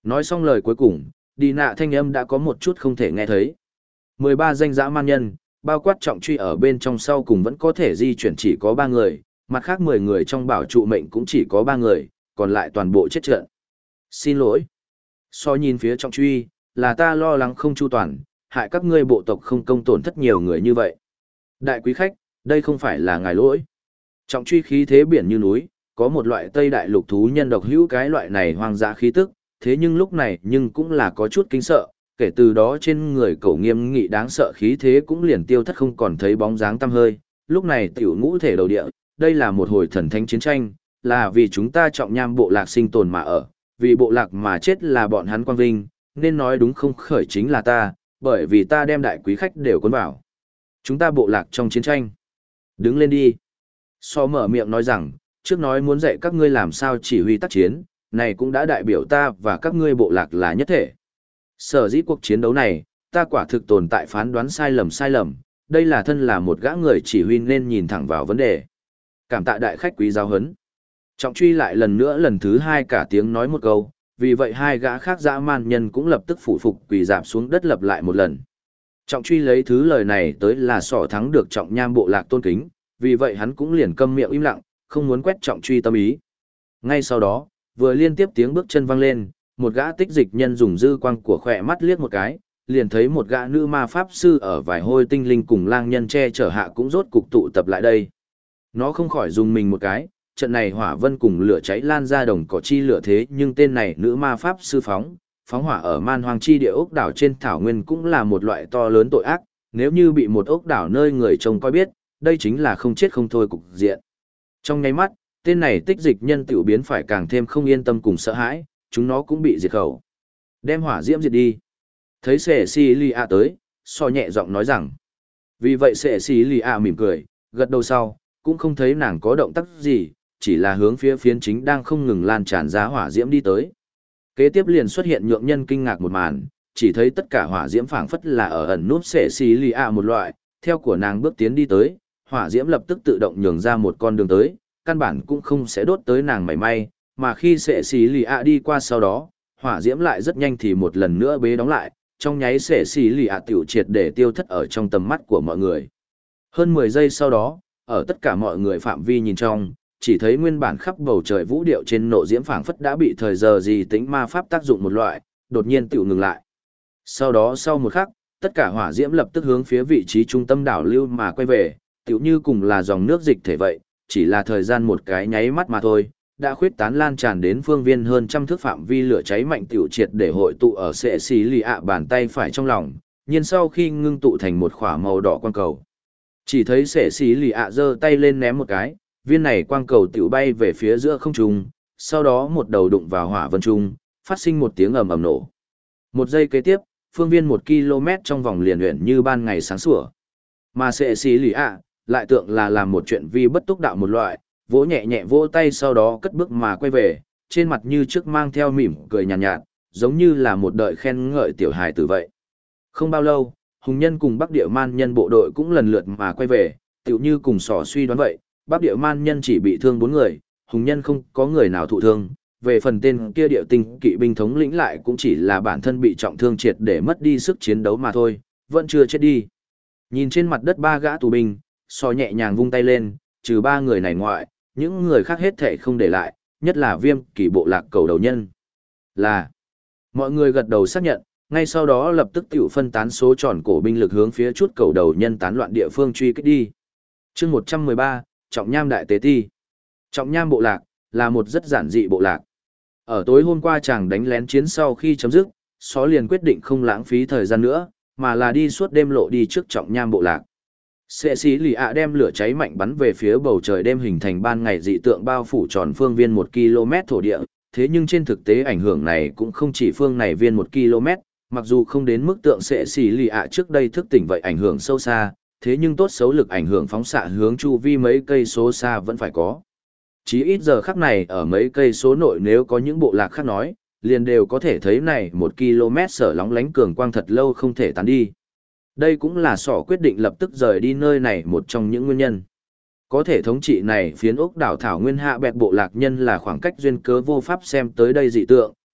Nói xong lời cuối cùng, đi nạ thanh âm đã có một chút không thể nghe thấy. 13 danh dã man nhân, bao quát trọng truy ở bên trong sau cùng vẫn có thể di chuyển chỉ có 3 người, mặt khác 10 người trong bảo trụ mệnh cũng chỉ có 3 người, còn lại toàn bộ chết trận. Xin lỗi. So nhìn phía trọng truy, là ta lo lắng không chu toàn, hại các ngươi bộ tộc không công tổn thất nhiều người như vậy. Đại quý khách, đây không phải là ngài lỗi. Trọng truy khí thế biển như núi, có một loại Tây Đại Lục thú nhân độc hữu cái loại này hoang dã khí tức, thế nhưng lúc này nhưng cũng là có chút kinh sợ, kể từ đó trên người cậu nghiêm nghị đáng sợ khí thế cũng liền tiêu thất không còn thấy bóng dáng tăm hơi, lúc này tiểu ngũ thể đầu địa, đây là một hồi thần thánh chiến tranh, là vì chúng ta Trọng Nham bộ lạc sinh tồn mà ở, vì bộ lạc mà chết là bọn hắn quang vinh, nên nói đúng không khởi chính là ta, bởi vì ta đem đại quý khách đều cuốn vào. Chúng ta bộ lạc trong chiến tranh. Đứng lên đi. So mở miệng nói rằng, trước nói muốn dạy các ngươi làm sao chỉ huy tác chiến, này cũng đã đại biểu ta và các ngươi bộ lạc là nhất thể. Sở dĩ cuộc chiến đấu này, ta quả thực tồn tại phán đoán sai lầm, đây là thân là một gã người chỉ huy nên nhìn thẳng vào vấn đề. Cảm tạ đại khách quý giáo huấn. Trọng truy lại lần nữa lần thứ 2 cả tiếng nói một câu, vì vậy 2 gã khác dã man nhân cũng lập tức phủ phục quỳ dạp xuống đất lập lại một lần. Trọng truy lấy thứ lời này tới là sỏ thắng được Trọng Nham bộ lạc tôn kính, vì vậy hắn cũng liền câm miệng im lặng, không muốn quét Trọng truy tâm ý. Ngay sau đó, vừa liên tiếp tiếng bước chân vang lên, một gã tích dịch nhân dùng dư quang của khỏe mắt liếc một cái, liền thấy một gã nữ ma pháp sư ở vài hôi tinh linh cùng lang nhân che chở hạ cũng rốt cục tụ tập lại đây. Nó không khỏi dùng mình một cái, trận này hỏa vân cùng lửa cháy lan ra đồng cỏ chi lửa thế nhưng tên này nữ ma pháp sư phóng hỏa ở man hoang chi địa ốc đảo trên thảo nguyên cũng là một loại to lớn tội ác, nếu như bị một ốc đảo nơi người trông coi biết, đây chính là không chết không thôi cục diện. Trong nháy mắt, tên này tích dịch nhân tiểu biến phải càng thêm không yên tâm cùng sợ hãi, chúng nó cũng bị diệt khẩu. Đem hỏa diễm diệt đi. Thấy Sệ Xì Lì ạ tới, so nhẹ giọng nói rằng. Vì vậy Sệ Xì Lì ạ mỉm cười, gật đầu sau, cũng không thấy nàng có động tác gì, chỉ là hướng phía phiến chính đang không ngừng lan tràn ra hỏa diễm đi tới. Kế tiếp liền xuất hiện nhượng nhân kinh ngạc một màn, chỉ thấy tất cả hỏa diễm phảng phất là ở ẩn núp Sệ Xì Lì ạ một loại, theo của nàng bước tiến đi tới, hỏa diễm lập tức tự động nhường ra một con đường tới, căn bản cũng không sẽ đốt tới nàng mảy may, mà khi Sệ Xì Lì ạ đi qua sau đó, hỏa diễm lại rất nhanh thì một lần nữa bế đóng lại, trong nháy Sệ Xì Lì ạ tiểu triệt để tiêu thất ở trong tầm mắt của mọi người. Hơn 10 giây sau đó, ở tất cả mọi người phạm vi nhìn trong, chỉ thấy nguyên bản khắp bầu trời vũ điệu trên nộ diễm phảng phất đã bị thời giờ gì tính ma pháp tác dụng một loại, đột nhiên tiểu ngừng lại. Sau đó sau một khắc, tất cả hỏa diễm lập tức hướng phía vị trí trung tâm đảo lưu mà quay về, tiểu như cùng là dòng nước dịch thể vậy, chỉ là thời gian một cái nháy mắt mà thôi, đã khuyết tán lan tràn đến phương viên hơn trăm thước phạm vi lửa cháy mạnh tiểu triệt để hội tụ ở Sệ Xì Lì ạ bàn tay phải trong lòng, nhưng sau khi ngưng tụ thành một khỏa màu đỏ quang cầu. Chỉ thấy Sệ Xì Lì ạ giơ tay lên ném một cái, viên này quang cầu tiểu bay về phía giữa không trung, sau đó một đầu đụng vào hỏa vân trung, phát sinh một tiếng ầm ầm nổ. Một giây kế tiếp, phương viên 1 km trong vòng liền luyện như ban ngày sáng sủa. Mà Sệ Xì Lì ạ lại tượng là làm một chuyện vi bất túc đạo một loại, vỗ nhẹ nhẹ vỗ tay sau đó cất bước mà quay về, trên mặt như trước mang theo mỉm cười nhàn nhạt, giống như là một đợi khen ngợi tiểu hài tử vậy. Không bao lâu, Hùng Nhân cùng Bắc Địa Man Nhân bộ đội cũng lần lượt mà quay về, tựu như cùng sỏ suy đoán vậy, Bắc Địa Man Nhân chỉ bị thương 4 người, Hùng Nhân không có người nào thụ thương, về phần tên kia Địa Tinh kỵ binh thống lĩnh lại cũng chỉ là bản thân bị trọng thương triệt để mất đi sức chiến đấu mà thôi, vẫn chưa chết đi. Nhìn trên mặt đất 3 gã tù binh, so nhẹ nhàng vung tay lên, trừ 3 người này ngoại, những người khác hết thảy không để lại, nhất là Viêm Kỳ bộ lạc cầu đầu nhân. Là, mọi người gật đầu xác nhận, ngay sau đó lập tức tiểu phân tán số tròn cổ binh lực hướng phía chút cầu đầu nhân tán loạn địa phương truy kích đi. Chương 113, Trọng Nham đại tế ti. Trọng Nham bộ lạc là một rất giản dị bộ lạc. Ở tối hôm qua chàng đánh lén chiến sau khi chấm dứt, Xó liền quyết định không lãng phí thời gian nữa, mà là đi suốt đêm lộ đi trước Trọng Nham bộ lạc. Sệ Xì Lì ạ đem lửa cháy mạnh bắn về phía bầu trời đêm hình thành ban ngày dị tượng bao phủ tròn phương viên 1 km thổ địa, thế nhưng trên thực tế ảnh hưởng này cũng không chỉ phương này viên 1 km, mặc dù không đến mức tượng Sệ Xì Lì ạ trước đây thức tỉnh vậy ảnh hưởng sâu xa, thế nhưng tốt xấu lực ảnh hưởng phóng xạ hướng chu vi mấy cây số xa vẫn phải có. Chí ít giờ khắc này ở mấy cây số nội nếu có những bộ lạc khác nói, liền đều có thể thấy này 1 km sở lóng lánh cường quang thật lâu không thể tán đi. Đây cũng là sỏ quyết định lập tức rời đi nơi này một trong những nguyên nhân. Có thể thống trị này phiến ốc đảo thảo nguyên hạ bẹt bộ lạc nhân là khoảng cách duyên cớ vô pháp xem tới đây dị tượng,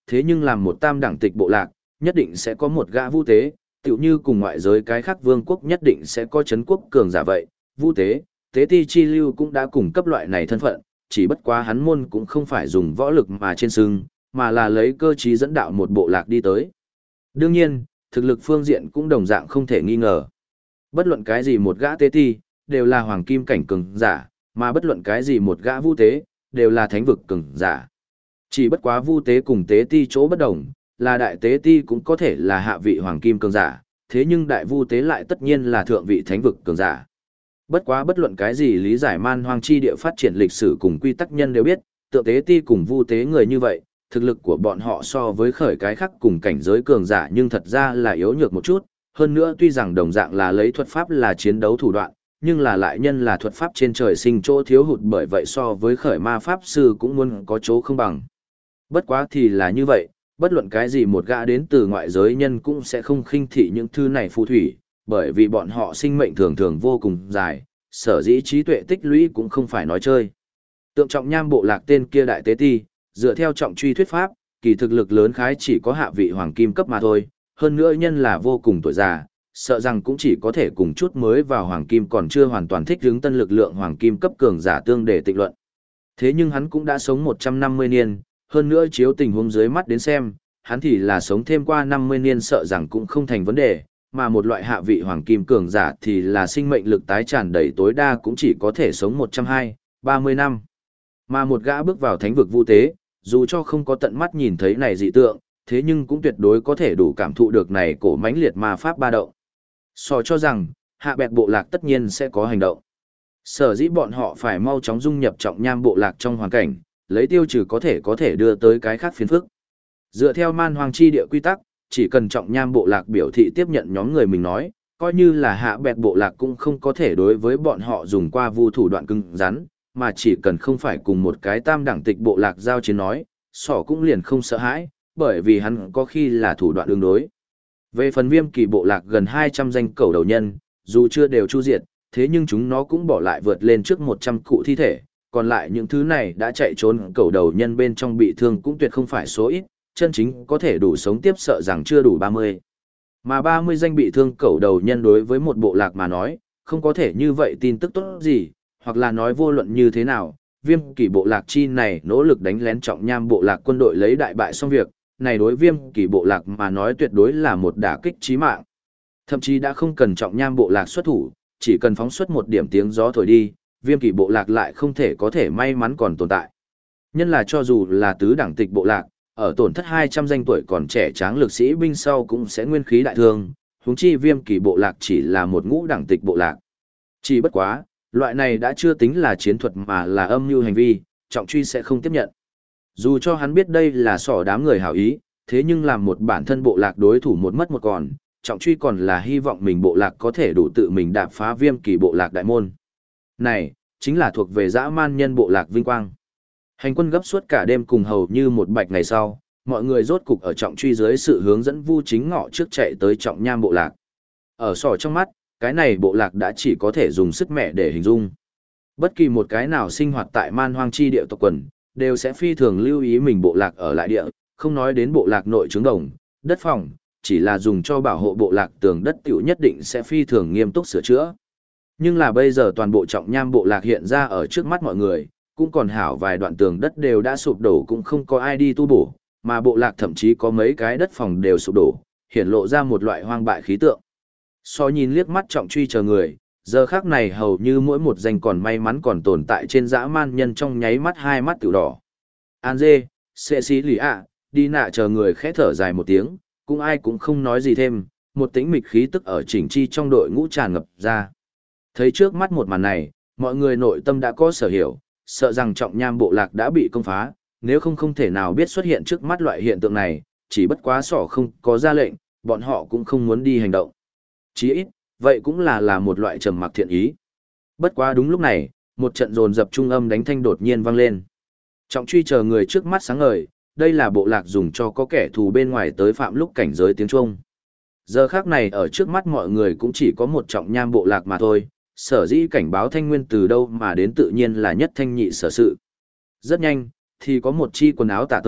thế nhưng làm một tam đẳng tịch bộ lạc, nhất định sẽ có một gã vu tế, tựu như cùng ngoại giới cái khác vương quốc nhất định sẽ có chấn quốc cường giả vậy, vu tế, tế ti chi lưu cũng đã cùng cấp loại này thân phận, chỉ bất quá hắn môn cũng không phải dùng võ lực mà trên sưng, mà là lấy cơ trí dẫn đạo một bộ lạc đi tới. Đương nhiên, thực lực phương diện cũng đồng dạng không thể nghi ngờ. Bất luận cái gì một gã tế ti, đều là hoàng kim cảnh cường giả, mà bất luận cái gì một gã vu tế, đều là thánh vực cường giả. Chỉ bất quá vu tế cùng tế ti chỗ bất đồng, là đại tế ti cũng có thể là hạ vị hoàng kim cường giả, thế nhưng đại vu tế lại tất nhiên là thượng vị thánh vực cường giả. Bất quá bất luận cái gì lý giải man hoang chi địa phát triển lịch sử cùng quy tắc nhân đều biết, tượng tế ti cùng vu tế người như vậy, thực lực của bọn họ so với khởi cái khác cùng cảnh giới cường giả nhưng thật ra là yếu nhược một chút, hơn nữa tuy rằng đồng dạng là lấy thuật pháp là chiến đấu thủ đoạn, nhưng là lại nhân là thuật pháp trên trời sinh chỗ thiếu hụt, bởi vậy so với khởi ma pháp sư cũng muốn có chỗ không bằng. Bất quá thì là như vậy, bất luận cái gì một gã đến từ ngoại giới nhân cũng sẽ không khinh thị những thứ này phù thủy, bởi vì bọn họ sinh mệnh thường thường vô cùng dài, sở dĩ trí tuệ tích lũy cũng không phải nói chơi. Tượng Trọng Nham bộ lạc tên kia đại tế ti, dựa theo trọng truy thuyết pháp, kỳ thực lực lớn khái chỉ có hạ vị hoàng kim cấp mà thôi, hơn nữa nhân là vô cùng tuổi già, sợ rằng cũng chỉ có thể cùng chút mới vào hoàng kim còn chưa hoàn toàn thích ứng tân lực lượng hoàng kim cấp cường giả tương để tịnh luận. Thế nhưng hắn cũng đã sống 150 niên, hơn nữa chiếu tình huống dưới mắt đến xem, hắn thì là sống thêm qua 50 niên sợ rằng cũng không thành vấn đề, mà một loại hạ vị hoàng kim cường giả thì là sinh mệnh lực tái tràn đầy tối đa cũng chỉ có thể sống 120, 30 năm. Mà một gã bước vào thánh vực vu tế, dù cho không có tận mắt nhìn thấy này dị tượng, thế nhưng cũng tuyệt đối có thể đủ cảm thụ được này cổ mãnh liệt ma pháp ba động. So cho rằng, hạ bẹt bộ lạc tất nhiên sẽ có hành động. Sở dĩ bọn họ phải mau chóng dung nhập Trọng Nham bộ lạc trong hoàn cảnh, lấy tiêu trừ có thể đưa tới cái khác phiền phức. Dựa theo man hoang chi địa quy tắc, chỉ cần Trọng Nham bộ lạc biểu thị tiếp nhận nhóm người mình nói, coi như là hạ bẹt bộ lạc cũng không có thể đối với bọn họ dùng qua vu thủ đoạn cứng rắn, mà chỉ cần không phải cùng một cái tam đẳng tịch bộ lạc giao chiến nói, sỏ cũng liền không sợ hãi, bởi vì hắn có khi là thủ đoạn ứng đối. Về phần Viêm Kỳ bộ lạc gần 200 danh cẩu đầu nhân, dù chưa đều chu diệt, thế nhưng chúng nó cũng bỏ lại vượt lên trước 100 cụ thi thể, còn lại những thứ này đã chạy trốn cẩu đầu nhân bên trong bị thương cũng tuyệt không phải số ít, chân chính có thể đủ sống tiếp sợ rằng chưa đủ 30. Mà 30 danh bị thương cẩu đầu nhân đối với một bộ lạc mà nói, không có thể như vậy tin tức tốt gì, hoặc là nói vô luận như thế nào, Viêm Kỳ bộ lạc chi này nỗ lực đánh lén Trọng Nham bộ lạc quân đội lấy đại bại xong việc, này đối Viêm Kỳ bộ lạc mà nói tuyệt đối là một đả kích chí mạng. Thậm chí đã không cần Trọng Nham bộ lạc xuất thủ, chỉ cần phóng xuất một điểm tiếng gió thổi đi, Viêm Kỳ bộ lạc lại không thể có thể may mắn còn tồn tại. Nhân là cho dù là tứ đẳng tịch bộ lạc, ở tổn thất 200 danh tuổi còn trẻ tráng lực sĩ binh sau cũng sẽ nguyên khí đại thương, huống chi Viêm Kỳ bộ lạc chỉ là một ngũ đẳng tịch bộ lạc. Chỉ bất quá, loại này đã chưa tính là chiến thuật mà là âm mưu hành vi, Trọng Truy sẽ không tiếp nhận. Dù cho hắn biết đây là sỏ đám người hảo ý, thế nhưng làm một bản thân bộ lạc đối thủ một mất một còn, Trọng Truy còn là hy vọng mình bộ lạc có thể đủ tự mình đạp phá Viêm Kỳ bộ lạc đại môn. Này, chính là thuộc về dã man nhân bộ lạc vinh quang. Hành quân gấp suốt cả đêm cùng hầu như một bạch ngày sau, mọi người rốt cục ở Trọng Truy dưới sự hướng dẫn Vu Chính Ngọ trước chạy tới Trọng Nham bộ lạc. Ở sỏ trong mắt, cái này bộ lạc đã chỉ có thể dùng sức mẹ để hình dung. Bất kỳ một cái nào sinh hoạt tại man hoang chi địa tộc quần, đều sẽ phi thường lưu ý mình bộ lạc ở lại địa, không nói đến bộ lạc nội trướng đồng, đất phòng, chỉ là dùng cho bảo hộ bộ lạc tường đất tiểu nhất định sẽ phi thường nghiêm túc sửa chữa. Nhưng là bây giờ toàn bộ Trọng Nham bộ lạc hiện ra ở trước mắt mọi người, cũng còn hảo vài đoạn tường đất đều đã sụp đổ cũng không có ai đi tu bổ, mà bộ lạc thậm chí có mấy cái đất phòng đều sụp đổ, hiển lộ ra một loại hoang bại khí tượng. So nhìn liếc mắt Trọng Truy chờ người, giờ khác này hầu như mỗi một danh còn may mắn còn tồn tại trên dã man nhân trong nháy mắt hai mắt tiểu đỏ. An dê, xệ xí lì ạ, đi nạ chờ người khẽ thở dài một tiếng, cũng ai cũng không nói gì thêm, một tĩnh mịch khí tức ở chỉnh chi trong đội ngũ tràn ngập ra. Thấy trước mắt một màn này, mọi người nội tâm đã có sở hiểu, sợ rằng Trọng Nham bộ lạc đã bị công phá, nếu không thể nào biết xuất hiện trước mắt loại hiện tượng này, chỉ bất quá sỏ không có ra lệnh, bọn họ cũng không muốn đi hành động. Chí ít, vậy cũng là một loại trầm mặc thiện ý. Bất quá đúng lúc này, một trận dồn dập trung âm đánh thanh đột nhiên vang lên. Trọng Truy chờ người trước mắt sáng ngời, đây là bộ lạc dùng cho có kẻ thù bên ngoài tới phạm lúc cảnh giới tiếng Trung. Giờ khác này ở trước mắt mọi người cũng chỉ có một Trọng Nham bộ lạc mà thôi, sở dĩ cảnh báo thanh nguyên từ đâu mà đến tự nhiên là nhất thanh nhị sở sự. Rất nhanh, thì có một chi quần áo tả tơi,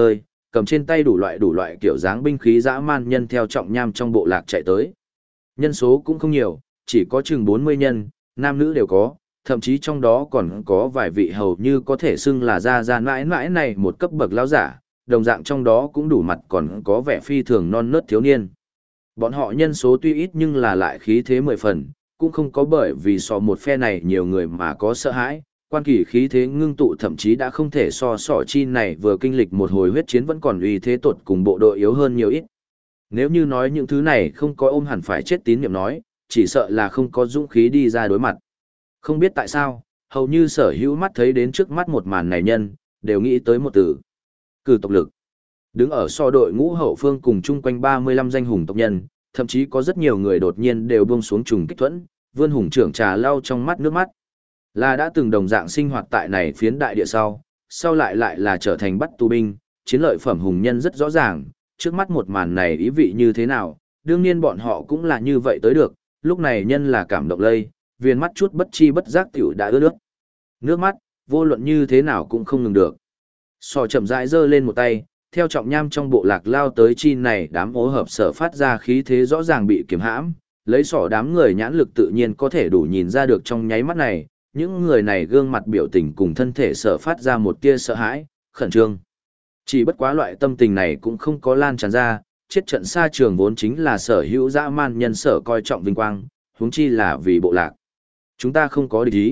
cầm trên tay đủ loại kiểu dáng binh khí dã man nhân theo trọng nham trong bộ lạc chạy tới. Nhân số cũng không nhiều, chỉ có chừng 40 nhân, nam nữ đều có, thậm chí trong đó còn có vài vị hầu như có thể xưng là ra mãi mãi này một cấp bậc lão giả, đồng dạng trong đó cũng đủ mặt còn có vẻ phi thường non nớt thiếu niên. Bọn họ nhân số tuy ít nhưng là lại khí thế 10 phần, cũng không có bởi vì so một phe này nhiều người mà có sợ hãi, quan kỳ khí thế ngưng tụ thậm chí đã không thể so sỏ chi này vừa kinh lịch một hồi huyết chiến vẫn còn uy thế tột cùng bộ đội yếu hơn nhiều ít. Nếu như nói những thứ này không có ôm hẳn phải chết tín nhiệm nói, chỉ sợ là không có dũng khí đi ra đối mặt. Không biết tại sao, hầu như sở hữu mắt thấy đến trước mắt một màn này nhân, đều nghĩ tới một từ. Cử tộc lực. Đứng ở so đội ngũ hậu phương cùng chung quanh 35 danh hùng tộc nhân, thậm chí có rất nhiều người đột nhiên đều buông xuống trùng kích thuẫn, vươn hùng trưởng trà lau trong mắt nước mắt. Là đã từng đồng dạng sinh hoạt tại này phiến đại địa sau lại là trở thành bắt tù binh, chiến lợi phẩm hùng nhân rất rõ ràng, trước mắt một màn này ý vị như thế nào, đương nhiên bọn họ cũng là như vậy tới được, lúc này nhân là cảm động lây, viên mắt chút bất chi bất giác tiểu đã ướt nước. Nước mắt, vô luận như thế nào cũng không ngừng được. Sò chậm rãi giơ lên một tay, theo trọng nham trong bộ lạc lao tới chi này đám ố hợp sở phát ra khí thế rõ ràng bị kiềm hãm, lấy sỏ đám người nhãn lực tự nhiên có thể đủ nhìn ra được trong nháy mắt này, những người này gương mặt biểu tình cùng thân thể sở phát ra một tia sợ hãi, khẩn trương. Chỉ bất quá loại tâm tình này cũng không có lan tràn ra, chết trận xa trường vốn chính là sở hữu dã man nhân sở coi trọng vinh quang, huống chi là vì bộ lạc. Chúng ta không có địch ý.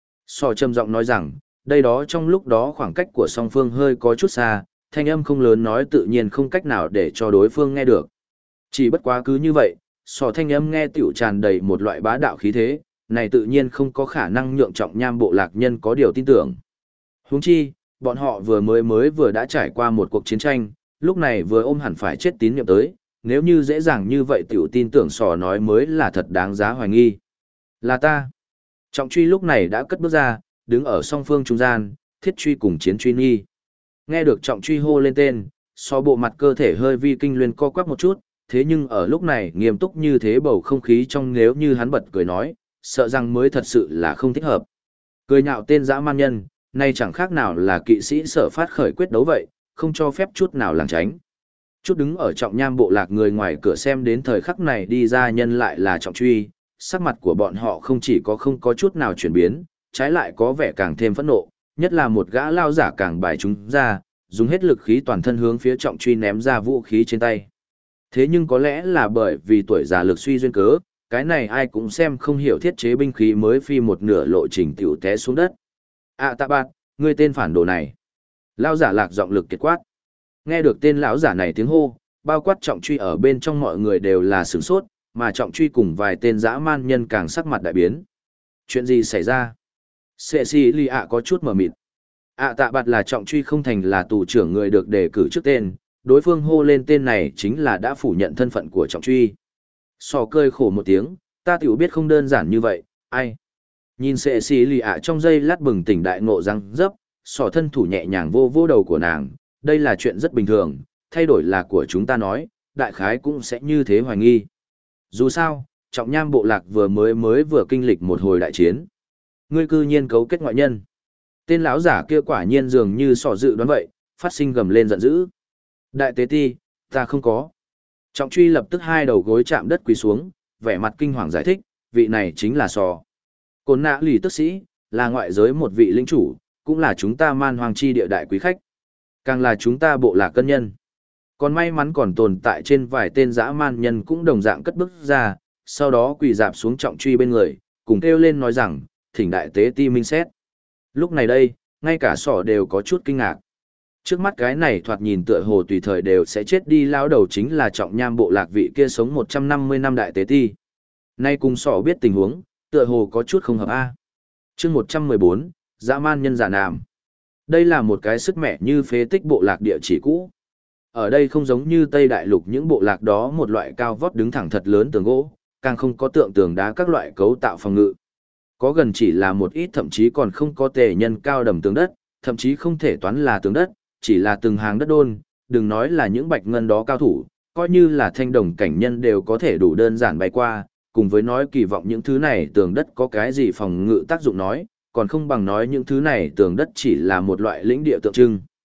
Sò trầm giọng nói rằng, đây đó trong lúc đó khoảng cách của song phương hơi có chút xa, thanh âm không lớn nói tự nhiên không cách nào để cho đối phương nghe được. Chỉ bất quá cứ như vậy, sò thanh âm nghe tiểu tràn đầy một loại bá đạo khí thế, này tự nhiên không có khả năng nhượng trọng nham bộ lạc nhân có điều tin tưởng. Huống chi, bọn họ vừa đã trải qua một cuộc chiến tranh, lúc này vừa ôm hẳn phải chết tín nhiệm tới, nếu như dễ dàng như vậy tiểu tin tưởng sò nói mới là thật đáng giá hoài nghi. Là ta. Trọng truy lúc này đã cất bước ra, đứng ở song phương trung gian, thiết truy cùng chiến truy nghi. Nghe được trọng truy hô lên tên, so bộ mặt cơ thể hơi vi kinh luyện co quắp một chút, thế nhưng ở lúc này nghiêm túc như thế bầu không khí trong nếu như hắn bật cười nói, sợ rằng mới thật sự là không thích hợp. Cười nhạo tên dã man nhân, nay chẳng khác nào là kỵ sĩ sở phát khởi quyết đấu vậy, không cho phép chút nào lảng tránh. Chút đứng ở trọng nham bộ lạc người ngoài cửa xem đến thời khắc này đi ra nhân lại là trọng truy, sắc mặt của bọn họ không chỉ có không có chút nào chuyển biến, trái lại có vẻ càng thêm phẫn nộ, nhất là một gã lao giả càng bài chúng ra, dùng hết lực khí toàn thân hướng phía trọng truy ném ra vũ khí trên tay. Thế nhưng có lẽ là bởi vì tuổi già lực suy duyên cớ, cái này ai cũng xem không hiểu thiết chế binh khí mới phi một nửa lộ trình tiểu té xuống đất. Tạ bạt, ngươi tên phản đồ này. Lao giả lạc giọng lực kiệt quát. Nghe được tên lão giả này tiếng hô, bao quát trọng truy ở bên trong mọi người đều là sửng sốt, mà trọng truy cùng vài tên dã man nhân càng sắc mặt đại biến. Chuyện gì xảy ra? Cecilia có chút mờ mịt. Tạ bạt là trọng truy không thành là tù trưởng người được đề cử trước tên, đối phương hô lên tên này chính là đã phủ nhận thân phận của trọng truy. Sò cơi khổ một tiếng, ta tiểu biết không đơn giản như vậy, ai? Nhìn Cecilia trong giây lát bừng tỉnh đại ngộ răng dấp, sò thân thủ nhẹ nhàng vô vô đầu của nàng, đây là chuyện rất bình thường, thay đổi là của chúng ta nói, đại khái cũng sẽ như thế hoài nghi. Dù sao, trọng nham bộ lạc vừa kinh lịch một hồi đại chiến. Ngươi cư nhiên cấu kết ngoại nhân. Tên lão giả kia quả nhiên dường như sò dự đoán vậy, phát sinh gầm lên giận dữ. Đại tế ti, ta không có. Trọng truy lập tức hai đầu gối chạm đất quỳ xuống, vẻ mặt kinh hoàng giải thích, vị này chính là sò. Côn nạ lì tức sĩ, là ngoại giới một vị lĩnh chủ, cũng là chúng ta man hoàng chi địa đại quý khách. Càng là chúng ta bộ lạc cân nhân. Còn may mắn còn tồn tại trên vài tên dã man nhân cũng đồng dạng cất bước ra, sau đó quỳ dạp xuống trọng truy bên người, cùng kêu lên nói rằng, thỉnh đại tế ti minh xét. Lúc này đây, ngay cả sỏ đều có chút kinh ngạc. Trước mắt cái này thoạt nhìn tựa hồ tùy thời đều sẽ chết đi lao đầu chính là trọng nham bộ lạc vị kia sống 150 năm đại tế ti. Nay cùng sỏ biết tình huống, tựa hồ có chút không hợp a. Chương 114, dã man nhân giả nam. Đây là một cái sức mẻ như phế tích bộ lạc địa chỉ cũ. Ở đây không giống như Tây Đại Lục những bộ lạc đó một loại cao vót đứng thẳng thật lớn tường gỗ, càng không có tượng tường đá các loại cấu tạo phòng ngự. Có gần chỉ là một ít thậm chí còn không có tề nhân cao đầm tường đất, thậm chí không thể toán là tường đất, chỉ là từng hàng đất đôn, đừng nói là những bạch ngân đó cao thủ, coi như là thanh đồng cảnh nhân đều có thể đủ đơn giản bay qua, cùng với nói kỳ vọng những thứ này tường đất có cái gì phòng ngự tác dụng nói, còn không bằng nói những thứ này tường đất chỉ là một loại lĩnh địa tượng trưng.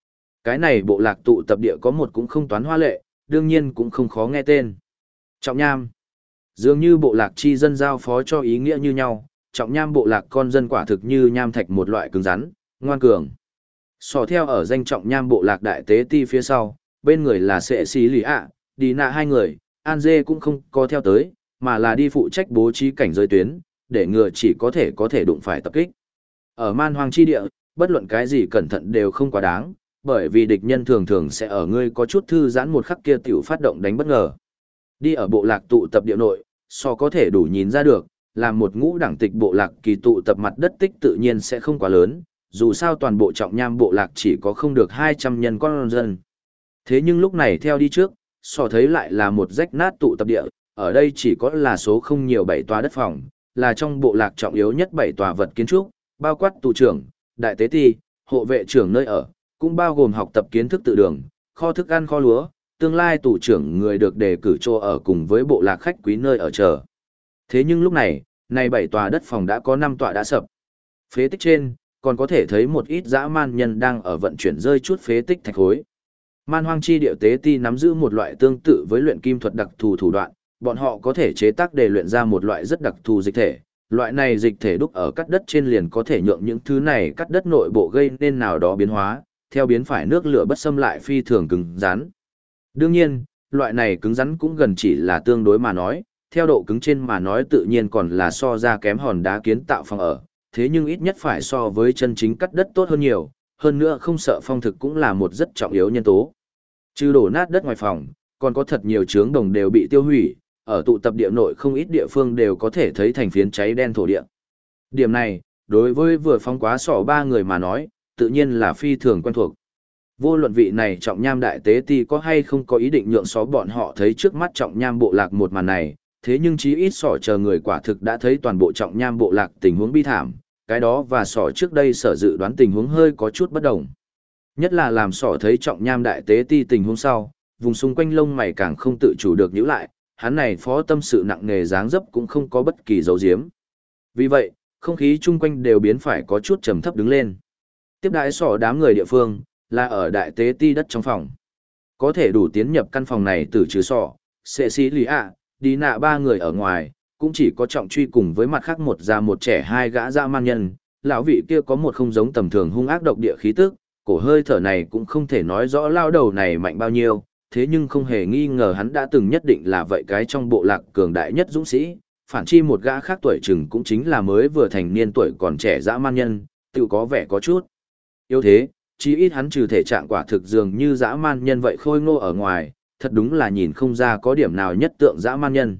cái này bộ lạc tụ tập địa có một cũng không toán hoa lệ, đương nhiên cũng không khó nghe tên. Trọng Nham. Dường như bộ lạc chi dân giao phó cho ý nghĩa như nhau, Trọng Nham bộ lạc con dân quả thực như nham thạch một loại cứng rắn, ngoan cường. Sò theo ở danh Trọng Nham bộ lạc đại tế ti phía sau, bên người là Sệ Xí Lý ạ, Đi Nạ hai người, An Dê cũng không có theo tới, mà là đi phụ trách bố trí cảnh giới tuyến, để ngừa chỉ có thể đụng phải tập kích. Ở man hoang chi địa, bất luận cái gì cẩn thận đều không quá đáng, bởi vì địch nhân thường thường sẽ ở ngươi có chút thư giãn một khắc kia tiểu phát động đánh bất ngờ. Đi ở bộ lạc tụ tập địa nội, so có thể đủ nhìn ra được, là một ngũ đẳng tịch bộ lạc kỳ tụ tập mặt đất tích tự nhiên sẽ không quá lớn, dù sao toàn bộ Trọng Nham bộ lạc chỉ có không được 200 nhân con dân. Thế nhưng lúc này theo đi trước, so thấy lại là một rách nát tụ tập địa, ở đây chỉ có là số không nhiều 7 tòa đất phòng, là trong bộ lạc trọng yếu nhất 7 tòa vật kiến trúc, bao quát tù trưởng, đại tế ti, hộ vệ trưởng nơi ở, cũng bao gồm học tập kiến thức tự đường, kho thức ăn kho lúa, tương lai tù trưởng người được đề cử cho ở cùng với bộ lạc khách quý nơi ở chờ. Thế nhưng lúc này, này 7 tòa đất phòng đã có 5 tòa đã sập. Phế tích trên, còn có thể thấy một ít dã man nhân đang ở vận chuyển rơi chút phế tích thạch khối. Man hoang chi điệu tế ti nắm giữ một loại tương tự với luyện kim thuật đặc thù thủ đoạn, bọn họ có thể chế tác để luyện ra một loại rất đặc thù dịch thể. Loại này dịch thể đúc ở cắt đất trên liền có thể nhượng những thứ này cắt đất nội bộ gây nên nào đó biến hóa, theo biến phải nước lửa bất xâm lại phi thường cứng rắn. Đương nhiên, loại này cứng rắn cũng gần chỉ là tương đối mà nói, theo độ cứng trên mà nói tự nhiên còn là so ra kém hòn đá kiến tạo phòng ở, thế nhưng ít nhất phải so với chân chính cắt đất tốt hơn nhiều, hơn nữa không sợ phong thực cũng là một rất trọng yếu nhân tố. Trừ đổ nát đất ngoài phòng, còn có thật nhiều trướng đồng đều bị tiêu hủy, ở tụ tập địa nội không ít địa phương đều có thể thấy thành phiến cháy đen thổ địa. Điểm này, đối với vừa phóng quá sỏ ba người mà nói, tự nhiên là phi thường quen thuộc. Vô luận vị này Trọng Nham đại tế ti có hay không có ý định nhượng xó bọn họ thấy trước mắt Trọng Nham bộ lạc một màn này, thế nhưng chí ít sỏ chờ người quả thực đã thấy toàn bộ Trọng Nham bộ lạc tình huống bi thảm, cái đó và sỏ trước đây sở dự đoán tình huống hơi có chút bất đồng. Nhất là làm sỏ thấy Trọng Nham đại tế ti tình huống sau, vùng xung quanh lông mày càng không tự chủ được nhíu lại, hắn này phó tâm sự nặng nề dáng dấp cũng không có bất kỳ dấu diếm. Vì vậy, không khí chung quanh đều biến phải có chút trầm thấp đứng lên. Tiếp đãi sỏ đám người địa phương, là ở đại tế ti đất trong phòng. Có thể đủ tiến nhập căn phòng này từ trừ sỏ, Sệ Xí Lý ạ, Đi Nạ ba người ở ngoài, cũng chỉ có Trọng Truy cùng với mặt khác một già một trẻ hai gã dã man nhân. Lão vị kia có một không giống tầm thường hung ác độc địa khí tức, cổ hơi thở này cũng không thể nói rõ lao đầu này mạnh bao nhiêu, thế nhưng không hề nghi ngờ hắn đã từng nhất định là vậy cái trong bộ lạc cường đại nhất dũng sĩ, phản chi một gã khác tuổi chừng cũng chính là mới vừa thành niên tuổi còn trẻ dã man nhân, tự có vẻ có chút yếu thế, chí ít hắn trừ thể trạng quả thực dường như dã man nhân vậy khôi ngô ở ngoài, thật đúng là nhìn không ra có điểm nào nhất tượng dã man nhân.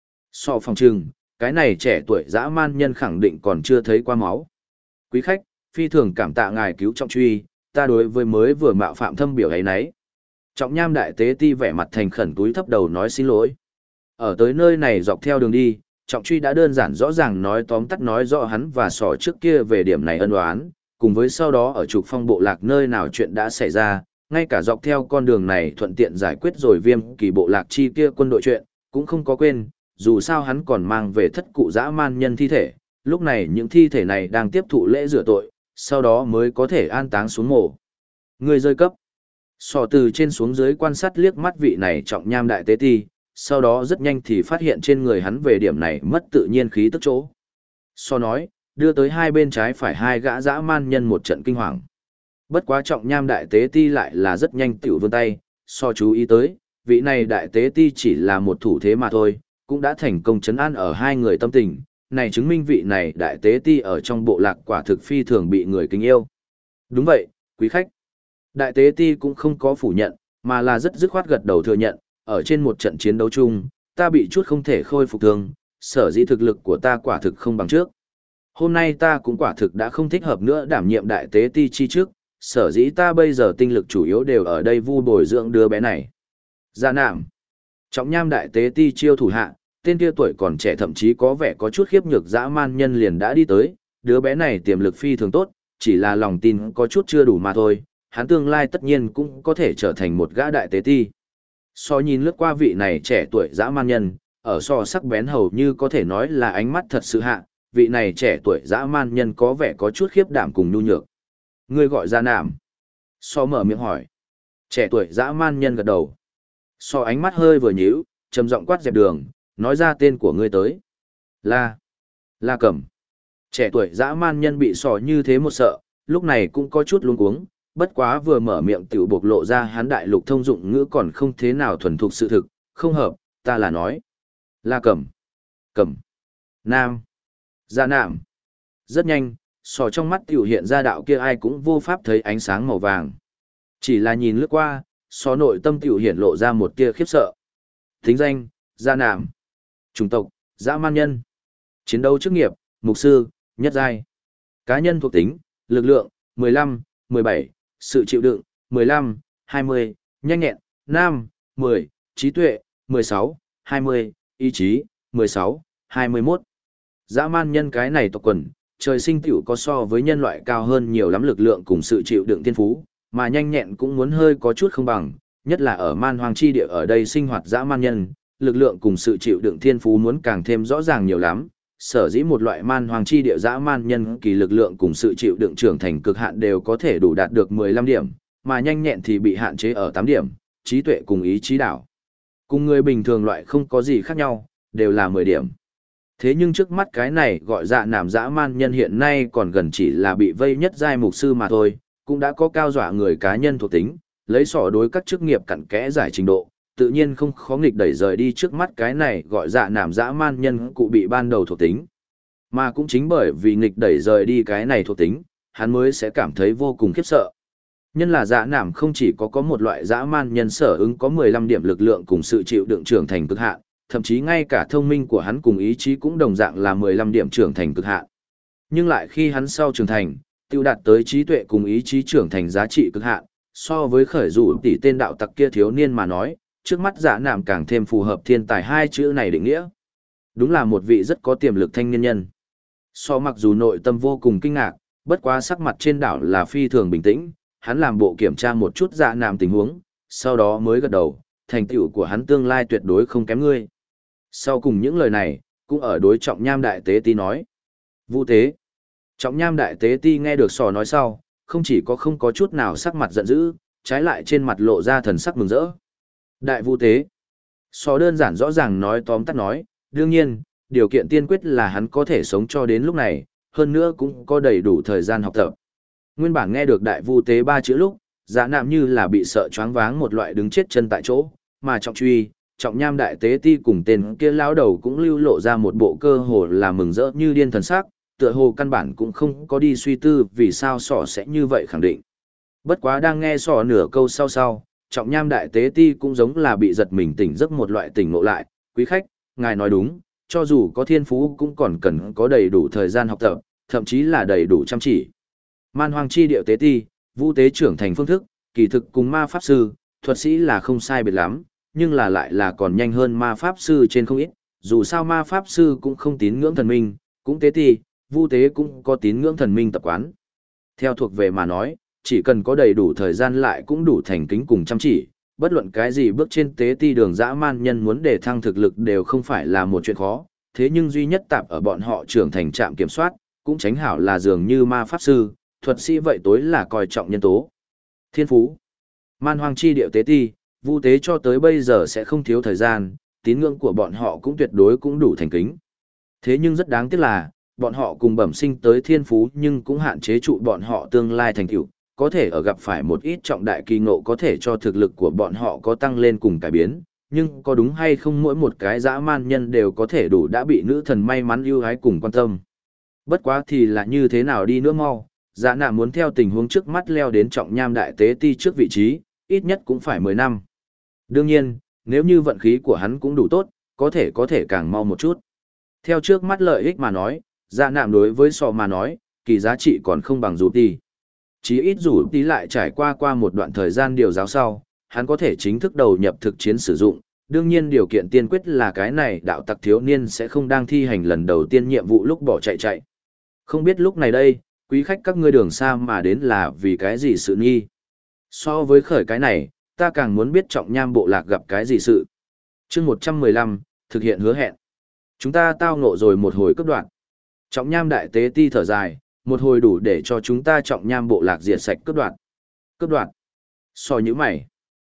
So phòng trừng, cái này trẻ tuổi dã man nhân khẳng định còn chưa thấy qua máu. Quý khách, phi thường cảm tạ ngài cứu Trọng Truy, ta đối với mới vừa mạo phạm thâm biểu ấy nấy. Trọng Nham đại tế ti vẻ mặt thành khẩn túi thấp đầu nói xin lỗi. Ở tới nơi này dọc theo đường đi, Trọng Truy đã đơn giản rõ ràng nói tóm tắt nói rõ hắn và sỏ trước kia về điểm này ân oán, cùng với sau đó ở trục phong bộ lạc nơi nào chuyện đã xảy ra, ngay cả dọc theo con đường này thuận tiện giải quyết rồi Viêm Kỳ bộ lạc chi kia quân đội chuyện, cũng không có quên, dù sao hắn còn mang về thất cụ dã man nhân thi thể, lúc này những thi thể này đang tiếp thụ lễ rửa tội, sau đó mới có thể an táng xuống mồ. Người rơi cấp. Sò từ trên xuống dưới quan sát liếc mắt vị này Trọng Nham đại tế ti, sau đó rất nhanh thì phát hiện trên người hắn về điểm này mất tự nhiên khí tức chỗ. Sò nói, đưa tới hai bên trái phải hai gã dã man nhân một trận kinh hoàng. Bất quá Trọng Nham đại tế ti lại là rất nhanh tiểu vươn tay, Sò chú ý tới, vị này đại tế ti chỉ là một thủ thế mà thôi, cũng đã thành công trấn an ở hai người tâm tình, này chứng minh vị này đại tế ti ở trong bộ lạc quả thực phi thường bị người kính yêu. Đúng vậy, quý khách. Đại tế ti cũng không có phủ nhận, mà là rất dứt khoát gật đầu thừa nhận, ở trên một trận chiến đấu chung, ta bị chút không thể khôi phục thương, sở dĩ thực lực của ta quả thực không bằng trước. Hôm nay ta cũng quả thực đã không thích hợp nữa đảm nhiệm đại tế ti chi trước, sở dĩ ta bây giờ tinh lực chủ yếu đều ở đây vu bồi dưỡng đứa bé này. Dạ nạm. Trọng Nham đại tế ti chiêu thủ hạ, tên kia tuổi còn trẻ thậm chí có vẻ có chút khiếp nhược dã man nhân liền đã đi tới, đứa bé này tiềm lực phi thường tốt, chỉ là lòng tin có chút chưa đủ mà thôi, hắn tương lai tất nhiên cũng có thể trở thành một gã đại tế ti. So nhìn lướt qua vị này trẻ tuổi dã man nhân, ở so sắc bén hầu như có thể nói là ánh mắt thật sự hạ, vị này trẻ tuổi dã man nhân có vẻ có chút khiếp đảm cùng nhu nhược. Ngươi gọi ra nạm. So mở miệng hỏi. Trẻ tuổi dã man nhân gật đầu. So ánh mắt hơi vừa nhíu, trầm giọng quát dẹp đường, nói ra tên của ngươi tới. La Cẩm. Trẻ tuổi dã man nhân bị sò như thế một sợ, lúc này cũng có chút luống cuống, bất quá vừa mở miệng tiểu bộc lộ ra hắn đại lục thông dụng ngữ còn không thế nào thuần thục sự thực, không hợp, ta là nói. La Cẩm. Cẩm. Nam. Dạ nạm. Rất nhanh, sò trong mắt tiểu hiện ra đạo kia ai cũng vô pháp thấy ánh sáng màu vàng. Chỉ là nhìn lướt qua, sò nội tâm tiểu hiện lộ ra một tia khiếp sợ. Thính danh, Dạ nạm. Chủng tộc, dã man nhân. Chiến đấu chức nghiệp, mục sư, nhất giai. Cá nhân thuộc tính, lực lượng, 15, 17, sự chịu đựng, 15, 20, nhanh nhẹn, 5, 10, trí tuệ, 16, 20, ý chí, 16, 21. Dã man nhân cái này tộc quần, trời sinh tiểu có so với nhân loại cao hơn nhiều lắm lực lượng cùng sự chịu đựng thiên phú, mà nhanh nhẹn cũng muốn hơi có chút không bằng, nhất là ở man hoang chi địa ở đây sinh hoạt dã man nhân, lực lượng cùng sự chịu đựng thiên phú muốn càng thêm rõ ràng nhiều lắm. Sở dĩ một loại man hoang chi địa dã man nhân kỳ lực lượng cùng sự chịu đựng trưởng thành cực hạn đều có thể đủ đạt được 15 điểm, mà nhanh nhẹn thì bị hạn chế ở 8 điểm, trí tuệ cùng ý chí đảo. Cùng người bình thường loại không có gì khác nhau, đều là 10 điểm. Thế nhưng trước mắt cái này gọi dạ nảm dã man nhân hiện nay còn gần chỉ là bị vây nhất giai mục sư mà thôi, cũng đã có cao dọa người cá nhân thuộc tính, lấy sỏ đối các chức nghiệp cặn kẽ giải trình độ, tự nhiên không khó nghịch đẩy rời đi trước mắt cái này gọi dạ nảm dã man nhân cụ bị ban đầu thuộc tính. Mà cũng chính bởi vì nghịch đẩy rời đi cái này thuộc tính, hắn mới sẽ cảm thấy vô cùng khiếp sợ. Nhân là dạ nảm không chỉ có một loại dã man nhân sở ứng có 15 điểm lực lượng cùng sự chịu đựng trưởng thành cực hạn, thậm chí ngay cả thông minh của hắn cùng ý chí cũng đồng dạng là 15 điểm trưởng thành cực hạn. Nhưng lại khi hắn sau trưởng thành, tiêu đạt tới trí tuệ cùng ý chí trưởng thành giá trị cực hạn, so với khởi rủ tỷ tên đạo tặc kia thiếu niên mà nói, trước mắt dạ nảm càng thêm phù hợp thiên tài hai chữ này định nghĩa. Đúng là một vị rất có tiềm lực thanh niên nhân. So mặc dù nội tâm vô cùng kinh ngạc, bất quá sắc mặt trên đảo là phi thường bình tĩnh, hắn làm bộ kiểm tra một chút dạ nảm tình huống, sau đó mới gật đầu, thành tựu của hắn tương lai tuyệt đối không kém ngươi. Sau cùng những lời này, cũng ở đối trọng nham đại tế ti nói. Vũ tế. Trọng nham đại tế ti nghe được sò nói sau, không chỉ có không có chút nào sắc mặt giận dữ, trái lại trên mặt lộ ra thần sắc mừng rỡ. Đại vũ tế. Sò đơn giản rõ ràng nói tóm tắt nói, đương nhiên, điều kiện tiên quyết là hắn có thể sống cho đến lúc này, hơn nữa cũng có đầy đủ thời gian học tập. Nguyên bản nghe được đại vu tế ba chữ lúc, dạ nạm như là bị sợ choáng váng một loại đứng chết chân tại chỗ, mà trọng truy, trọng nham đại tế ti cùng tên kia lão đầu cũng lưu lộ ra một bộ cơ hồ là mừng rỡ như điên thần sắc, tựa hồ căn bản cũng không có đi suy tư vì sao sỏ sẽ như vậy khẳng định. Bất quá đang nghe sỏ nửa câu sau, trọng nham đại tế ti cũng giống là bị giật mình tỉnh giấc một loại tỉnh ngộ lại, quý khách, ngài nói đúng, cho dù có thiên phú cũng còn cần có đầy đủ thời gian học tập, thậm chí là đầy đủ chăm chỉ. Man hoang chi điệu tế ti, vu tế trưởng thành phương thức, kỳ thực cùng ma pháp sư, thuật sĩ là không sai biệt lắm, nhưng là lại là còn nhanh hơn ma pháp sư trên không ít, dù sao ma pháp sư cũng không tín ngưỡng thần minh, cũng tế ti, vu tế cũng có tín ngưỡng thần minh tập quán. Theo thuộc về mà nói, chỉ cần có đầy đủ thời gian lại cũng đủ thành kính cùng chăm chỉ, bất luận cái gì bước trên tế ti đường dã man nhân muốn để thăng thực lực đều không phải là một chuyện khó, thế nhưng duy nhất tạp ở bọn họ trưởng thành trạm kiểm soát, cũng tránh hảo là dường như ma pháp sư, thuật sĩ vậy tối là coi trọng nhân tố. Thiên phú. Man hoang chi điệu tế ti, vu tế cho tới bây giờ sẽ không thiếu thời gian, tín ngưỡng của bọn họ cũng tuyệt đối cũng đủ thành kính. Thế nhưng rất đáng tiếc là, bọn họ cùng bẩm sinh tới thiên phú nhưng cũng hạn chế trụ bọn họ tương lai thành tựu, có thể ở gặp phải một ít trọng đại kỳ ngộ có thể cho thực lực của bọn họ có tăng lên cùng cải biến, nhưng có đúng hay không mỗi một cái dã man nhân đều có thể đủ đã bị nữ thần may mắn ưu ái cùng quan tâm. Bất quá thì là như thế nào đi nữa mau, dạ nạm muốn theo tình huống trước mắt leo đến trọng nham đại tế ti trước vị trí, ít nhất cũng phải 10 năm. Đương nhiên, nếu như vận khí của hắn cũng đủ tốt, có thể càng mau một chút. Theo trước mắt lợi ích mà nói, dạ nạm đối với sò mà nói, kỳ giá trị còn không bằng rủ tỷ. Chí ít rủ tỷ lại trải qua một đoạn thời gian điều giáo sau, hắn có thể chính thức đầu nhập thực chiến sử dụng. Đương nhiên điều kiện tiên quyết là cái này đạo tặc thiếu niên sẽ không đang thi hành lần đầu tiên nhiệm vụ lúc bỏ chạy. Không biết lúc này đây, quý khách các ngươi đường xa mà đến là vì cái gì sự nghi. So với khởi cái này, ta càng muốn biết trọng nham bộ lạc gặp cái gì sự. Chương 115, thực hiện hứa hẹn. Chúng ta tao ngộ rồi một hồi cấp đoạn. Trọng nham đại tế ti thở dài, một hồi đủ để cho chúng ta trọng nham bộ lạc diệt sạch cấp đoạn. Cấp đoạn. So như mày.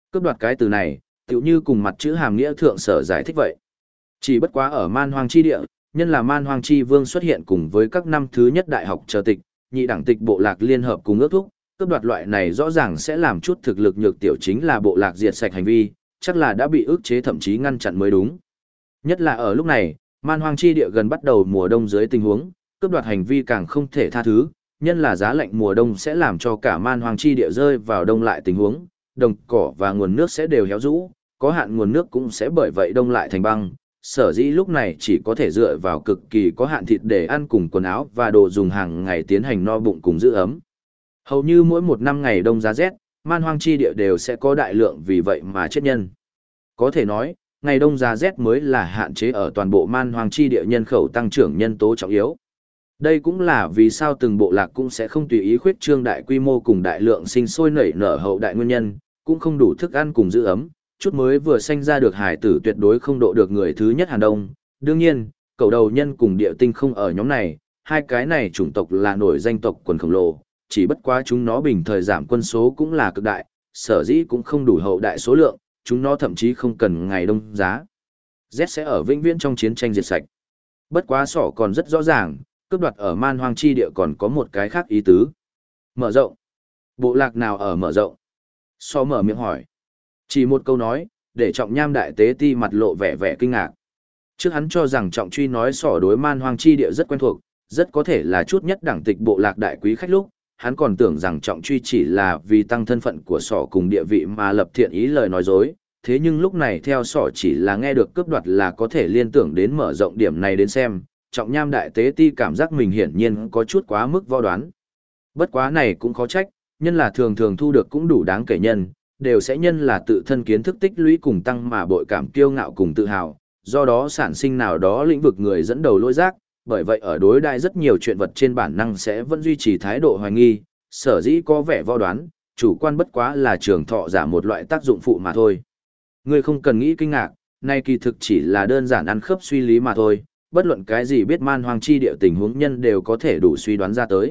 Cướp đoạt cái từ này, tựu như cùng mặt chữ hàm nghĩa thượng sở giải thích vậy. Chỉ bất quá ở man hoang chi địa, nhân là man hoang chi vương xuất hiện cùng với các năm thứ nhất đại học chờ tịch, nhị đẳng tịch bộ lạc liên hợp cùng ước thúc, cướp đoạt loại này rõ ràng sẽ làm chút thực lực nhược tiểu chính là bộ lạc diệt sạch hành vi, chắc là đã bị ức chế thậm chí ngăn chặn mới đúng. Nhất là ở lúc này, man hoang chi địa gần bắt đầu mùa đông dưới tình huống, cướp đoạt hành vi càng không thể tha thứ, nhân là giá lạnh mùa đông sẽ làm cho cả man hoang chi địa rơi vào đông lại tình huống, đồng cỏ và nguồn nước sẽ đều héo rũ, có hạn nguồn nước cũng sẽ bởi vậy đông lại thành băng. Sở dĩ lúc này chỉ có thể dựa vào cực kỳ có hạn thịt để ăn cùng quần áo và đồ dùng hàng ngày tiến hành no bụng cùng giữ ấm. Hầu như mỗi một năm ngày đông giá rét, man hoang chi địa đều sẽ có đại lượng vì vậy mà chết nhân. Có thể nói, ngày đông giá rét mới là hạn chế ở toàn bộ man hoang chi địa nhân khẩu tăng trưởng nhân tố trọng yếu. Đây cũng là vì sao từng bộ lạc cũng sẽ không tùy ý khuyết trương đại quy mô cùng đại lượng sinh sôi nảy nở hậu đại nguyên nhân, cũng không đủ thức ăn cùng giữ ấm, chút mới vừa sanh ra được hải tử tuyệt đối không độ được người thứ nhất Hàn Đông. Đương nhiên, cầu đầu nhân cùng địa tinh không ở nhóm này, hai cái này chủng tộc là nổi danh tộc quần khổng lồ, chỉ bất quá chúng nó bình thời giảm quân số cũng là cực đại, sở dĩ cũng không đủ hậu đại số lượng, chúng nó thậm chí không cần ngày đông giá. Z sẽ ở vĩnh viễn trong chiến tranh diệt sạch. Bất quá sỏ còn rất rõ ràng, cướp đoạt ở man hoang chi địa còn có một cái khác ý tứ. Mở rộng. Bộ lạc nào ở mở rộng? So mở miệng hỏi. Chỉ một câu nói, để Trọng Nham đại tế ti mặt lộ vẻ vẻ kinh ngạc. Trước hắn cho rằng Trọng Truy nói sỏ đối man hoang chi địa rất quen thuộc, rất có thể là chút nhất đẳng tịch bộ lạc đại quý khách lúc, hắn còn tưởng rằng Trọng Truy chỉ là vì tăng thân phận của sỏ cùng địa vị mà lập thiện ý lời nói dối, thế nhưng lúc này theo sỏ chỉ là nghe được cướp đoạt là có thể liên tưởng đến mở rộng điểm này đến xem, Trọng Nham đại tế ti cảm giác mình hiển nhiên có chút quá mức vo đoán. Bất quá này cũng khó trách, nhân là thường thường thu được cũng đủ đáng kể nhân, đều sẽ nhân là tự thân kiến thức tích lũy cùng tăng mà bội cảm kiêu ngạo cùng tự hào, do đó sản sinh nào đó lĩnh vực người dẫn đầu lỗi giác, bởi vậy ở đối đại rất nhiều chuyện vật trên bản năng sẽ vẫn duy trì thái độ hoài nghi, sở dĩ có vẻ vo đoán, chủ quan bất quá là trường thọ giả một loại tác dụng phụ mà thôi. Ngươi không cần nghĩ kinh ngạc, nay kỳ thực chỉ là đơn giản ăn khớp suy lý mà thôi, bất luận cái gì biết man hoang chi địa tình huống nhân đều có thể đủ suy đoán ra tới.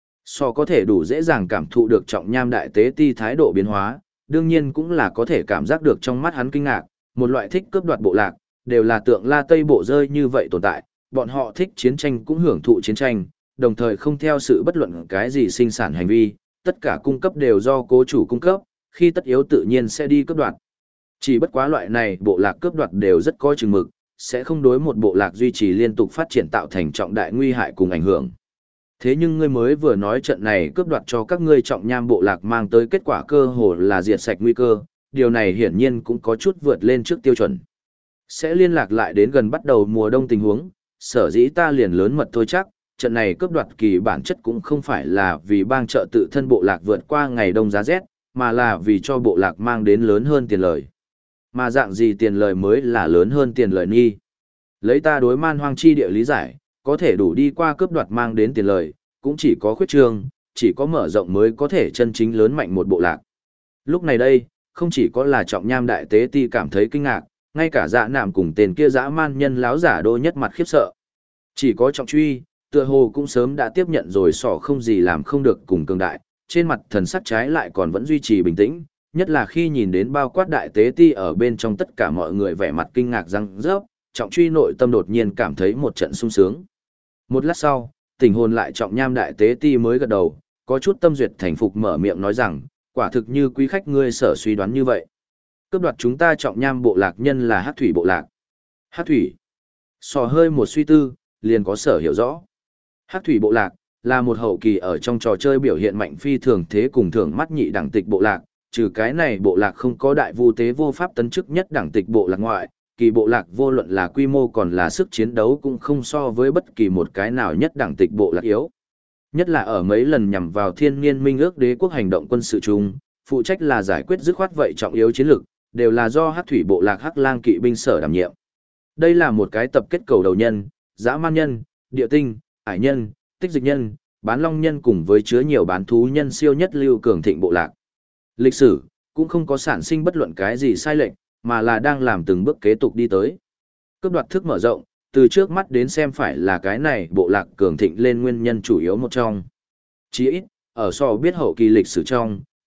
So có thể đủ dễ dàng cảm thụ được Trọng Nham đại tế ti thái độ biến hóa, đương nhiên cũng là có thể cảm giác được trong mắt hắn kinh ngạc, một loại thích cướp đoạt bộ lạc, đều là tượng La Tây bộ rơi như vậy tồn tại, bọn họ thích chiến tranh cũng hưởng thụ chiến tranh, đồng thời không theo sự bất luận cái gì sinh sản hành vi, tất cả cung cấp đều do cố chủ cung cấp, khi tất yếu tự nhiên sẽ đi cướp đoạt. Chỉ bất quá loại này bộ lạc cướp đoạt đều rất có chừng mực, sẽ không đối một bộ lạc duy trì liên tục phát triển tạo thành trọng đại nguy hại cùng ảnh hưởng. Thế nhưng ngươi mới vừa nói trận này cướp đoạt cho các ngươi Trọng Nham bộ lạc mang tới kết quả cơ hồ là diệt sạch nguy cơ, điều này hiển nhiên cũng có chút vượt lên trước tiêu chuẩn. Sẽ liên lạc lại đến gần bắt đầu mùa đông tình huống, sở dĩ ta liền lớn mật thôi chắc, trận này cướp đoạt kỳ bản chất cũng không phải là vì bang trợ tự thân bộ lạc vượt qua ngày đông giá rét, mà là vì cho bộ lạc mang đến lớn hơn tiền lời. Mà dạng gì tiền lời mới là lớn hơn tiền lời nghi? Lấy ta đối man hoang chi địa lý giải, có thể đủ đi qua cướp đoạt mang đến tiền lời, cũng chỉ có khuyết trương, chỉ có mở rộng mới có thể chân chính lớn mạnh một bộ lạc. Lúc này đây, không chỉ có là Trọng Nham đại tế ti cảm thấy kinh ngạc, ngay cả Dạ Nạm cùng tên kia dã man nhân láo giả đô nhất mặt khiếp sợ. Chỉ có Trọng Truy, tựa hồ cũng sớm đã tiếp nhận rồi sỏ không gì làm không được cùng cường đại, trên mặt thần sắc trái lại còn vẫn duy trì bình tĩnh, nhất là khi nhìn đến bao quát đại tế ti ở bên trong tất cả mọi người vẻ mặt kinh ngạc răng rớp, Trọng Truy nội tâm đột nhiên cảm thấy một trận sung sướng. Một lát sau, tình hồn lại Trọng Nham đại tế ti mới gật đầu, có chút tâm duyệt thành phục mở miệng nói rằng, quả thực như quý khách ngươi sở suy đoán như vậy. Cướp đoạt chúng ta Trọng Nham bộ lạc nhân là Hắc Thủy bộ lạc. Hắc Thủy. Sò hơi một suy tư, liền có sở hiểu rõ. Hắc Thủy bộ lạc là một hậu kỳ ở trong trò chơi biểu hiện mạnh phi thường thế cùng thường mắt nhị đẳng tịch bộ lạc, trừ cái này bộ lạc không có đại vu tế vô pháp tấn chức nhất đẳng tịch bộ lạc ngoại, kỳ bộ lạc vô luận là quy mô còn là sức chiến đấu cũng không so với bất kỳ một cái nào nhất đẳng tịch bộ lạc yếu. Nhất là ở mấy lần nhằm vào thiên niên minh ước đế quốc hành động quân sự chung, phụ trách là giải quyết dứt khoát vậy trọng yếu chiến lược, đều là do Hắc Thủy bộ lạc Hắc Lang kỵ binh sở đảm nhiệm. Đây là một cái tập kết cầu đầu nhân, dã man nhân, địa tinh, ải nhân, tích dịch nhân, bán long nhân cùng với chứa nhiều bán thú nhân siêu nhất lưu cường thịnh bộ lạc. Lịch sử cũng không có sản sinh bất luận cái gì sai lệch, mà là đang làm từng bước kế tục đi tới. Cướp đoạt thức mở rộng, từ trước mắt đến xem phải là cái này bộ lạc cường thịnh lên nguyên nhân chủ yếu một trong. Chỉ ít, ở so biết hậu kỳ lịch sử trong,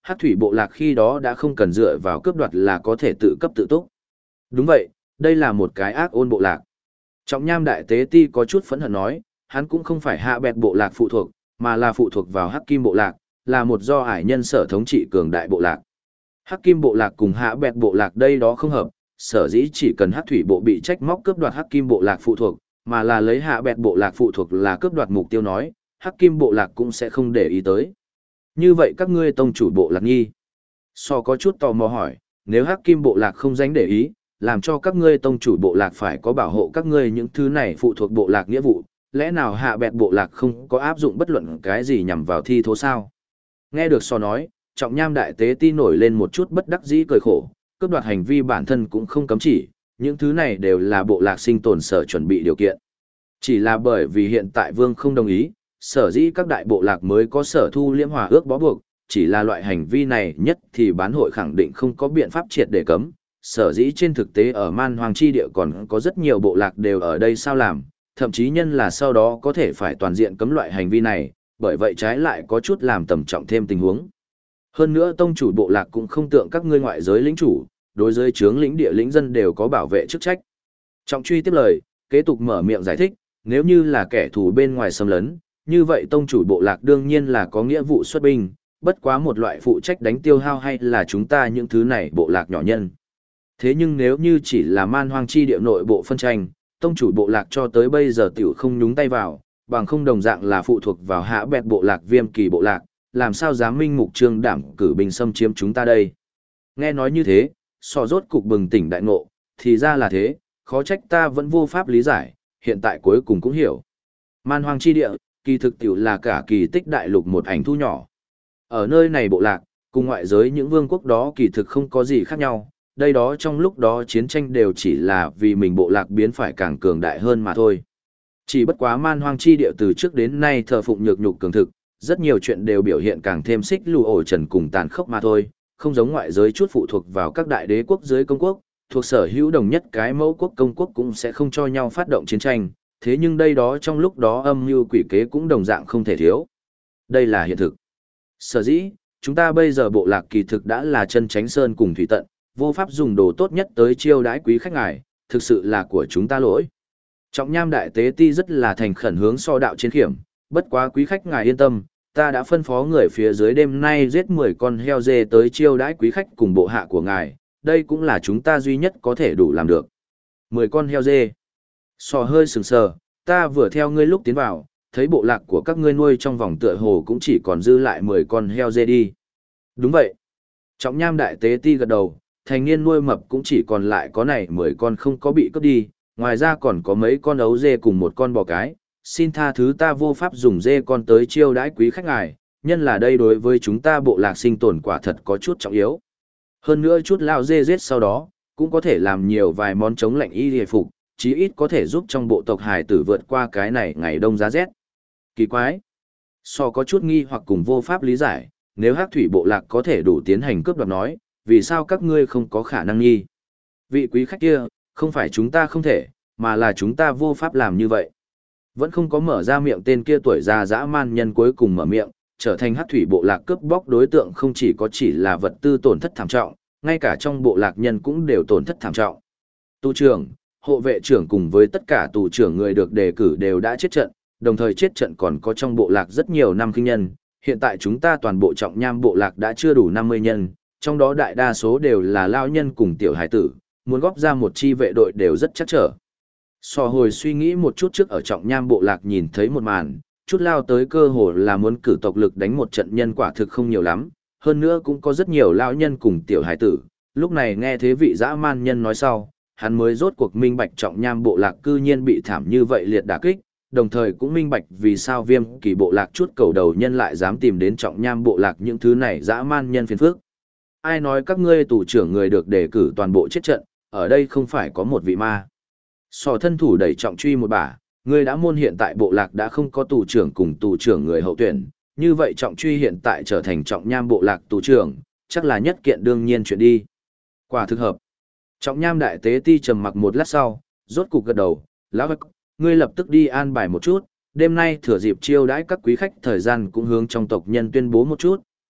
Hắc thủy bộ lạc khi đó đã không cần dựa vào cướp đoạt là có thể tự cấp tự túc. Đúng vậy, đây là một cái ác ôn bộ lạc. Trọng Nham đại tế ti có chút phẫn hận nói, hắn cũng không phải hạ bẹt bộ lạc phụ thuộc, mà là phụ thuộc vào Hắc Kim bộ lạc, là một do ải nhân sở thống trị cường đại bộ lạc. Hắc Kim bộ lạc cùng hạ bẹt bộ lạc đây đó không hợp, sở dĩ chỉ cần Hắc thủy bộ bị trách móc cướp đoạt Hắc Kim bộ lạc phụ thuộc, mà là lấy hạ bẹt bộ lạc phụ thuộc là cướp đoạt mục tiêu nói, Hắc Kim bộ lạc cũng sẽ không để ý tới. Như vậy các ngươi tông chủ bộ lạc nghi. So có chút tò mò hỏi, nếu Hắc Kim bộ lạc không dánh để ý, làm cho các ngươi tông chủ bộ lạc phải có bảo hộ các ngươi những thứ này phụ thuộc bộ lạc nghĩa vụ, lẽ nào hạ bẹt bộ lạc không có áp dụng bất luận cái gì nhằm vào thi thố sao? Nghe được so nói, Trọng Nham đại tế ti nổi lên một chút bất đắc dĩ cười khổ, cướp đoạt hành vi bản thân cũng không cấm chỉ, những thứ này đều là bộ lạc sinh tồn sở chuẩn bị điều kiện. Chỉ là bởi vì hiện tại vương không đồng ý, sở dĩ các đại bộ lạc mới có sở thu liễm hòa ước bó buộc, chỉ là loại hành vi này nhất thì bán hội khẳng định không có biện pháp triệt để cấm, sở dĩ trên thực tế ở man hoàng chi địa còn có rất nhiều bộ lạc đều ở đây sao làm, thậm chí nhân là sau đó có thể phải toàn diện cấm loại hành vi này, bởi vậy trái lại có chút làm tầm trọng thêm tình huống. Hơn nữa tông chủ bộ lạc cũng không tượng các ngươi ngoại giới lĩnh chủ, đối giới chướng lĩnh địa lĩnh dân đều có bảo vệ chức trách. Trọng truy tiếp lời, kế tục mở miệng giải thích, nếu như là kẻ thù bên ngoài xâm lấn, như vậy tông chủ bộ lạc đương nhiên là có nghĩa vụ xuất binh, bất quá một loại phụ trách đánh tiêu hao hay là chúng ta những thứ này bộ lạc nhỏ nhân. Thế nhưng nếu như chỉ là man hoang chi địa nội bộ phân tranh, tông chủ bộ lạc cho tới bây giờ tiểu không nhúng tay vào, bằng không đồng dạng là phụ thuộc vào hạ bẹt bộ lạc Viêm Kỳ bộ lạc, làm sao dám minh mục trương đảm cử binh xâm chiếm chúng ta đây. Nghe nói như thế, so rốt cục bừng tỉnh đại ngộ, thì ra là thế, khó trách ta vẫn vô pháp lý giải, hiện tại cuối cùng cũng hiểu. Man hoang chi địa, kỳ thực tiểu là cả kỳ tích đại lục một ảnh thu nhỏ. Ở nơi này bộ lạc, cùng ngoại giới những vương quốc đó kỳ thực không có gì khác nhau, đây đó trong lúc đó chiến tranh đều chỉ là vì mình bộ lạc biến phải càng cường đại hơn mà thôi. Chỉ bất quá man hoang chi địa từ trước đến nay thờ phụng nhược nhục cường thực, rất nhiều chuyện đều biểu hiện càng thêm xích lù ổ trần cùng tàn khốc mà thôi, không giống ngoại giới chút phụ thuộc vào các đại đế quốc dưới công quốc, thuộc sở hữu đồng nhất cái mẫu quốc công quốc cũng sẽ không cho nhau phát động chiến tranh, thế nhưng đây đó trong lúc đó âm mưu quỷ kế cũng đồng dạng không thể thiếu. Đây là hiện thực. Sở dĩ, chúng ta bây giờ bộ lạc kỳ thực đã là chân chánh sơn cùng thủy tận, vô pháp dùng đồ tốt nhất tới chiêu đãi quý khách ngài, thực sự là của chúng ta lỗi. Trọng Nham đại tế ti rất là thành khẩn hướng so đạo chiến khiểm, bất quá quý khách ngài yên tâm, ta đã phân phó người phía dưới đêm nay giết 10 con heo dê tới chiêu đãi quý khách cùng bộ hạ của ngài, đây cũng là chúng ta duy nhất có thể đủ làm được. 10 con heo dê. So hơi sừng sờ, ta vừa theo ngươi lúc tiến vào, thấy bộ lạc của các ngươi nuôi trong vòng tựa hồ cũng chỉ còn dư lại 10 con heo dê đi. Đúng vậy. Trọng Nham đại tế ti gật đầu, thành niên nuôi mập cũng chỉ còn lại có này 10 con không có bị cướp đi, ngoài ra còn có mấy con ấu dê cùng một con bò cái, xin tha thứ ta vô pháp dùng dê con tới chiêu đãi quý khách ngài, nhân là đây đối với chúng ta bộ lạc sinh tồn quả thật có chút trọng yếu. Hơn nữa chút lao dê giết sau đó, cũng có thể làm nhiều vài món chống lạnh y hề phục, chí ít có thể giúp trong bộ tộc hài tử vượt qua cái này ngày đông giá rét. Kỳ quái. So có chút nghi hoặc cùng vô pháp lý giải, nếu hắc thủy bộ lạc có thể đủ tiến hành cướp đoạt nói, vì sao các ngươi không có khả năng nghi? Vị quý khách kia, không phải chúng ta không thể, mà là chúng ta vô pháp làm như vậy. Vẫn không có mở ra miệng tên kia tuổi già dã man nhân cuối cùng mở miệng, trở thành hắc thủy bộ lạc cướp bóc đối tượng không chỉ là vật tư tổn thất thảm trọng, ngay cả trong bộ lạc nhân cũng đều tổn thất thảm trọng. Tu trưởng, hộ vệ trưởng cùng với tất cả tù trưởng người được đề cử đều đã chết trận, đồng thời chết trận còn có trong bộ lạc rất nhiều năm kinh nhân, hiện tại chúng ta toàn bộ Trọng Nham bộ lạc đã chưa đủ 50 nhân, trong đó đại đa số đều là lao nhân cùng tiểu hải tử, muốn góp ra một chi vệ đội đều rất chắc trở. So hồi suy nghĩ một chút trước ở Trọng Nham bộ lạc nhìn thấy một màn, chút lao tới cơ hồ là muốn cử tộc lực đánh một trận nhân quả thực không nhiều lắm, hơn nữa cũng có rất nhiều lao nhân cùng tiểu hải tử, lúc này nghe thế vị dã man nhân nói sau, hắn mới rốt cuộc minh bạch Trọng Nham bộ lạc cư nhiên bị thảm như vậy liệt đả kích, đồng thời cũng minh bạch vì sao Viêm Kỳ bộ lạc chút cầu đầu nhân lại dám tìm đến Trọng Nham bộ lạc những thứ này dã man nhân phiền phức. Ai nói các ngươi tù trưởng người được đề cử toàn bộ chết trận, ở đây không phải có một vị ma. Sò thân thủ đẩy Trọng Truy một bả, người đã môn hiện tại bộ lạc đã không có tù trưởng cùng tù trưởng người hậu tuyển, như vậy Trọng Truy hiện tại trở thành Trọng Nham bộ lạc tù trưởng, chắc là nhất kiện đương nhiên chuyện đi. Quả thực hợp. Trọng Nham đại tế ti trầm mặc một lát sau, rốt cục gật đầu, lão vật, ngươi lập tức đi an bài một chút, đêm nay thừa dịp chiêu đãi các quý khách thời gian cũng hướng trong tộc nhân tuyên bố một chút,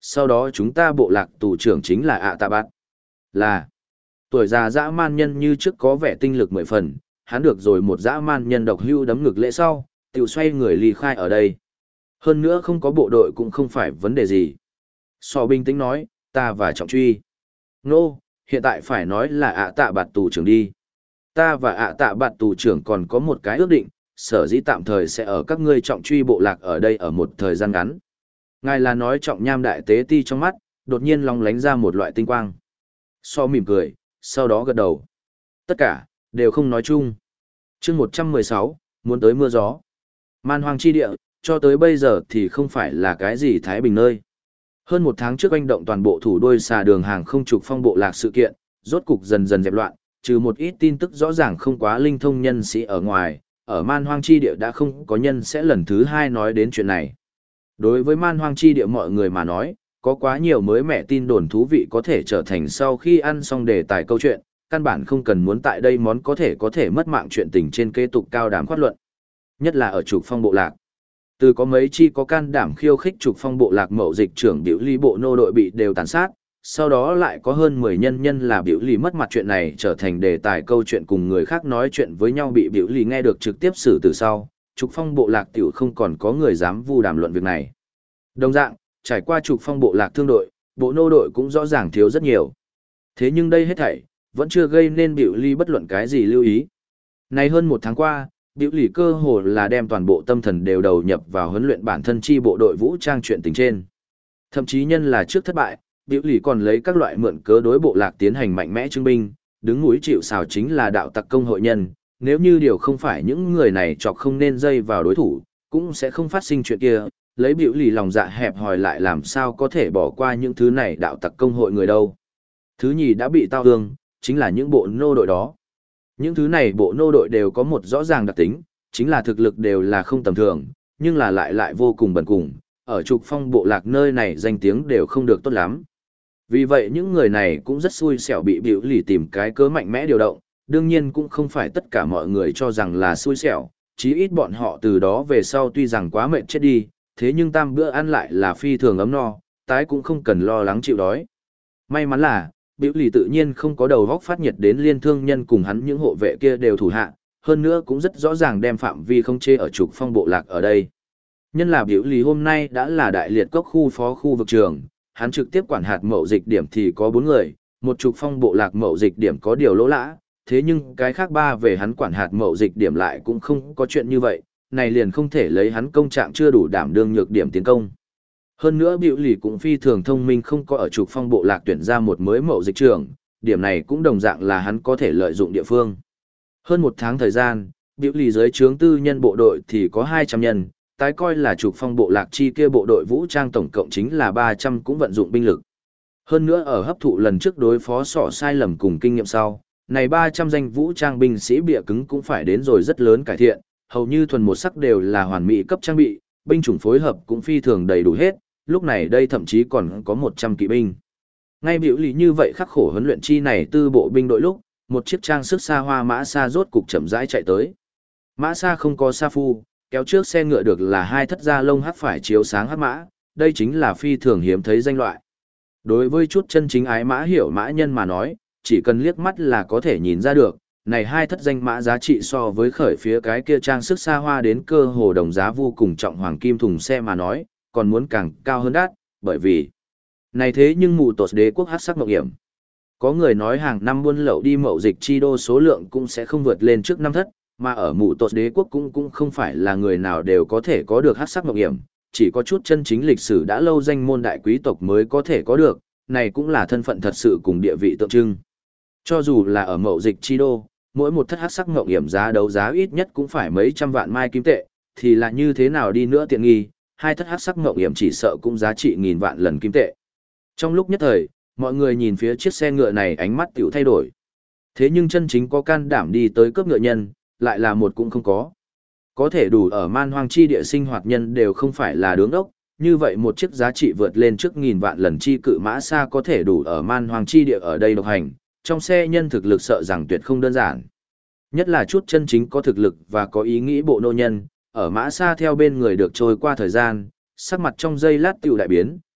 sau đó chúng ta bộ lạc tù trưởng chính là ạ tạ bạt. Là, tuổi già dã man nhân như trước có vẻ tinh lực 10 phần, hắn được rồi một dã man nhân độc hưu đấm ngực lễ sau, tiểu xoay người ly khai ở đây. Hơn nữa không có bộ đội cũng không phải vấn đề gì. So bình tĩnh nói, ta và trọng truy. Nô, hiện tại phải nói là ạ tạ bạt tù trưởng đi. Ta và ạ tạ bạt tù trưởng còn có một cái ước định, sở dĩ tạm thời sẽ ở các ngươi trọng truy bộ lạc ở đây ở một thời gian ngắn. Ngài là nói trọng nham đại tế ti trong mắt, đột nhiên long lánh ra một loại tinh quang. So mỉm cười, sau đó gật đầu. Tất cả, đều không nói chung. chương 116, muốn tới mưa gió. Man hoang chi địa, cho tới bây giờ thì không phải là cái gì thái bình nơi. Hơn một tháng trước oanh động toàn bộ thủ đôi xà đường hàng không trục phong bộ lạc sự kiện, rốt cục dần dần dẹp loạn, trừ một ít tin tức rõ ràng không quá linh thông nhân sĩ ở ngoài, ở man hoang chi địa đã không có nhân sẽ lần thứ hai nói đến chuyện này. Đối với man hoang chi địa mọi người mà nói, có quá nhiều mới mẻ tin đồn thú vị có thể trở thành sau khi ăn xong đề tài câu chuyện, căn bản không cần muốn tại đây món có thể mất mạng chuyện tình trên kế tục cao đàm khoát luận. Nhất là ở trục phong bộ lạc. Từ có mấy chi có can đảm khiêu khích trục phong bộ lạc mậu dịch trưởng biểu ly bộ nô đội bị đều tàn sát, sau đó lại có hơn 10 nhân là biểu ly mất mặt chuyện này trở thành đề tài câu chuyện cùng người khác nói chuyện với nhau bị biểu ly nghe được trực tiếp xử từ sau, trục phong bộ lạc tiểu không còn có người dám vu đàm luận việc này. Đồng dạng, trải qua trục phong bộ lạc thương đội, bộ nô đội cũng rõ ràng thiếu rất nhiều. Thế nhưng đây hết thảy, vẫn chưa gây nên biểu ly bất luận cái gì lưu ý. Này hơn một tháng qua, biểu ly cơ hồ là đem toàn bộ tâm thần đều đầu nhập vào huấn luyện bản thân chi bộ đội vũ trang chuyện tình trên. Thậm chí nhân là trước thất bại, biểu ly còn lấy các loại mượn cớ đối bộ lạc tiến hành mạnh mẽ trưng binh, đứng núi chịu sào chính là đạo tặc công hội nhân, nếu như điều không phải những người này chọc không nên dây vào đối thủ, cũng sẽ không phát sinh chuyện kia, lấy biểu ly lòng dạ hẹp hòi lại làm sao có thể bỏ qua những thứ này đạo tặc công hội người đâu. Thứ nhì đã bị tao hương, chính là những bộ nô đội đó. Những thứ này bộ nô đội đều có một rõ ràng đặc tính, chính là thực lực đều là không tầm thường, nhưng là lại vô cùng bần cùng, ở trục phong bộ lạc nơi này danh tiếng đều không được tốt lắm. Vì vậy những người này cũng rất xui xẻo bị biểu lì tìm cái cớ mạnh mẽ điều động, đương nhiên cũng không phải tất cả mọi người cho rằng là xui xẻo, chí ít bọn họ từ đó về sau tuy rằng quá mệt chết đi, thế nhưng tam bữa ăn lại là phi thường ấm no, tái cũng không cần lo lắng chịu đói. May mắn là, biểu lì tự nhiên không có đầu góc phát nhiệt đến liên thương nhân cùng hắn những hộ vệ kia đều thủ hạ, hơn nữa cũng rất rõ ràng đem phạm vi không chê ở trục phong bộ lạc ở đây. Nhân là biểu lì hôm nay đã là đại liệt cốc khu phó khu vực trường, hắn trực tiếp quản hạt mậu dịch điểm thì có 4 người, một trục phong bộ lạc mậu dịch điểm có điều lỗ lã, thế nhưng cái khác 3 về hắn quản hạt mậu dịch điểm lại cũng không có chuyện như vậy, này liền không thể lấy hắn công trạng chưa đủ đảm đương nhược điểm tiến công. Hơn nữa biểu lì cũng phi thường thông minh không có ở trục phong bộ lạc tuyển ra một mới mậu dịch trưởng, điểm này cũng đồng dạng là hắn có thể lợi dụng địa phương. Hơn một tháng thời gian, biểu lì dưới trướng tư nhân bộ đội thì có 200 nhân, tái coi là trục phong bộ lạc chi kia bộ đội vũ trang tổng cộng chính là 300 cũng vận dụng binh lực. Hơn nữa ở hấp thụ lần trước đối phó sỏ sai lầm cùng kinh nghiệm sau, này 300 danh vũ trang binh sĩ bịa cứng cũng phải đến rồi rất lớn cải thiện, hầu như thuần một sắc đều là hoàn mỹ cấp trang bị, binh chủng phối hợp cũng phi thường đầy đủ hết, lúc này đây thậm chí còn có 100 kỵ binh. Ngay biểu lý như vậy khắc khổ huấn luyện chi này tư bộ binh đội lúc, một chiếc trang sức xa hoa mã xa rốt cục chậm rãi chạy tới. Mã xa không có sa phu, kéo trước xe ngựa được là 2 thất da lông hắc phải chiếu sáng hắc mã, đây chính là phi thường hiếm thấy danh loại. Đối với chút chân chính ái mã hiểu mã nhân mà nói, chỉ cần liếc mắt là có thể nhìn ra được, này 2 thất danh mã giá trị so với khởi phía cái kia trang sức xa hoa đến cơ hồ đồng giá vô cùng trọng hoàng kim thùng xe mà nói, còn muốn càng cao hơn đắt, bởi vì này thế nhưng mù tột đế quốc hắc sắc mộng hiểm. Có người nói hàng năm buôn lậu đi mậu dịch chi đô số lượng cũng sẽ không vượt lên trước 5 thất, mà ở mù tột đế quốc cũng không phải là người nào đều có thể có được hắc sắc mộng hiểm, chỉ có chút chân chính lịch sử đã lâu danh môn đại quý tộc mới có thể có được, này cũng là thân phận thật sự cùng địa vị tượng trưng. Cho dù là ở mậu dịch chi đô, mỗi một thất hắc sắc mộng hiểm giá đấu giá ít nhất cũng phải mấy trăm vạn mai kim tệ, thì là như thế nào đi nữa tiện nghi, 2 thất hắc sắc mộng hiểm chỉ sợ cũng giá trị nghìn vạn lần kim tệ. Trong lúc nhất thời, mọi người nhìn phía chiếc xe ngựa này ánh mắt tiểu thay đổi. Thế nhưng chân chính có can đảm đi tới cướp ngựa nhân, lại là một cũng không có. Có thể đủ ở man hoang chi địa sinh hoạt nhân đều không phải là đứng đốc, như vậy một chiếc giá trị vượt lên trước nghìn vạn lần chi cự mã xa có thể đủ ở man hoang chi địa ở đây độc hành, trong xe nhân thực lực sợ rằng tuyệt không đơn giản. Nhất là chút chân chính có thực lực và có ý nghĩ bộ nô nhân, ở mã xa theo bên người được trôi qua thời gian, sắc mặt trong giây lát tiểu đại biến,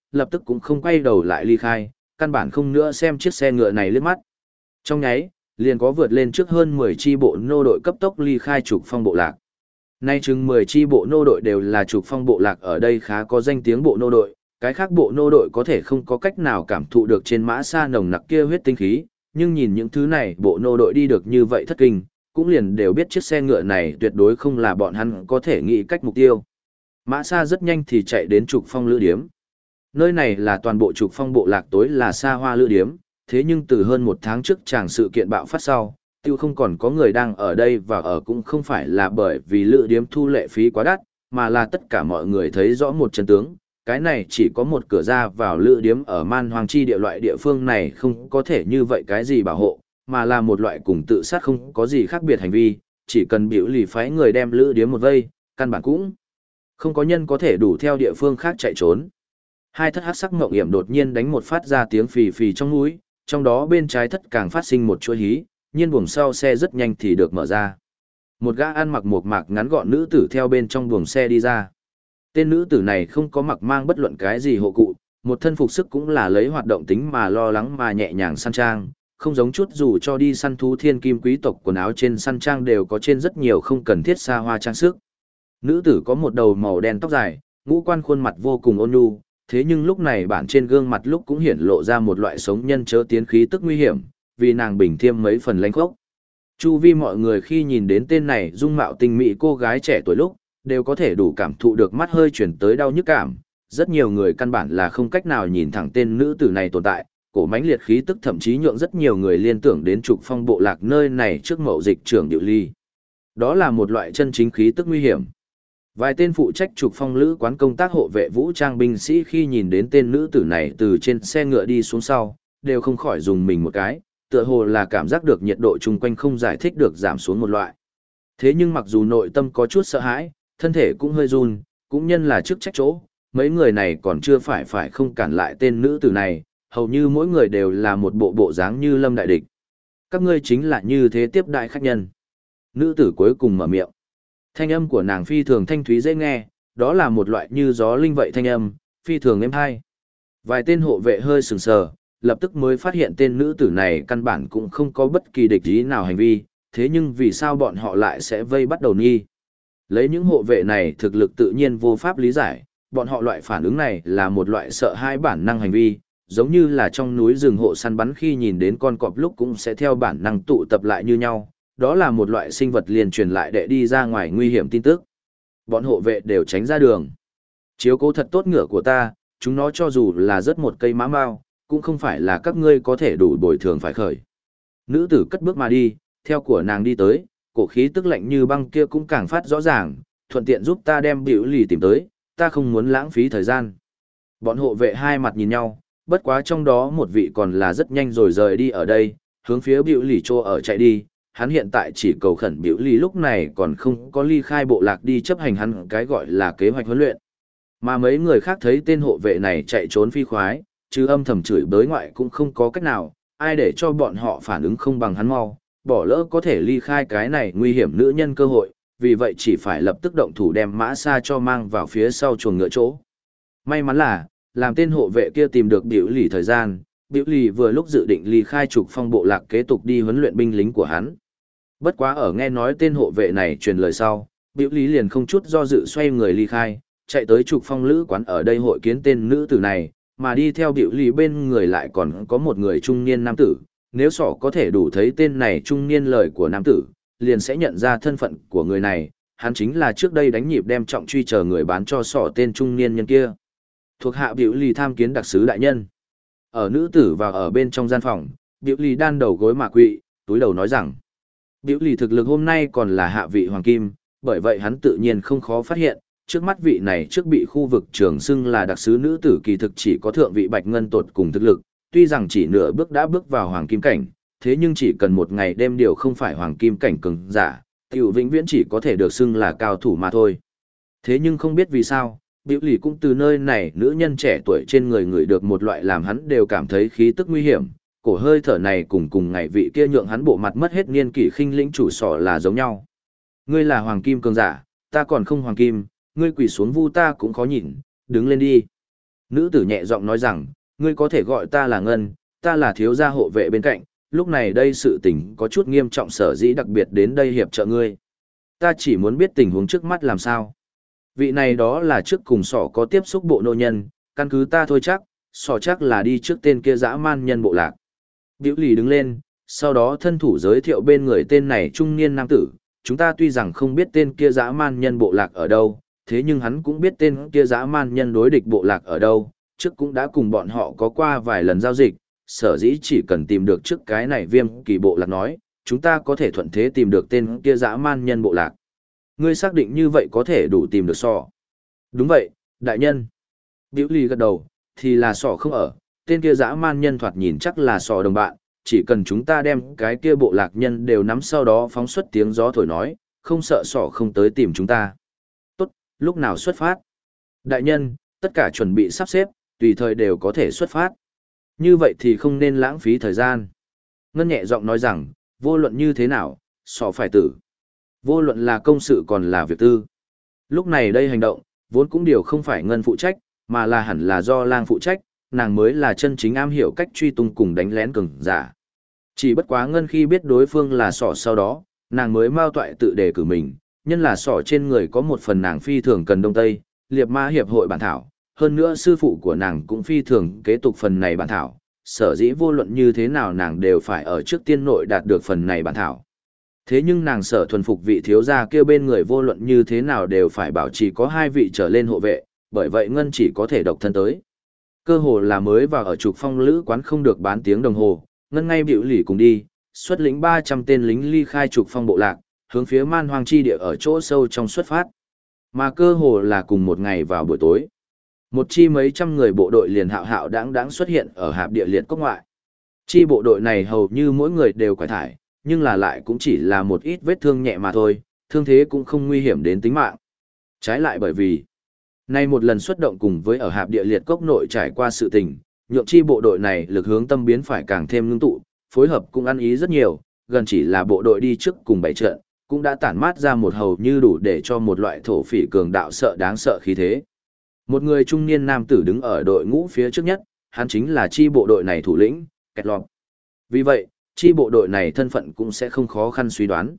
lập tức cũng không quay đầu lại ly khai, căn bản không nữa xem chiếc xe ngựa này liếc mắt. Trong nháy, liền có vượt lên trước hơn 10 chi bộ nô đội cấp tốc ly khai trục phong bộ lạc. Nay chừng 10 chi bộ nô đội đều là trục phong bộ lạc ở đây khá có danh tiếng bộ nô đội, cái khác bộ nô đội có thể không có cách nào cảm thụ được trên mã xa nồng nặc kia huyết tinh khí, nhưng nhìn những thứ này bộ nô đội đi được như vậy thất kinh, cũng liền đều biết chiếc xe ngựa này tuyệt đối không là bọn hắn có thể nghĩ cách mục tiêu. Mã xa rất nhanh thì chạy đến trục phong lữ điếm. Nơi này là toàn bộ trục phong bộ lạc tối là xa hoa lữ điếm, thế nhưng từ hơn một tháng trước chàng sự kiện bạo phát sau, tiêu không còn có người đang ở đây và ở cũng không phải là bởi vì lữ điếm thu lệ phí quá đắt, mà là tất cả mọi người thấy rõ một chân tướng. Cái này chỉ có một cửa ra vào lữ điếm ở man hoang chi địa loại địa phương này không có thể như vậy cái gì bảo hộ, mà là một loại cùng tự sát không có gì khác biệt hành vi, chỉ cần biểu lì phái người đem lữ điếm một vây, căn bản cũng không có nhân có thể đủ theo địa phương khác chạy trốn. Hai thất hắc sắc ngộng hiểm đột nhiên đánh một phát ra tiếng phì phì trong núi, trong đó bên trái thất càng phát sinh một chuỗi hí, nhiên buồng sau xe rất nhanh thì được mở ra. Một gã ăn mặc một mạc ngắn gọn nữ tử theo bên trong buồng xe đi ra. Tên nữ tử này không có mặc mang bất luận cái gì hộ cụ, một thân phục sức cũng là lấy hoạt động tính mà lo lắng mà nhẹ nhàng săn trang, không giống chút dù cho đi săn thú thiên kim quý tộc quần áo trên săn trang đều có trên rất nhiều không cần thiết xa hoa trang sức. Nữ tử có một đầu màu đen tóc dài, ngũ quan khuôn mặt vô cùng ôn nhu, thế nhưng lúc này bản trên gương mặt lúc cũng hiển lộ ra một loại sống nhân chớ tiến khí tức nguy hiểm, vì nàng bình thêm mấy phần lanh khốc. Chu vi mọi người khi nhìn đến tên này dung mạo tinh mỹ cô gái trẻ tuổi lúc, đều có thể đủ cảm thụ được mắt hơi chuyển tới đau nhức cảm. Rất nhiều người căn bản là không cách nào nhìn thẳng tên nữ tử này tồn tại, cổ mãnh liệt khí tức thậm chí nhượng rất nhiều người liên tưởng đến trục phong bộ lạc nơi này trước mậu dịch trưởng Diệu Ly. Đó là một loại chân chính khí tức nguy hiểm. Vài tên phụ trách trục phong lữ quán công tác hộ vệ vũ trang binh sĩ khi nhìn đến tên nữ tử này từ trên xe ngựa đi xuống sau, đều không khỏi dùng mình một cái, tựa hồ là cảm giác được nhiệt độ chung quanh không giải thích được giảm xuống một loại. Thế nhưng mặc dù nội tâm có chút sợ hãi, thân thể cũng hơi run, cũng nhân là chức trách chỗ, mấy người này còn chưa phải không cản lại tên nữ tử này, hầu như mỗi người đều là một bộ dáng như lâm đại địch. Các ngươi chính là như thế tiếp đại khách nhân. Nữ tử cuối cùng mở miệng. Thanh âm của nàng phi thường thanh thúy dễ nghe, đó là một loại như gió linh vậy thanh âm, phi thường êm hay. Vài tên hộ vệ hơi sừng sờ, lập tức mới phát hiện tên nữ tử này căn bản cũng không có bất kỳ địch ý nào hành vi, thế nhưng vì sao bọn họ lại sẽ vây bắt đầu nghi. Lấy những hộ vệ này thực lực tự nhiên vô pháp lý giải, bọn họ loại phản ứng này là một loại sợ hãi bản năng hành vi, giống như là trong núi rừng hộ săn bắn khi nhìn đến con cọp lúc cũng sẽ theo bản năng tụ tập lại như nhau, đó là một loại sinh vật liền truyền lại để đi ra ngoài nguy hiểm tin tức. Bọn hộ vệ đều tránh ra đường. Chiếu cố thật tốt ngựa của ta, chúng nó cho dù là rất một cây mã mao, cũng không phải là các ngươi có thể đủ bồi thường phải khởi. Nữ tử cất bước mà đi, theo của nàng đi tới, cổ khí tức lạnh như băng kia cũng càng phát rõ ràng, thuận tiện giúp ta đem biểu lì tìm tới, ta không muốn lãng phí thời gian. Bọn hộ vệ hai mặt nhìn nhau, bất quá trong đó một vị còn là rất nhanh rồi rời đi ở đây, hướng phía biểu lì trô ở chạy đi. Hắn hiện tại chỉ cầu khẩn biểu lì lúc này còn không có ly khai bộ lạc đi chấp hành hắn cái gọi là kế hoạch huấn luyện. Mà mấy người khác thấy tên hộ vệ này chạy trốn phi khoái, chứ âm thầm chửi bới ngoại cũng không có cách nào, ai để cho bọn họ phản ứng không bằng hắn mau, bỏ lỡ có thể ly khai cái này nguy hiểm nữ nhân cơ hội, vì vậy chỉ phải lập tức động thủ đem mã xa cho mang vào phía sau chuồng ngựa chỗ. May mắn là, làm tên hộ vệ kia tìm được biểu lì thời gian, biểu lì vừa lúc dự định ly khai trục phong bộ lạc kế tục đi huấn luyện binh lính của hắn. Bất quá ở nghe nói tên hộ vệ này truyền lời sau, biểu lý liền không chút do dự xoay người ly khai, chạy tới trục phong lữ quán ở đây hội kiến tên nữ tử này, mà đi theo biểu lý bên người lại còn có một người trung niên nam tử. Nếu sỏ có thể đủ thấy tên này trung niên lời của nam tử, liền sẽ nhận ra thân phận của người này, hắn chính là trước đây đánh nhịp đem trọng truy chờ người bán cho sỏ tên trung niên nhân kia. Thuộc hạ biểu lý tham kiến đặc sứ đại nhân. Ở nữ tử và ở bên trong gian phòng, biểu lý đan đầu gối mà quỵ, túi đầu nói rằng, biểu lì thực lực hôm nay còn là hạ vị hoàng kim, bởi vậy hắn tự nhiên không khó phát hiện, trước mắt vị này trước bị khu vực trường xưng là đặc sứ nữ tử kỳ thực chỉ có thượng vị bạch ngân tột cùng thực lực, tuy rằng chỉ nửa bước đã bước vào hoàng kim cảnh, thế nhưng chỉ cần một ngày đêm điều không phải hoàng kim cảnh cường giả, tiểu vĩnh viễn chỉ có thể được xưng là cao thủ mà thôi. Thế nhưng không biết vì sao, biểu lì cũng từ nơi này nữ nhân trẻ tuổi trên người ngửi được một loại làm hắn đều cảm thấy khí tức nguy hiểm. Cổ hơi thở này cùng ngày vị kia nhượng hắn bộ mặt mất hết niên kỷ khinh lĩnh chủ sỏ là giống nhau. Ngươi là hoàng kim cường giả, ta còn không hoàng kim, ngươi quỳ xuống vu ta cũng khó nhìn, đứng lên đi. Nữ tử nhẹ giọng nói rằng, ngươi có thể gọi ta là Ngân, ta là thiếu gia hộ vệ bên cạnh, lúc này đây sự tình có chút nghiêm trọng sở dĩ đặc biệt đến đây hiệp trợ ngươi. Ta chỉ muốn biết tình huống trước mắt làm sao. Vị này đó là trước cùng sỏ có tiếp xúc bộ nô nhân, căn cứ ta thôi chắc, sỏ chắc là đi trước tên kia dã man nhân bộ lạc. Biểu lì đứng lên, sau đó thân thủ giới thiệu bên người tên này trung niên nam tử, chúng ta tuy rằng không biết tên kia dã man nhân bộ lạc ở đâu, thế nhưng hắn cũng biết tên kia dã man nhân đối địch bộ lạc ở đâu, trước cũng đã cùng bọn họ có qua vài lần giao dịch, sở dĩ chỉ cần tìm được trước cái này Viêm Kỳ bộ lạc nói, chúng ta có thể thuận thế tìm được tên kia dã man nhân bộ lạc. Ngươi xác định như vậy có thể đủ tìm được sỏ. Đúng vậy, đại nhân. Biểu lì gật đầu, thì là sỏ không ở, tên kia dã man nhân thoạt nhìn chắc là sỏ đồng bạn, chỉ cần chúng ta đem cái kia bộ lạc nhân đều nắm sau đó phóng xuất tiếng gió thổi nói, không sợ sỏ không tới tìm chúng ta. Tốt, lúc nào xuất phát? Đại nhân, tất cả chuẩn bị sắp xếp, tùy thời đều có thể xuất phát. Như vậy thì không nên lãng phí thời gian. Ngân nhẹ giọng nói rằng, vô luận như thế nào, sỏ phải tử. Vô luận là công sự còn là việc tư. Lúc này đây hành động, vốn cũng điều không phải Ngân phụ trách, mà là hẳn là do Lang phụ trách, nàng mới là chân chính am hiểu cách truy tung cùng đánh lén cường giả. Chỉ bất quá Ngân khi biết đối phương là sỏ sau đó, nàng mới mao toại tự đề cử mình, nhân là sỏ trên người có một phần nàng phi thường cần đông tây, liệt ma hiệp hội bản thảo, hơn nữa sư phụ của nàng cũng phi thường kế tục phần này bản thảo, sở dĩ vô luận như thế nào nàng đều phải ở trước tiên nội đạt được phần này bản thảo. Thế nhưng nàng sở thuần phục vị thiếu gia kia bên người vô luận như thế nào đều phải bảo trì có 2 vị trở lên hộ vệ, bởi vậy Ngân chỉ có thể độc thân tới. Cơ hồ là mới vào ở trục phong lữ quán không được bán tiếng đồng hồ, Ngân ngay biểu lì cùng đi, xuất lĩnh 300 tên lính ly khai trục phong bộ lạc, hướng phía man hoang chi địa ở chỗ sâu trong xuất phát. Mà cơ hồ là cùng một ngày vào buổi tối. Một chi mấy trăm người bộ đội liền hạo hạo đáng đáng xuất hiện ở hạp địa liệt cốc ngoại. Chi bộ đội này hầu như mỗi người đều quải thải, nhưng là lại cũng chỉ là một ít vết thương nhẹ mà thôi, thương thế cũng không nguy hiểm đến tính mạng. Trái lại bởi vì, nay một lần xuất động cùng với ở hạp địa liệt cốc nội trải qua sự tình, nhượng chi bộ đội này lực hướng tâm biến phải càng thêm ngưng tụ, phối hợp cũng ăn ý rất nhiều, gần chỉ là bộ đội đi trước cùng bảy trận, cũng đã tản mát ra một hầu như đủ để cho một loại thổ phỉ cường đạo sợ đáng sợ khí thế. Một người trung niên nam tử đứng ở đội ngũ phía trước nhất, hắn chính là chi bộ đội này thủ lĩnh, Kẹt Lọp. Vì vậy, chi bộ đội này thân phận cũng sẽ không khó khăn suy đoán.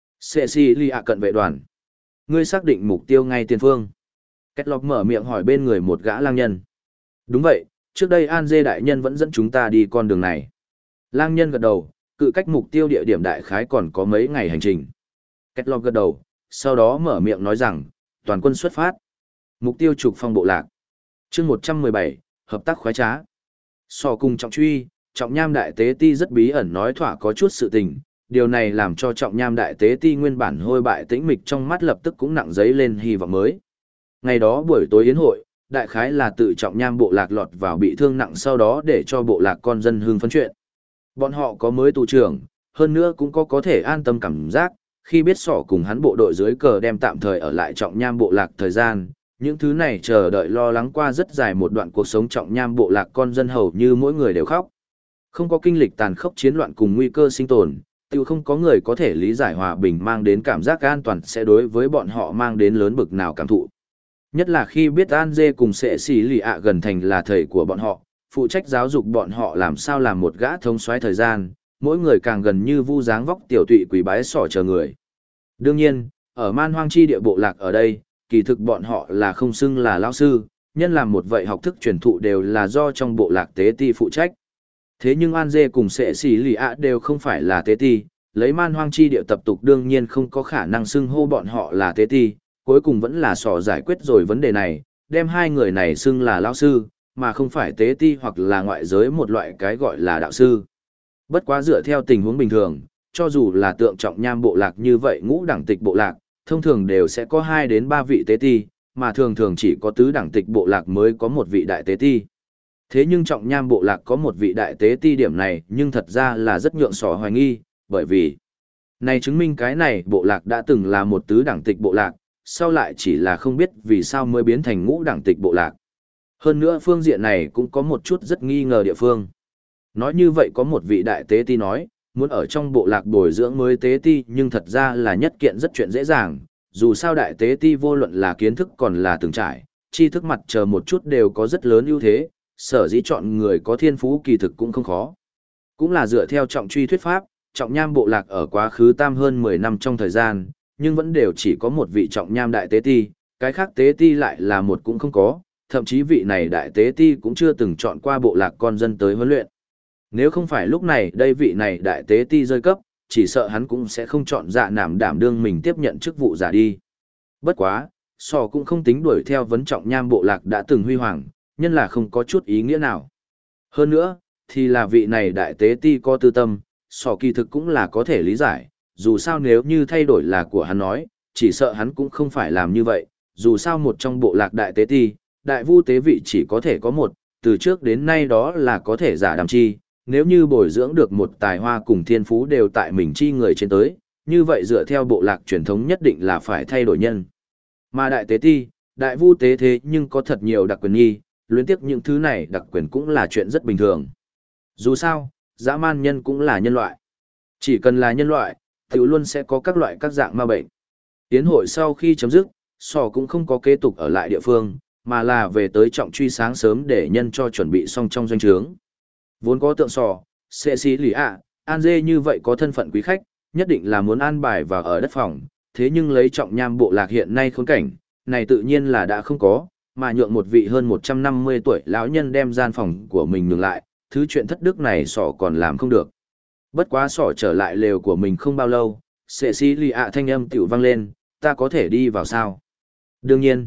Cecilia cận vệ đoàn. Ngươi xác định mục tiêu ngay tiền phương. Kẹt Lọp mở miệng hỏi bên người một gã lang nhân. Đúng vậy, trước đây An Dê đại nhân vẫn dẫn chúng ta đi con đường này. Lang nhân gật đầu, cự cách mục tiêu địa điểm đại khái còn có mấy ngày hành trình. Kẹt Lọp gật đầu, sau đó mở miệng nói rằng, toàn quân xuất phát. Mục tiêu trục phong bộ lạc. Chương 117, hợp tác khoái trá. So cùng Trọng Truy, Trọng Nham đại tế ti rất bí ẩn nói thỏa có chút sự tình, điều này làm cho Trọng Nham đại tế ti nguyên bản hôi bại tĩnh mịch trong mắt lập tức cũng nặng giấy lên hy vọng mới. Ngày đó buổi tối yến hội, đại khái là tự Trọng Nham bộ lạc lọt vào bị thương nặng sau đó để cho bộ lạc con dân hưng phấn chuyện. Bọn họ có mới tù trưởng, hơn nữa cũng có thể an tâm cảm giác, khi biết sỏ cùng hắn bộ đội dưới cờ đem tạm thời ở lại Trọng Nham bộ lạc thời gian, những thứ này chờ đợi lo lắng qua rất dài một đoạn cuộc sống Trọng Nham bộ lạc con dân hầu như mỗi người đều khóc. Không có kinh lịch tàn khốc chiến loạn cùng nguy cơ sinh tồn, tự không có người có thể lý giải hòa bình mang đến cảm giác an toàn sẽ đối với bọn họ mang đến lớn bực nào cảm thụ. Nhất là khi biết An Dê cùng Sệ Xỉ Lì ạ gần thành là thầy của bọn họ, phụ trách giáo dục bọn họ làm sao làm một gã thống soái thời gian, mỗi người càng gần như vu dáng vóc tiểu tụy quỳ bái sỏ chờ người. Đương nhiên, ở man hoang chi địa bộ lạc ở đây, kỳ thực bọn họ là không xưng là lão sư, nhân làm một vậy học thức truyền thụ đều là do trong bộ lạc tế ti phụ trách. Thế nhưng An Dê cùng Sệ Xỉ Lì ạ đều không phải là tế ti, lấy man hoang chi địa tập tục đương nhiên không có khả năng xưng hô bọn họ là tế ti, cuối cùng vẫn là sỏ giải quyết rồi vấn đề này, đem hai người này xưng là lão sư, mà không phải tế ti hoặc là ngoại giới một loại cái gọi là đạo sư. Bất quá dựa theo tình huống bình thường, cho dù là tượng Trọng Nham bộ lạc như vậy ngũ đẳng tịch bộ lạc, thông thường đều sẽ có 2 đến 3 vị tế ti, mà thường thường chỉ có tứ đẳng tịch bộ lạc mới có một vị đại tế ti. Thế nhưng Trọng Nham bộ lạc có một vị đại tế ti điểm này nhưng thật ra là rất nhượng sỏ hoài nghi, bởi vì này chứng minh cái này bộ lạc đã từng là một tứ đẳng tịch bộ lạc, sau lại chỉ là không biết vì sao mới biến thành ngũ đẳng tịch bộ lạc. Hơn nữa phương diện này cũng có một chút rất nghi ngờ địa phương. Nói như vậy có một vị đại tế ti nói, muốn ở trong bộ lạc bồi dưỡng mới tế ti nhưng thật ra là nhất kiện rất chuyện dễ dàng, dù sao đại tế ti vô luận là kiến thức còn là từng trải, tri thức mặt chờ một chút đều có rất lớn ưu thế, sở dĩ chọn người có thiên phú kỳ thực cũng không khó. Cũng là dựa theo trọng truy thuyết pháp, trọng nham bộ lạc ở quá khứ tam hơn 10 năm trong thời gian, nhưng vẫn đều chỉ có một vị trọng nham đại tế ti, cái khác tế ti lại là một cũng không có, thậm chí vị này đại tế ti cũng chưa từng chọn qua bộ lạc con dân tới huấn luyện. Nếu không phải lúc này đây vị này đại tế ti rơi cấp, chỉ sợ hắn cũng sẽ không chọn dạ nảm đảm đương mình tiếp nhận chức vụ giả đi. Bất quá, sò cũng không tính đuổi theo vấn trọng nham bộ lạc đã từng huy hoàng, nhân là không có chút ý nghĩa nào. Hơn nữa, thì là vị này đại tế ti có tư tâm, sò kỳ thực cũng là có thể lý giải, dù sao nếu như thay đổi là của hắn nói, chỉ sợ hắn cũng không phải làm như vậy, dù sao một trong bộ lạc đại tế ti, đại vu tế vị chỉ có thể có một, từ trước đến nay đó là có thể giả đàm chi, nếu như bồi dưỡng được một tài hoa cùng thiên phú đều tại mình chi người trên tới, như vậy dựa theo bộ lạc truyền thống nhất định là phải thay đổi nhân. Mà đại tế ti, đại vu tế thế nhưng có thật nhiều đặc quyền nhi, luyến tiếc những thứ này đặc quyền cũng là chuyện rất bình thường. Dù sao, dã man nhân cũng là nhân loại. Chỉ cần là nhân loại, tiểu luôn sẽ có các loại các dạng ma bệnh. Tiến hội sau khi chấm dứt, sò cũng không có kế tục ở lại địa phương, mà là về tới trọng truy sáng sớm để nhân cho chuẩn bị xong trong doanh trướng. Vốn có tượng sò, xệ xí lì ạ, an dê như vậy có thân phận quý khách, nhất định là muốn an bài vào ở đất phòng, thế nhưng lấy trọng nham bộ lạc hiện nay khốn cảnh, này tự nhiên là đã không có, mà nhượng một vị hơn 150 tuổi lão nhân đem gian phòng của mình nhường lại, thứ chuyện thất đức này sỏ còn làm không được. Bất quá sỏ trở lại lều của mình không bao lâu, xệ xí lì ạ thanh âm tiểu vang lên, ta có thể đi vào sao? Đương nhiên,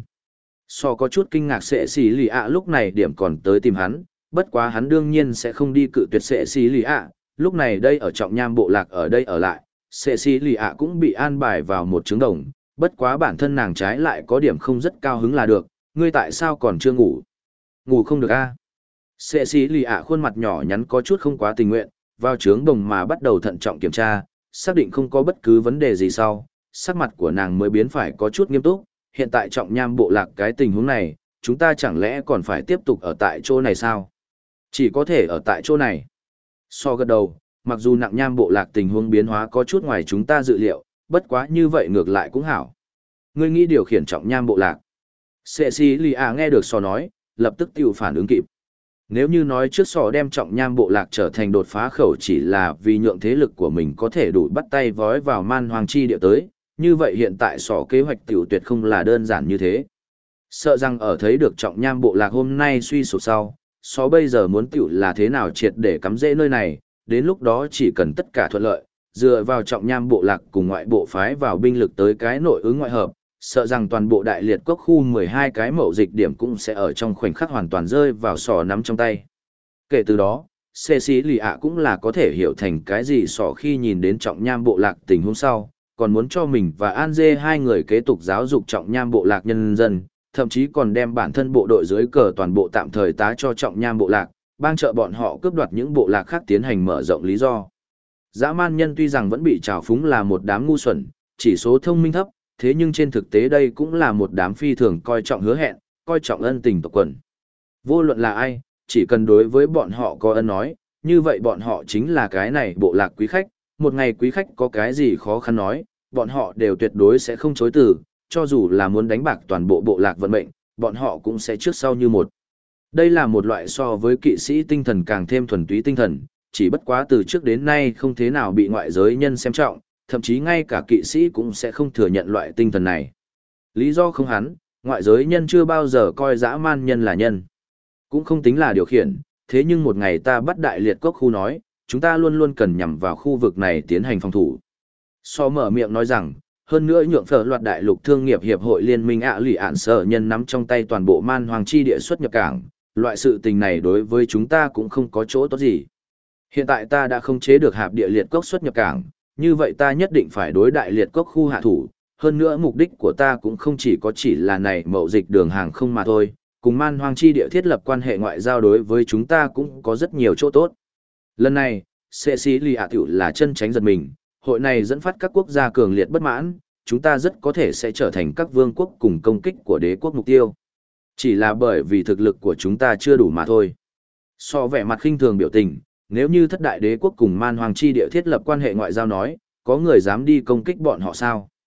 sỏ có chút kinh ngạc xệ xí lì ạ lúc này điểm còn tới tìm hắn, bất quá hắn đương nhiên sẽ không đi cự tuyệt xệ xí lì ạ, lúc này đây ở trọng nham bộ lạc ở đây ở lại, xệ xí lì ạ cũng bị an bài vào một trứng đồng, bất quá bản thân nàng trái lại có điểm không rất cao hứng là được, ngươi tại sao còn chưa ngủ? Ngủ không được a? Xệ xí lì ạ khuôn mặt nhỏ nhắn có chút không quá tình nguyện, vào trướng đồng mà bắt đầu thận trọng kiểm tra, xác định không có bất cứ vấn đề gì sau, sắc mặt của nàng mới biến phải có chút nghiêm túc, hiện tại trọng nham bộ lạc cái tình huống này, chúng ta chẳng lẽ còn phải tiếp tục ở tại chỗ này sao? Chỉ có thể ở tại chỗ này. So gật đầu, mặc dù nặng nham bộ lạc tình huống biến hóa có chút ngoài chúng ta dự liệu, bất quá như vậy ngược lại cũng hảo. Ngươi nghĩ điều khiển trọng nham bộ lạc. Sệ xí lì à nghe được sò nói, lập tức tiêu phản ứng kịp. Nếu như nói trước sò đem trọng nham bộ lạc trở thành đột phá khẩu chỉ là vì nhượng thế lực của mình có thể đủ bắt tay vói vào man hoàng chi địa tới, như vậy hiện tại sò kế hoạch tiểu tuyệt không là đơn giản như thế. Sợ rằng ở thấy được trọng nham bộ lạc hôm nay suy sụp sau, sò bây giờ muốn tiểu là thế nào triệt để cắm rễ nơi này, đến lúc đó chỉ cần tất cả thuận lợi, dựa vào trọng nham bộ lạc cùng ngoại bộ phái vào binh lực tới cái nội ứng ngoại hợp, sợ rằng toàn bộ đại liệt cốc khu 12 cái mậu dịch điểm cũng sẽ ở trong khoảnh khắc hoàn toàn rơi vào sò nắm trong tay. Kể từ đó, xê xí lì ạ cũng là có thể hiểu thành cái gì sò khi nhìn đến trọng nham bộ lạc tình huống sau, còn muốn cho mình và An Dê hai người kế tục giáo dục trọng nham bộ lạc nhân dân, thậm chí còn đem bản thân bộ đội dưới cờ toàn bộ tạm thời tá cho trọng nham bộ lạc, bang trợ bọn họ cướp đoạt những bộ lạc khác tiến hành mở rộng lý do. Dã man nhân tuy rằng vẫn bị trào phúng là một đám ngu xuẩn, chỉ số thông minh thấp, thế nhưng trên thực tế đây cũng là một đám phi thường coi trọng hứa hẹn, coi trọng ân tình tộc quần. Vô luận là ai, chỉ cần đối với bọn họ có ân nói, như vậy bọn họ chính là cái này bộ lạc quý khách, một ngày quý khách có cái gì khó khăn nói, bọn họ đều tuyệt đối sẽ không chối từ, cho dù là muốn đánh bạc toàn bộ bộ lạc vận mệnh, bọn họ cũng sẽ trước sau như một. Đây là một loại so với kỵ sĩ tinh thần càng thêm thuần túy tinh thần, chỉ bất quá từ trước đến nay không thế nào bị ngoại giới nhân xem trọng, thậm chí ngay cả kỵ sĩ cũng sẽ không thừa nhận loại tinh thần này. Lý do không hắn, ngoại giới nhân chưa bao giờ coi dã man nhân là nhân. Cũng không tính là điều khiển, thế nhưng một ngày ta bắt đại liệt cốc khu nói, chúng ta luôn luôn cần nhằm vào khu vực này tiến hành phòng thủ. So mở miệng nói rằng, hơn nữa nhượng phở loạt đại lục thương nghiệp hiệp hội liên minh ạ lì ạn sở nhân nắm trong tay toàn bộ man hoàng chi địa xuất nhập cảng, loại sự tình này đối với chúng ta cũng không có chỗ tốt gì. Hiện tại ta đã không chế được hạp địa liệt cốc xuất nhập cảng, như vậy ta nhất định phải đối đại liệt cốc khu hạ thủ, hơn nữa mục đích của ta cũng không chỉ là này mậu dịch đường hàng không mà thôi, cùng man hoang chi địa thiết lập quan hệ ngoại giao đối với chúng ta cũng có rất nhiều chỗ tốt. Lần này, Cecilia tiểu là chân tránh giật mình, hội này dẫn phát các quốc gia cường liệt bất mãn, chúng ta rất có thể sẽ trở thành các vương quốc cùng công kích của đế quốc mục tiêu. Chỉ là bởi vì thực lực của chúng ta chưa đủ mà thôi. So vẻ mặt khinh thường biểu tình, nếu như thất đại đế quốc cùng man hoàng chi địa thiết lập quan hệ ngoại giao nói, có người dám đi công kích bọn họ sao?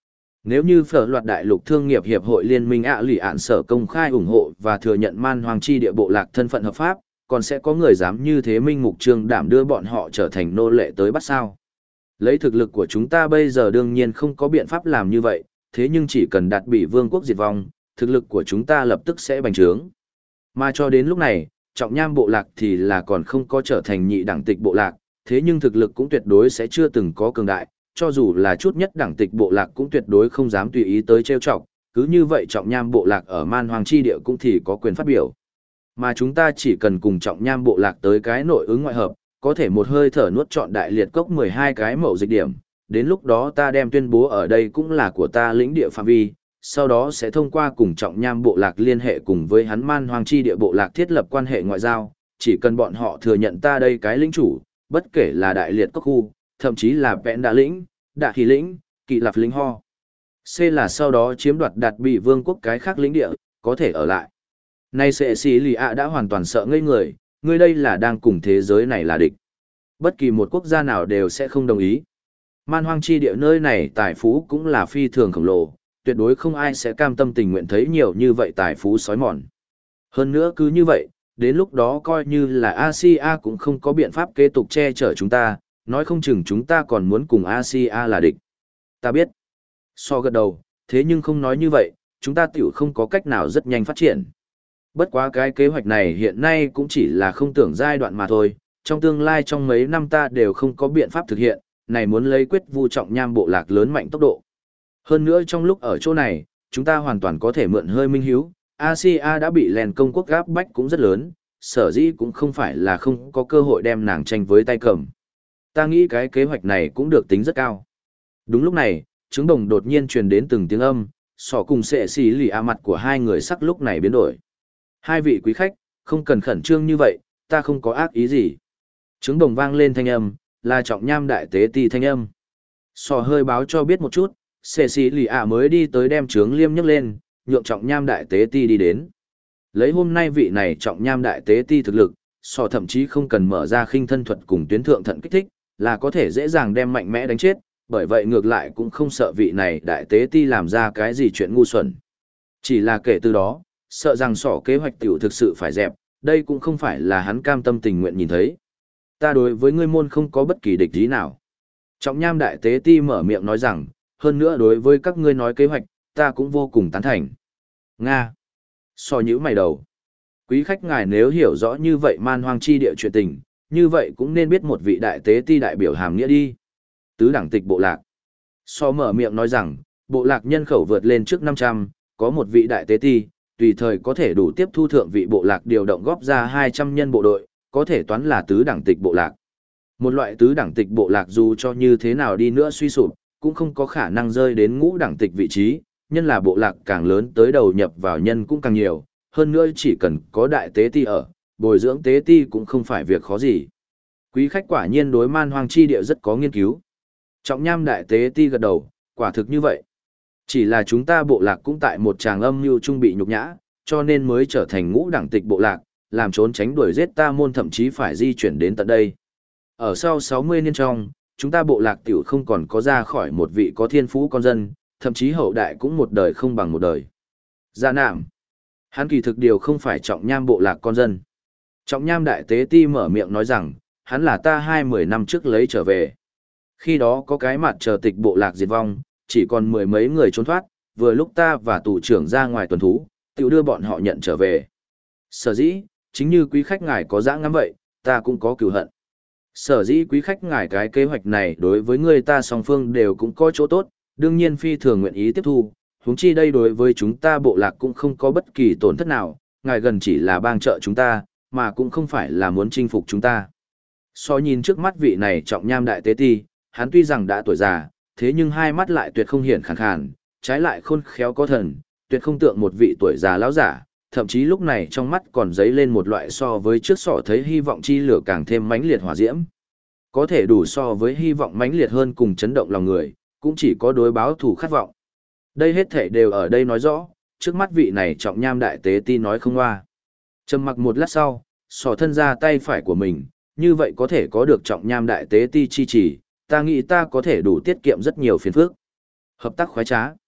Nếu như phở loạt đại lục thương nghiệp hiệp hội liên minh ạ lì ạn sở công khai ủng hộ và thừa nhận man hoàng chi địa bộ lạc thân phận hợp pháp, còn sẽ có người dám như thế minh mục trương đảm đưa bọn họ trở thành nô lệ tới bắt sao. Lấy thực lực của chúng ta bây giờ đương nhiên không có biện pháp làm như vậy, thế nhưng chỉ cần đạt bị vương quốc diệt vong, thực lực của chúng ta lập tức sẽ bành trướng. Mà cho đến lúc này, trọng nham bộ lạc thì là còn không có trở thành nhị đẳng tịch bộ lạc, thế nhưng thực lực cũng tuyệt đối sẽ chưa từng có cường đại, cho dù là chút nhất đẳng tịch bộ lạc cũng tuyệt đối không dám tùy ý tới trêu chọc, cứ như vậy trọng nham bộ lạc ở man hoàng chi địa cũng thì có quyền phát biểu. Mà chúng ta chỉ cần cùng trọng nham bộ lạc tới cái nội ứng ngoại hợp, có thể một hơi thở nuốt trọn đại liệt cốc 12 cái mẫu dịch điểm, đến lúc đó ta đem tuyên bố ở đây cũng là của ta lĩnh địa phạm vi, sau đó sẽ thông qua cùng trọng nham bộ lạc liên hệ cùng với hắn man hoàng chi địa bộ lạc thiết lập quan hệ ngoại giao, chỉ cần bọn họ thừa nhận ta đây cái lĩnh chủ, bất kể là đại liệt cốc khu, thậm chí là vẹn đạ lĩnh, đạ khí lĩnh, kỳ lạp lĩnh ho. C là sau đó chiếm đoạt đạt bị vương quốc cái khác lĩnh địa, có thể ở lại. Nay sẽ xì lì ạ đã hoàn toàn sợ ngây người, ngươi đây là đang cùng thế giới này là địch. Bất kỳ một quốc gia nào đều sẽ không đồng ý. Man hoang chi địa nơi này tài phú cũng là phi thường khổng lồ, tuyệt đối không ai sẽ cam tâm tình nguyện thấy nhiều như vậy tài phú sói mòn. Hơn nữa cứ như vậy, đến lúc đó coi như là Asia cũng không có biện pháp kế tục che chở chúng ta, nói không chừng chúng ta còn muốn cùng Asia là địch. Ta biết. So gật đầu, thế nhưng không nói như vậy, chúng ta tiểu không có cách nào rất nhanh phát triển. Bất quá cái kế hoạch này hiện nay cũng chỉ là không tưởng giai đoạn mà thôi, trong tương lai trong mấy năm ta đều không có biện pháp thực hiện, này muốn lấy quyết vu trọng nham bộ lạc lớn mạnh tốc độ. Hơn nữa trong lúc ở chỗ này, chúng ta hoàn toàn có thể mượn hơi minh hiếu, Asia đã bị lèn công quốc gáp bách cũng rất lớn, sở dĩ cũng không phải là không có cơ hội đem nàng tranh với tay cầm. Ta nghĩ cái kế hoạch này cũng được tính rất cao. Đúng lúc này, trứng đồng đột nhiên truyền đến từng tiếng âm, sỏ cùng sệ xì lì a mặt của hai người sắc lúc này biến đổi. Hai vị quý khách, không cần khẩn trương như vậy, ta không có ác ý gì. Trứng đồng vang lên thanh âm, là trọng nham đại tế ti thanh âm. Sỏ hơi báo cho biết một chút, sệ xì lì a mới đi tới đem trướng liêm nhấc lên, nhượng trọng nham đại tế ti đi đến. Lấy hôm nay vị này trọng nham đại tế ti thực lực, sỏ thậm chí không cần mở ra khinh thân thuật cùng tuyến thượng thận kích thích, là có thể dễ dàng đem mạnh mẽ đánh chết, bởi vậy ngược lại cũng không sợ vị này đại tế ti làm ra cái gì chuyện ngu xuẩn. Chỉ là kể từ đó, sợ rằng sỏ kế hoạch tiểu thực sự phải dẹp, đây cũng không phải là hắn cam tâm tình nguyện nhìn thấy. Ta đối với ngươi môn không có bất kỳ địch ý nào. Trọng nham đại tế ti mở miệng nói rằng, hơn nữa đối với các ngươi nói kế hoạch, ta cũng vô cùng tán thành. Nga. So nhữ mày đầu. Quý khách ngài nếu hiểu rõ như vậy man hoang chi địa chuyện tình, như vậy cũng nên biết một vị đại tế ti đại biểu hàm nghĩa đi. Tứ đẳng tịch bộ lạc. So mở miệng nói rằng, bộ lạc nhân khẩu vượt lên trước 500, có một vị đại tế ti, tùy thời có thể đủ tiếp thu thượng vị bộ lạc điều động góp ra 200 nhân bộ đội, có thể toán là tứ đẳng tịch bộ lạc. Một loại tứ đẳng tịch bộ lạc dù cho như thế nào đi nữa suy sụp, cũng không có khả năng rơi đến ngũ đẳng tịch vị trí, nhân là bộ lạc càng lớn tới đầu nhập vào nhân cũng càng nhiều, hơn nữa chỉ cần có đại tế ti ở, bồi dưỡng tế ti cũng không phải việc khó gì. Quý khách quả nhiên đối man hoang chi địa rất có nghiên cứu. Trọng nham đại tế ti gật đầu, quả thực như vậy. Chỉ là chúng ta bộ lạc cũng tại một tràng âm mưu trung bị nhục nhã, cho nên mới trở thành ngũ đẳng tịch bộ lạc, làm trốn tránh đuổi giết ta môn thậm chí phải di chuyển đến tận đây. Ở sau 60 niên trong, chúng ta bộ lạc tiểu không còn có ra khỏi một vị có thiên phú con dân, thậm chí hậu đại cũng một đời không bằng một đời. Dạ nạm. Hắn kỳ thực điều không phải trọng nham bộ lạc con dân. Trọng nham đại tế ti mở miệng nói rằng, hắn là ta 20 năm trước lấy trở về. Khi đó có cái mặt chờ tịch bộ lạc diệt vong, chỉ còn mười mấy người trốn thoát, vừa lúc ta và tù trưởng ra ngoài tuần thú, tiểu đưa bọn họ nhận trở về. Sở dĩ, chính như quý khách ngài có dã ngắm vậy, ta cũng có cừu hận. Sở dĩ quý khách ngài cái kế hoạch này đối với người ta song phương đều cũng có chỗ tốt, đương nhiên phi thường nguyện ý tiếp thu, huống chi đây đối với chúng ta bộ lạc cũng không có bất kỳ tổn thất nào, ngài gần chỉ là bang trợ chúng ta, mà cũng không phải là muốn chinh phục chúng ta. So nhìn trước mắt vị này trọng nham đại tế ti, hắn tuy rằng đã tuổi già, thế nhưng hai mắt lại tuyệt không hiển khàn khàn, trái lại khôn khéo có thần, tuyệt không tượng một vị tuổi già lão giả, thậm chí lúc này trong mắt còn dấy lên một loại so với trước sọ thấy hy vọng chi lửa càng thêm mãnh liệt hỏa diễm. Có thể đủ so với hy vọng mãnh liệt hơn cùng chấn động lòng người, cũng chỉ có đối báo thủ khát vọng. Đây hết thể đều ở đây nói rõ, trước mắt vị này trọng nham đại tế ti nói không hoa. Trầm mặc một lát sau, sỏ thân ra tay phải của mình, như vậy có thể có được trọng nham đại tế ti chi trì, ta nghĩ ta có thể đủ tiết kiệm rất nhiều phiền phức. Hợp tác khoái trá.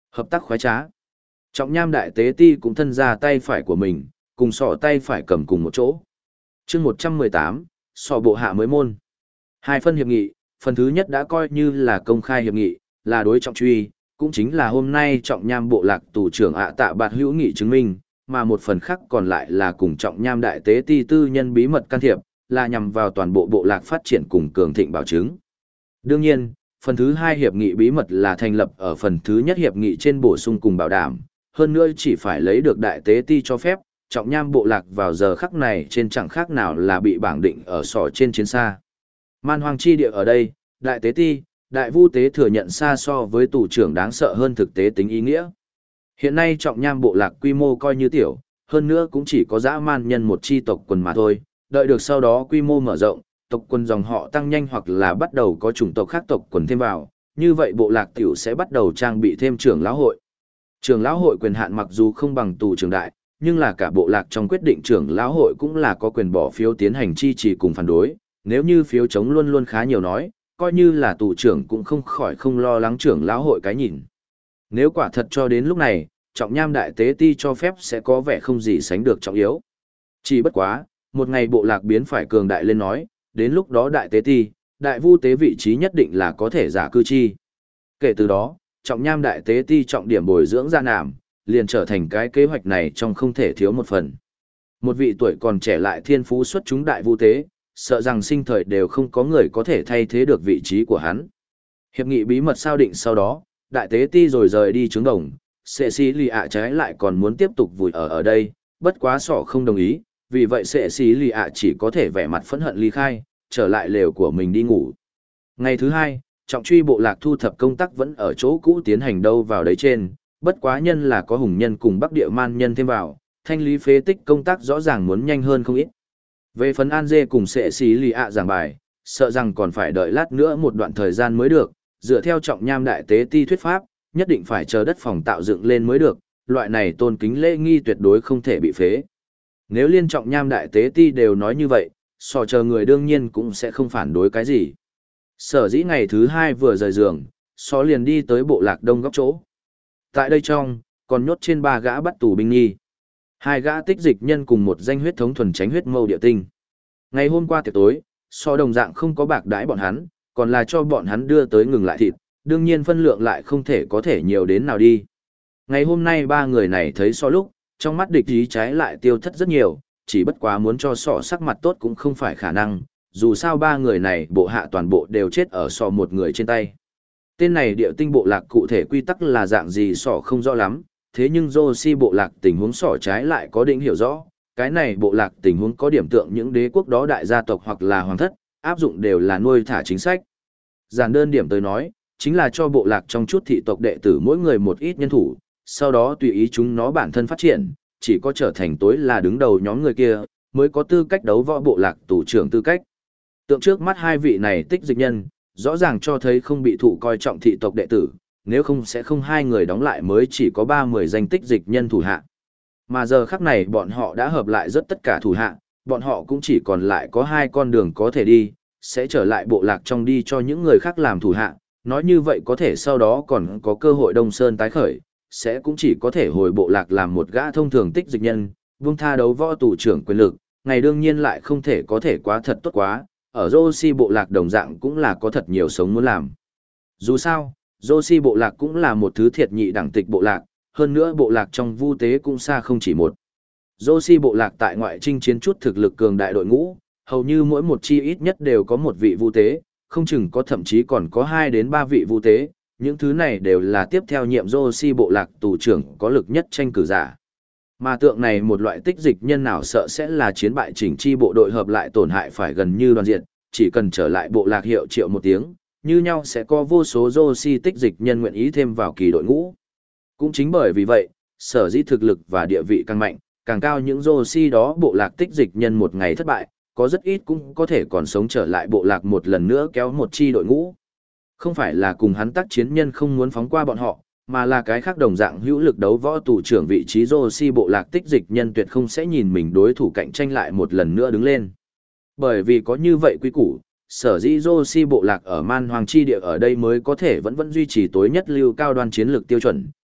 Hợp tác khoái trá. Trọng Nham đại tế ti cũng thân ra tay phải của mình, cùng sọ tay phải cầm cùng một chỗ. Chương 118, sọ bộ hạ mới môn. Hai phân hiệp nghị, phần thứ nhất đã coi như là công khai hiệp nghị, là đối trọng truy, cũng chính là hôm nay Trọng Nham bộ lạc tù trưởng tạ bạt hữu nghị chứng minh, mà một phần khác còn lại là cùng Trọng Nham đại tế ti tư nhân bí mật can thiệp, là nhằm vào toàn bộ bộ lạc phát triển cùng cường thịnh bảo chứng. Đương nhiên, phần thứ hai hiệp nghị bí mật là thành lập ở phần thứ nhất hiệp nghị trên bổ sung cùng bảo đảm, hơn nữa chỉ phải lấy được đại tế ti cho phép, Trọng Nham bộ lạc vào giờ khắc này trên chẳng khác nào là bị bảng định ở sỏ trên chiến xa. Man hoang chi địa ở đây, đại tế ti, đại vu tế thừa nhận xa so với tù trưởng đáng sợ hơn thực tế tính ý nghĩa. Hiện nay Trọng Nham bộ lạc quy mô coi như tiểu, hơn nữa cũng chỉ có dã man nhân một chi tộc quần mà thôi, đợi được sau đó quy mô mở rộng, tộc quần dòng họ tăng nhanh hoặc là bắt đầu có chủng tộc khác tộc quần thêm vào, như vậy bộ lạc tiểu sẽ bắt đầu trang bị thêm trưởng lão hội. Trưởng lão hội quyền hạn mặc dù không bằng tù trưởng đại, nhưng là cả bộ lạc trong quyết định trưởng lão hội cũng là có quyền bỏ phiếu tiến hành chi trì cùng phản đối, nếu như phiếu chống luôn luôn khá nhiều nói, coi như là tù trưởng cũng không khỏi không lo lắng trưởng lão hội cái nhìn. Nếu quả thật cho đến lúc này, Trọng Nham đại tế ti cho phép sẽ có vẻ không gì sánh được trọng yếu. Chỉ bất quá, một ngày bộ lạc biến phải cường đại lên nói, đến lúc đó đại tế ti, đại vu tế vị trí nhất định là có thể giả cư chi. Kể từ đó, Trọng Nham đại tế ti trọng điểm bồi dưỡng gia nàm, liền trở thành cái kế hoạch này trong không thể thiếu một phần. Một vị tuổi còn trẻ lại thiên phú xuất chúng đại vu tế, sợ rằng sinh thời đều không có người có thể thay thế được vị trí của hắn. Hiệp nghị bí mật sao định sau đó, đại tế ti rồi rời đi trướng đồng, sệ xí lì ạ trái lại còn muốn tiếp tục vùi ở đây, bất quá sọ không đồng ý, vì vậy sệ xí lì ạ chỉ có thể vẻ mặt phẫn hận ly khai, trở lại lều của mình đi ngủ. Ngày thứ hai, trọng truy bộ lạc thu thập công tác vẫn ở chỗ cũ tiến hành đâu vào đấy trên, bất quá nhân là có hùng nhân cùng bắc địa man nhân thêm vào, thanh lý phế tích công tác rõ ràng muốn nhanh hơn không ít. Về phần An Dê cùng sệ xí lì ạ giảng bài, sợ rằng còn phải đợi lát nữa một đoạn thời gian mới được, dựa theo Trọng Nham đại tế ti thuyết pháp, nhất định phải chờ đất phòng tạo dựng lên mới được, loại này tôn kính lễ nghi tuyệt đối không thể bị phế. Nếu liên Trọng Nham đại tế ti đều nói như vậy, sò chờ người đương nhiên cũng sẽ không phản đối cái gì. Sở dĩ ngày thứ hai vừa rời giường, sò liền đi tới bộ lạc đông góc chỗ. Tại đây trong, còn nhốt trên 3 gã bắt tù binh nghi. 2 gã tích dịch nhân cùng một danh huyết thống thuần tránh huyết mâu địa tinh. Ngày hôm qua tiệc tối, sò đồng dạng không có bạc đãi bọn hắn, còn là cho bọn hắn đưa tới ngừng lại thịt, đương nhiên phân lượng lại không thể có thể nhiều đến nào đi. Ngày hôm nay 3 người này thấy sò lúc, trong mắt địch ý trái lại tiêu thất rất nhiều, chỉ bất quá muốn cho sò sắc mặt tốt cũng không phải khả năng, dù sao 3 người này bộ hạ toàn bộ đều chết ở sò một người trên tay. Tên này địa tinh bộ lạc cụ thể quy tắc là dạng gì sò không rõ lắm, thế nhưng Joshi bộ lạc tình huống sò trái lại có định hiểu rõ, cái này bộ lạc tình huống có điểm tượng những đế quốc đó đại gia tộc hoặc là hoàng thất, áp dụng đều là nuôi thả chính sách. Giản đơn điểm tới nói, chính là cho bộ lạc trong chút thị tộc đệ tử mỗi người một ít nhân thủ, sau đó tùy ý chúng nó bản thân phát triển, chỉ có trở thành tối là đứng đầu nhóm người kia, mới có tư cách đấu võ bộ lạc tù trưởng tư cách. Tượng trước mắt 2 vị này tích dịch nhân, rõ ràng cho thấy không bị thụ coi trọng thị tộc đệ tử, nếu không sẽ không 2 người đóng lại mới chỉ có 30 danh tích dịch nhân thủ hạ. Mà giờ khắc này bọn họ đã hợp lại rất tất cả thủ hạ, bọn họ cũng chỉ còn lại có 2 con đường có thể đi, sẽ trở lại bộ lạc trong đi cho những người khác làm thủ hạ, nói như vậy có thể sau đó còn có cơ hội Đông Sơn tái khởi, sẽ cũng chỉ có thể hồi bộ lạc làm một gã thông thường tích dịch nhân, buông tha đấu võ tù trưởng quyền lực, ngày đương nhiên lại không thể có thể quá thật tốt quá, ở Joshi bộ lạc đồng dạng cũng là có thật nhiều sống muốn làm. Dù sao, Joshi bộ lạc cũng là một thứ thiệt nhị đẳng tịch bộ lạc, hơn nữa bộ lạc trong vu tế cũng xa không chỉ một. Joshi bộ lạc tại ngoại trinh chiến chút thực lực cường đại đội ngũ, hầu như mỗi một chi ít nhất đều có một vị vu tế, không chừng có thậm chí còn có 2 đến 3 vị vu tế, những thứ này đều là tiếp theo nhiệm Joshi bộ lạc tù trưởng có lực nhất tranh cử giả. Mà tượng này một loại tích dịch nhân nào sợ sẽ là chiến bại chỉnh chi bộ đội hợp lại tổn hại phải gần như đoàn diện, chỉ cần trở lại bộ lạc hiệu triệu một tiếng, như nhau sẽ có vô số Joshi tích dịch nhân nguyện ý thêm vào kỳ đội ngũ. Cũng chính bởi vì vậy, sở dĩ thực lực và địa vị càng mạnh, càng cao những Joshi đó bộ lạc tích dịch nhân một ngày thất bại, có rất ít cũng có thể còn sống trở lại bộ lạc một lần nữa kéo một chi đội ngũ. Không phải là cùng hắn tác chiến nhân không muốn phóng qua bọn họ, mà là cái khác đồng dạng hữu lực đấu võ tù trưởng vị trí Joshi bộ lạc tích dịch nhân tuyệt không sẽ nhìn mình đối thủ cạnh tranh lại một lần nữa đứng lên. Bởi vì có như vậy quy củ, sở dĩ Joshi bộ lạc ở man hoàng chi địa ở đây mới có thể vẫn duy trì tối nhất lưu cao đoan chiến lược tiêu chuẩn,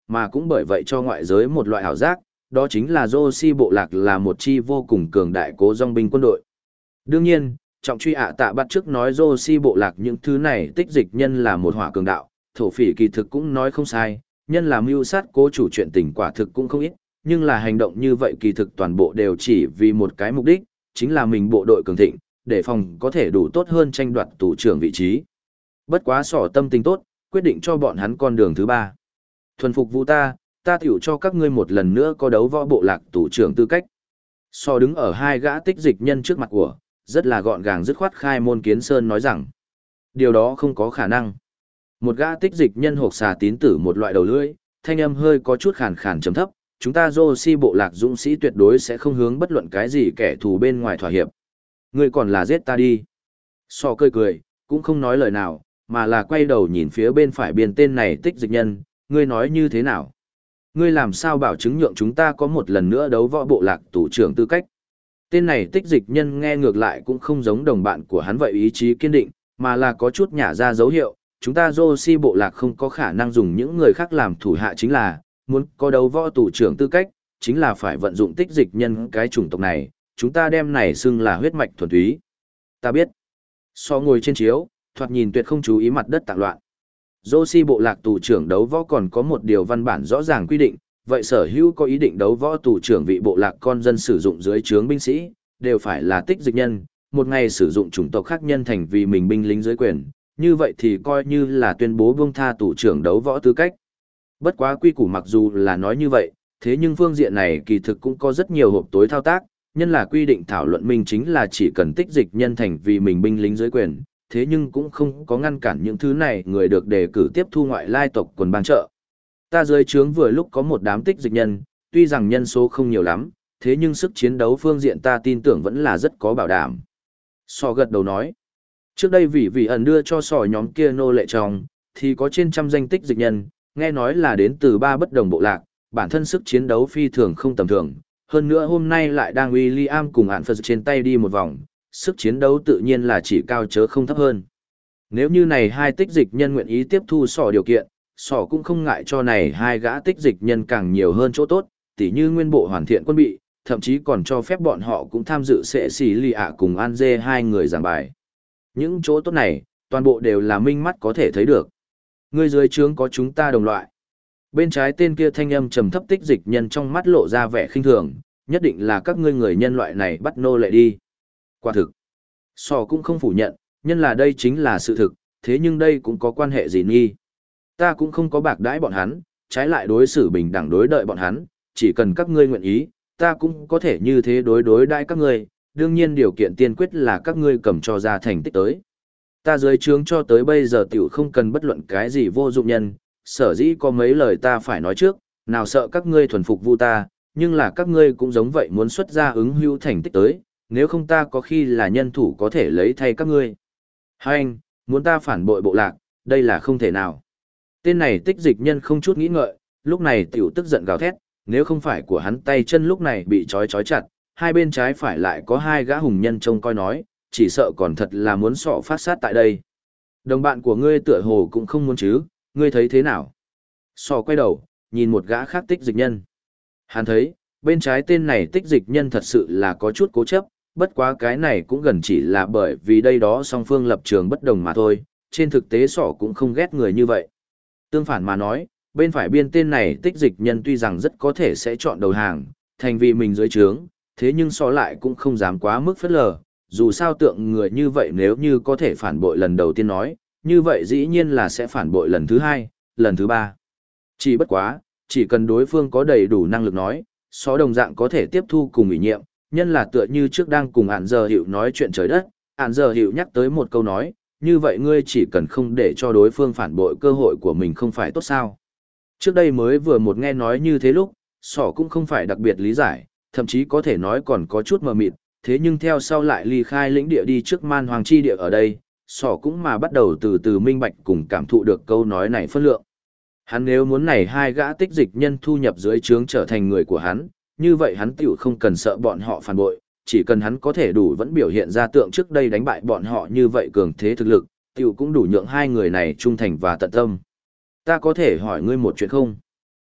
mà cũng bởi vậy cho ngoại giới một loại ảo giác, đó chính là Joshi bộ lạc là một chi vô cùng cường đại cố dòng binh quân đội. Đương nhiên, trọng truy ạ tạ bắt trước nói Joshi bộ lạc những thứ này tích dịch nhân là một hỏa cường đạo, thổ phỉ kỳ thực cũng nói không sai, nhân là mưu sát cố chủ chuyện tình quả thực cũng không ít, nhưng là hành động như vậy kỳ thực toàn bộ đều chỉ vì một cái mục đích, chính là mình bộ đội cường thịnh, để phòng có thể đủ tốt hơn tranh đoạt tù trưởng vị trí. Bất quá sỏ tâm tình tốt, quyết định cho bọn hắn con đường thứ ba. Thuần phục vũ ta tiểu cho các ngươi một lần nữa có đấu võ bộ lạc tù trưởng tư cách. So đứng ở hai gã tích dịch nhân trước mặt của, rất là gọn gàng dứt khoát khai môn kiến sơn nói rằng, điều đó không có khả năng. Một gã tích dịch nhân hộp xà tín tử một loại đầu lưỡi, thanh âm hơi có chút khàn khàn trầm thấp, chúng ta Joshi bộ lạc dũng sĩ tuyệt đối sẽ không hướng bất luận cái gì kẻ thù bên ngoài thỏa hiệp. Ngươi còn là giết ta đi. So cười cười, cũng không nói lời nào, mà là quay đầu nhìn phía bên phải biên tên này tích dịch nhân, ngươi nói như thế nào? Ngươi làm sao bảo chứng nhượng chúng ta có một lần nữa đấu võ bộ lạc tù trưởng tư cách? Tên này tích dịch nhân nghe ngược lại cũng không giống đồng bạn của hắn vậy ý chí kiên định, mà là có chút nhả ra dấu hiệu, chúng ta Joshi bộ lạc không có khả năng dùng những người khác làm thủ hạ chính là, muốn có đấu võ tù trưởng tư cách, chính là phải vận dụng tích dịch nhân cái chủng tộc này, chúng ta đem này xưng là huyết mạch thuần túy. Ta biết. So ngồi trên chiếu, thoạt nhìn tuyệt không chú ý mặt đất tạng loạn. Joshi bộ lạc tù trưởng đấu võ còn có một điều văn bản rõ ràng quy định, vậy sở hữu có ý định đấu võ tù trưởng vị bộ lạc con dân sử dụng dưới trướng binh sĩ, đều phải là tích dịch nhân, một ngày sử dụng chủng tộc khác nhân thành vì mình binh lính dưới quyền, như vậy thì coi như là tuyên bố buông tha tù trưởng đấu võ tư cách. Bất quá quy củ mặc dù là nói như vậy, thế nhưng phương diện này kỳ thực cũng có rất nhiều hộp tối thao tác, nhân là quy định thảo luận minh chính là chỉ cần tích dịch nhân thành vì mình binh lính dưới quyền, thế nhưng cũng không có ngăn cản những thứ này người được đề cử tiếp thu ngoại lai tộc quần ban trợ. Ta dưới trướng vừa lúc có một đám tích dịch nhân, tuy rằng nhân số không nhiều lắm, thế nhưng sức chiến đấu phương diện ta tin tưởng vẫn là rất có bảo đảm. Sò gật đầu nói, trước đây vì ẩn đưa cho sò nhóm kia nô lệ trong, thì có trên trăm danh tích dịch nhân, nghe nói là đến từ 3 bất đồng bộ lạc, bản thân sức chiến đấu phi thường không tầm thường. Hơn nữa hôm nay lại đang William cùng ản Phật trên tay đi một vòng, sức chiến đấu tự nhiên là chỉ cao chớ không thấp hơn. Nếu như này hai tích dịch nhân nguyện ý tiếp thu sò điều kiện, sò cũng không ngại cho này hai gã tích dịch nhân càng nhiều hơn chỗ tốt, tỉ như nguyên bộ hoàn thiện quân bị, thậm chí còn cho phép bọn họ cũng tham dự sẽ xì lì ạ cùng An Dê hai người giảng bài. Những chỗ tốt này, toàn bộ đều là minh mắt có thể thấy được. Người dưới trướng có chúng ta đồng loại. Bên trái tên kia thanh âm trầm thấp tích dịch nhân trong mắt lộ ra vẻ khinh thường, nhất định là các ngươi người nhân loại này bắt nô lệ đi. Quả thực, sò cũng không phủ nhận, nhân là đây chính là sự thực, thế nhưng đây cũng có quan hệ gì nghi. Ta cũng không có bạc đãi bọn hắn, trái lại đối xử bình đẳng đối đợi bọn hắn, chỉ cần các ngươi nguyện ý, ta cũng có thể như thế đối đãi các ngươi, đương nhiên điều kiện tiên quyết là các ngươi cầm cho ra thành tích tới. Ta dưới trướng cho tới bây giờ tiểu không cần bất luận cái gì vô dụng nhân, sở dĩ có mấy lời ta phải nói trước, nào sợ các ngươi thuần phục vu ta, nhưng là các ngươi cũng giống vậy muốn xuất ra ứng hữu thành tích tới, nếu không ta có khi là nhân thủ có thể lấy thay các ngươi. Hành, muốn ta phản bội bộ lạc, đây là không thể nào. Tên này tích dịch nhân không chút nghĩ ngợi, lúc này tiểu tức giận gào thét, nếu không phải của hắn tay chân lúc này bị trói chặt, hai bên trái phải lại có hai gã hùng nhân trông coi nói, chỉ sợ còn thật là muốn sọ phát sát tại đây. Đồng bạn của ngươi tựa hồ cũng không muốn chứ, ngươi thấy thế nào? Sọ quay đầu, nhìn một gã khác tích dịch nhân. Hắn thấy, bên trái tên này tích dịch nhân thật sự là có chút cố chấp, bất quá cái này cũng gần chỉ là bởi vì đây đó song phương lập trường bất đồng mà thôi, trên thực tế sọ cũng không ghét người như vậy. Tương phản mà nói, bên phải biên tên này tích dịch nhân tuy rằng rất có thể sẽ chọn đầu hàng, thành vì mình dưới trướng, thế nhưng so lại cũng không dám quá mức phất lờ, dù sao tượng người như vậy nếu như có thể phản bội lần đầu tiên nói, như vậy dĩ nhiên là sẽ phản bội lần thứ hai, lần thứ ba. Chỉ bất quá, chỉ cần đối phương có đầy đủ năng lực nói, so đồng dạng có thể tiếp thu cùng ủy nhiệm, nhân là tựa như trước đang cùng ản giờ hiệu nói chuyện trời đất, ản giờ hiệu nhắc tới một câu nói, như vậy ngươi chỉ cần không để cho đối phương phản bội cơ hội của mình không phải tốt sao. Trước đây mới vừa một nghe nói như thế lúc, sỏ cũng không phải đặc biệt lý giải, thậm chí có thể nói còn có chút mờ mịt, thế nhưng theo sau lại ly khai lĩnh địa đi trước man hoàng chi địa ở đây, sỏ cũng mà bắt đầu từ từ minh bạch cùng cảm thụ được câu nói này phân lượng. Hắn nếu muốn này hai gã tích dịch nhân thu nhập dưới trướng trở thành người của hắn, như vậy hắn tiểu không cần sợ bọn họ phản bội, chỉ cần hắn có thể đủ vẫn biểu hiện ra tượng trước đây đánh bại bọn họ như vậy cường thế thực lực, tiểu cũng đủ nhượng hai người này trung thành và tận tâm. Ta có thể hỏi ngươi một chuyện không?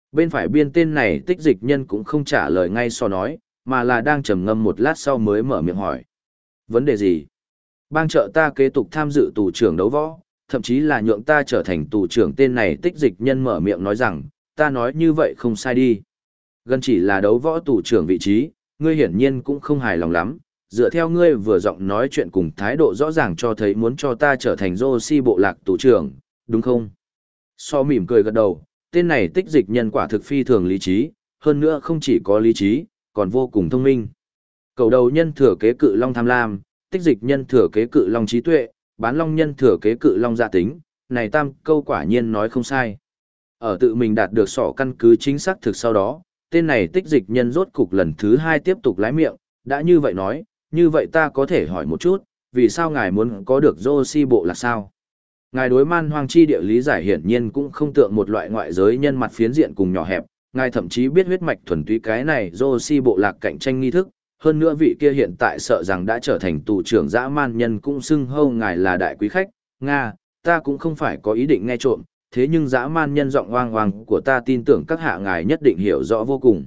Bên phải biên tên này tích dịch nhân cũng không trả lời ngay so nói, mà là đang trầm ngâm một lát sau mới mở miệng hỏi. Vấn đề gì? Bang trợ ta kế tục tham dự tù trưởng đấu võ, thậm chí là nhượng ta trở thành tù trưởng. Tên này tích dịch nhân mở miệng nói rằng, ta nói như vậy không sai đi. Gần chỉ là đấu võ tù trưởng vị trí, ngươi hiển nhiên cũng không hài lòng lắm, dựa theo ngươi vừa giọng nói chuyện cùng thái độ rõ ràng cho thấy muốn cho ta trở thành Joshi bộ lạc tù trưởng, đúng không? So mỉm cười gật đầu, tên này tích dịch nhân quả thực phi thường lý trí, hơn nữa không chỉ có lý trí, còn vô cùng thông minh. Cầu đầu nhân thừa kế cự long tham lam, tích dịch nhân thừa kế cự long trí tuệ, bán long nhân thừa kế cự long dạ tính, này tam câu quả nhiên nói không sai. Ở tự mình đạt được sỏ căn cứ chính xác thực sau đó, tên này tích dịch nhân rốt cục lần thứ 2 tiếp tục lái miệng, đã như vậy nói, như vậy ta có thể hỏi một chút, vì sao ngài muốn có được Joshi bộ là sao? Ngài đối man hoang chi địa lý giải hiển nhiên cũng không tượng một loại ngoại giới nhân mặt phiến diện cùng nhỏ hẹp, ngài thậm chí biết huyết mạch thuần túy cái này Joshi bộ lạc cạnh tranh nghi thức, hơn nữa vị kia hiện tại sợ rằng đã trở thành tù trưởng dã man nhân cũng xưng hô ngài là đại quý khách, Nga, ta cũng không phải có ý định nghe trộm, thế nhưng dã man nhân giọng oang oang của ta tin tưởng các hạ ngài nhất định hiểu rõ vô cùng.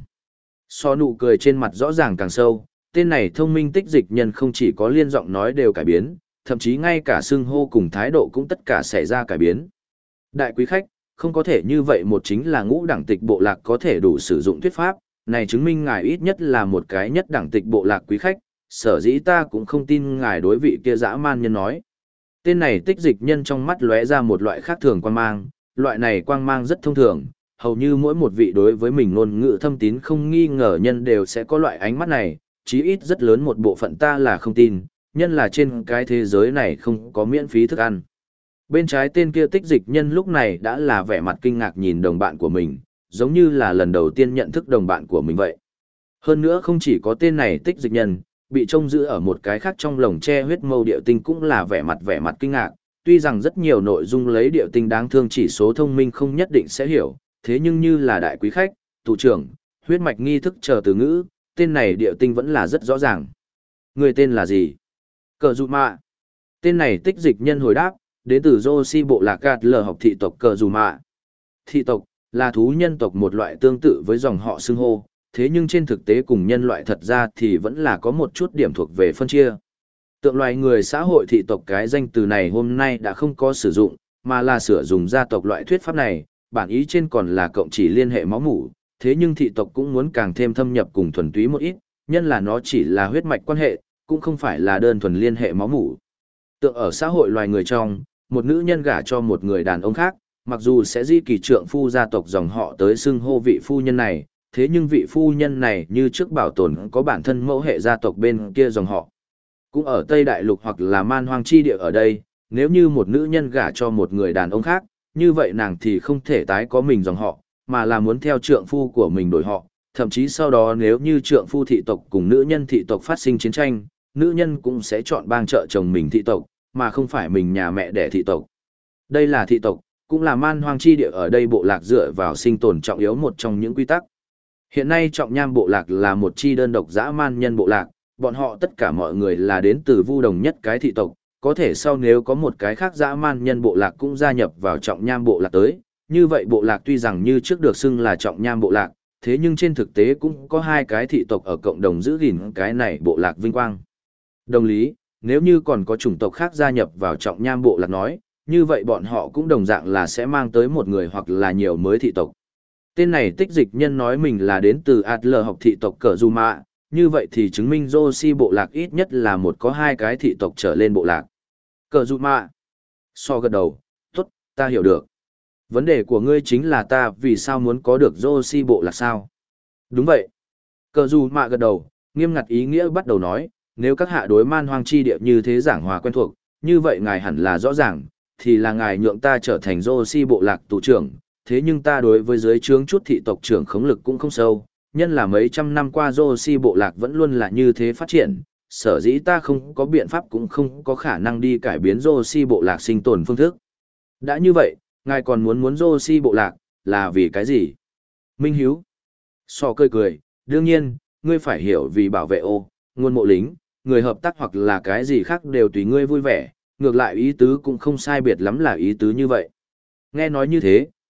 So nụ cười trên mặt rõ ràng càng sâu, tên này thông minh tích dịch nhân không chỉ có liên giọng nói đều cải biến, thậm chí ngay cả xưng hô cùng thái độ cũng tất cả xảy ra cải biến. Đại quý khách, không có thể như vậy một chính là ngũ đẳng tịch bộ lạc có thể đủ sử dụng thuyết pháp, này chứng minh ngài ít nhất là một cái nhất đẳng tịch bộ lạc quý khách, sở dĩ ta cũng không tin ngài đối vị kia dã man nhân nói. Tên này tích dịch nhân trong mắt lóe ra một loại khác thường quang mang, loại này quang mang rất thông thường, hầu như mỗi một vị đối với mình ngôn ngữ thâm tín không nghi ngờ nhân đều sẽ có loại ánh mắt này, chí ít rất lớn một bộ phận ta là không tin, nhân là trên cái thế giới này không có miễn phí thức ăn. Bên trái tên kia tích dịch nhân lúc này đã là vẻ mặt kinh ngạc nhìn đồng bạn của mình, giống như là lần đầu tiên nhận thức đồng bạn của mình vậy. Hơn nữa không chỉ có tên này tích dịch nhân, bị trông giữ ở một cái khác trong lồng che huyết mâu điệu tinh cũng là vẻ mặt kinh ngạc, tuy rằng rất nhiều nội dung lấy điệu tinh đáng thương chỉ số thông minh không nhất định sẽ hiểu, thế nhưng như là đại quý khách, tù trưởng, huyết mạch nghi thức chờ từ ngữ, tên này điệu tinh vẫn là rất rõ ràng. Người tên là gì? Cờ Dù Mạ. Tên này tích dịch nhân hồi đáp, đến từ Joshi bộ lạc gạt lờ học thị tộc Cờ Dù Mạ. Thị tộc là thú nhân tộc một loại tương tự với dòng họ xưng hô, thế nhưng trên thực tế cùng nhân loại thật ra thì vẫn là có một chút điểm thuộc về phân chia. Tượng loài người xã hội thị tộc cái danh từ này hôm nay đã không có sử dụng, mà là sửa dùng gia tộc loại thuyết pháp này, bản ý trên còn là cộng chỉ liên hệ máu mủ, thế nhưng thị tộc cũng muốn càng thêm thâm nhập cùng thuần túy một ít, nhân là nó chỉ là huyết mạch quan hệ, cũng không phải là đơn thuần liên hệ máu mủ. Tượng ở xã hội loài người trong, một nữ nhân gả cho một người đàn ông khác, mặc dù sẽ di kỳ trượng phu gia tộc dòng họ tới xưng hô vị phu nhân này, thế nhưng vị phu nhân này như trước bảo tồn có bản thân mẫu hệ gia tộc bên kia dòng họ. Cũng ở Tây Đại Lục hoặc là man hoang chi địa ở đây, nếu như một nữ nhân gả cho một người đàn ông khác, như vậy nàng thì không thể tái có mình dòng họ, mà là muốn theo trượng phu của mình đổi họ, thậm chí sau đó nếu như trượng phu thị tộc cùng nữ nhân thị tộc phát sinh chiến tranh, nữ nhân cũng sẽ chọn bang trợ chồng mình thị tộc, mà không phải mình nhà mẹ đẻ thị tộc. Đây là thị tộc, cũng là man hoang chi địa ở đây bộ lạc dựa vào sinh tồn trọng yếu một trong những quy tắc. Hiện nay Trọng Nham bộ lạc là một chi đơn độc dã man nhân bộ lạc, bọn họ tất cả mọi người là đến từ Vu Đồng nhất cái thị tộc, có thể sau nếu có một cái khác dã man nhân bộ lạc cũng gia nhập vào Trọng Nham bộ lạc tới, như vậy bộ lạc tuy rằng như trước được xưng là Trọng Nham bộ lạc, thế nhưng trên thực tế cũng có hai cái thị tộc ở cộng đồng giữ gìn cái này bộ lạc vinh quang. Đồng lý, nếu như còn có chủng tộc khác gia nhập vào Trọng Nham bộ lạc nói, như vậy bọn họ cũng đồng dạng là sẽ mang tới một người hoặc là nhiều mới thị tộc. Tên này tích dịch nhân nói mình là đến từ Adler học thị tộc Cờ Dù Mạ, như vậy thì chứng minh Joshi bộ lạc ít nhất là một có hai cái thị tộc trở lên bộ lạc. Cờ Dù Mạ. So gật đầu, tốt, ta hiểu được. Vấn đề của ngươi chính là ta vì sao muốn có được Joshi bộ lạc sao? Đúng vậy. Cờ Dù Mạ gật đầu, nghiêm ngặt ý nghĩa bắt đầu nói, nếu các hạ đối man hoang chi địa như thế giảng hòa quen thuộc, như vậy ngài hẳn là rõ ràng, thì là ngài nhượng ta trở thành Joshi bộ lạc tù trưởng, thế nhưng ta đối với dưới trướng chút thị tộc trưởng khống lực cũng không sâu, nhân là mấy trăm năm qua Joshi bộ lạc vẫn luôn là như thế phát triển, sở dĩ ta không có biện pháp cũng không có khả năng đi cải biến Joshi bộ lạc sinh tồn phương thức. Đã như vậy, ngài còn muốn Joshi bộ lạc, là vì cái gì? Minh Hiếu. So cười cười, đương nhiên, ngươi phải hiểu vì bảo vệ nguồn mộ lính, người hợp tác hoặc là cái gì khác đều tùy ngươi vui vẻ, ngược lại ý tứ cũng không sai biệt lắm là ý tứ như vậy. Nghe nói như thế,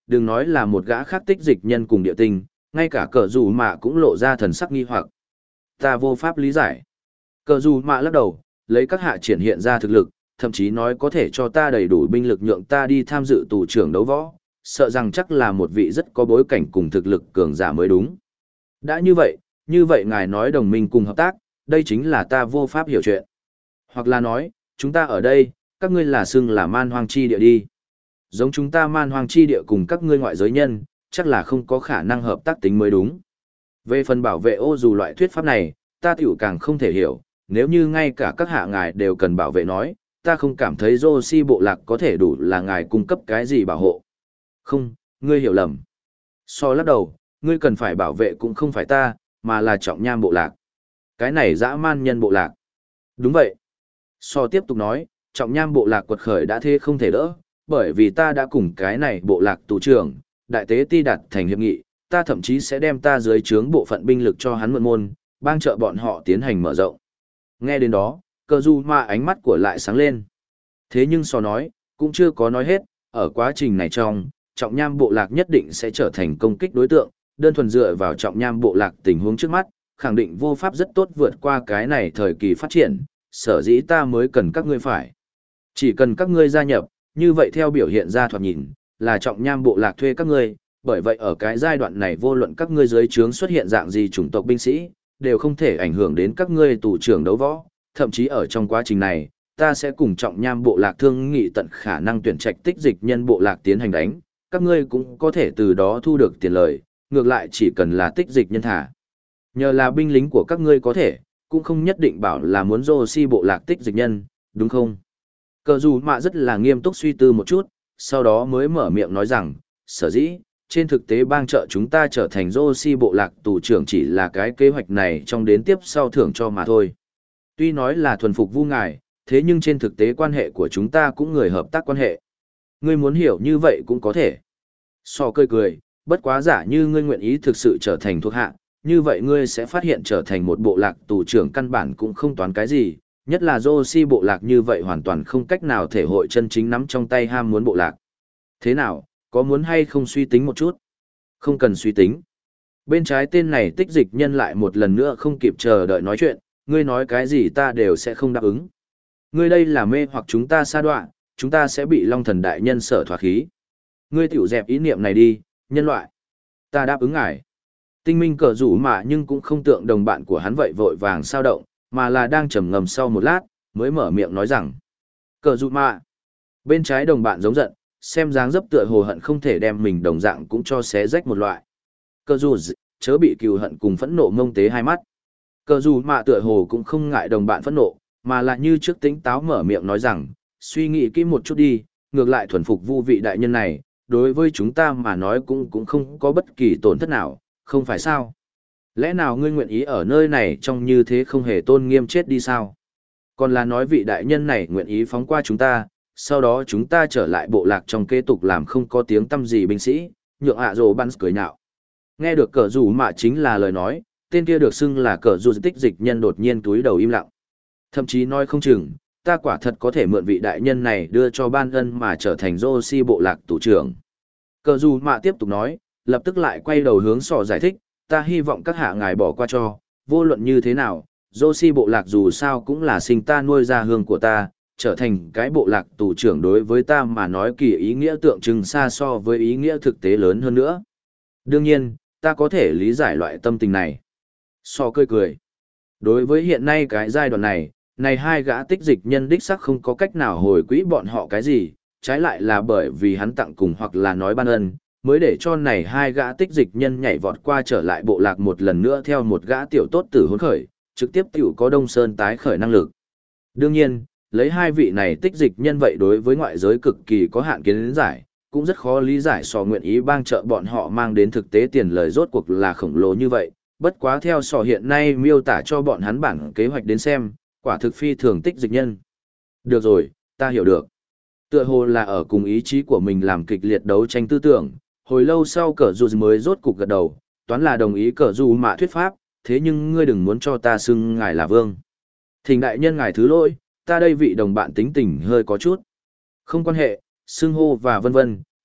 đừng nói là một gã khác tích dịch nhân cùng địa tinh, ngay cả cờ dù mạ cũng lộ ra thần sắc nghi hoặc. Ta vô pháp lý giải. Cờ dù mạ lắc đầu, lấy các hạ triển hiện ra thực lực, thậm chí nói có thể cho ta đầy đủ binh lực nhượng ta đi tham dự tù trưởng đấu võ, sợ rằng chắc là một vị rất có bối cảnh cùng thực lực cường giả mới đúng. Đã như vậy ngài nói đồng minh cùng hợp tác, đây chính là ta vô pháp hiểu chuyện. Hoặc là nói, chúng ta ở đây, các ngươi là xưng là man hoang chi địa đi. Giống chúng ta man hoang chi địa cùng các ngươi ngoại giới nhân, chắc là không có khả năng hợp tác tính mới đúng. Về phần bảo vệ ô dù loại thuyết pháp này, ta tiểu càng không thể hiểu, nếu như ngay cả các hạ ngài đều cần bảo vệ nói, ta không cảm thấy Roshi bộ lạc có thể đủ là ngài cung cấp cái gì bảo hộ. Không, ngươi hiểu lầm. So lắc đầu, ngươi cần phải bảo vệ cũng không phải ta, mà là trọng nham bộ lạc. Cái này dã man nhân bộ lạc. Đúng vậy. So tiếp tục nói, trọng nham bộ lạc quật khởi đã thế không thể đỡ, bởi vì ta đã cùng cái này bộ lạc tù trưởng, đại tế ti đạt thành hiệp nghị, ta thậm chí sẽ đem ta dưới trướng bộ phận binh lực cho hắn mượn môn, bang trợ bọn họ tiến hành mở rộng. Nghe đến đó, cờ dù mà ánh mắt của lại sáng lên. Thế nhưng so nói, cũng chưa có nói hết, ở quá trình này trong, trọng nham bộ lạc nhất định sẽ trở thành công kích đối tượng, đơn thuần dựa vào trọng nham bộ lạc tình huống trước mắt, khẳng định vô pháp rất tốt vượt qua cái này thời kỳ phát triển, sở dĩ ta mới cần các ngươi phải. Chỉ cần các ngươi gia nhập, như vậy theo biểu hiện ra thoạt nhìn, là trọng nham bộ lạc thuê các ngươi, bởi vậy ở cái giai đoạn này vô luận các ngươi dưới trướng xuất hiện dạng gì chủng tộc binh sĩ, đều không thể ảnh hưởng đến các ngươi tù trưởng đấu võ, thậm chí ở trong quá trình này, ta sẽ cùng trọng nham bộ lạc thương nghị tận khả năng tuyển trạch tích dịch nhân bộ lạc tiến hành đánh, các ngươi cũng có thể từ đó thu được tiền lời, ngược lại chỉ cần là tích dịch nhân thả. Nhờ là binh lính của các ngươi có thể, cũng không nhất định bảo là muốn Roshi bộ lạc tích dịch nhân, đúng không? Cờ dù mạ rất là nghiêm túc suy tư một chút, sau đó mới mở miệng nói rằng, sở dĩ, trên thực tế bang trợ chúng ta trở thành Roshi bộ lạc tù trưởng chỉ là cái kế hoạch này trong đến tiếp sau thưởng cho mà thôi. Tuy nói là thuần phục vu ngài, thế nhưng trên thực tế quan hệ của chúng ta cũng người hợp tác quan hệ. Ngươi muốn hiểu như vậy cũng có thể. So cười, bất quá giả như ngươi nguyện ý thực sự trở thành thuộc hạ, như vậy ngươi sẽ phát hiện trở thành một bộ lạc tù trưởng căn bản cũng không toán cái gì, nhất là Roshi bộ lạc như vậy hoàn toàn không cách nào thể hội chân chính nắm trong tay ham muốn bộ lạc. Thế nào, có muốn hay không suy tính một chút? Không cần suy tính. Bên trái tên này tích dịch nhân lại một lần nữa không kịp chờ đợi nói chuyện, ngươi nói cái gì ta đều sẽ không đáp ứng. Ngươi đây là mê hoặc chúng ta sa đoạn, chúng ta sẽ bị Long Thần Đại Nhân sở thoá khí. Ngươi tiểu dẹp ý niệm này đi, nhân loại. Ta đáp ứng ngài. Tinh minh cờ rủ mà nhưng cũng không tượng đồng bạn của hắn vậy vội vàng sao động, mà là đang trầm ngầm sau một lát, mới mở miệng nói rằng. Cờ rủ mà. Bên trái đồng bạn giống giận, xem dáng dấp tựa hồ hận không thể đem mình đồng dạng cũng cho xé rách một loại. Cờ rủ chớ bị cừu hận cùng phẫn nộ ngông tế hai mắt. Cờ rủ mà tựa hồ cũng không ngại đồng bạn phẫn nộ, mà là như trước tính táo mở miệng nói rằng, suy nghĩ kỹ một chút đi, ngược lại thuần phục vu vị đại nhân này, đối với chúng ta mà nói cũng không có bất kỳ tổn thất nào, không phải sao? Lẽ nào ngươi nguyện ý ở nơi này trong như thế không hề tôn nghiêm chết đi sao? Còn là nói vị đại nhân này nguyện ý phóng qua chúng ta, sau đó chúng ta trở lại bộ lạc trong kế tục làm không có tiếng tâm gì binh sĩ, nhượng ạ rồ bắn cười nhạo. Nghe được cờ rủ mà chính là lời nói, tên kia được xưng là cờ rủ tích dịch nhân đột nhiên túi đầu im lặng. Thậm chí nói không chừng, ta quả thật có thể mượn vị đại nhân này đưa cho ban ân mà trở thành Roshi bộ lạc tù trưởng. Cờ rủ mà tiếp tục nói, lập tức lại quay đầu hướng sò giải thích, ta hy vọng các hạ ngài bỏ qua cho, vô luận như thế nào, Roshi bộ lạc dù sao cũng là sinh ta nuôi ra hương của ta, trở thành cái bộ lạc tù trưởng đối với ta mà nói kỳ ý nghĩa tượng trưng xa so với ý nghĩa thực tế lớn hơn nữa. Đương nhiên, ta có thể lý giải loại tâm tình này. So cười. Đối với hiện nay cái giai đoạn này, này hai gã tích dịch nhân đích sắc không có cách nào hồi quỹ bọn họ cái gì, trái lại là bởi vì hắn tặng cùng hoặc là nói ban ân, mới để cho này hai gã tích dịch nhân nhảy vọt qua trở lại bộ lạc một lần nữa theo một gã tiểu tốt tử hỗn khởi, trực tiếp tiểu có Đông Sơn tái khởi năng lực. Đương nhiên, lấy hai vị này tích dịch nhân vậy đối với ngoại giới cực kỳ có hạn kiến giải, cũng rất khó lý giải so nguyện ý bang trợ bọn họ mang đến thực tế tiền lời rốt cuộc là khổng lồ như vậy, bất quá theo sò hiện nay miêu tả cho bọn hắn bản kế hoạch đến xem, quả thực phi thường tích dịch nhân. Được rồi, ta hiểu được. Tựa hồ là ở cùng ý chí của mình làm kịch liệt đấu tranh tư tưởng, hồi lâu sau cờ dù mới rốt cục gật đầu, toán là đồng ý cờ dù mạ thuyết pháp, thế nhưng ngươi đừng muốn cho ta xưng ngài là vương. Thỉnh đại nhân ngài thứ lỗi, ta đây vị đồng bạn tính tình hơi có chút. Không quan hệ, xưng hô và vân vân,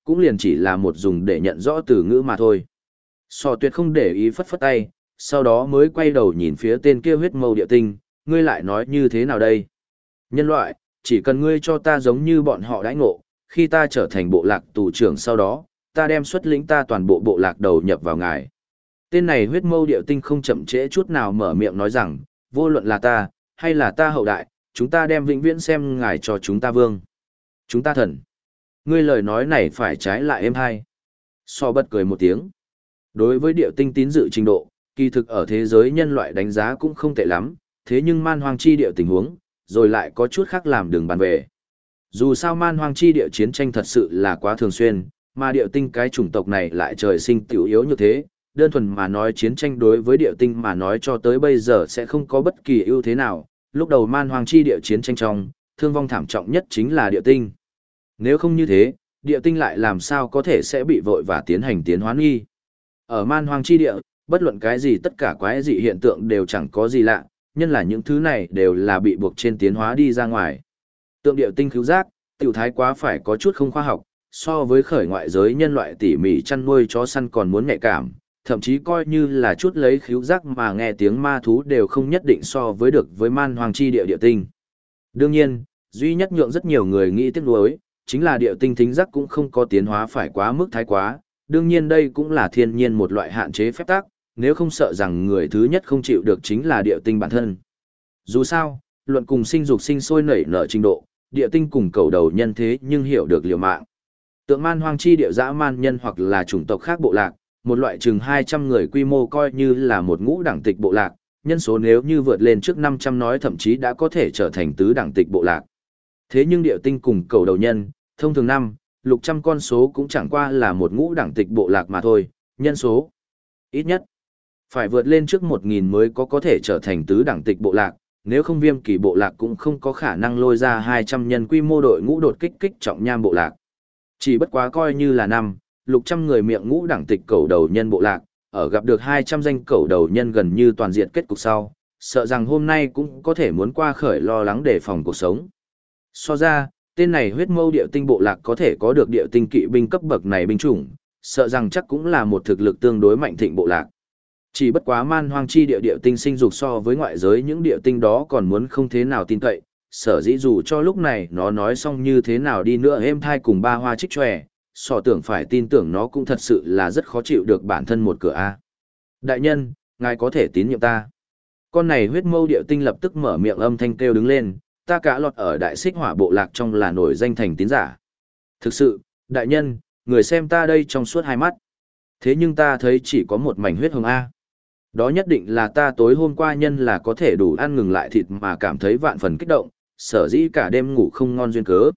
cũng liền chỉ là một dùng để nhận rõ từ ngữ mà thôi. Sò tuyệt không để ý phất phất tay, sau đó mới quay đầu nhìn phía tên kia huyết mâu địa tinh, ngươi lại nói như thế nào đây? Nhân loại, chỉ cần ngươi cho ta giống như bọn họ đãi ngộ, khi ta trở thành bộ lạc tù trưởng sau đó, ta đem xuất lĩnh ta toàn bộ bộ lạc đầu nhập vào ngài. Tên này huyết mâu địa tinh không chậm trễ chút nào mở miệng nói rằng, vô luận là ta, hay là ta hậu đại, chúng ta đem vĩnh viễn xem ngài cho chúng ta vương. Chúng ta thần. Ngươi lời nói này phải trái lại êm hay. So bật cười một tiếng. Đối với địa tinh tín dự trình độ, kỳ thực ở thế giới nhân loại đánh giá cũng không tệ lắm, thế nhưng man hoang chi địa tình huống, rồi lại có chút khác làm đường bàn về. Dù sao man hoang chi địa chiến tranh thật sự là quá thường xuyên, mà địa tinh cái chủng tộc này lại trời sinh tiểu yếu như thế, đơn thuần mà nói chiến tranh đối với địa tinh mà nói cho tới bây giờ sẽ không có bất kỳ ưu thế nào, lúc đầu man hoang chi địa chiến tranh trong, thương vong thảm trọng nhất chính là địa tinh. Nếu không như thế, địa tinh lại làm sao có thể sẽ bị vội và tiến hành tiến hóa nghi. Ở man hoang chi địa, bất luận cái gì tất cả quái dị hiện tượng đều chẳng có gì lạ, nhân là những thứ này đều là bị buộc trên tiến hóa đi ra ngoài. Tượng địa tinh cứu giác, tiểu thái quá phải có chút không khoa học, so với khởi ngoại giới nhân loại tỉ mỉ chăn nuôi chó săn còn muốn nhạy cảm, thậm chí coi như là chút lấy khíu giác mà nghe tiếng ma thú đều không nhất định so với được với man hoang chi địa địa tinh. Đương nhiên, duy nhất nhượng rất nhiều người nghĩ tiếc nuối, chính là địa tinh thính giác cũng không có tiến hóa phải quá mức thái quá, đương nhiên đây cũng là thiên nhiên một loại hạn chế phép tắc, nếu không sợ rằng người thứ nhất không chịu được chính là địa tinh bản thân. Dù sao, luận cùng sinh dục sinh sôi nảy nở trình độ, địa tinh cùng cầu đầu nhân thế nhưng hiểu được liều mạng. Tượng man hoang chi địa dã man nhân hoặc là chủng tộc khác bộ lạc, một loại chừng 200 người quy mô coi như là một ngũ đẳng tịch bộ lạc, nhân số nếu như vượt lên trước 500 nói thậm chí đã có thể trở thành tứ đẳng tịch bộ lạc. Thế nhưng địa tinh cùng cầu đầu nhân, thông thường lục trăm con số cũng chẳng qua là một ngũ đẳng tịch bộ lạc mà thôi, nhân số ít nhất phải vượt lên trước 1000 mới có thể trở thành tứ đẳng tịch bộ lạc, nếu không Viêm Kỳ bộ lạc cũng không có khả năng lôi ra 200 nhân quy mô đội ngũ đột kích trọng nham bộ lạc. Chỉ bất quá coi như là lục trăm người miệng ngũ đẳng tịch cầu đầu nhân bộ lạc, ở gặp được 200 danh cầu đầu nhân gần như toàn diện kết cục sau, sợ rằng hôm nay cũng có thể muốn qua khởi lo lắng đề phòng cuộc sống. So ra, tên này huyết mâu địa tinh bộ lạc có thể có được địa tinh kỵ binh cấp bậc này binh chủng, sợ rằng chắc cũng là một thực lực tương đối mạnh thịnh bộ lạc. Chỉ bất quá man hoang chi địa địa tinh sinh dục so với ngoại giới những địa tinh đó còn muốn không thế nào tin cậy, sở dĩ dù cho lúc này nó nói xong như thế nào đi nữa êm thai cùng ba hoa trích tròe, sò tưởng phải tin tưởng nó cũng thật sự là rất khó chịu được bản thân một cửa A. Đại nhân, ngài có thể tín nhiệm ta. Con này huyết mâu địa tinh lập tức mở miệng âm thanh kêu đứng lên, ta cả lọt ở đại xích hỏa bộ lạc trong là nổi danh thành tín giả. Thực sự, đại nhân, người xem ta đây trong suốt hai mắt. Thế nhưng ta thấy chỉ có một mảnh huyết hồng A. Đó nhất định là ta tối hôm qua nhân là có thể đủ ăn ngừng lại thịt mà cảm thấy vạn phần kích động, sở dĩ cả đêm ngủ không ngon duyên cớ.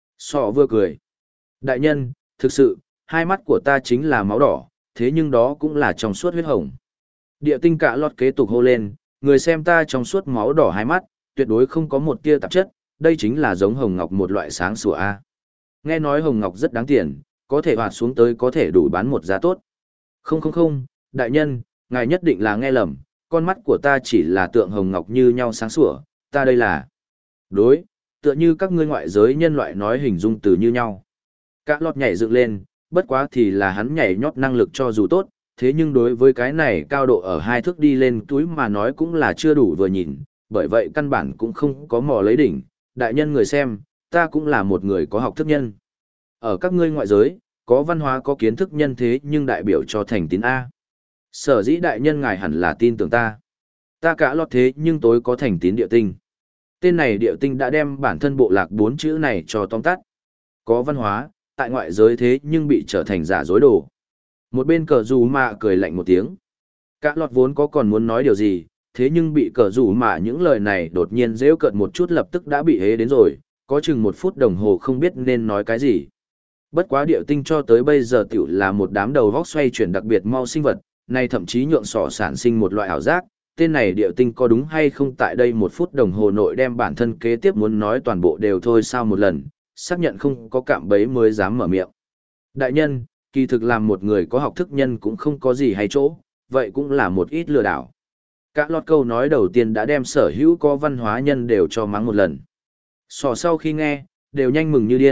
Sọ vừa cười. Đại nhân, thực sự, hai mắt của ta chính là máu đỏ, thế nhưng đó cũng là trong suốt huyết hồng. Địa tinh cả lọt kế tục hô lên, người xem ta trong suốt máu đỏ hai mắt, tuyệt đối không có một tia tạp chất, đây chính là giống hồng ngọc một loại sáng sủa A. Nghe nói hồng ngọc rất đáng tiền, có thể hoạt xuống tới có thể đủ bán một giá tốt. Không, đại nhân, ngài nhất định là nghe lầm, con mắt của ta chỉ là tượng hồng ngọc như nhau sáng sủa, ta đây là đối, tựa như các ngươi ngoại giới nhân loại nói hình dung từ như nhau. Cả lọt nhảy dựng lên, bất quá thì là hắn nhảy nhót năng lực cho dù tốt, thế nhưng đối với cái này cao độ ở 2 thước đi lên túi mà nói cũng là chưa đủ vừa nhìn, bởi vậy căn bản cũng không có mò lấy đỉnh, đại nhân người xem, ta cũng là một người có học thức nhân. Ở các ngươi ngoại giới, có văn hóa có kiến thức nhân thế nhưng đại biểu cho thành tín A. Sở dĩ đại nhân ngài hẳn là tin tưởng ta. Ta cả lọt thế nhưng tối có thành tín địa tinh. Tên này địa tinh đã đem bản thân bộ lạc 4 chữ này cho tóm tắt. Có văn hóa, tại ngoại giới thế nhưng bị trở thành giả dối đồ. Một bên cờ dù mạ cười lạnh một tiếng. Cả lọt vốn có còn muốn nói điều gì, thế nhưng bị cờ dù mạ những lời này đột nhiên rêu cợt một chút lập tức đã bị hế đến rồi, có chừng 1 phút đồng hồ không biết nên nói cái gì. Bất quá địa tinh cho tới bây giờ tiểu là một đám đầu vóc xoay chuyển đặc biệt mau sinh vật, này thậm chí nhượng sọ sản sinh một loại ảo giác, tên này địa tinh có đúng hay không tại đây 1 phút đồng hồ nội đem bản thân kế tiếp muốn nói toàn bộ đều thôi sao một lần, xác nhận không có cạm bẫy mới dám mở miệng. Đại nhân, kỳ thực làm một người có học thức nhân cũng không có gì hay chỗ, vậy cũng là một ít lừa đảo. Cả lọt câu nói đầu tiên đã đem sở hữu có văn hóa nhân đều cho mắng một lần. Sọ sau khi nghe, đều nhanh mừng như điên,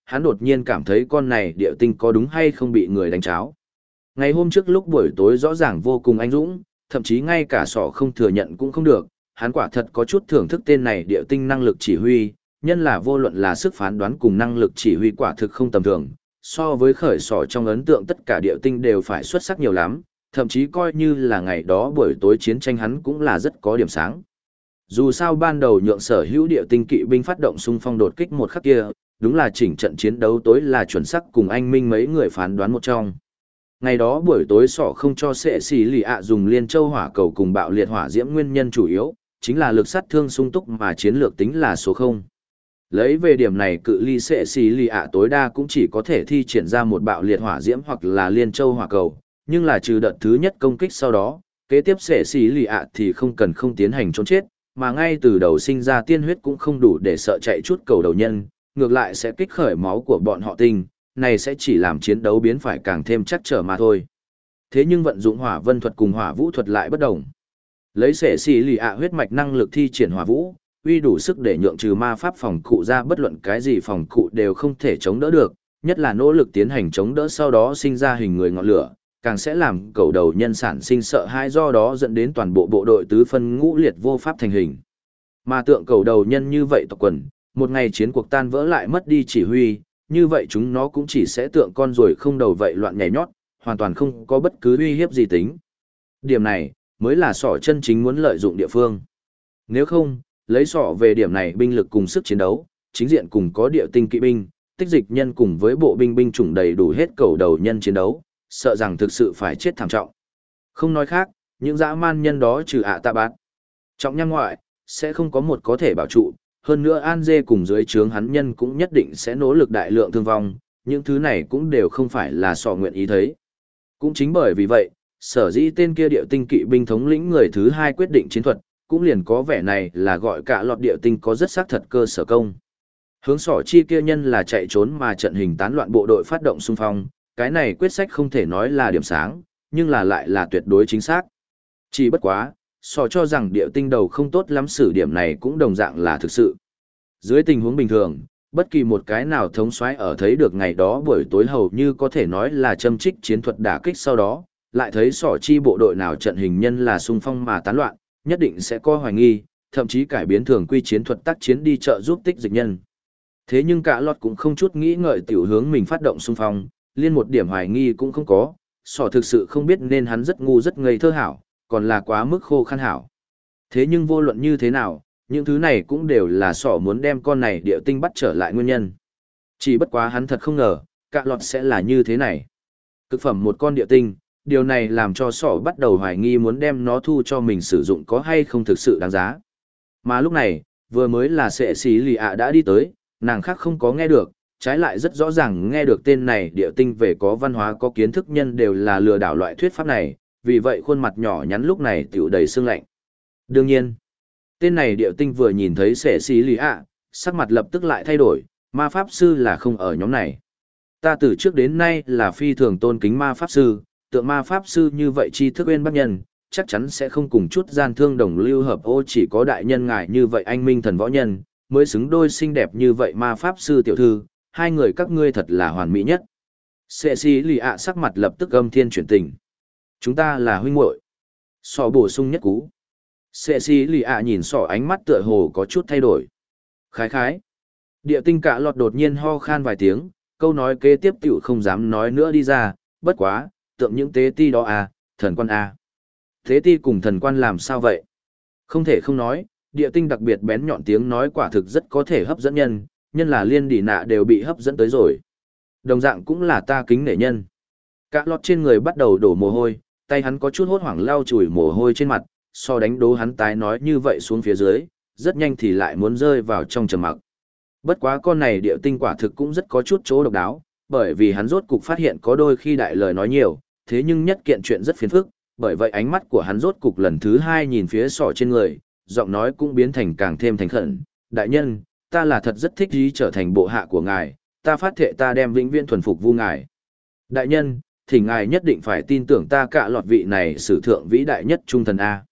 hắn đột nhiên cảm thấy con này địa tinh có đúng hay không bị người đánh cháo. Ngày hôm trước lúc buổi tối rõ ràng vô cùng anh dũng, thậm chí ngay cả sỏ không thừa nhận cũng không được, hắn quả thật có chút thưởng thức tên này địa tinh năng lực chỉ huy, nhân là vô luận là sức phán đoán cùng năng lực chỉ huy quả thực không tầm thường, so với khởi sỏ trong ấn tượng tất cả địa tinh đều phải xuất sắc nhiều lắm, thậm chí coi như là ngày đó buổi tối chiến tranh hắn cũng là rất có điểm sáng. Dù sao ban đầu nhượng sở hữu địa tinh kỵ binh phát động xung phong đột kích một khắc kia, đúng là chỉnh trận chiến đấu tối là chuẩn xác cùng anh minh mấy người phán đoán một trong. Ngày đó buổi tối sỏ không cho sệ xì lì ạ dùng liên châu hỏa cầu cùng bạo liệt hỏa diễm nguyên nhân chủ yếu, chính là lực sát thương sung túc mà chiến lược tính là số 0. Lấy về điểm này cự ly sệ xì lì ạ tối đa cũng chỉ có thể thi triển ra một bạo liệt hỏa diễm hoặc là liên châu hỏa cầu, nhưng là trừ đợt thứ nhất công kích sau đó, kế tiếp sệ xì lì ạ thì không cần không tiến hành trốn chết, mà ngay từ đầu sinh ra tiên huyết cũng không đủ để sợ chạy chút cầu đầu nhân, ngược lại sẽ kích khởi máu của bọn họ tinh, này sẽ chỉ làm chiến đấu biến phải càng thêm chắc trở mà thôi. Thế nhưng vận dụng hỏa vân thuật cùng hỏa vũ thuật lại bất đồng. Lấy sệ xì lì ạ huyết mạch năng lực thi triển hỏa vũ, uy đủ sức để nhượng trừ ma pháp phòng cụ ra bất luận cái gì phòng cụ đều không thể chống đỡ được, nhất là nỗ lực tiến hành chống đỡ sau đó sinh ra hình người ngọn lửa, càng sẽ làm cầu đầu nhân sản sinh sợ hãi, do đó dẫn đến toàn bộ bộ đội tứ phân ngũ liệt vô pháp thành hình. Mà tượng cầu đầu nhân như vậy tộc quần, một ngày chiến cuộc tan vỡ lại mất đi chỉ huy, như vậy chúng nó cũng chỉ sẽ tượng con ruồi không đầu vậy loạn nhảy nhót, hoàn toàn không có bất cứ uy hiếp gì tính. Điểm này, mới là sỏ chân chính muốn lợi dụng địa phương. Nếu không, lấy sỏ về điểm này binh lực cùng sức chiến đấu, chính diện cùng có địa tinh kỵ binh, tích dịch nhân cùng với bộ binh binh chủng đầy đủ hết cầu đầu nhân chiến đấu, sợ rằng thực sự phải chết thảm trọng. Không nói khác, những dã man nhân đó trừ ạ tạ bát trọng nhang ngoại, sẽ không có một có thể bảo trụ, hơn nữa An Dê cùng dưới trướng hắn nhân cũng nhất định sẽ nỗ lực đại lượng thương vong, những thứ này cũng đều không phải là sọ nguyện ý thấy. Cũng chính bởi vì vậy, sở dĩ tên kia điệu tinh kỵ binh thống lĩnh người thứ hai quyết định chiến thuật, cũng liền có vẻ này là gọi cả lọt điệu tinh có rất xác thật cơ sở công. Hướng sỏ chi kia nhân là chạy trốn mà trận hình tán loạn bộ đội phát động xung phong, cái này quyết sách không thể nói là điểm sáng, nhưng là lại là tuyệt đối chính xác. Chỉ bất quá, sỏ cho rằng điệu tinh đầu không tốt lắm xử điểm này cũng đồng dạng là thực sự. Dưới tình huống bình thường, bất kỳ một cái nào thống soái ở thấy được ngày đó buổi tối hầu như có thể nói là châm trích chiến thuật đả kích sau đó, lại thấy sỏ chi bộ đội nào trận hình nhân là xung phong mà tán loạn, nhất định sẽ có hoài nghi, thậm chí cải biến thường quy chiến thuật tác chiến đi trợ giúp tích dịch nhân. Thế nhưng cả lọt cũng không chút nghĩ ngợi tiểu hướng mình phát động xung phong, liên một điểm hoài nghi cũng không có, sỏ thực sự không biết nên hắn rất ngu rất ngây thơ hảo, còn là quá mức khô khan hảo. Thế nhưng vô luận như thế nào, những thứ này cũng đều là sỏ muốn đem con này địa tinh bắt trở lại nguyên nhân. Chỉ bất quá hắn thật không ngờ, cả lọt sẽ là như thế này. Cực phẩm một con địa tinh, điều này làm cho sỏ bắt đầu hoài nghi muốn đem nó thu cho mình sử dụng có hay không thực sự đáng giá. Mà lúc này, vừa mới là sệ xí lì ạ đã đi tới, nàng khác không có nghe được, trái lại rất rõ ràng nghe được tên này địa tinh về có văn hóa có kiến thức nhân đều là lừa đảo loại thuyết pháp này, vì vậy khuôn mặt nhỏ nhắn lúc này tiểu đầy sương lạnh. Đương nhiên, tên này địa tinh vừa nhìn thấy sệ xí lì ạ, sắc mặt lập tức lại thay đổi, ma pháp sư là không ở nhóm này. Ta từ trước đến nay là phi thường tôn kính ma pháp sư, tượng ma pháp sư như vậy tri thức bên bác nhân, chắc chắn sẽ không cùng chút gian thương đồng lưu hợp ô, chỉ có đại nhân ngài như vậy anh minh thần võ nhân, mới xứng đôi xinh đẹp như vậy ma pháp sư tiểu thư, hai người các ngươi thật là hoàn mỹ nhất. Sệ xí lì ạ sắc mặt lập tức âm thiên chuyển tình. Chúng ta là huynh muội. Sọ bổ sung nhất cú. Sệ xí lì ạ nhìn sọ ánh mắt tựa hồ có chút thay đổi. Khái khái. Địa tinh cả lọt đột nhiên ho khan vài tiếng, câu nói kế tiếp tiểu không dám nói nữa đi ra, bất quá, tượng những tế ti đó à, thần quan à. Tế ti cùng thần quan làm sao vậy? Không thể không nói, địa tinh đặc biệt bén nhọn tiếng nói quả thực rất có thể hấp dẫn nhân, nhân là liên đỉ nạ đều bị hấp dẫn tới rồi. Đồng dạng cũng là ta kính nể nhân. Cả lọt trên người bắt đầu đổ mồ hôi, tay hắn có chút hốt hoảng lau chùi mồ hôi trên mặt, so đánh đố hắn tái nói như vậy xuống phía dưới, rất nhanh thì lại muốn rơi vào trong trầm mặc. Bất quá con này địa tinh quả thực cũng rất có chút chỗ độc đáo, bởi vì hắn rốt cục phát hiện có đôi khi đại lời nói nhiều, thế nhưng nhất kiện chuyện rất phiền phức, bởi vậy ánh mắt của hắn rốt cục lần thứ hai nhìn phía sọ trên người, giọng nói cũng biến thành càng thêm thành khẩn. Đại nhân, ta là thật rất thích ý trở thành bộ hạ của ngài, ta phát thệ ta đem vĩnh viễn thuần phục vu ngài. Đại nhân, thì ngài nhất định phải tin tưởng ta cả lọt vị này sử thượng vĩ đại nhất trung thần A.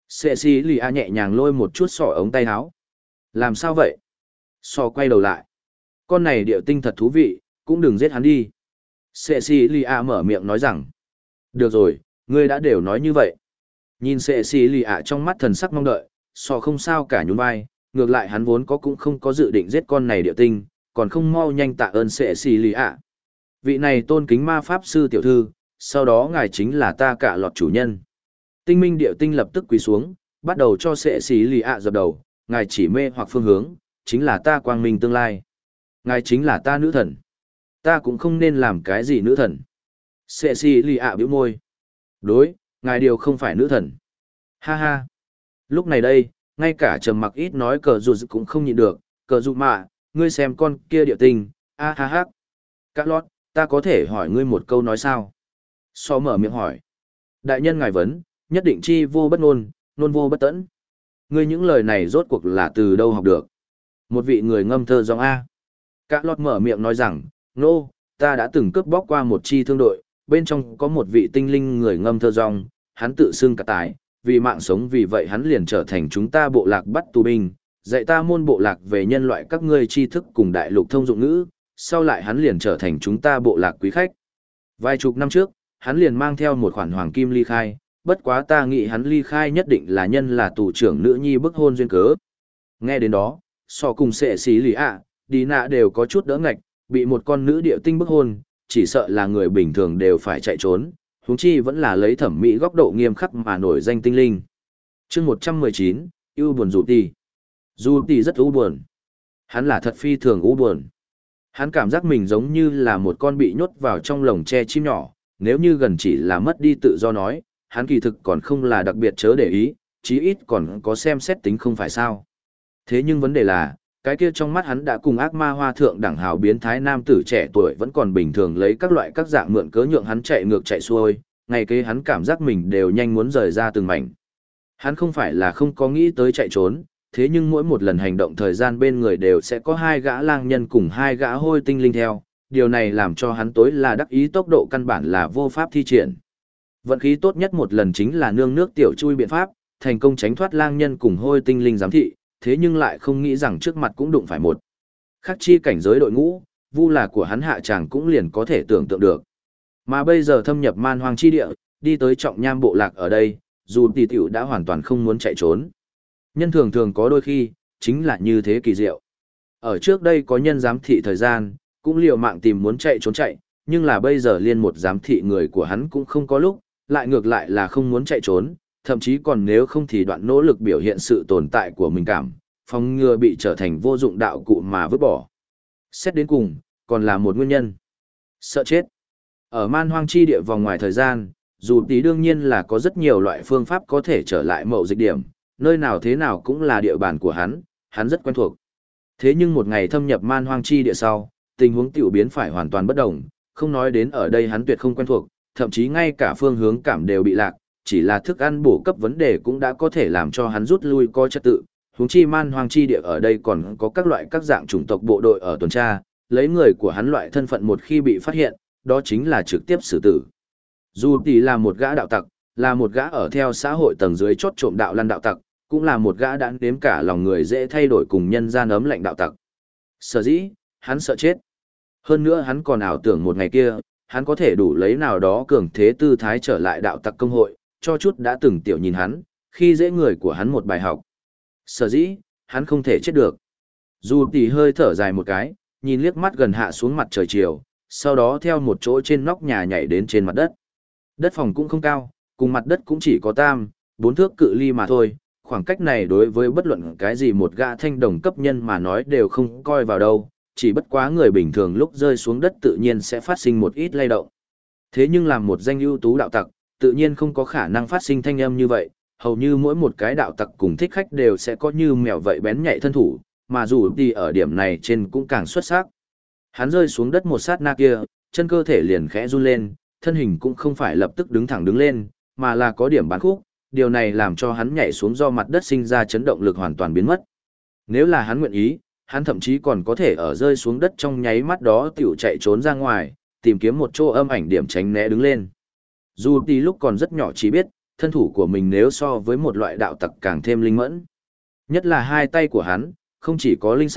Cecilia nhẹ nhàng lôi một chút sọ ống tay áo. Làm sao vậy? Sọ quay đầu lại. Con này điệu tinh thật thú vị, cũng đừng giết hắn đi. Cecilia mở miệng nói rằng, được rồi, ngươi đã đều nói như vậy. Nhìn Cecilia trong mắt thần sắc mong đợi, so không sao cả nhún vai, ngược lại hắn vốn có cũng không có dự định giết con này điệu tinh, còn không mau nhanh tạ ơn Cecilia. Vị này tôn kính ma pháp sư tiểu thư, sau đó ngài chính là ta cả lọt chủ nhân. Tinh minh điệu tinh lập tức quỳ xuống, bắt đầu cho Cecilia dập đầu, ngài chỉ mê hoặc phương hướng, chính là ta quang minh tương lai. Ngài chính là ta nữ thần. Ta cũng không nên làm cái gì nữ thần. Cecilia bĩu môi. Đối, ngài điều không phải nữ thần. Ha ha. Lúc này đây, ngay cả trầm mặc ít nói cờ dù cũng không nhịn được. Cờ dù mà, ngươi xem con kia điệu tinh, a ha ha. Các lót, ta có thể hỏi ngươi một câu nói sao? So mở miệng hỏi. Đại nhân ngài vấn, nhất định chi vô bất ngôn, ngôn vô bất tẫn. Ngươi những lời này rốt cuộc là từ đâu học được? Một vị người ngâm thơ giọng A. Các lót mở miệng nói rằng, nô, ta đã từng cướp bóc qua một chi thương đội, bên trong có một vị tinh linh người ngâm thơ giọng, hắn tự xưng cả tái, vì mạng sống vì vậy hắn liền trở thành chúng ta bộ lạc bắt tù binh, dạy ta môn bộ lạc về nhân loại các ngươi tri thức cùng đại lục thông dụng ngữ, sau lại hắn liền trở thành chúng ta bộ lạc quý khách. Vài chục năm trước, hắn liền mang theo một khoản hoàng kim ly khai, bất quá ta nghĩ hắn ly khai nhất định là nhân là tù trưởng nữ nhi bức hôn duyên cớ. Nghe đến đó, so cùng sệ xí lì ạ, đi nạ đều có chút đỡ ngạch, bị một con nữ điệu tinh bức hôn, chỉ sợ là người bình thường đều phải chạy trốn, huống chi vẫn là lấy thẩm mỹ góc độ nghiêm khắc mà nổi danh tinh linh. Chương 119, ưu buồn dù tỷ. Dù tỷ rất u buồn. Hắn là thật phi thường u buồn. Hắn cảm giác mình giống như là một con bị nhốt vào trong lồng tre chim nhỏ, nếu như gần chỉ là mất đi tự do nói, hắn kỳ thực còn không là đặc biệt chớ để ý, chí ít còn có xem xét tính không phải sao. Thế nhưng vấn đề là, cái kia trong mắt hắn đã cùng ác ma hoa thượng đẳng hào biến thái nam tử trẻ tuổi vẫn còn bình thường lấy các loại các dạng mượn cớ nhượng hắn chạy ngược chạy xuôi, ngày kế hắn cảm giác mình đều nhanh muốn rời ra từng mảnh. Hắn không phải là không có nghĩ tới chạy trốn, thế nhưng mỗi một lần hành động thời gian bên người đều sẽ có hai gã lang nhân cùng hai gã hôi tinh linh theo, điều này làm cho hắn tối là đắc ý tốc độ căn bản là vô pháp thi triển. Vận khí tốt nhất một lần chính là nương nước tiểu chui biện pháp, thành công tránh thoát lang nhân cùng hôi tinh linh giám thị, thế nhưng lại không nghĩ rằng trước mặt cũng đụng phải một khắc chi cảnh giới đội ngũ, vu là của hắn hạ tràng cũng liền có thể tưởng tượng được. Mà bây giờ thâm nhập man hoang chi địa, đi tới trọng nham bộ lạc ở đây, dù tỷ tiểu đã hoàn toàn không muốn chạy trốn. Nhân thường thường có đôi khi, chính là như thế kỳ diệu. Ở trước đây có nhân giám thị thời gian, cũng liều mạng tìm muốn chạy trốn chạy, nhưng là bây giờ liên một giám thị người của hắn cũng không có lúc, lại ngược lại là không muốn chạy trốn, thậm chí còn nếu không thì đoạn nỗ lực biểu hiện sự tồn tại của mình cảm, phòng ngừa bị trở thành vô dụng đạo cụ mà vứt bỏ. Xét đến cùng, còn là một nguyên nhân. Sợ chết. Ở man hoang chi địa vòng ngoài thời gian, dù tí đương nhiên là có rất nhiều loại phương pháp có thể trở lại mậu dịch điểm, nơi nào thế nào cũng là địa bàn của hắn rất quen thuộc. Thế nhưng một ngày thâm nhập man hoang chi địa sau, tình huống tiểu biến phải hoàn toàn bất đồng, không nói đến ở đây hắn tuyệt không quen thuộc, thậm chí ngay cả phương hướng cảm đều bị lạc, chỉ là thức ăn bổ cấp vấn đề cũng đã có thể làm cho hắn rút lui coi trật tự. Huống chi man hoang chi địa ở đây còn có các loại các dạng chủng tộc bộ đội ở tuần tra, lấy người của hắn loại thân phận một khi bị phát hiện, đó chính là trực tiếp xử tử. Dù tỷ là một gã đạo tặc, là một gã ở theo xã hội tầng dưới chốt trộm đạo lăn đạo tặc, cũng là một gã đã đếm cả lòng người dễ thay đổi cùng nhân gian ấm lạnh đạo tặc. Sở dĩ, hắn sợ chết. Hơn nữa hắn còn ảo tưởng một ngày kia, hắn có thể đủ lấy nào đó cường thế tư thái trở lại đạo tặc công hội, cho chút đã từng tiểu nhìn hắn, khi dễ người của hắn một bài học. Sở dĩ, hắn không thể chết được. Dù tỷ hơi thở dài một cái, nhìn liếc mắt gần hạ xuống mặt trời chiều, sau đó theo một chỗ trên nóc nhà nhảy đến trên mặt đất. Đất phòng cũng không cao, cùng mặt đất cũng chỉ có 4 thước cự ly mà thôi, khoảng cách này đối với bất luận cái gì một gã thanh đồng cấp nhân mà nói đều không coi vào đâu, chỉ bất quá người bình thường lúc rơi xuống đất tự nhiên sẽ phát sinh một ít lay động. Thế nhưng làm một danh ưu tú đạo tặc, tự nhiên không có khả năng phát sinh thanh âm như vậy, hầu như mỗi một cái đạo tặc cùng thích khách đều sẽ có như mèo vậy bén nhạy thân thủ, mà dù đi ở điểm này trên cũng càng xuất sắc. Hắn rơi xuống đất một sát na kia, chân cơ thể liền khẽ run lên, thân hình cũng không phải lập tức đứng thẳng đứng lên, mà là có điểm bán khúc, điều này làm cho hắn nhảy xuống do mặt đất sinh ra chấn động lực hoàn toàn biến mất. Nếu là hắn nguyện ý, hắn thậm chí còn có thể ở rơi xuống đất trong nháy mắt đó tiểu chạy trốn ra ngoài, tìm kiếm một chỗ âm ảnh điểm tránh né đứng lên. Dù đi lúc còn rất nhỏ chỉ biết, thân thủ của mình nếu so với một loại đạo tặc càng thêm linh mẫn. Nhất là hai tay của hắn, không chỉ có linh xảo,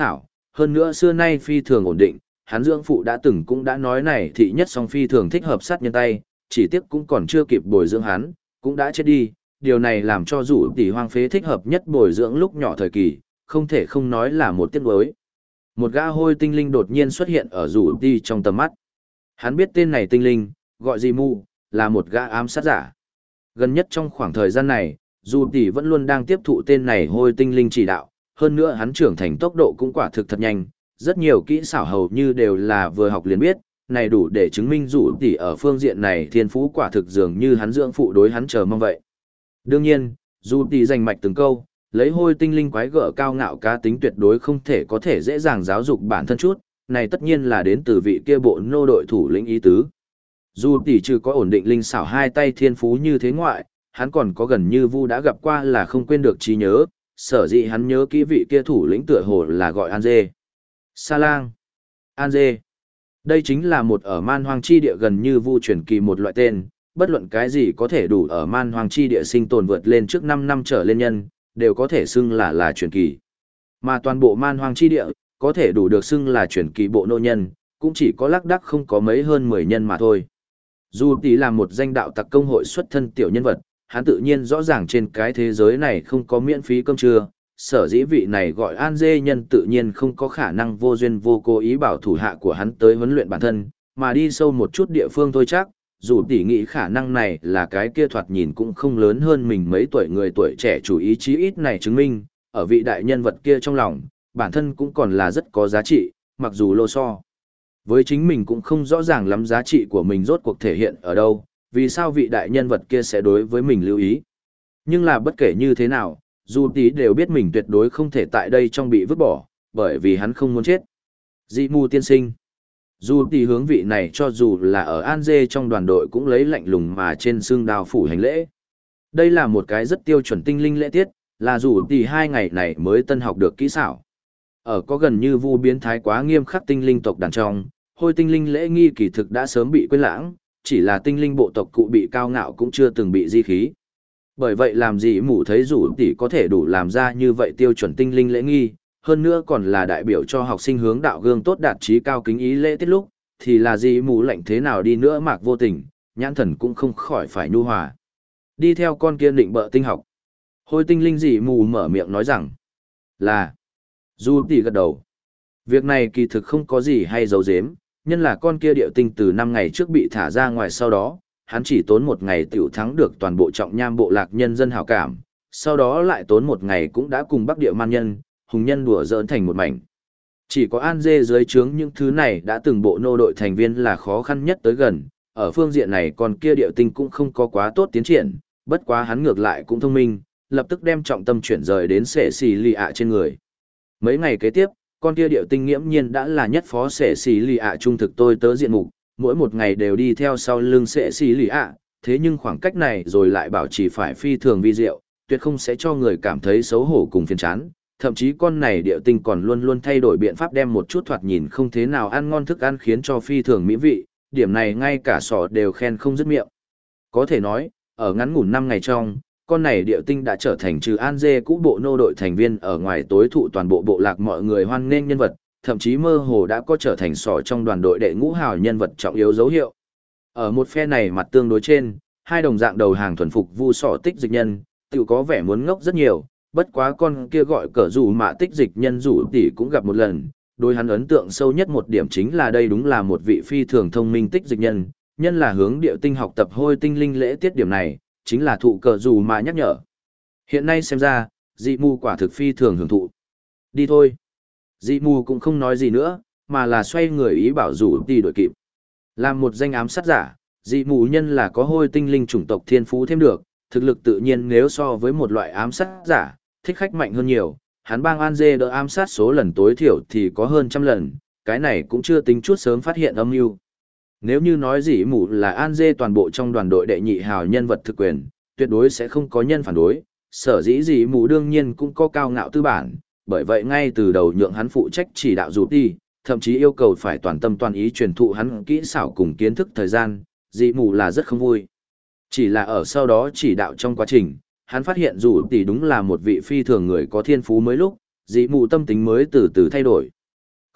hơn nữa xưa nay phi thường ổn định, hắn dưỡng phụ đã từng cũng đã nói này thị nhất song phi thường thích hợp sát nhân tay, chỉ tiếc cũng còn chưa kịp bồi dưỡng hắn, cũng đã chết đi, điều này làm cho rủ tỷ hoang phế thích hợp nhất bồi dưỡng lúc nhỏ thời kỳ, không thể không nói là một tiếc nuối. Một gã hôi tinh linh đột nhiên xuất hiện ở rủ tỷ trong tầm mắt. Hắn biết tên này tinh linh, gọi gì Mu, là một gã ám sát giả. Gần nhất trong khoảng thời gian này, dù tỷ vẫn luôn đang tiếp thụ tên này hôi tinh linh chỉ đạo, hơn nữa hắn trưởng thành tốc độ cũng quả thực thật nhanh, rất nhiều kỹ xảo hầu như đều là vừa học liền biết, này đủ để chứng minh dù tỷ ở phương diện này thiên phú quả thực dường như hắn dưỡng phụ đối hắn chờ mong vậy. Đương nhiên, dù tỷ giành mạch từng câu, lấy hôi tinh linh quái gở cao ngạo cá tính tuyệt đối không thể có thể dễ dàng giáo dục bản thân chút, này tất nhiên là đến từ vị kia bộ nô đội thủ lĩnh ý tứ. Dù tỷ trừ có ổn định linh xảo hai tay thiên phú như thế ngoại, hắn còn có gần như Vu đã gặp qua là không quên được trí nhớ, sở dĩ hắn nhớ kỹ vị kia thủ lĩnh tựa hồ là gọi An Dê. Sa Lang. An Dê. Đây chính là một ở man hoang chi địa gần như Vu truyền kỳ một loại tên, bất luận cái gì có thể đủ ở man hoang chi địa sinh tồn vượt lên trước 5 năm trở lên nhân, đều có thể xưng là truyền kỳ. Mà toàn bộ man hoang chi địa, có thể đủ được xưng là truyền kỳ bộ nô nhân, cũng chỉ có lác đác không có mấy hơn 10 nhân mà thôi. Dù tỷ là một danh đạo tặc công hội xuất thân tiểu nhân vật, hắn tự nhiên rõ ràng trên cái thế giới này không có miễn phí cơm trưa, sở dĩ vị này gọi An Dê nhân tự nhiên không có khả năng vô duyên vô cố ý bảo thủ hạ của hắn tới huấn luyện bản thân, mà đi sâu một chút địa phương thôi chắc, dù tỷ nghĩ khả năng này là cái kia thoạt nhìn cũng không lớn hơn mình mấy tuổi người tuổi trẻ chủ ý chí ít này chứng minh, ở vị đại nhân vật kia trong lòng, bản thân cũng còn là rất có giá trị, mặc dù lô so. Với chính mình cũng không rõ ràng lắm giá trị của mình rốt cuộc thể hiện ở đâu, vì sao vị đại nhân vật kia sẽ đối với mình lưu ý. Nhưng là bất kể như thế nào, dù tí đều biết mình tuyệt đối không thể tại đây trong bị vứt bỏ, bởi vì hắn không muốn chết. Dị mù tiên sinh. Dù tí hướng vị này cho dù là ở An Dê trong đoàn đội cũng lấy lạnh lùng mà trên xương đao phủ hành lễ. Đây là một cái rất tiêu chuẩn tinh linh lễ tiết, là dù tí 2 ngày này mới tân học được kỹ xảo. Ở có gần như Vu biến thái quá nghiêm khắc tinh linh tộc đàn trong, hôi tinh linh lễ nghi kỳ thực đã sớm bị quên lãng, chỉ là tinh linh bộ tộc cụ bị cao ngạo cũng chưa từng bị di khí. Bởi vậy làm gì mù thấy rủ tỷ có thể đủ làm ra như vậy tiêu chuẩn tinh linh lễ nghi, hơn nữa còn là đại biểu cho học sinh hướng đạo gương tốt đạt trí cao kính ý lễ tiết lúc, thì là gì mù lệnh thế nào đi nữa mạc vô tình, nhãn thần cũng không khỏi phải nhu hòa. Đi theo con kia định bợ tinh học. Hôi tinh linh gì mù mở miệng nói rằng là dù tỷ gật đầu. Việc này kỳ thực không có gì hay giấu giếm, nhân là con kia điệu tinh từ 5 ngày trước bị thả ra ngoài sau đó, hắn chỉ tốn 1 ngày tiểu thắng được toàn bộ trọng nham bộ lạc nhân dân hảo cảm, sau đó lại tốn 1 ngày cũng đã cùng bắc địa man nhân, hùng nhân đùa giỡn thành một mảnh. Chỉ có An Dê dưới trướng những thứ này đã từng bộ nô đội thành viên là khó khăn nhất tới gần, ở phương diện này con kia điệu tinh cũng không có quá tốt tiến triển, bất quá hắn ngược lại cũng thông minh, lập tức đem trọng tâm chuyển rời đến sệ xì lì ạ trên người. Mấy ngày kế tiếp, con kia điệu tinh nghiễm nhiên đã là nhất phó sệ xì lì ạ trung thực tôi tớ diện mục, mỗi một ngày đều đi theo sau lưng sệ xì lì ạ, thế nhưng khoảng cách này rồi lại bảo trì phải phi thường vi diệu, tuyệt không sẽ cho người cảm thấy xấu hổ cùng phiền chán. Thậm chí con này điệu tinh còn luôn luôn thay đổi biện pháp đem một chút thoạt nhìn không thế nào ăn ngon thức ăn khiến cho phi thường mỹ vị, điểm này ngay cả sỏ đều khen không dứt miệng. Có thể nói, ở ngắn ngủn 5 ngày trong, con này điệu tinh đã trở thành trừ An Dê cũ bộ nô đội thành viên ở ngoài tối thụ toàn bộ bộ lạc mọi người hoan nghênh nhân vật, thậm chí mơ hồ đã có trở thành sỏ trong đoàn đội đệ ngũ hào nhân vật trọng yếu dấu hiệu. Ở một phe này mặt tương đối trên, hai đồng dạng đầu hàng thuần phục vu sỏ tích dịch nhân, tự có vẻ muốn ngốc rất nhiều, bất quá con kia gọi cờ rủ mạ tích dịch nhân rủ tỷ cũng gặp một lần, đối hắn ấn tượng sâu nhất một điểm chính là đây đúng là một vị phi thường thông minh tích dịch nhân, nhân là hướng điệu tinh học tập hôi tinh linh lễ tiết điểm này, chính là thụ cờ rủ mạ nhắc nhở. Hiện nay xem ra, dị mù quả thực phi thường hưởng thụ. Đi thôi. Dị mù cũng không nói gì nữa, mà là xoay người ý bảo rủ tỷ đội kịp. Làm một danh ám sát giả, dị mù nhân là có hôi tinh linh chủng tộc thiên phú thêm được, thực lực tự nhiên nếu so với một loại ám sát giả, thích khách mạnh hơn nhiều, hắn bang An Dê đỡ ám sát số lần tối thiểu thì có hơn 100 lần, cái này cũng chưa tính chút sớm phát hiện âm mưu. Nếu như nói dị mù là An Dê toàn bộ trong đoàn đội đệ nhị hào nhân vật thực quyền, tuyệt đối sẽ không có nhân phản đối, sở dĩ dị mù đương nhiên cũng có cao ngạo tư bản, bởi vậy ngay từ đầu nhượng hắn phụ trách chỉ đạo rụt đi, thậm chí yêu cầu phải toàn tâm toàn ý truyền thụ hắn kỹ xảo cùng kiến thức thời gian, dị mù là rất không vui. Chỉ là ở sau đó chỉ đạo trong quá trình, hắn phát hiện dù tỷ đúng là một vị phi thường người có thiên phú mới lúc, dị mù tâm tính mới từ từ thay đổi.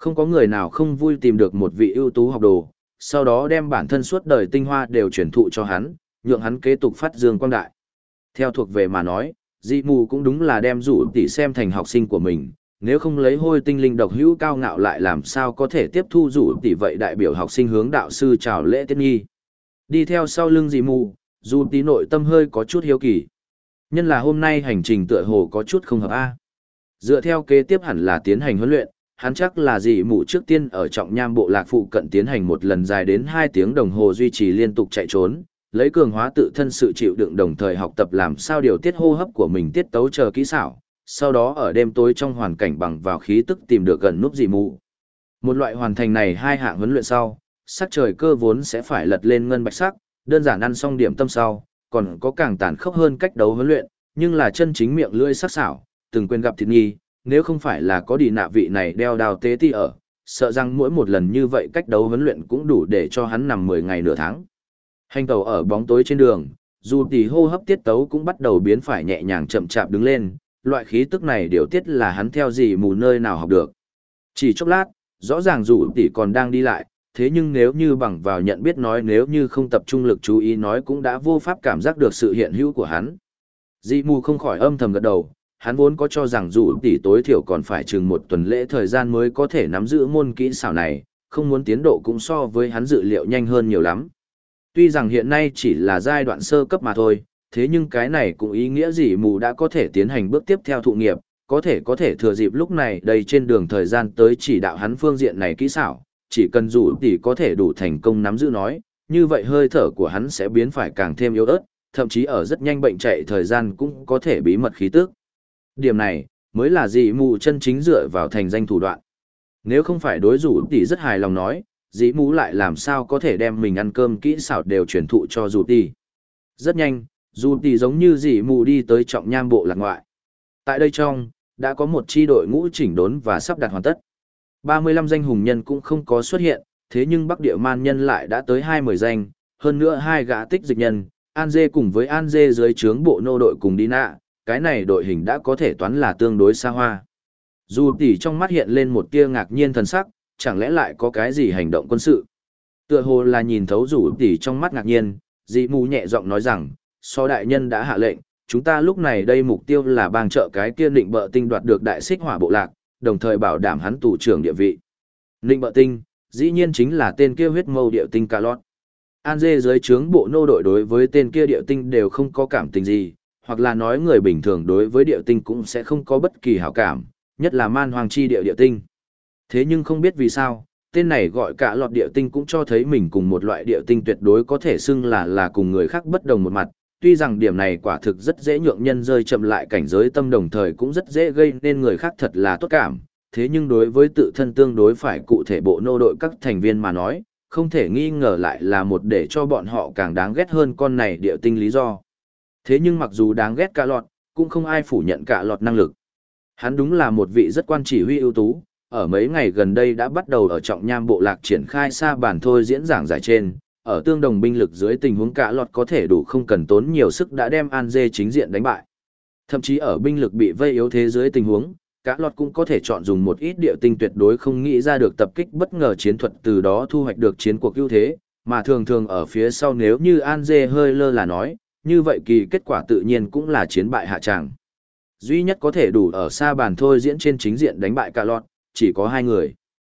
Không có người nào không vui tìm được một vị ưu tú học đồ, sau đó đem bản thân suốt đời tinh hoa đều truyền thụ cho hắn, nhượng hắn kế tục phát dương quang đại. Theo thuộc về mà nói, dị mù cũng đúng là đem rủ tỷ xem thành học sinh của mình, nếu không lấy hôi tinh linh độc hữu cao ngạo lại làm sao có thể tiếp thu rủ tỷ vậy đại biểu học sinh hướng đạo sư chào lễ tiết nghi. Đi theo sau lưng dị mù, dù tí nội tâm hơi có chút hiếu kỳ. Nhân là hôm nay hành trình tựa hồ có chút không hợp a. Dựa theo kế tiếp hẳn là tiến hành huấn luyện, hắn chắc là dị mù trước tiên ở trọng nham bộ lạc phụ cận tiến hành một lần dài đến 2 tiếng đồng hồ duy trì liên tục chạy trốn, lấy cường hóa tự thân sự chịu đựng đồng thời học tập làm sao điều tiết hô hấp của mình tiết tấu chờ kỹ xảo, sau đó ở đêm tối trong hoàn cảnh bằng vào khí tức tìm được gần núp dị mù. Một loại hoàn thành này 2 hạng huấn luyện sau, sắc trời cơ vốn sẽ phải lật lên ngân bạch sắc, đơn giản ăn xong điểm tâm sau, còn có càng tàn khốc hơn cách đấu huấn luyện, nhưng là chân chính miệng lưỡi sắc sảo, từng quên gặp thịt nghi, nếu không phải là có đi nạ vị này đeo đào tế ti ở, sợ rằng mỗi một lần như vậy cách đấu huấn luyện cũng đủ để cho hắn nằm 10 ngày nửa tháng. Hành tàu ở bóng tối trên đường, dù tỷ hô hấp tiết tấu cũng bắt đầu biến phải nhẹ nhàng chậm chạp đứng lên, loại khí tức này điều tiết là hắn theo gì mù nơi nào học được. Chỉ chốc lát, rõ ràng dù tỷ còn đang đi lại, thế nhưng nếu như bằng vào nhận biết nói nếu như không tập trung lực chú ý nói cũng đã vô pháp cảm giác được sự hiện hữu của hắn. Dị mù không khỏi âm thầm gật đầu, hắn vốn có cho rằng dù tỷ tối thiểu còn phải chừng 1 tuần lễ thời gian mới có thể nắm giữ môn kỹ xảo này, không muốn tiến độ cũng so với hắn dự liệu nhanh hơn nhiều lắm. Tuy rằng hiện nay chỉ là giai đoạn sơ cấp mà thôi, thế nhưng cái này cũng ý nghĩa dị mù đã có thể tiến hành bước tiếp theo thụ nghiệp, có thể thừa dịp lúc này đây trên đường thời gian tới chỉ đạo hắn phương diện này kỹ xảo, chỉ cần dù tỷ có thể đủ thành công nắm giữ nói, như vậy hơi thở của hắn sẽ biến phải càng thêm yếu ớt, thậm chí ở rất nhanh bệnh chạy thời gian cũng có thể bí mật khí tức. Điểm này, mới là dị mù chân chính dựa vào thành danh thủ đoạn. Nếu không phải đối dù tỷ rất hài lòng nói, dị mù lại làm sao có thể đem mình ăn cơm kỹ xảo đều truyền thụ cho dù tỷ. Rất nhanh, dù tỷ giống như dị mù đi tới trọng nham bộ lạc ngoại. Tại đây trong, đã có một chi đội ngũ chỉnh đốn và sắp đặt hoàn tất. 35 danh hùng nhân cũng không có xuất hiện, thế nhưng Bắc Địa Man nhân lại đã tới 20 danh, hơn nữa 2 gã tích dịch nhân, An Dê cùng với An Dê dưới trướng bộ nô đội cùng đi nạ, cái này đội hình đã có thể toán là tương đối xa hoa. Dù tỷ trong mắt hiện lên một tia ngạc nhiên thần sắc, chẳng lẽ lại có cái gì hành động quân sự. Tựa hồ là nhìn thấu dù tỷ trong mắt ngạc nhiên, dị mù nhẹ giọng nói rằng, so đại nhân đã hạ lệnh, chúng ta lúc này đây mục tiêu là bang trợ cái kia Nịnh Bợ Tinh đoạt được đại xích hỏa bộ lạc, đồng thời bảo đảm hắn tù trưởng địa vị. Nịnh Bợ Tinh, dĩ nhiên chính là tên kia huyết mâu điệu tinh Cà Lót. An Dê dưới trướng bộ nô đội đối với tên kia điệu tinh đều không có cảm tình gì, hoặc là nói người bình thường đối với điệu tinh cũng sẽ không có bất kỳ hảo cảm, nhất là man hoàng chi điệu tinh. Thế nhưng không biết vì sao, tên này gọi Cà Lọt điệu tinh cũng cho thấy mình cùng một loại điệu tinh tuyệt đối có thể xưng là cùng người khác bất đồng một mặt. Tuy rằng điểm này quả thực rất dễ nhượng nhân rơi chậm lại cảnh giới tâm đồng thời cũng rất dễ gây nên người khác thật là tốt cảm, thế nhưng đối với tự thân tương đối phải cụ thể bộ nô đội các thành viên mà nói, không thể nghi ngờ lại là một để cho bọn họ càng đáng ghét hơn con này điệu tinh lý do. Thế nhưng mặc dù đáng ghét Cà Lọt, cũng không ai phủ nhận Cà Lọt năng lực. Hắn đúng là một vị rất quan chỉ huy ưu tú, ở mấy ngày gần đây đã bắt đầu ở trọng nham bộ lạc triển khai xa bản thôi diễn giảng giải trên, ở tương đồng binh lực dưới tình huống Cà Lọt có thể đủ không cần tốn nhiều sức đã đem An Dê chính diện đánh bại. Thậm chí ở binh lực bị vây yếu thế dưới tình huống, Cà Lọt cũng có thể chọn dùng một ít điệu tinh tuyệt đối không nghĩ ra được tập kích bất ngờ chiến thuật từ đó thu hoạch được chiến cuộc ưu thế, mà thường thường ở phía sau nếu như An Dê hơi lơ là nói, như vậy kỳ kết quả tự nhiên cũng là chiến bại hạ tràng. Duy nhất có thể đủ ở xa bàn thôi diễn trên chính diện đánh bại Cà Lọt, chỉ có 2 người.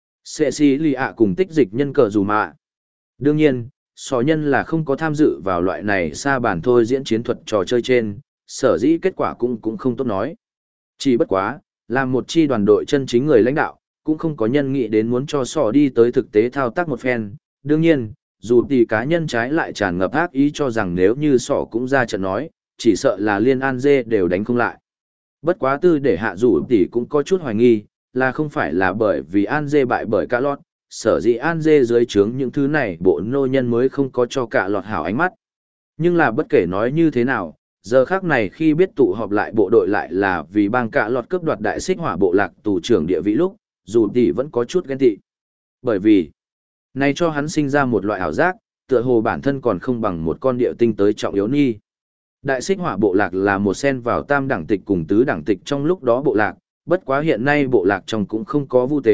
Cecilia cùng tích dịch nhân cờ dù mạ. Đương nhiên, sò nhân là không có tham dự vào loại này xa bàn thôi diễn chiến thuật trò chơi trên, sở dĩ kết quả cũng không tốt nói. Chỉ bất quá, làm một chi đoàn đội chân chính người lãnh đạo, cũng không có nhân nghĩ đến muốn cho sò đi tới thực tế thao tác một phen. Đương nhiên, dù tỷ cá nhân trái lại tràn ngập ác ý cho rằng nếu như sỏ cũng ra trận nói, chỉ sợ là liên An Dê đều đánh không lại. Bất quá tư để hạ dù tỷ cũng có chút hoài nghi, là không phải là bởi vì An Dê bại bởi Cà Lọt, sở dĩ An Dê dưới trướng những thứ này bộ nô nhân mới không có cho Cà Lọt hảo ánh mắt. Nhưng là bất kể nói như thế nào, giờ khác này khi biết tụ họp lại bộ đội lại là vì bang Cà Lọt cướp đoạt đại xích hỏa bộ lạc tù trưởng địa vị lúc, dù tỷ vẫn có chút ghen tị. Bởi vì, này cho hắn sinh ra một loại ảo giác, tựa hồ bản thân còn không bằng một con điệu tinh tới trọng yếu nghi. Đại xích hỏa bộ lạc là một xen vào tam đẳng tịch cùng tứ đẳng tịch trong lúc đó bộ lạc, bất quá hiện nay bộ lạc trong cũng không có vu tế,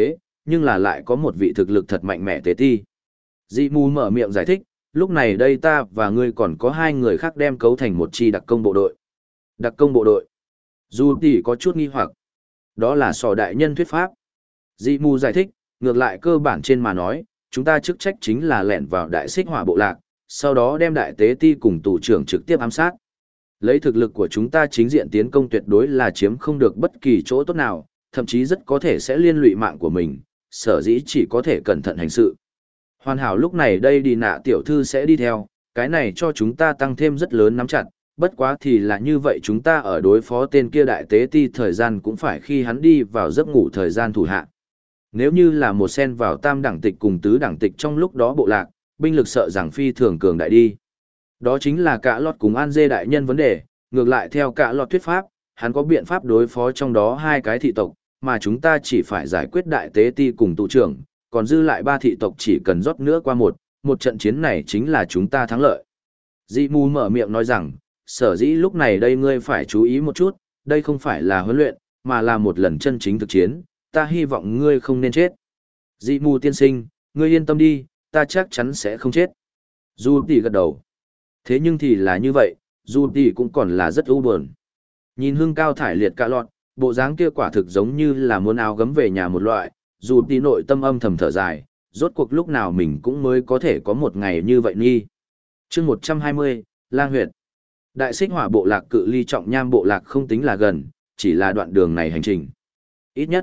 nhưng là lại có một vị thực lực thật mạnh mẽ tế ti. Dị mù mở miệng giải thích, lúc này đây ta và ngươi còn có hai người khác đem cấu thành một chi đặc công bộ đội. Đặc công bộ đội. Dù tỷ có chút nghi hoặc. Đó là sò đại nhân thuyết pháp. Dị mù giải thích, ngược lại cơ bản trên mà nói, chúng ta chức trách chính là lẻn vào đại xích hỏa bộ lạc, sau đó đem đại tế ti cùng tù trưởng trực tiếp ám sát. Lấy thực lực của chúng ta chính diện tiến công tuyệt đối là chiếm không được bất kỳ chỗ tốt nào, thậm chí rất có thể sẽ liên lụy mạng của mình, sở dĩ chỉ có thể cẩn thận hành sự. Hoàn hảo lúc này đây đi nạ tiểu thư sẽ đi theo, cái này cho chúng ta tăng thêm rất lớn nắm chặt, bất quá thì là như vậy chúng ta ở đối phó tên kia đại tế ti thời gian cũng phải khi hắn đi vào giấc ngủ thời gian thủ hạ. Nếu như là một sen vào tam đẳng tịch cùng tứ đẳng tịch trong lúc đó bộ lạc, binh lực sợ rằng phi thường cường đại đi. Đó chính là cả lọt cùng An Dê đại nhân vấn đề, ngược lại theo cả lọt thuyết pháp, hắn có biện pháp đối phó trong đó hai cái thị tộc, mà chúng ta chỉ phải giải quyết đại tế ti cùng tù trưởng, còn dư lại ba thị tộc chỉ cần rót nữa qua một trận chiến này chính là chúng ta thắng lợi. Dị mù mở miệng nói rằng, sở dĩ lúc này đây ngươi phải chú ý một chút, đây không phải là huấn luyện, mà là một lần chân chính thực chiến, ta hy vọng ngươi không nên chết. Dị mù tiên sinh, ngươi yên tâm đi, ta chắc chắn sẽ không chết. Du tỷ gật đầu. Thế nhưng thì là như vậy, Du tỷ cũng còn là rất u buồn. Nhìn hương cao thải liệt cả lọt, bộ dáng kia quả thực giống như là muốn áo gấm về nhà một loại, dù tỷ nội tâm âm thầm thở dài, rốt cuộc lúc nào mình cũng mới có thể có một ngày như vậy nghi. Chương 120, Lang Huyệt. Đại xích hỏa bộ lạc cự ly trọng nham bộ lạc không tính là gần, chỉ là đoạn đường này hành trình. Ít nhất,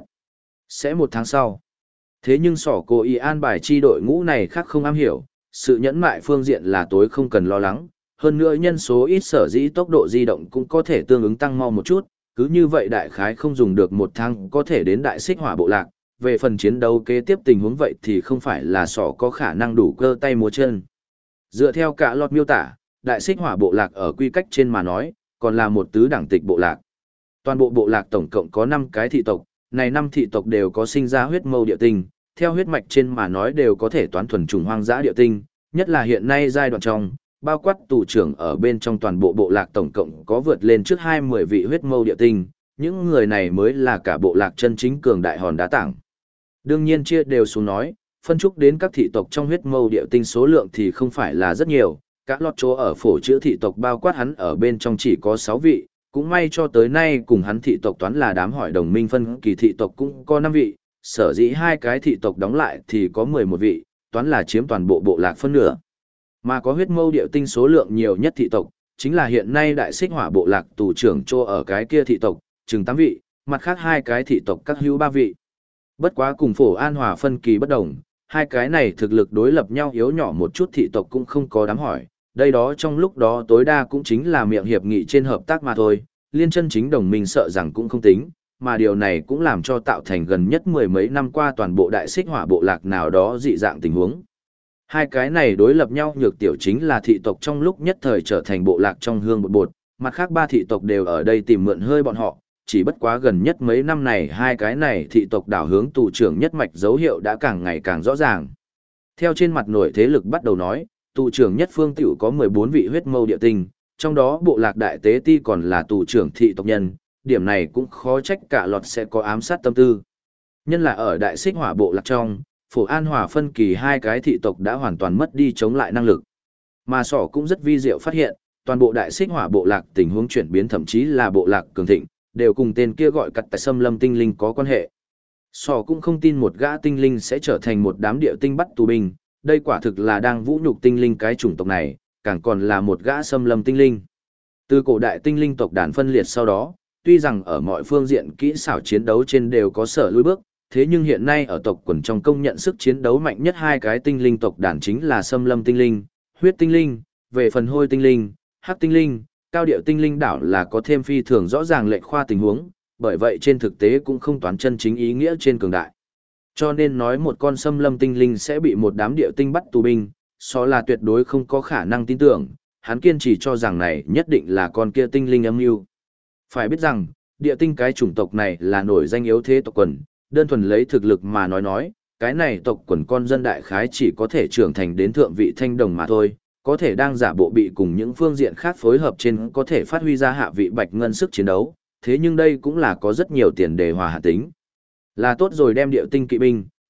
sẽ một tháng sau. Thế nhưng sỏ cô y an bài chi đội ngũ này khác không am hiểu, sự nhẫn mại phương diện là tối không cần lo lắng, hơn nữa nhân số ít sở dĩ tốc độ di động cũng có thể tương ứng tăng mau một chút, cứ như vậy đại khái không dùng được một tháng có thể đến đại xích hỏa bộ lạc, về phần chiến đấu kế tiếp tình huống vậy thì không phải là sỏ có khả năng đủ cơ tay múa chân. Dựa theo cả lọt miêu tả, đại xích hỏa bộ lạc ở quy cách trên mà nói, còn là một tứ đẳng tịch bộ lạc. Toàn bộ bộ lạc tổng cộng có 5 cái thị tộc, này 5 thị tộc đều có sinh ra huyết mâu địa tinh, theo huyết mạch trên mà nói đều có thể toán thuần trùng hoang dã địa tinh, nhất là hiện nay giai đoạn trong, bao quát tù trưởng ở bên trong toàn bộ bộ lạc tổng cộng có vượt lên trước 20 vị huyết mâu địa tinh, những người này mới là cả bộ lạc chân chính cường đại hòn đá tảng. Đương nhiên chia đều xuống nói, phân trúc đến các thị tộc trong huyết mâu địa tinh số lượng thì không phải là rất nhiều, các lọt chỗ ở phổ chữa thị tộc bao quát hắn ở bên trong chỉ có 6 vị, cũng may cho tới nay cùng hắn thị tộc toán là đám hỏi đồng minh phân kỳ thị tộc cũng có 5 vị, sở dĩ hai cái thị tộc đóng lại thì có 11 vị, toán là chiếm toàn bộ bộ lạc phân nửa. Mà có huyết mâu địa tinh số lượng nhiều nhất thị tộc, chính là hiện nay đại xích hỏa bộ lạc tù trưởng chỗ ở cái kia thị tộc, chừng 8 vị, mặt khác hai cái thị tộc các hữu 3 vị. Bất quá cùng phổ an hòa phân kỳ bất đồng, hai cái này thực lực đối lập nhau yếu nhỏ một chút thị tộc cũng không có đám hỏi, đây đó trong lúc đó tối đa cũng chính là miệng hiệp nghị trên hợp tác mà thôi, liên chân chính đồng minh sợ rằng cũng không tính, mà điều này cũng làm cho tạo thành gần nhất mười mấy năm qua toàn bộ đại xích hỏa bộ lạc nào đó dị dạng tình huống. Hai cái này đối lập nhau nhược tiểu chính là thị tộc trong lúc nhất thời trở thành bộ lạc trong hương bột, mặt khác ba thị tộc đều ở đây tìm mượn hơi bọn họ, chỉ bất quá gần nhất mấy năm này hai cái này thị tộc đảo hướng tù trưởng nhất mạch dấu hiệu đã càng ngày càng rõ ràng. Theo trên mặt nổi thế lực bắt đầu nói, tù trưởng nhất phương tiểu có 14 vị huyết mâu địa tinh, trong đó bộ lạc đại tế ti còn là tù trưởng thị tộc nhân, điểm này cũng khó trách cả lọt sẽ có ám sát tâm tư. Nhân là ở đại xích hỏa bộ lạc trong, phổ an hòa phân kỳ hai cái thị tộc đã hoàn toàn mất đi chống lại năng lực. Mà sỏ cũng rất vi diệu phát hiện, toàn bộ đại xích hỏa bộ lạc tình huống chuyển biến thậm chí là bộ lạc cường thịnh, đều cùng tên kia gọi cặt tại xâm lâm tinh linh có quan hệ. Sỏ cũng không tin một gã tinh linh sẽ trở thành một đám địa tinh bắt tù binh, đây quả thực là đang vũ nhục tinh linh cái chủng tộc này, càng còn là một gã xâm lâm tinh linh. Từ cổ đại tinh linh tộc đàn phân liệt sau đó, tuy rằng ở mọi phương diện kỹ xảo chiến đấu trên đều có sở lùi bước, thế nhưng hiện nay ở tộc quần trong công nhận sức chiến đấu mạnh nhất hai cái tinh linh tộc đàn chính là xâm lâm tinh linh, huyết tinh linh, về phần hôi tinh linh, hắc tinh linh, cao điệu tinh linh đảo là có thêm phi thường rõ ràng lệnh khoa tình huống, bởi vậy trên thực tế cũng không toán chân chính ý nghĩa trên cường đại. Cho nên nói một con xâm lâm tinh linh sẽ bị một đám điệu tinh bắt tù binh, so là tuyệt đối không có khả năng tin tưởng, hắn kiên trì cho rằng này nhất định là con kia tinh linh âm mưu. Phải biết rằng, địa tinh cái chủng tộc này là nổi danh yếu thế tộc quần, đơn thuần lấy thực lực mà nói, cái này tộc quần con dân đại khái chỉ có thể trưởng thành đến thượng vị thanh đồng mà thôi, có thể đang giả bộ bị cùng những phương diện khác phối hợp trên có thể phát huy ra hạ vị bạch ngân sức chiến đấu, thế nhưng đây cũng là có rất nhiều tiền đề hòa hạ tính. Là tốt rồi đem địa tinh kỵ binh,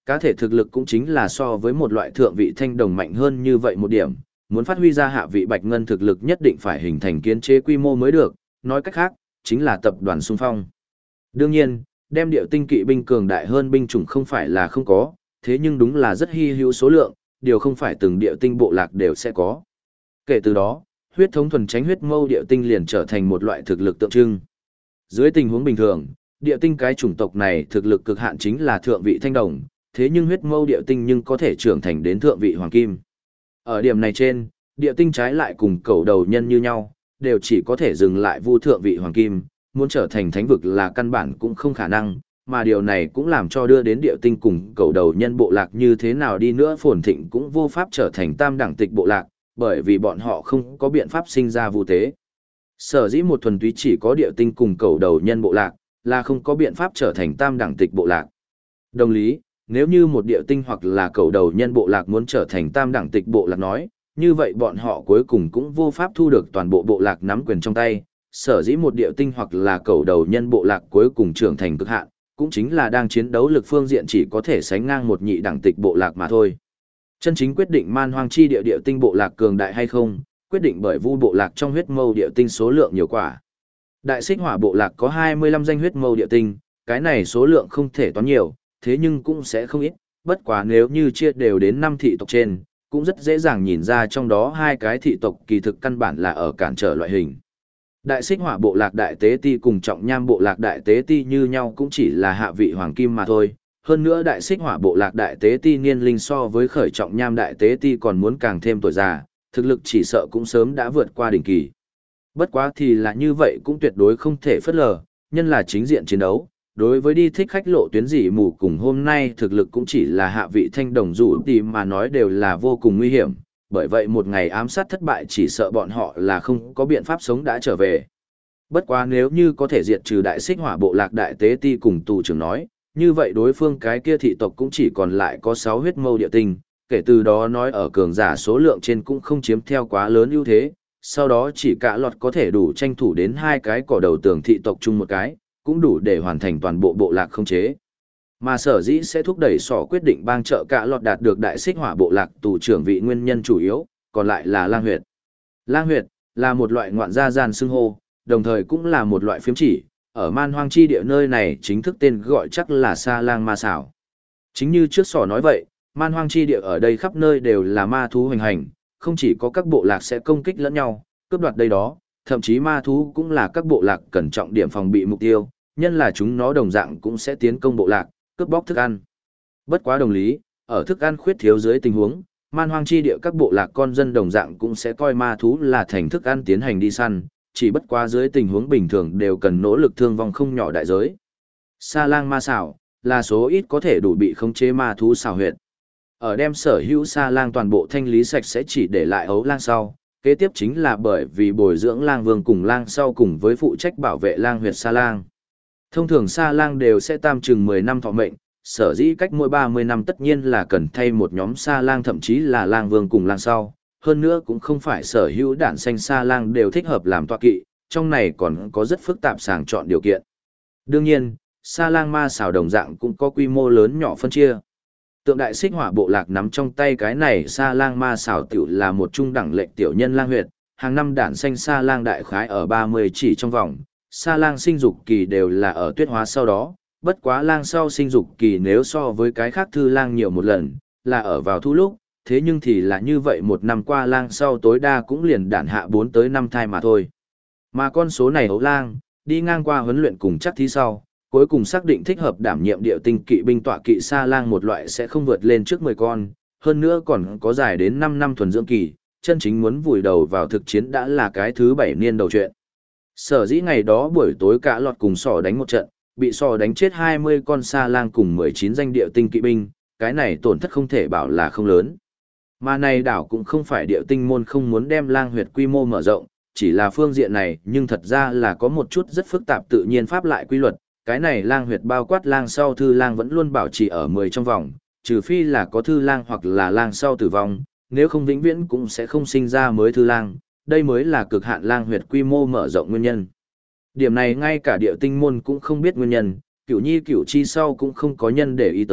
cá thể thực lực cũng chính là so với một loại thượng vị thanh đồng mạnh hơn như vậy một điểm, muốn phát huy ra hạ vị bạch ngân thực lực nhất định phải hình thành kiến chế quy mô mới được, nói cách khác, chính là tập đoàn xung phong. Đương nhiên, đem điệu tinh kỵ binh cường đại hơn binh chủng không phải là không có, thế nhưng đúng là rất hy hữu số lượng, điều không phải từng điệu tinh bộ lạc đều sẽ có. Kể từ đó, huyết thống thuần tránh huyết mâu điệu tinh liền trở thành một loại thực lực tượng trưng. Dưới tình huống bình thường, điệu tinh cái chủng tộc này thực lực cực hạn chính là thượng vị thanh đồng, thế nhưng huyết mâu điệu tinh nhưng có thể trưởng thành đến thượng vị hoàng kim. Ở điểm này trên, điệu tinh trái lại cùng cầu đầu nhân như nhau, đều chỉ có thể dừng lại vu thượng vị hoàng kim, muốn trở thành thánh vực là căn bản cũng không khả năng, mà điều này cũng làm cho đưa đến điệu tinh cùng cầu đầu nhân bộ lạc như thế nào đi nữa phồn thịnh cũng vô pháp trở thành tam đẳng tịch bộ lạc, bởi vì bọn họ không có biện pháp sinh ra vu tế. Sở dĩ một thuần túy chỉ có điệu tinh cùng cầu đầu nhân bộ lạc, là không có biện pháp trở thành tam đẳng tịch bộ lạc. Đồng lý, nếu như một điệu tinh hoặc là cầu đầu nhân bộ lạc muốn trở thành tam đẳng tịch bộ lạc nói, như vậy bọn họ cuối cùng cũng vô pháp thu được toàn bộ bộ lạc nắm quyền trong tay. Sở dĩ một điệu tinh hoặc là cầu đầu nhân bộ lạc cuối cùng trưởng thành cực hạn, cũng chính là đang chiến đấu lực phương diện chỉ có thể sánh ngang một nhị đẳng tịch bộ lạc mà thôi. Chân chính quyết định man hoang chi địa điệu tinh bộ lạc cường đại hay không, quyết định bởi vu bộ lạc trong huyết mâu điệu tinh số lượng nhiều quả. Đại xích hỏa bộ lạc có 25 danh huyết mâu điệu tinh, cái này số lượng không thể toán nhiều, thế nhưng cũng sẽ không ít, bất quá nếu như chia đều đến 5 thị tộc trên, cũng rất dễ dàng nhìn ra trong đó hai cái thị tộc kỳ thực căn bản là ở cản trở loại hình. Đại xích hỏa bộ lạc đại tế ti cùng trọng nham bộ lạc đại tế ti như nhau cũng chỉ là hạ vị hoàng kim mà thôi. Hơn nữa đại xích hỏa bộ lạc đại tế ti niên linh so với khởi trọng nham đại tế ti còn muốn càng thêm tuổi già, thực lực chỉ sợ cũng sớm đã vượt qua đỉnh kỳ. Bất quá thì là như vậy cũng tuyệt đối không thể phớt lờ, nhân là chính diện chiến đấu. Đối với đi thích khách lộ tuyến dị mù cùng hôm nay thực lực cũng chỉ là hạ vị thanh đồng dụ tìm mà nói đều là vô cùng nguy hiểm, bởi vậy một ngày ám sát thất bại chỉ sợ bọn họ là không có biện pháp sống đã trở về. Bất quá nếu như có thể diệt trừ đại xích hỏa bộ lạc đại tế ti cùng tù trưởng nói, như vậy đối phương cái kia thị tộc cũng chỉ còn lại có 6 huyết mâu địa tinh, kể từ đó nói ở cường giả số lượng trên cũng không chiếm theo quá lớn ưu thế, sau đó chỉ cả lọt có thể đủ tranh thủ đến 2 cái cỏ đầu tường thị tộc chung một cái, cũng đủ để hoàn thành toàn bộ bộ lạc không chế. Mà sở dĩ sẽ thúc đẩy sỏ quyết định bang trợ cả lọt đạt được đại xích hỏa bộ lạc tù trưởng vị nguyên nhân chủ yếu, còn lại là lang huyệt. Lang huyệt là một loại ngoạn gia gian xưng hô, đồng thời cũng là một loại phiếm chỉ, ở man hoang chi địa nơi này chính thức tên gọi chắc là sa lang ma xảo. Chính như trước sỏ nói vậy, man hoang chi địa ở đây khắp nơi đều là ma thú hoành hành, không chỉ có các bộ lạc sẽ công kích lẫn nhau, cướp đoạt đây đó, thậm chí ma thú cũng là các bộ lạc cẩn trọng điểm phòng bị mục tiêu, nhân là chúng nó đồng dạng cũng sẽ tiến công bộ lạc, cướp bóc thức ăn. Bất quá đồng lý, ở thức ăn khuyết thiếu dưới tình huống, man hoang chi địa các bộ lạc con dân đồng dạng cũng sẽ coi ma thú là thành thức ăn tiến hành đi săn, chỉ bất quá dưới tình huống bình thường đều cần nỗ lực thương vong không nhỏ đại giới. Sa lang ma xảo là số ít có thể đủ bị khống chế ma thú xảo huyệt. Ở đem sở hữu sa lang toàn bộ thanh lý sạch sẽ chỉ để lại ấu lang sau, kế tiếp chính là bởi vì bồi dưỡng lang vương cùng lang sau cùng với phụ trách bảo vệ lang huyệt sa lang. Thông thường sa lang đều sẽ tam chừng 10 năm thọ mệnh, sở dĩ cách mỗi 30 năm tất nhiên là cần thay một nhóm sa lang thậm chí là lang vương cùng lang sau. Hơn nữa cũng không phải sở hữu đản xanh sa lang đều thích hợp làm tọa kỵ, trong này còn có rất phức tạp sàng chọn điều kiện. Đương nhiên, sa lang ma xảo đồng dạng cũng có quy mô lớn nhỏ phân chia. Tượng đại xích hỏa bộ lạc nắm trong tay cái này sa lang ma xảo tiểu là một trung đẳng lệnh tiểu nhân lang huyệt, hàng năm đản xanh sa lang đại khái ở 30 chỉ trong vòng, sa lang sinh dục kỳ đều là ở tuyết hóa sau đó, bất quá lang sau sinh dục kỳ nếu so với cái khác thư lang nhiều một lần, là ở vào thu lúc, thế nhưng thì là như vậy một năm qua lang sau tối đa cũng liền đản hạ 4 tới 5 thai mà thôi. Mà con số này ấu lang, đi ngang qua huấn luyện cùng chắc thí sau, cuối cùng xác định thích hợp đảm nhiệm điệu tinh kỵ binh tọa kỵ sa lang một loại sẽ không vượt lên trước 10 con, hơn nữa còn có dài đến 5 năm thuần dưỡng kỳ, chân chính muốn vùi đầu vào thực chiến đã là cái thứ 7 niên đầu chuyện. Sở dĩ ngày đó buổi tối cả lọt cùng sò đánh một trận, bị sò đánh chết 20 con sa lang cùng 19 danh điệu tinh kỵ binh, cái này tổn thất không thể bảo là không lớn. Mà này đảo cũng không phải điệu tinh môn không muốn đem lang huyệt quy mô mở rộng, chỉ là phương diện này nhưng thật ra là có một chút rất phức tạp tự nhiên pháp lại quy luật, cái này lang huyệt bao quát lang sau thư lang vẫn luôn bảo trì ở 10 trong vòng, trừ phi là có thư lang hoặc là lang sau tử vong, nếu không vĩnh viễn cũng sẽ không sinh ra mới thư lang, đây mới là cực hạn lang huyệt quy mô mở rộng nguyên nhân. Điểm này ngay cả điệu tinh môn cũng không biết nguyên nhân, cửu nhi cửu chi sau cũng không có nhân để ý tới,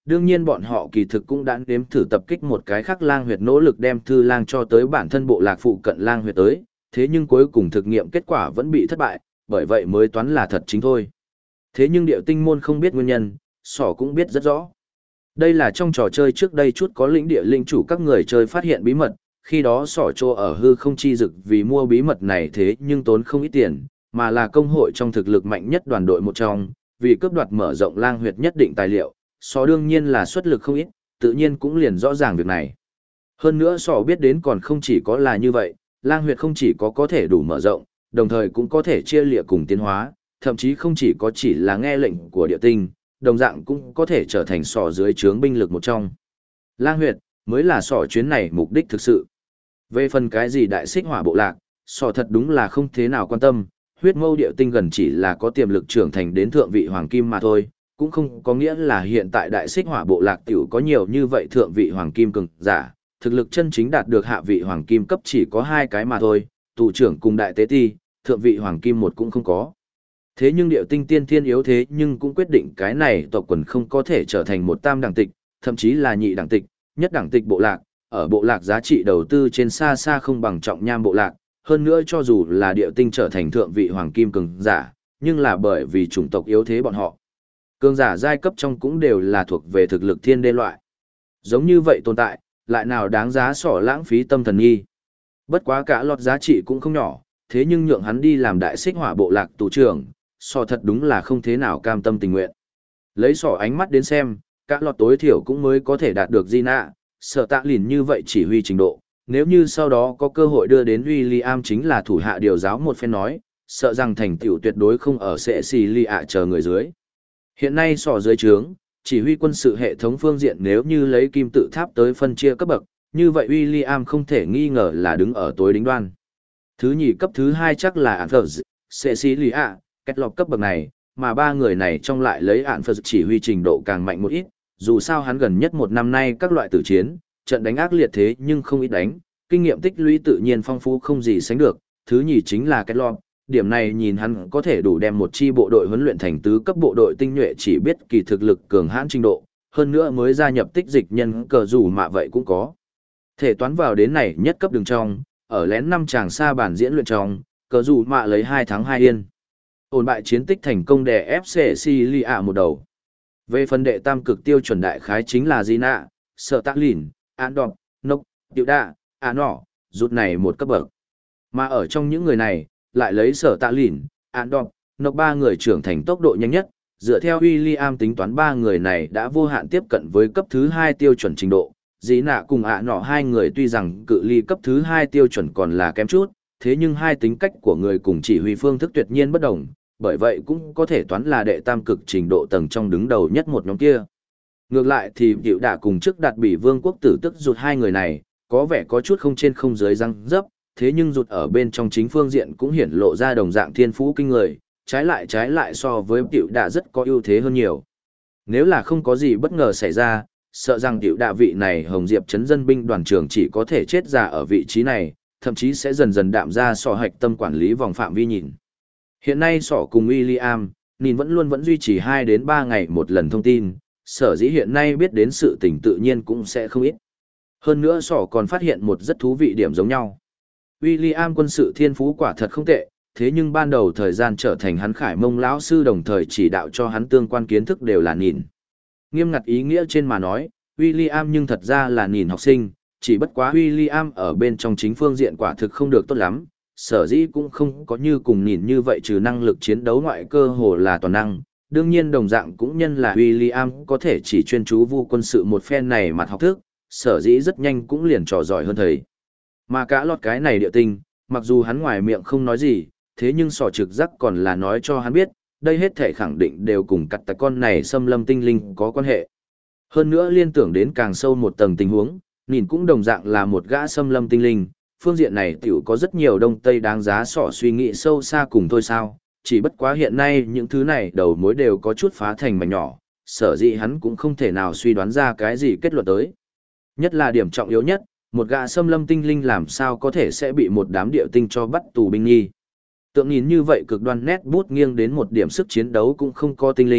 đương nhiên bọn họ kỳ thực cũng đã nếm thử tập kích một cái khác lang huyệt, nỗ lực đem Thư Lang cho tới bản thân bộ lạc phụ cận lang huyệt tới, thế nhưng cuối cùng thực nghiệm kết quả vẫn bị thất bại, bởi vậy mới toán là thật chính thôi. Thế nhưng Điệu Tinh môn không biết nguyên nhân, Sỏ cũng biết rất rõ. Đây là trong trò chơi trước đây chút có lĩnh địa linh chủ các người chơi phát hiện bí mật, khi đó Sỏ Trô ở hư không chi dực vì mua bí mật này thế nhưng tốn không ít tiền, mà là công hội trong thực lực mạnh nhất đoàn đội một trong, vì cướp đoạt mở rộng lang huyệt nhất định tài liệu, Sỏ đương nhiên là xuất lực không ít, tự nhiên cũng liền rõ ràng việc này. Hơn nữa Sỏ biết đến còn không chỉ có là như vậy, lang huyệt không chỉ có thể đủ mở rộng, đồng thời cũng có thể chia lịa cùng tiến hóa, thậm chí không chỉ là nghe lệnh của địa tinh, đồng dạng cũng có thể trở thành Sỏ dưới trướng binh lực một trong. Lang huyệt mới là Sỏ chuyến này mục đích thực sự. Về phần cái gì đại xích hỏa bộ lạc, Sỏ thật đúng là không thế nào quan tâm, huyết mâu địa tinh gần chỉ là có tiềm lực trưởng thành đến thượng vị hoàng kim mà thôi, cũng không có nghĩa là hiện tại đại xích hỏa bộ lạc tiểu có nhiều như vậy thượng vị hoàng kim cường giả, thực lực chân chính đạt được hạ vị hoàng kim cấp chỉ có 2 cái mà thôi, tù trưởng cùng đại tế ti, thượng vị hoàng kim một cũng không có. Thế nhưng điệu tinh tiên thiên yếu thế nhưng cũng quyết định cái này tộc quần không có thể trở thành một tam đẳng tịch, thậm chí là nhị đẳng tịch, nhất đẳng tịch bộ lạc, ở bộ lạc giá trị đầu tư trên xa xa không bằng trọng nham bộ lạc, hơn nữa cho dù là điệu tinh trở thành thượng vị hoàng kim cường giả, nhưng là bởi vì chủng tộc yếu thế bọn họ. Cường giả giai cấp trong cũng đều là thuộc về thực lực thiên đê loại. Giống như vậy tồn tại, lại nào đáng giá Sỏ lãng phí tâm thần nghi. Bất quá cả lọt giá trị cũng không nhỏ, thế nhưng nhượng hắn đi làm đại xích hỏa bộ lạc tù trưởng, Sỏ thật đúng là không thế nào cam tâm tình nguyện. Lấy Sỏ ánh mắt đến xem, cả lọt tối thiểu cũng mới có thể đạt được Gina, Sở Tạ Lìn như vậy chỉ huy trình độ. Nếu như sau đó có cơ hội đưa đến William chính là thủ hạ điều giáo một phen nói, sợ rằng thành tựu tuyệt đối không ở sẽ xì lì ạ chờ người dưới. Hiện nay Sỏ dưới trướng, chỉ huy quân sự hệ thống phương diện nếu như lấy kim tự tháp tới phân chia cấp bậc, như vậy William không thể nghi ngờ là đứng ở tối đỉnh đoan. Thứ nhì cấp thứ 2 chắc là Anthers, Cecilia, kết lọc cấp bậc này, mà 3 người này trong lại lấy Anthers chỉ huy trình độ càng mạnh một ít, dù sao hắn gần nhất 1 năm nay các loại tử chiến, trận đánh ác liệt thế nhưng không ít đánh, kinh nghiệm tích lũy tự nhiên phong phú không gì sánh được. Thứ nhì chính là kết lọc, điểm này nhìn hắn có thể đủ đem một chi bộ đội huấn luyện thành tứ cấp bộ đội tinh nhuệ chỉ biết kỳ thực lực cường hãn trình độ, hơn nữa mới gia nhập tích dịch nhân cờ rủ mạ vậy cũng có. Thể toán vào đến này nhất cấp đường trong, ở lén 5 tràng xa bản diễn luyện trong, cờ rủ mạ lấy 2 thắng 2 yên. Ổn bại chiến tích thành công đè ép Cecilia một đầu. Về phần đệ tam cực tiêu chuẩn đại khái chính là Gina, Sở Tạ Lìn, An Đọc, Nốc, Điệu Đạ, An Nọ, rút này một cấp bậc. Mà ở trong những người này, lại lấy Sở Tạ Lìn, An Đọc, Nốc 3 người trưởng thành tốc độ nhanh nhất, dựa theo William tính toán 3 người này đã vô hạn tiếp cận với cấp thứ 2 tiêu chuẩn trình độ. Dĩ nạ cùng Nọ 2 người tuy rằng cự ly cấp thứ 2 tiêu chuẩn còn là kém chút, thế nhưng hai tính cách của người cùng chỉ huy phương thức tuyệt nhiên bất đồng, bởi vậy cũng có thể toán là đệ tam cực trình độ tầng trong đứng đầu nhất một nhóm kia. Ngược lại thì Diệu Đạ cùng trước đạt bị vương quốc tử tức rụt 2 người này, có vẻ có chút không trên không dưới răng dấp, thế nhưng rụt ở bên trong chính phương diện cũng hiển lộ ra đồng dạng thiên phú kinh người, trái lại so với Diệu Đạ rất có ưu thế hơn nhiều. Nếu là không có gì bất ngờ xảy ra, sợ rằng Diệu Đạ vị này Hồng Diệp trấn dân binh đoàn trưởng chỉ có thể chết già ở vị trí này, thậm chí sẽ dần dần đạm ra Sỏ hạch tâm quản lý vòng phạm vi nhìn. Hiện nay Sỏ cùng William, nhìn vẫn duy trì 2 đến 3 ngày một lần thông tin, sở dĩ hiện nay biết đến sự tình tự nhiên cũng sẽ không ít. Hơn nữa Sỏ còn phát hiện một rất thú vị điểm giống nhau. William quân sự thiên phú quả thật không tệ, thế nhưng ban đầu thời gian trở thành hắn Khải Mông lão sư đồng thời chỉ đạo cho hắn tương quan kiến thức đều là nhìn. Nghiêm ngặt ý nghĩa trên mà nói, William nhưng thật ra là nhìn học sinh, chỉ bất quá William ở bên trong chính phương diện quả thực không được tốt lắm, sở dĩ cũng không có như cùng nhìn như vậy trừ năng lực chiến đấu ngoại cơ hồ là toàn năng. Đương nhiên đồng dạng cũng nhân là William có thể chỉ chuyên chú vu quân sự một phen này mặt học thức, sở dĩ rất nhanh cũng liền trò giỏi hơn thầy. Mà cả lọt cái này địa tinh, mặc dù hắn ngoài miệng không nói gì, thế nhưng Sỏ trực giác còn là nói cho hắn biết, đây hết thể khẳng định đều cùng cặt tặc con này xâm lâm tinh linh có quan hệ. Hơn nữa liên tưởng đến càng sâu một tầng tình huống, nhìn cũng đồng dạng là một gã xâm lâm tinh linh, phương diện này tiểu có rất nhiều đông tây đáng giá Sỏ suy nghĩ sâu xa cùng thôi sao, chỉ bất quá hiện nay những thứ này đầu mối đều có chút phá thành mảnh nhỏ, sở dĩ hắn cũng không thể nào suy đoán ra cái gì kết luận tới. Nhất là điểm trọng yếu nhất, một gã xâm lâm tinh linh làm sao có thể sẽ bị một đám địa tinh cho bắt tù binh nghi. Tượng nhìn như vậy cực đoan nét bút nghiêng đến một điểm sức chiến đấu cũng không có tinh linh,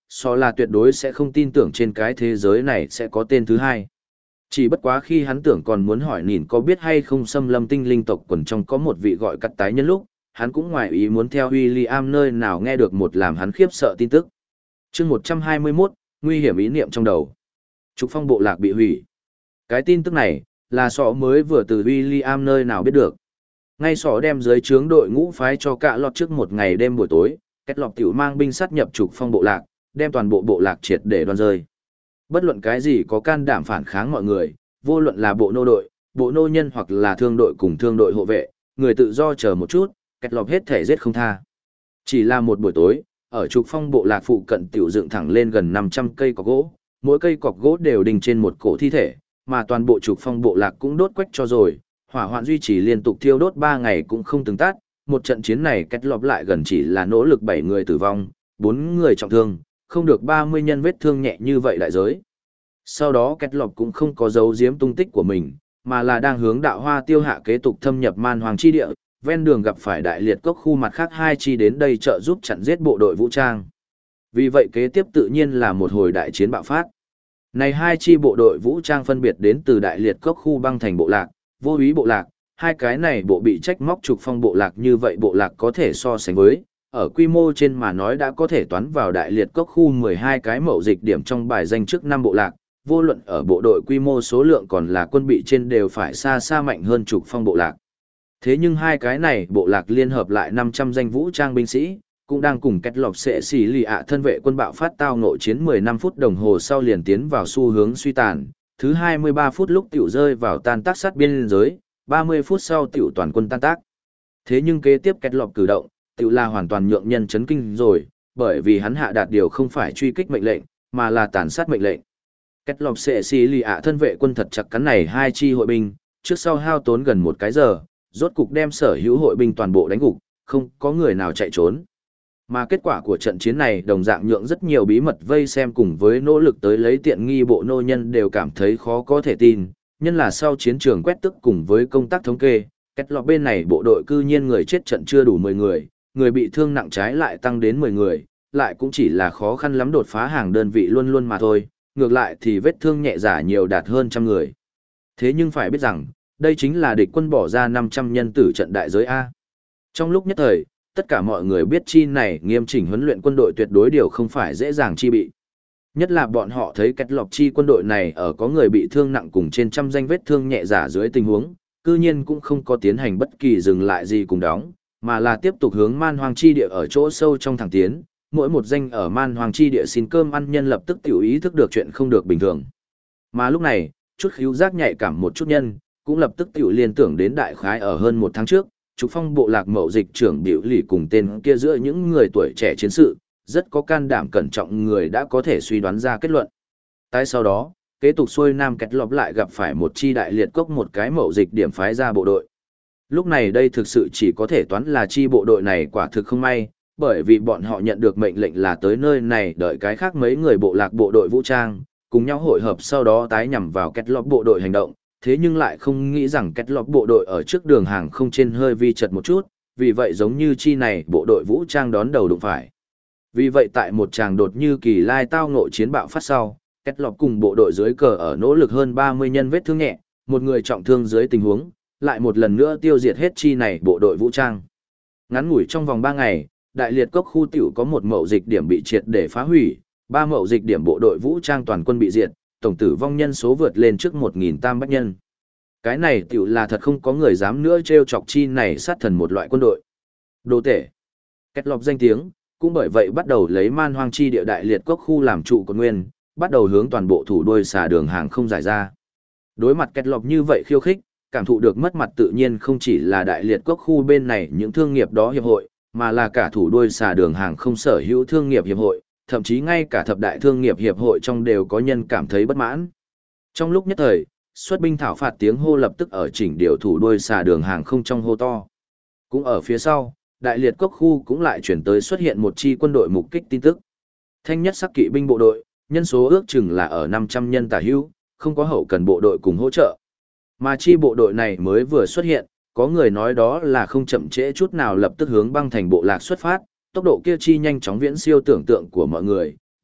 so là tuyệt đối sẽ không tin tưởng trên cái thế giới này sẽ có tên thứ hai. Chỉ bất quá khi hắn tưởng còn muốn hỏi nhìn có biết hay không xâm lâm tinh linh tộc quần trong có một vị gọi cắt tái nhân lúc, hắn cũng ngoài ý muốn theo William nơi nào nghe được một làm hắn khiếp sợ tin tức. chương 121, nguy hiểm ý niệm trong đầu. Trục phong bộ lạc bị hủy. Cái tin tức này, là sọ mới vừa từ William nơi nào biết được. Ngay sọ đem dưới trướng đội ngũ phái cho cả lọt trước một ngày đêm buổi tối, kết lọt tiểu mang binh sát nhập trục phong bộ lạc, đem toàn bộ bộ lạc triệt để đoan rơi. Bất luận cái gì có can đảm phản kháng mọi người, vô luận là bộ nô đội, bộ nô nhân hoặc là thương đội cùng thương đội hộ vệ, người tự do chờ một chút, kết lọt hết thể giết không tha. Chỉ là một buổi tối, ở trục phong bộ lạc phụ cận tiểu dựng thẳng lên gần 500 cây cọc gỗ, mỗi cây cọc gỗ đều đình trên một cổ thi thể, mà toàn bộ trục phong bộ lạc cũng đốt quách cho rồi, hỏa hoạn duy trì liên tục thiêu đốt 3 ngày cũng không từng tắt. Một trận chiến này kết lọp lại gần chỉ là nỗ lực 7 người tử vong, 4 người trọng thương, không được 30 nhân vết thương nhẹ như vậy đại giới. Sau đó kết lọp cũng không có giấu giếm tung tích của mình, mà là đang hướng đạo hoa tiêu hạ kế tục thâm nhập man hoàng chi địa, ven đường gặp phải đại liệt cốc khu mặt khác 2 chi đến đây trợ giúp chặn giết bộ đội vũ trang. Vì vậy kế tiếp tự nhiên là một hồi đại chiến bạo phát. Này 2 chi bộ đội vũ trang phân biệt đến từ đại liệt cốc khu băng thành bộ lạc, vô úy bộ lạc, hai cái này bộ bị trách móc trục phong bộ lạc như vậy bộ lạc có thể so sánh với, ở quy mô trên mà nói đã có thể toán vào đại liệt cốc khu 12 cái mậu dịch điểm trong bài danh trước 5 bộ lạc, vô luận ở bộ đội quy mô số lượng còn là quân bị trên đều phải xa xa mạnh hơn trục phong bộ lạc. Thế nhưng hai cái này bộ lạc liên hợp lại 500 danh vũ trang binh sĩ, cũng đang cùng kết lọc sẽ xỉ lì ạ thân vệ quân bạo phát tao nội chiến 15 phút đồng hồ sau liền tiến vào xu hướng suy tàn, thứ 23 phút lúc tiểu rơi vào tan tác sát biên giới, 30 phút sau tiểu toàn quân tan tác. Thế nhưng kế tiếp kết lọc cử động, tiểu là hoàn toàn nhượng nhân chấn kinh rồi, bởi vì hắn hạ đạt điều không phải truy kích mệnh lệnh, mà là tàn sát mệnh lệnh. Kết lọc sẽ xỉ lì ạ thân vệ quân thật chặt cắn này 2 chi hội binh, trước sau hao tốn gần 1 cái giờ, rốt cục đem sở hữu hội binh toàn bộ đánh gục, không có người nào chạy trốn. Mà kết quả của trận chiến này đồng dạng nhượng rất nhiều bí mật vây xem cùng với nỗ lực tới lấy tiện nghi bộ nô nhân đều cảm thấy khó có thể tin, nhân là sau chiến trường quét tức cùng với công tác thống kê, kết lọt bên này bộ đội cư nhiên người chết trận chưa đủ 10 người, người bị thương nặng trái lại tăng đến 10 người, lại cũng chỉ là khó khăn lắm đột phá hàng đơn vị luôn luôn mà thôi, ngược lại thì vết thương nhẹ giả nhiều đạt hơn trăm người. Thế nhưng phải biết rằng, đây chính là địch quân bỏ ra 500 nhân tử trận đại giới A. Trong lúc nhất thời, tất cả mọi người biết chi này nghiêm chỉnh huấn luyện quân đội tuyệt đối điều không phải dễ dàng chi bị. Nhất là bọn họ thấy kết lọc chi quân đội này ở có người bị thương nặng cùng trên trăm danh vết thương nhẹ giả dưới tình huống, cư nhiên cũng không có tiến hành bất kỳ dừng lại gì cùng đóng, mà là tiếp tục hướng man hoang chi địa ở chỗ sâu trong thẳng tiến, mỗi một danh ở man hoang chi địa xin cơm ăn nhân lập tức tiểu ý thức được chuyện không được bình thường. Mà lúc này, chút khíu giác nhạy cảm một chút nhân, cũng lập tức tiểu liên tưởng đến đại khái ở hơn 1 tháng trước, trục phong bộ lạc mậu dịch trưởng biểu lì cùng tên kia giữa những người tuổi trẻ chiến sự, rất có can đảm cẩn trọng người đã có thể suy đoán ra kết luận. Tại sau đó, kế tục xuôi nam kết lọp lại gặp phải một chi đại liệt cốc một cái mậu dịch điểm phái ra bộ đội. Lúc này đây thực sự chỉ có thể toán là chi bộ đội này quả thực không may, bởi vì bọn họ nhận được mệnh lệnh là tới nơi này đợi cái khác mấy người bộ lạc bộ đội vũ trang, cùng nhau hội hợp sau đó tái nhằm vào kết lọp bộ đội hành động. Thế nhưng lại không nghĩ rằng kết lọp bộ đội ở trước đường hàng không trên hơi vi chật một chút, vì vậy giống như chi này bộ đội vũ trang đón đầu đụng phải. Vì vậy tại một tràng đột như kỳ lai tao ngộ chiến bạo phát sau, kết lọp cùng bộ đội dưới cờ ở nỗ lực hơn 30 nhân vết thương nhẹ, một người trọng thương dưới tình huống, lại một lần nữa tiêu diệt hết chi này bộ đội vũ trang. Ngắn ngủi trong vòng 3 ngày, đại liệt cốc khu tiểu có một mậu dịch điểm bị triệt để phá hủy, 3 mậu dịch điểm bộ đội vũ trang toàn quân bị diệt, tổng tử vong nhân số vượt lên trước 1.000 tam bách nhân. Cái này tiểu là thật không có người dám nữa trêu chọc chi này sát thần một loại quân đội. Đồ tể. Kết lọc danh tiếng, cũng bởi vậy bắt đầu lấy man hoang chi địa đại liệt cốc khu làm trụ cột nguyên, bắt đầu hướng toàn bộ thủ đuôi xà đường hàng không giải ra. Đối mặt kết lọc như vậy khiêu khích, cảm thụ được mất mặt tự nhiên không chỉ là đại liệt cốc khu bên này những thương nghiệp đó hiệp hội, mà là cả thủ đuôi xà đường hàng không sở hữu thương nghiệp hiệp hội, thậm chí ngay cả thập đại thương nghiệp hiệp hội trong đều có nhân cảm thấy bất mãn. Trong lúc nhất thời, xuất binh thảo phạt tiếng hô lập tức ở chỉnh điều thủ đuôi xà đường hàng không trong hô to. Cũng ở phía sau, đại liệt cốc khu cũng lại chuyển tới xuất hiện một chi quân đội mục kích tin tức. Thanh nhất sắc kỵ binh bộ đội, nhân số ước chừng là ở 500 nhân tả hữu, không có hậu cần bộ đội cùng hỗ trợ. Mà chi bộ đội này mới vừa xuất hiện, có người nói đó là không chậm trễ chút nào lập tức hướng băng thành bộ lạc xuất phát, tốc độ kia chi nhanh chóng viễn siêu tưởng tượng của mọi người,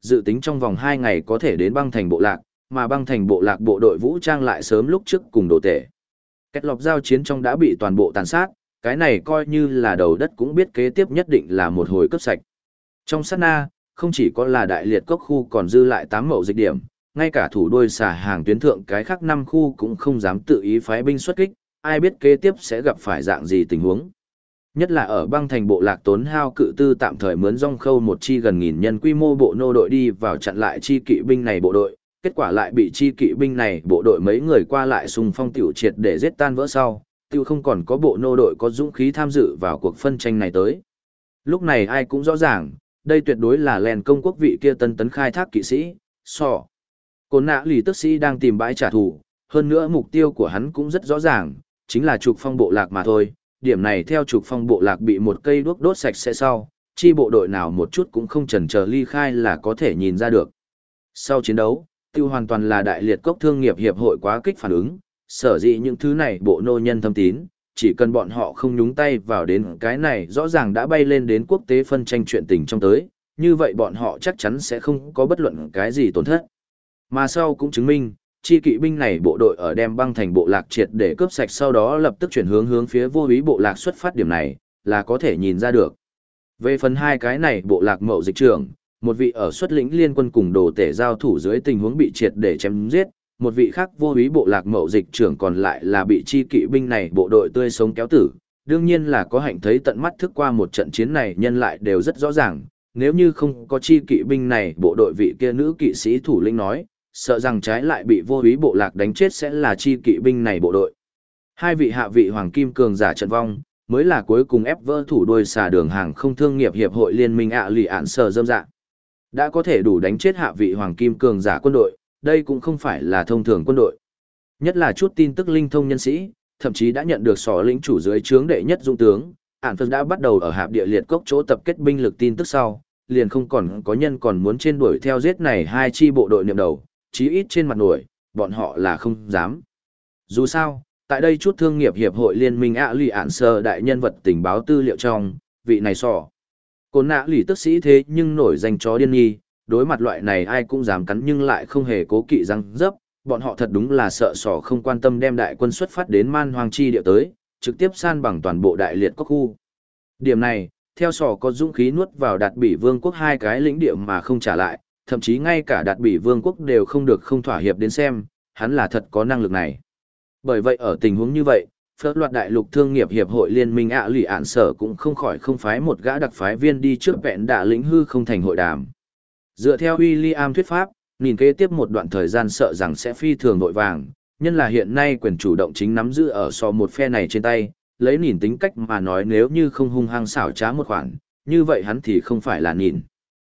dự tính trong vòng 2 ngày có thể đến băng thành bộ lạc, mà băng thành bộ lạc bộ đội vũ trang lại sớm lúc trước cùng đồ tể. Kết lọc giao chiến trong đã bị toàn bộ tàn sát, cái này coi như là đầu đất cũng biết kế tiếp nhất định là một hồi cướp sạch. Trong sát na, không chỉ có là đại liệt cốc khu còn dư lại 8 mậu dịch điểm, ngay cả thủ đôi xả hàng tuyến thượng cái khác 5 khu cũng không dám tự ý phái binh xuất kích, ai biết kế tiếp sẽ gặp phải dạng gì tình huống. Nhất là ở băng thành bộ lạc tốn hao cự tư tạm thời mướn rong khâu một chi gần nghìn nhân quy mô bộ nô đội đi vào chặn lại chi kỵ binh này bộ đội, kết quả lại bị chi kỵ binh này bộ đội mấy người qua lại xung phong tiểu triệt để giết tan vỡ sau, tiêu không còn có bộ nô đội có dũng khí tham dự vào cuộc phân tranh này tới. Lúc này ai cũng rõ ràng, đây tuyệt đối là lèn công quốc vị kia tân tấn khai thác kỵ sĩ, sọ. Côn nã lì tức sĩ đang tìm bãi trả thù, hơn nữa mục tiêu của hắn cũng rất rõ ràng, chính là trục phong bộ lạc mà thôi. Điểm này theo trục phong bộ lạc bị một cây đuốc đốt sạch sẽ sau, chi bộ đội nào một chút cũng không chần chờ ly khai là có thể nhìn ra được. Sau chiến đấu, tiêu hoàn toàn là đại liệt cốc thương nghiệp hiệp hội quá kích phản ứng, sở dĩ những thứ này bộ nô nhân thâm tín, chỉ cần bọn họ không nhúng tay vào đến cái này rõ ràng đã bay lên đến quốc tế phân tranh chuyện tình trong tới, như vậy bọn họ chắc chắn sẽ không có bất luận cái gì tổn thất. Mà sau cũng chứng minh, chi kỵ binh này bộ đội ở đem băng thành bộ lạc triệt để cướp sạch sau đó lập tức chuyển hướng phía vô ý bộ lạc xuất phát điểm này, là có thể nhìn ra được. Về phần hai cái này bộ lạc mậu dịch trưởng, một vị ở xuất lĩnh liên quân cùng đồ tể giao thủ dưới tình huống bị triệt để chém giết, một vị khác vô ý bộ lạc mậu dịch trưởng còn lại là bị chi kỵ binh này bộ đội tươi sống kéo tử. Đương nhiên là có hạnh thấy tận mắt thức qua một trận chiến này nhân lại đều rất rõ ràng, nếu như không có chi kỵ binh này bộ đội vị kia nữ kỵ sĩ thủ lĩnh nói, sợ rằng trái lại bị vô ý bộ lạc đánh chết sẽ là chi kỵ binh này bộ đội. Hai vị hạ vị hoàng kim cường giả trận vong, mới là cuối cùng ép vỡ thủ đôi xà đường hàng không thương nghiệp hiệp hội liên minh lì ạn sở dâm dạ. Đã có thể đủ đánh chết hạ vị hoàng kim cường giả quân đội, đây cũng không phải là thông thường quân đội. Nhất là chút tin tức linh thông nhân sĩ, thậm chí đã nhận được sỏ lĩnh chủ dưới trướng đệ nhất dung tướng, ản phật đã bắt đầu ở hạp địa liệt cốc chỗ tập kết binh lực tin tức sau, liền không còn có nhân còn muốn trên đuổi theo giết này hai chi bộ đội niệm đầu, chí ít trên mặt nổi, bọn họ là không dám. Dù sao, tại đây chút thương nghiệp hiệp hội liên minh lì ạn sơ đại nhân vật tình báo tư liệu trong, vị này sỏ. Côn nã lì tức sĩ thế nhưng nổi danh chó điên nghi, đối mặt loại này ai cũng dám cắn nhưng lại không hề cố kỵ răng dấp, bọn họ thật đúng là sợ sỏ không quan tâm đem đại quân xuất phát đến man hoang chi địa tới, trực tiếp san bằng toàn bộ đại liệt cốc khu. Điểm này, theo sỏ có dũng khí nuốt vào đạt bỉ vương quốc hai cái lĩnh địa mà không trả lại, thậm chí ngay cả đạt bỉ vương quốc đều không được không thỏa hiệp đến xem, hắn là thật có năng lực này. Bởi vậy ở tình huống như vậy, phớt loạt đại lục thương nghiệp hiệp hội liên minh lì ạn sở cũng không khỏi không phái một gã đặc phái viên đi trước vẹn đạ lĩnh hư không thành hội đàm. Dựa theo William thuyết pháp, nhìn kế tiếp một đoạn thời gian sợ rằng sẽ phi thường vội vàng, nhân là hiện nay quyền chủ động chính nắm giữ ở so một phe này trên tay, lấy nhìn tính cách mà nói nếu như không hung hăng xảo trá một khoản, như vậy hắn thì không phải là nhìn.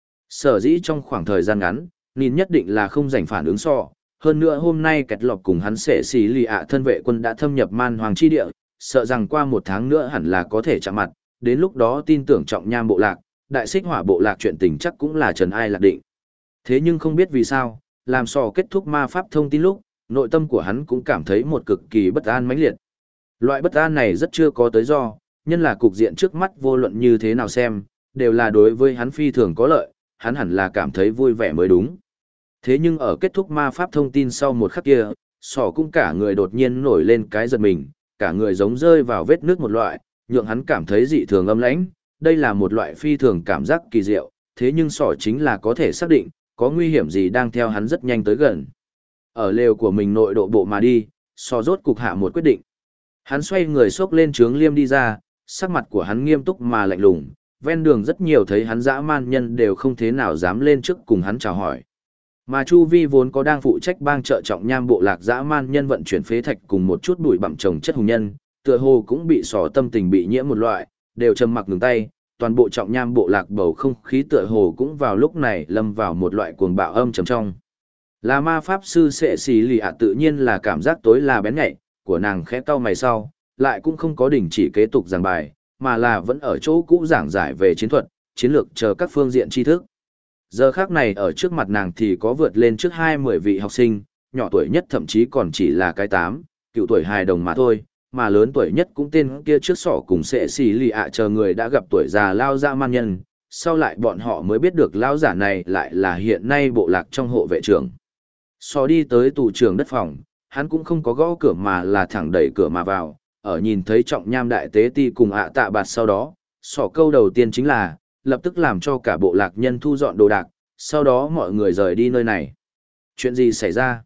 Sở dĩ trong khoảng thời gian ngắn, nhìn nhất định là không giành phản ứng so, hơn nữa hôm nay kẹt lọc cùng hắn sẽ xì lì ạ thân vệ quân đã thâm nhập man hoàng chi địa, sợ rằng qua một tháng nữa hẳn là có thể chạm mặt, đến lúc đó tin tưởng trọng nham bộ lạc, đại xích hỏa bộ lạc chuyện tình chắc cũng là trần ai lạc định. Thế nhưng không biết vì sao, làm sò kết thúc ma pháp thông tin lúc, nội tâm của hắn cũng cảm thấy một cực kỳ bất an mãnh liệt. Loại bất an này rất chưa có tới do, nhân là cục diện trước mắt vô luận như thế nào xem, đều là đối với hắn phi thường có lợi, hắn hẳn là cảm thấy vui vẻ mới đúng. Thế nhưng ở kết thúc ma pháp thông tin sau một khắc kia, sỏ cũng cả người đột nhiên nổi lên cái giật mình, cả người giống rơi vào vết nước một loại, nhượng hắn cảm thấy dị thường âm lãnh, đây là một loại phi thường cảm giác kỳ diệu, thế nhưng sỏ chính là có thể xác định, có nguy hiểm gì đang theo hắn rất nhanh tới gần. Ở lều của mình nội độ bộ mà đi, sỏ rốt cục hạ một quyết định. Hắn xoay người xốc lên trướng liêm đi ra, sắc mặt của hắn nghiêm túc mà lạnh lùng, ven đường rất nhiều thấy hắn dã man nhân đều không thế nào dám lên trước cùng hắn chào hỏi. Mà Chu Vi vốn có đang phụ trách bang trợ trọng nham bộ lạc dã man nhân vận chuyển phế thạch cùng một chút bụi bặm trồng chất hùng nhân, tựa hồ cũng bị sỏ tâm tình bị nhiễm một loại, đều trầm mặc ngừng tay, toàn bộ trọng nham bộ lạc bầu không khí tựa hồ cũng vào lúc này lâm vào một loại cuồng bạo âm trầm trong. Là ma pháp sư sẽ xì lì ạ tự nhiên là cảm giác tối là bén nhạy, của nàng khẽ cau mày sau, lại cũng không có đình chỉ kế tục giảng bài, mà là vẫn ở chỗ cũ giảng giải về chiến thuật, chiến lược chờ các phương diện tri thức. Giờ khác này ở trước mặt nàng thì có vượt lên trước 20 vị học sinh, nhỏ tuổi nhất thậm chí còn chỉ là cái 8, cựu tuổi hài đồng mà thôi, mà lớn tuổi nhất cũng tên kia trước sỏ cùng sẽ xì lì ạ chờ người đã gặp tuổi già lao dã man nhân, sau lại bọn họ mới biết được lão giả này lại là hiện nay bộ lạc trong hộ vệ trưởng. So đi tới tù trưởng đất phòng, hắn cũng không có gõ cửa mà là thẳng đẩy cửa mà vào, ở nhìn thấy trọng nham đại tế ti cùng tạ bạt sau đó, sỏ câu đầu tiên chính là, lập tức làm cho cả bộ lạc nhân thu dọn đồ đạc, sau đó mọi người rời đi nơi này. Chuyện gì xảy ra?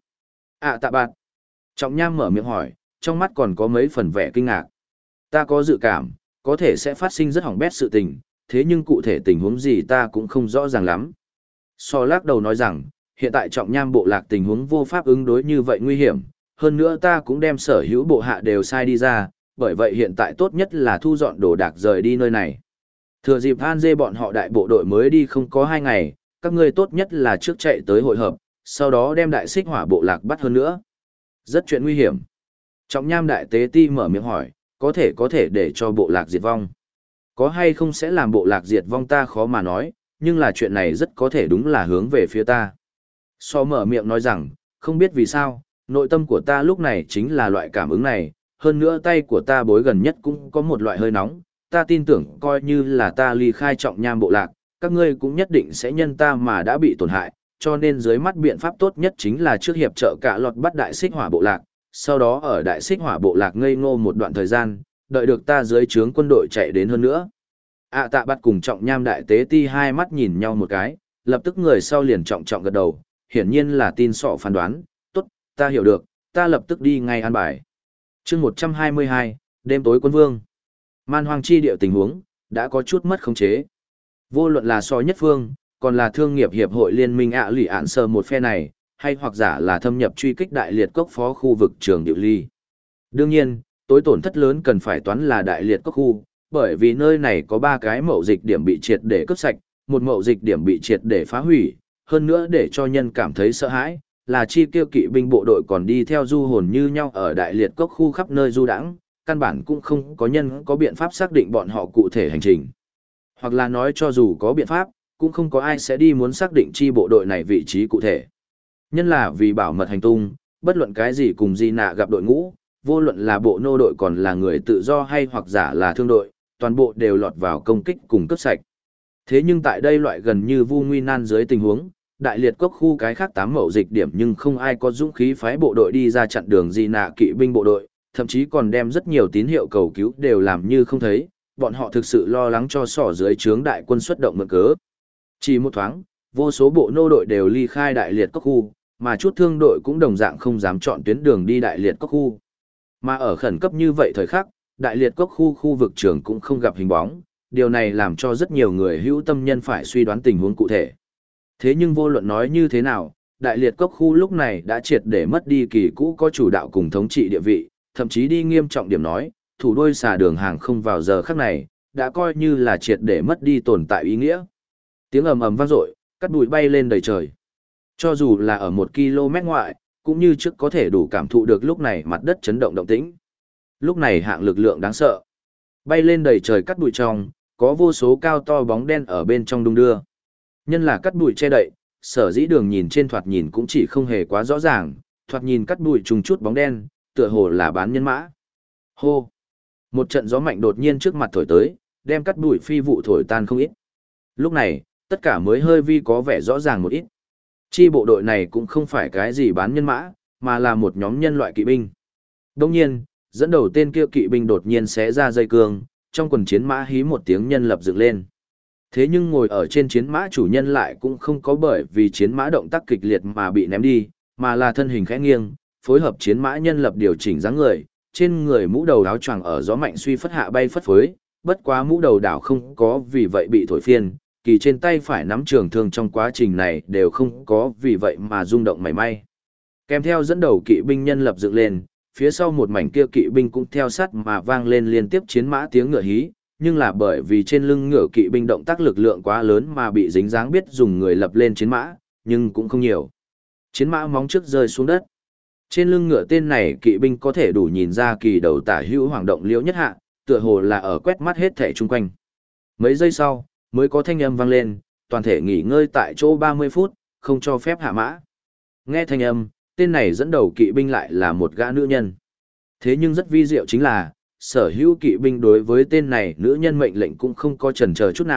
Tạ bạt. Trọng nham mở miệng hỏi, trong mắt còn có mấy phần vẻ kinh ngạc. Ta có dự cảm, có thể sẽ phát sinh rất hỏng bét sự tình, thế nhưng cụ thể tình huống gì ta cũng không rõ ràng lắm. So lắc đầu nói rằng, hiện tại trọng nham bộ lạc tình huống vô pháp ứng đối như vậy nguy hiểm, hơn nữa ta cũng đem sở hữu bộ hạ đều sai đi ra, bởi vậy hiện tại tốt nhất là thu dọn đồ đạc rời đi nơi này. Thừa dịp An Dê bọn họ đại bộ đội mới đi không có 2 ngày, các ngươi tốt nhất là trước chạy tới hội hợp, sau đó đem đại xích hỏa bộ lạc bắt hơn nữa. Rất chuyện nguy hiểm. Trọng nham đại tế ti mở miệng hỏi, có thể để cho bộ lạc diệt vong. Có hay không sẽ làm bộ lạc diệt vong ta khó mà nói, nhưng là chuyện này rất có thể đúng là hướng về phía ta. So mở miệng nói rằng, không biết vì sao, nội tâm của ta lúc này chính là loại cảm ứng này, hơn nữa tay của ta bối gần nhất cũng có một loại hơi nóng, ta tin tưởng coi như là ta ly khai trọng nham bộ lạc, các ngươi cũng nhất định sẽ nhân ta mà đã bị tổn hại, cho nên dưới mắt biện pháp tốt nhất chính là trước hiệp trợ cả lọt bắt đại xích hỏa bộ lạc, sau đó ở đại xích hỏa bộ lạc ngây ngô một đoạn thời gian, đợi được ta dưới trướng quân đội chạy đến hơn nữa. Tạ bạt cùng trọng nham đại tế ti hai mắt nhìn nhau một cái, lập tức người sau liền trọng trọng gật đầu, hiển nhiên là tin sọ phán đoán, tốt, ta hiểu được, ta lập tức đi ngay an bài. chương 122, đêm tối quân vương. Man hoang chi điệu tình huống, đã có chút mất khống chế. Vô luận là so nhất phương, còn là thương nghiệp hiệp hội liên minh lì ạn sờ một phe này, hay hoặc giả là thâm nhập truy kích đại liệt cốc phó khu vực trường điệu ly. Đương nhiên, tối tổn thất lớn cần phải toán là đại liệt cốc khu, bởi vì nơi này có 3 cái mậu dịch điểm bị triệt để cướp sạch, một mậu dịch điểm bị triệt để phá hủy, hơn nữa để cho nhân cảm thấy sợ hãi, là chi tiêu kỵ binh bộ đội còn đi theo du hồn như nhau ở đại liệt cốc khu khắp nơi du đãng, căn bản cũng không có nhân có biện pháp xác định bọn họ cụ thể hành trình. Hoặc là nói cho dù có biện pháp, cũng không có ai sẽ đi muốn xác định chi bộ đội này vị trí cụ thể. Nhân là vì bảo mật hành tung, bất luận cái gì cùng di nạ gặp đội ngũ, vô luận là bộ nô đội còn là người tự do hay hoặc giả là thương đội, toàn bộ đều lọt vào công kích cùng cướp sạch. Thế nhưng tại đây loại gần như vu nguy nan dưới tình huống, đại liệt cốc khu cái khác 8 mậu dịch điểm nhưng không ai có dũng khí phái bộ đội đi ra chặn đường di nạ kỵ binh bộ đội, thậm chí còn đem rất nhiều tín hiệu cầu cứu đều làm như không thấy, bọn họ thực sự lo lắng cho sỏ dưới trướng đại quân xuất động mượn cớ. Chỉ một thoáng, vô số bộ nô đội đều ly khai đại liệt cốc khu, mà chút thương đội cũng đồng dạng không dám chọn tuyến đường đi đại liệt cốc khu. Mà ở khẩn cấp như vậy thời khắc, đại liệt cốc khu khu vực trường cũng không gặp hình bóng, điều này làm cho rất nhiều người hữu tâm nhân phải suy đoán tình huống cụ thể. Thế nhưng vô luận nói như thế nào, đại liệt cốc khu lúc này đã triệt để mất đi kỳ cũ có chủ đạo cùng thống trị địa vị, thậm chí đi nghiêm trọng điểm nói, thủ đôi xà đường hàng không vào giờ khắc này, đã coi như là triệt để mất đi tồn tại ý nghĩa. Tiếng ầm ầm vang dội, cát bụi bay lên đầy trời. Cho dù là ở 1 km ngoại, cũng như trước có thể đủ cảm thụ được lúc này mặt đất chấn động động tĩnh. Lúc này hạng lực lượng đáng sợ. Bay lên đầy trời cát bụi trong, có vô số cao to bóng đen ở bên trong đung đưa. Nhân là cát bụi che đậy, sở dĩ đường nhìn trên thoạt nhìn cũng chỉ không hề quá rõ ràng, thoạt nhìn cát bụi trùng chút bóng đen, tựa hồ là bán nhân mã. Hô! Một trận gió mạnh đột nhiên trước mặt thổi tới, đem cát bụi phi vụ thổi tan không ít. Lúc này, tất cả mới hơi vi có vẻ rõ ràng một ít. Chi bộ đội này cũng không phải cái gì bán nhân mã, mà là một nhóm nhân loại kỵ binh. Đồng nhiên, dẫn đầu tên kia kỵ binh đột nhiên xé ra dây cương, trong quần chiến mã hí một tiếng nhân lập dựng lên. Thế nhưng ngồi ở trên chiến mã chủ nhân lại cũng không có bởi vì chiến mã động tác kịch liệt mà bị ném đi, mà là thân hình khẽ nghiêng, phối hợp chiến mã nhân lập điều chỉnh dáng người, trên người mũ đầu áo choàng ở gió mạnh suy phất hạ bay phất phới, bất quá mũ đầu đảo không có vì vậy bị thổi phiên, kỳ trên tay phải nắm trường thương trong quá trình này đều không có vì vậy mà rung động mảy may. Kèm theo dẫn đầu kỵ binh nhân lập dựng lên, phía sau một mảnh kia kỵ binh cũng theo sát mà vang lên liên tiếp chiến mã tiếng ngựa hí, nhưng là bởi vì trên lưng ngựa kỵ binh động tác lực lượng quá lớn mà bị dính dáng biết dùng người lập lên chiến mã, nhưng cũng không nhiều. Chiến mã móng trước rơi xuống đất. Trên lưng ngựa tên này kỵ binh có thể đủ nhìn ra kỳ đầu tả hữu hoàng động liễu nhất hạ, tựa hồ là ở quét mắt hết thể chung quanh. Mấy giây sau, mới có thanh âm vang lên, toàn thể nghỉ ngơi tại chỗ 30 phút, không cho phép hạ mã. Nghe thanh âm, tên này dẫn đầu kỵ binh lại là một gã nữ nhân. Thế nhưng rất vi diệu chính là, sở hữu kỵ binh đối với tên này nữ nhân mệnh lệnh cũng không có chần chờ chút nào,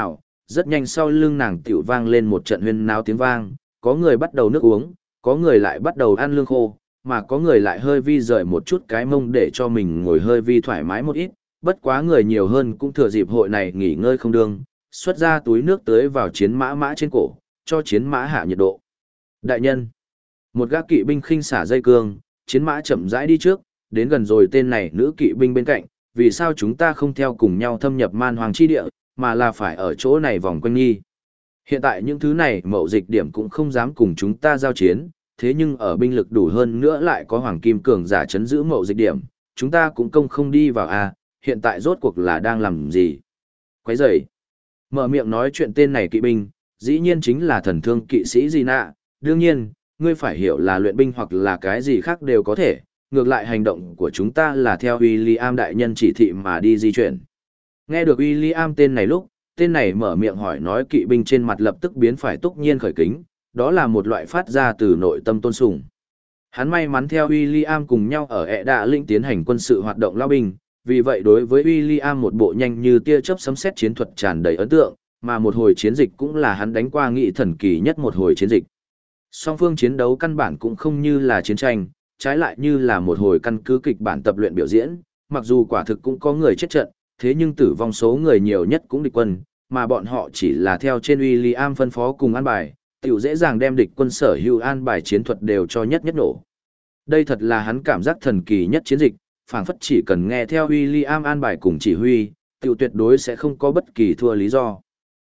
rất nhanh sau lưng nàng tiểu vang lên một trận huyên náo tiếng vang, có người bắt đầu nước uống, có người lại bắt đầu ăn lương khô, mà có người lại hơi vi rời một chút cái mông để cho mình ngồi hơi vi thoải mái một ít, bất quá người nhiều hơn cũng thừa dịp hội này nghỉ ngơi không đương, xuất ra túi nước tưới vào chiến mã mã trên cổ, cho chiến mã hạ nhiệt độ. Đại nhân, một gã kỵ binh khinh xả dây cương, chiến mã chậm rãi đi trước, đến gần rồi tên này nữ kỵ binh bên cạnh, vì sao chúng ta không theo cùng nhau thâm nhập man hoàng chi địa, mà là phải ở chỗ này vòng quanh nghi. Hiện tại những thứ này mậu dịch điểm cũng không dám cùng chúng ta giao chiến, thế nhưng ở binh lực đủ hơn nữa lại có hoàng kim cường giả chấn giữ mậu dịch điểm, chúng ta cũng công không đi vào à, hiện tại rốt cuộc là đang làm gì. Quấy rầy. Mở miệng nói chuyện tên này kỵ binh, dĩ nhiên chính là thần thương kỵ sĩ Di Nạ, đương nhiên, ngươi phải hiểu là luyện binh hoặc là cái gì khác đều có thể, ngược lại hành động của chúng ta là theo William đại nhân chỉ thị mà đi di chuyển. Nghe được William tên này lúc, tên này mở miệng hỏi nói kỵ binh trên mặt lập tức biến phải túc nhiên khởi kính, đó là một loại phát ra từ nội tâm tôn sùng. Hắn may mắn theo William cùng nhau ở ẹ đạ lĩnh tiến hành quân sự hoạt động lao binh, vì vậy đối với William một bộ nhanh như tia chớp sấm sét chiến thuật tràn đầy ấn tượng, mà một hồi chiến dịch cũng là hắn đánh qua nghị thần kỳ nhất một hồi chiến dịch. Song phương chiến đấu căn bản cũng không như là chiến tranh, trái lại như là một hồi căn cứ kịch bản tập luyện biểu diễn, mặc dù quả thực cũng có người chết trận, thế nhưng tử vong số người nhiều nhất cũng địch quân, mà bọn họ chỉ là theo trên William phân phó cùng an bài, tiểu dễ dàng đem địch quân sở hữu an bài chiến thuật đều cho nhất nổ. Đây thật là hắn cảm giác thần kỳ nhất chiến dịch, phảng phất chỉ cần nghe theo William an bài cùng chỉ huy, tiểu tuyệt đối sẽ không có bất kỳ thua lý do.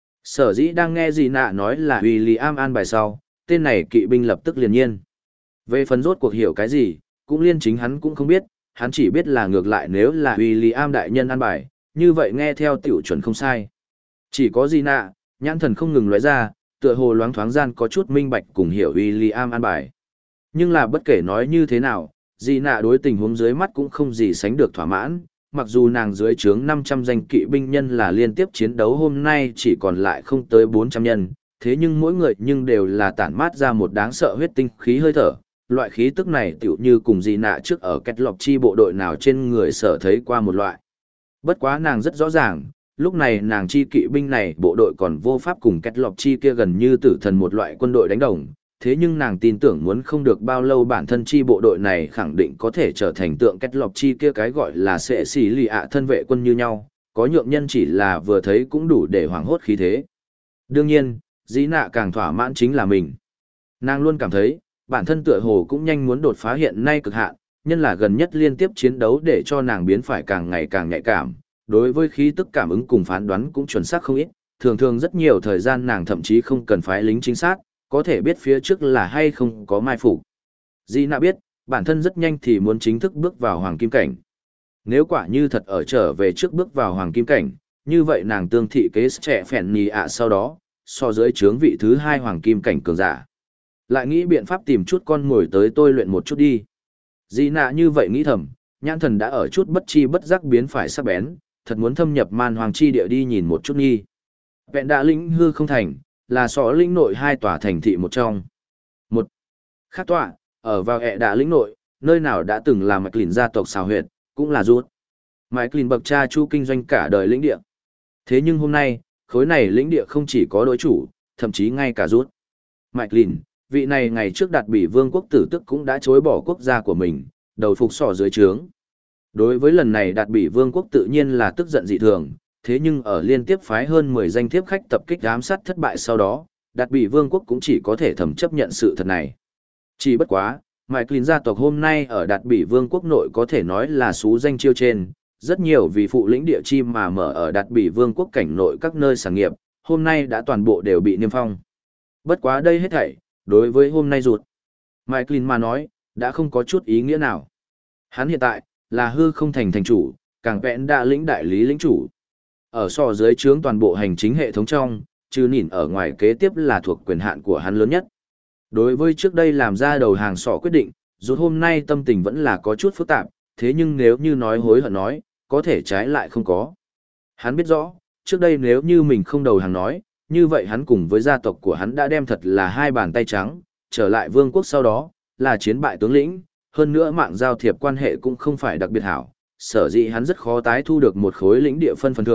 Sở dĩ đang nghe gì nạ nói là William an bài sau, tên này kỵ binh lập tức liền nhiên. Về phần rốt cuộc hiểu cái gì, cũng liên chính hắn cũng không biết, hắn chỉ biết là ngược lại nếu là William đại nhân an bài, như vậy nghe theo tiểu chuẩn không sai. Chỉ có gì nạ, nhãn thần không ngừng lóe ra, tựa hồ loáng thoáng gian có chút minh bạch cùng hiểu William an bài. Nhưng là bất kể nói như thế nào, gì nạ đối tình huống dưới mắt cũng không gì sánh được thỏa mãn, mặc dù nàng dưới trướng 500 danh kỵ binh nhân là liên tiếp chiến đấu hôm nay chỉ còn lại không tới 400 nhân, thế nhưng mỗi người nhưng đều là tản mát ra một đáng sợ huyết tinh khí hơi thở. Loại khí tức này tựu như cùng gì nạ trước ở kết lọc chi bộ đội nào trên người sở thấy qua một loại. Bất quá nàng rất rõ ràng, lúc này nàng chi kỵ binh này bộ đội còn vô pháp cùng kết lọc chi kia gần như tử thần một loại quân đội đánh đồng, thế nhưng nàng tin tưởng muốn không được bao lâu bản thân chi bộ đội này khẳng định có thể trở thành tượng kết lọc chi kia cái gọi là sẽ xỉ lì ạ thân vệ quân như nhau, có nhượng nhân chỉ là vừa thấy cũng đủ để hoảng hốt khí thế. Đương nhiên, dĩ nạ càng thỏa mãn chính là mình. Nàng luôn cảm thấy, bản thân tựa hồ cũng nhanh muốn đột phá hiện nay cực hạn, nhân là gần nhất liên tiếp chiến đấu để cho nàng biến phải càng ngày càng nhạy cảm, đối với khí tức cảm ứng cùng phán đoán cũng chuẩn xác không ít, thường thường rất nhiều thời gian nàng thậm chí không cần phái lính chính xác, có thể biết phía trước là hay không có mai phục. Di nạ biết, bản thân rất nhanh thì muốn chính thức bước vào hoàng kim cảnh. Nếu quả như thật ở trở về trước bước vào hoàng kim cảnh, như vậy nàng tương thị kế trẻ phèn nhì ạ sau đó, so dưới trướng vị thứ 2 hoàng kim cảnh cường giả. Lại nghĩ biện pháp tìm chút con ngồi tới tôi luyện một chút đi. Di nạ như vậy nghĩ thầm, nhãn thần đã ở chút bất chi bất giác biến phải sắc bén, thật muốn thâm nhập man hoàng chi địa đi nhìn một chút nghi. Vẹn đã lĩnh hư không thành, là sọ lĩnh nội 2 tòa thành thị một trong. Một khác tòa, ở vào ẹ đạ lĩnh nội, nơi nào đã từng là mạch lìn gia tộc xào huyệt, cũng là rút. Mạch lìn bậc cha chu kinh doanh cả đời lĩnh địa. Thế nhưng hôm nay, khối này lĩnh địa không chỉ có đối chủ, thậm chí ngay cả rút. Mạch lìn, vị này ngày trước đạt bỉ vương quốc tử tức cũng đã chối bỏ quốc gia của mình, đầu phục sỏ dưới trướng. Đối với lần này đạt bỉ vương quốc tự nhiên là tức giận dị thường, thế nhưng ở liên tiếp phái hơn 10 danh thiếp khách tập kích ám sát thất bại sau đó, đạt bỉ vương quốc cũng chỉ có thể thầm chấp nhận sự thật này. Chỉ bất quá, Mạch Lìn gia tộc hôm nay ở đạt bỉ vương quốc nội có thể nói là xú danh chiêu trên, rất nhiều vì phụ lĩnh địa chi mà mở ở đạt bỉ vương quốc cảnh nội các nơi sản nghiệp, hôm nay đã toàn bộ đều bị niêm phong. Bất quá đây hết thảy, đối với hôm nay rụt, Mạch Lìn mà nói, đã không có chút ý nghĩa nào. Hắn hiện tại, là hư không thành thành chủ, càng vẹn đa lĩnh đại lý lĩnh chủ. Ở so dưới trướng toàn bộ hành chính hệ thống trong, trừ nhìn ở ngoài kế tiếp là thuộc quyền hạn của hắn lớn nhất. Đối với trước đây làm ra đầu hàng sọ quyết định, rút hôm nay tâm tình vẫn là có chút phức tạp, thế nhưng nếu như nói hối hận nói, có thể trái lại không có. Hắn biết rõ, trước đây nếu như mình không đầu hàng nói, như vậy hắn cùng với gia tộc của hắn đã đem thật là 2 bàn tay trắng, trở lại vương quốc sau đó, là chiến bại tướng lĩnh, hơn nữa mạng giao thiệp quan hệ cũng không phải đặc biệt hảo, sở dĩ hắn rất khó tái thu được một khối lĩnh địa phân phần thưởng,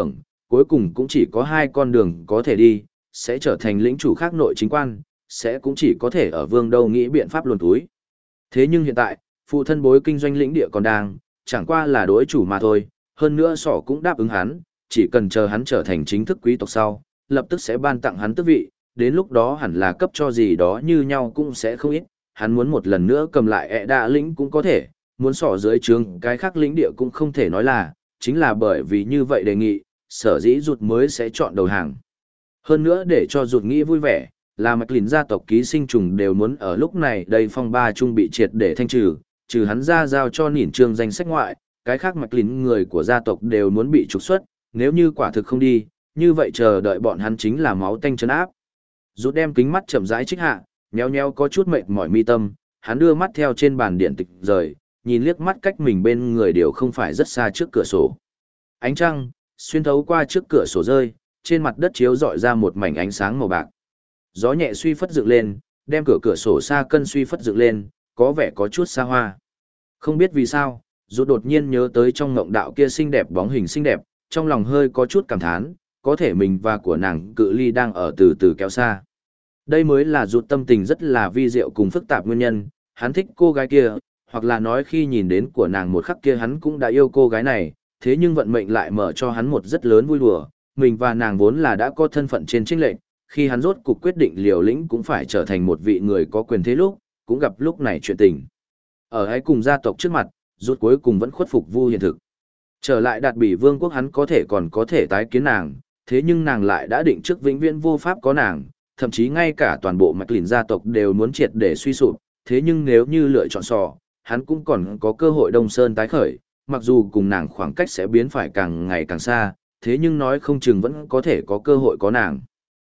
cuối cùng cũng chỉ có hai con đường có thể đi, sẽ trở thành lĩnh chủ khác nội chính quan, sẽ cũng chỉ có thể ở vương đâu nghĩ biện pháp luồn túi. Thế nhưng hiện tại, phụ thân bối kinh doanh lĩnh địa còn đang, chẳng qua là đối chủ mà thôi, hơn nữa sỏ cũng đáp ứng hắn, chỉ cần chờ hắn trở thành chính thức quý tộc sau, lập tức sẽ ban tặng hắn tước vị, đến lúc đó hẳn là cấp cho gì đó như nhau cũng sẽ không ít, hắn muốn một lần nữa cầm lại ẹ đạ lĩnh cũng có thể, muốn sỏ dưới trướng cái khác lĩnh địa cũng không thể nói là, chính là bởi vì như vậy đề nghị, sở dĩ rụt mới sẽ chọn đầu hàng. Hơn nữa để cho rụt nghĩ vui vẻ, là mạch lìn gia tộc ký sinh trùng đều muốn ở lúc này đây phong ba trung bị triệt để thanh trừ, trừ hắn ra giao cho nỉn trương danh sách ngoại, cái khác mạch lìn người của gia tộc đều muốn bị trục xuất, nếu như quả thực không đi, như vậy chờ đợi bọn hắn chính là máu tanh trấn áp. Rút đem kính mắt chậm rãi trích hạ, nheo nheo có chút mệt mỏi mi tâm, hắn đưa mắt theo trên bàn điện tịch rời, nhìn liếc mắt cách mình bên người đều không phải rất xa trước cửa sổ. Ánh trăng xuyên thấu qua trước cửa sổ rơi, trên mặt đất chiếu rọi ra một mảnh ánh sáng màu bạc. Gió nhẹ suy phất dựng lên, đem cửa sổ xa cân suy phất dựng lên, có vẻ có chút xa hoa. Không biết vì sao, rút đột nhiên nhớ tới trong ngộng đạo kia xinh đẹp bóng hình xinh đẹp, trong lòng hơi có chút cảm thán, có thể mình và của nàng cự ly đang ở từ từ kéo xa. Đây mới là rút tâm tình rất là vi diệu cùng phức tạp nguyên nhân, hắn thích cô gái kia, hoặc là nói khi nhìn đến của nàng một khắc kia hắn cũng đã yêu cô gái này, thế nhưng vận mệnh lại mở cho hắn một rất lớn vui đùa, mình và nàng vốn là đã có thân phận trên chênh lệch, khi hắn rốt cuộc quyết định liều lĩnh cũng phải trở thành một vị người có quyền thế lúc, cũng gặp lúc này chuyện tình. Ở hãy cùng gia tộc trước mặt, rút cuối cùng vẫn khuất phục vu hiện thực. Trở lại Đạt Bỉ Vương quốc hắn có thể còn có thể tái kiến nàng, thế nhưng nàng lại đã định trước vĩnh viễn vô pháp có nàng, thậm chí ngay cả toàn bộ mạch lìn gia tộc đều muốn triệt để suy sụp, thế nhưng nếu như lựa chọn sò, hắn cũng còn có cơ hội Đông Sơn tái khởi, mặc dù cùng nàng khoảng cách sẽ biến phải càng ngày càng xa, thế nhưng nói không chừng vẫn có thể có cơ hội có nàng.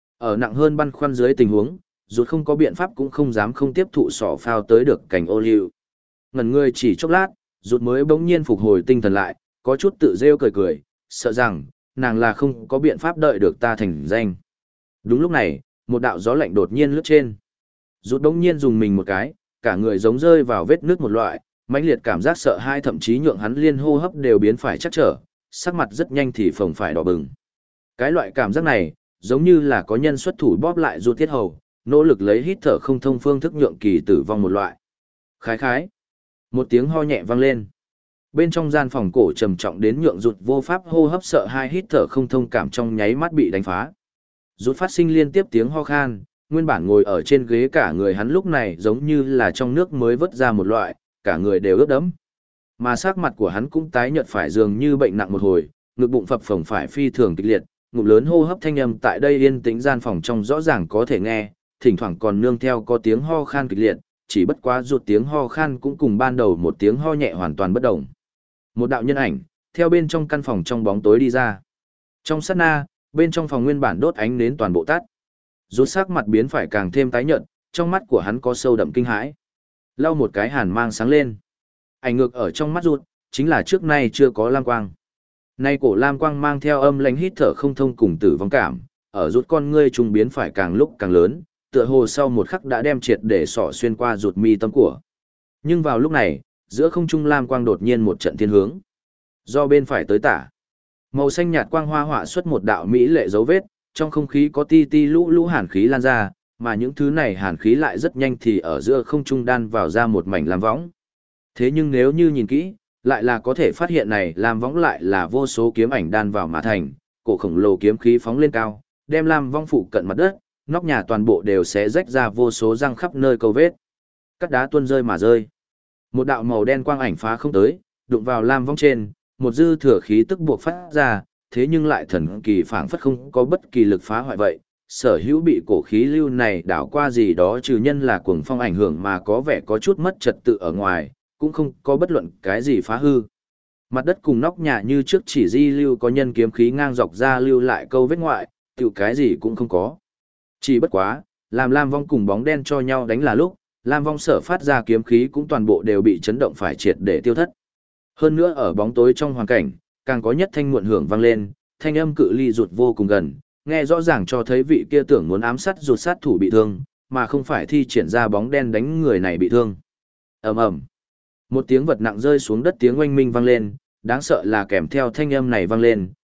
Ở nặng hơn băn khoăn dưới tình huống, rút không có biện pháp cũng không dám không tiếp thụ sỏ phao tới được cảnh ô liu. Ngần người chỉ chốc lát, rút mới bỗng nhiên phục hồi tinh thần lại, có chút tự rêu cười cười, sợ rằng, nàng là không có biện pháp đợi được ta thành danh. Đúng lúc này, một đạo gió lạnh đột nhiên lướt trên. Rút bỗng nhiên dùng mình một cái, cả người giống rơi vào vết nước một loại, mãnh liệt cảm giác sợ hãi thậm chí nhượng hắn liên hô hấp đều biến phải chắc trở, sắc mặt rất nhanh thì phồng phải đỏ bừng. Cái loại cảm giác này, giống như là có nhân xuất thủ bóp lại ruột tiết hầu, nỗ lực lấy hít thở không thông phương thức nhượng kỳ tử vong một loại. Khái khái. Một tiếng ho nhẹ vang lên. Bên trong gian phòng cổ trầm trọng đến nhượng ruột vô pháp hô hấp sợ hai hít thở không thông cảm trong nháy mắt bị đánh phá. Ruột phát sinh liên tiếp tiếng ho khan, nguyên bản ngồi ở trên ghế cả người hắn lúc này giống như là trong nước mới vớt ra một loại, cả người đều ướt đẫm. Mà sắc mặt của hắn cũng tái nhợt phải dường như bệnh nặng một hồi, ngực bụng phập phồng phải phi thường kịch liệt, ngụm lớn hô hấp thanh âm tại đây yên tĩnh gian phòng trong rõ ràng có thể nghe, thỉnh thoảng còn nương theo có tiếng ho khan kịch liệt, chỉ bất quá ruột tiếng ho khan cũng cùng ban đầu một tiếng ho nhẹ hoàn toàn bất động. Một đạo nhân ảnh, theo bên trong căn phòng trong bóng tối đi ra. Trong sát na, bên trong phòng nguyên bản đốt ánh nến toàn bộ tắt. Rút sắc mặt biến phải càng thêm tái nhợt, trong mắt của hắn có sâu đậm kinh hãi. Lau một cái hàn mang sáng lên. Ảnh ngược ở trong mắt rút, chính là trước nay chưa có lam quang. Nay cổ lam quang mang theo âm lãnh hít thở không thông cùng tử vong cảm, ở rút con ngươi trung biến phải càng lúc càng lớn, tựa hồ sau một khắc đã đem triệt để sỏ xuyên qua ruột mi tâm của. Nhưng vào lúc này, giữa không trung lam quang đột nhiên một trận thiên hướng. Do bên phải tới tả, màu xanh nhạt quang hoa họa xuất một đạo mỹ lệ dấu vết, trong không khí có ti ti lũ lũ hàn khí lan ra, mà những thứ này hàn khí lại rất nhanh thì ở giữa không trung đan vào ra một mảnh lam võng. Thế nhưng nếu như nhìn kỹ, lại là có thể phát hiện này lam võng lại là vô số kiếm ảnh đan vào mà thành, cổ khổng lồ kiếm khí phóng lên cao, đem lam võng phụ cận mặt đất, nóc nhà toàn bộ đều sẽ rách ra vô số răng khắp nơi câu vết. Cắt đá tuôn rơi mà rơi. Một đạo màu đen quang ảnh phá không tới, đụng vào lam võng trên, một dư thừa khí tức buộc phát ra, thế nhưng lại thần kỳ phảng phất không có bất kỳ lực phá hoại vậy. Sở hữu bị cổ khí lưu này đảo qua gì đó trừ nhân là cuồng phong ảnh hưởng mà có vẻ có chút mất trật tự ở ngoài, cũng không có bất luận cái gì phá hư. Mặt đất cùng nóc nhà như trước chỉ di lưu có nhân kiếm khí ngang dọc ra lưu lại câu vết ngoại, tiểu cái gì cũng không có. Chỉ bất quá, làm lam vong cùng bóng đen cho nhau đánh là lúc, lam vong sở phát ra kiếm khí cũng toàn bộ đều bị chấn động phải triệt để tiêu thất. Hơn nữa ở bóng tối trong hoàn cảnh, càng có nhất thanh muộn hưởng vang lên, thanh âm cự ly rụt vô cùng gần, nghe rõ ràng cho thấy vị kia tưởng muốn ám sát rụt sát thủ bị thương, mà không phải thi triển ra bóng đen đánh người này bị thương. Ầm ầm. Một tiếng vật nặng rơi xuống đất tiếng oanh minh vang lên, đáng sợ là kèm theo thanh âm này vang lên,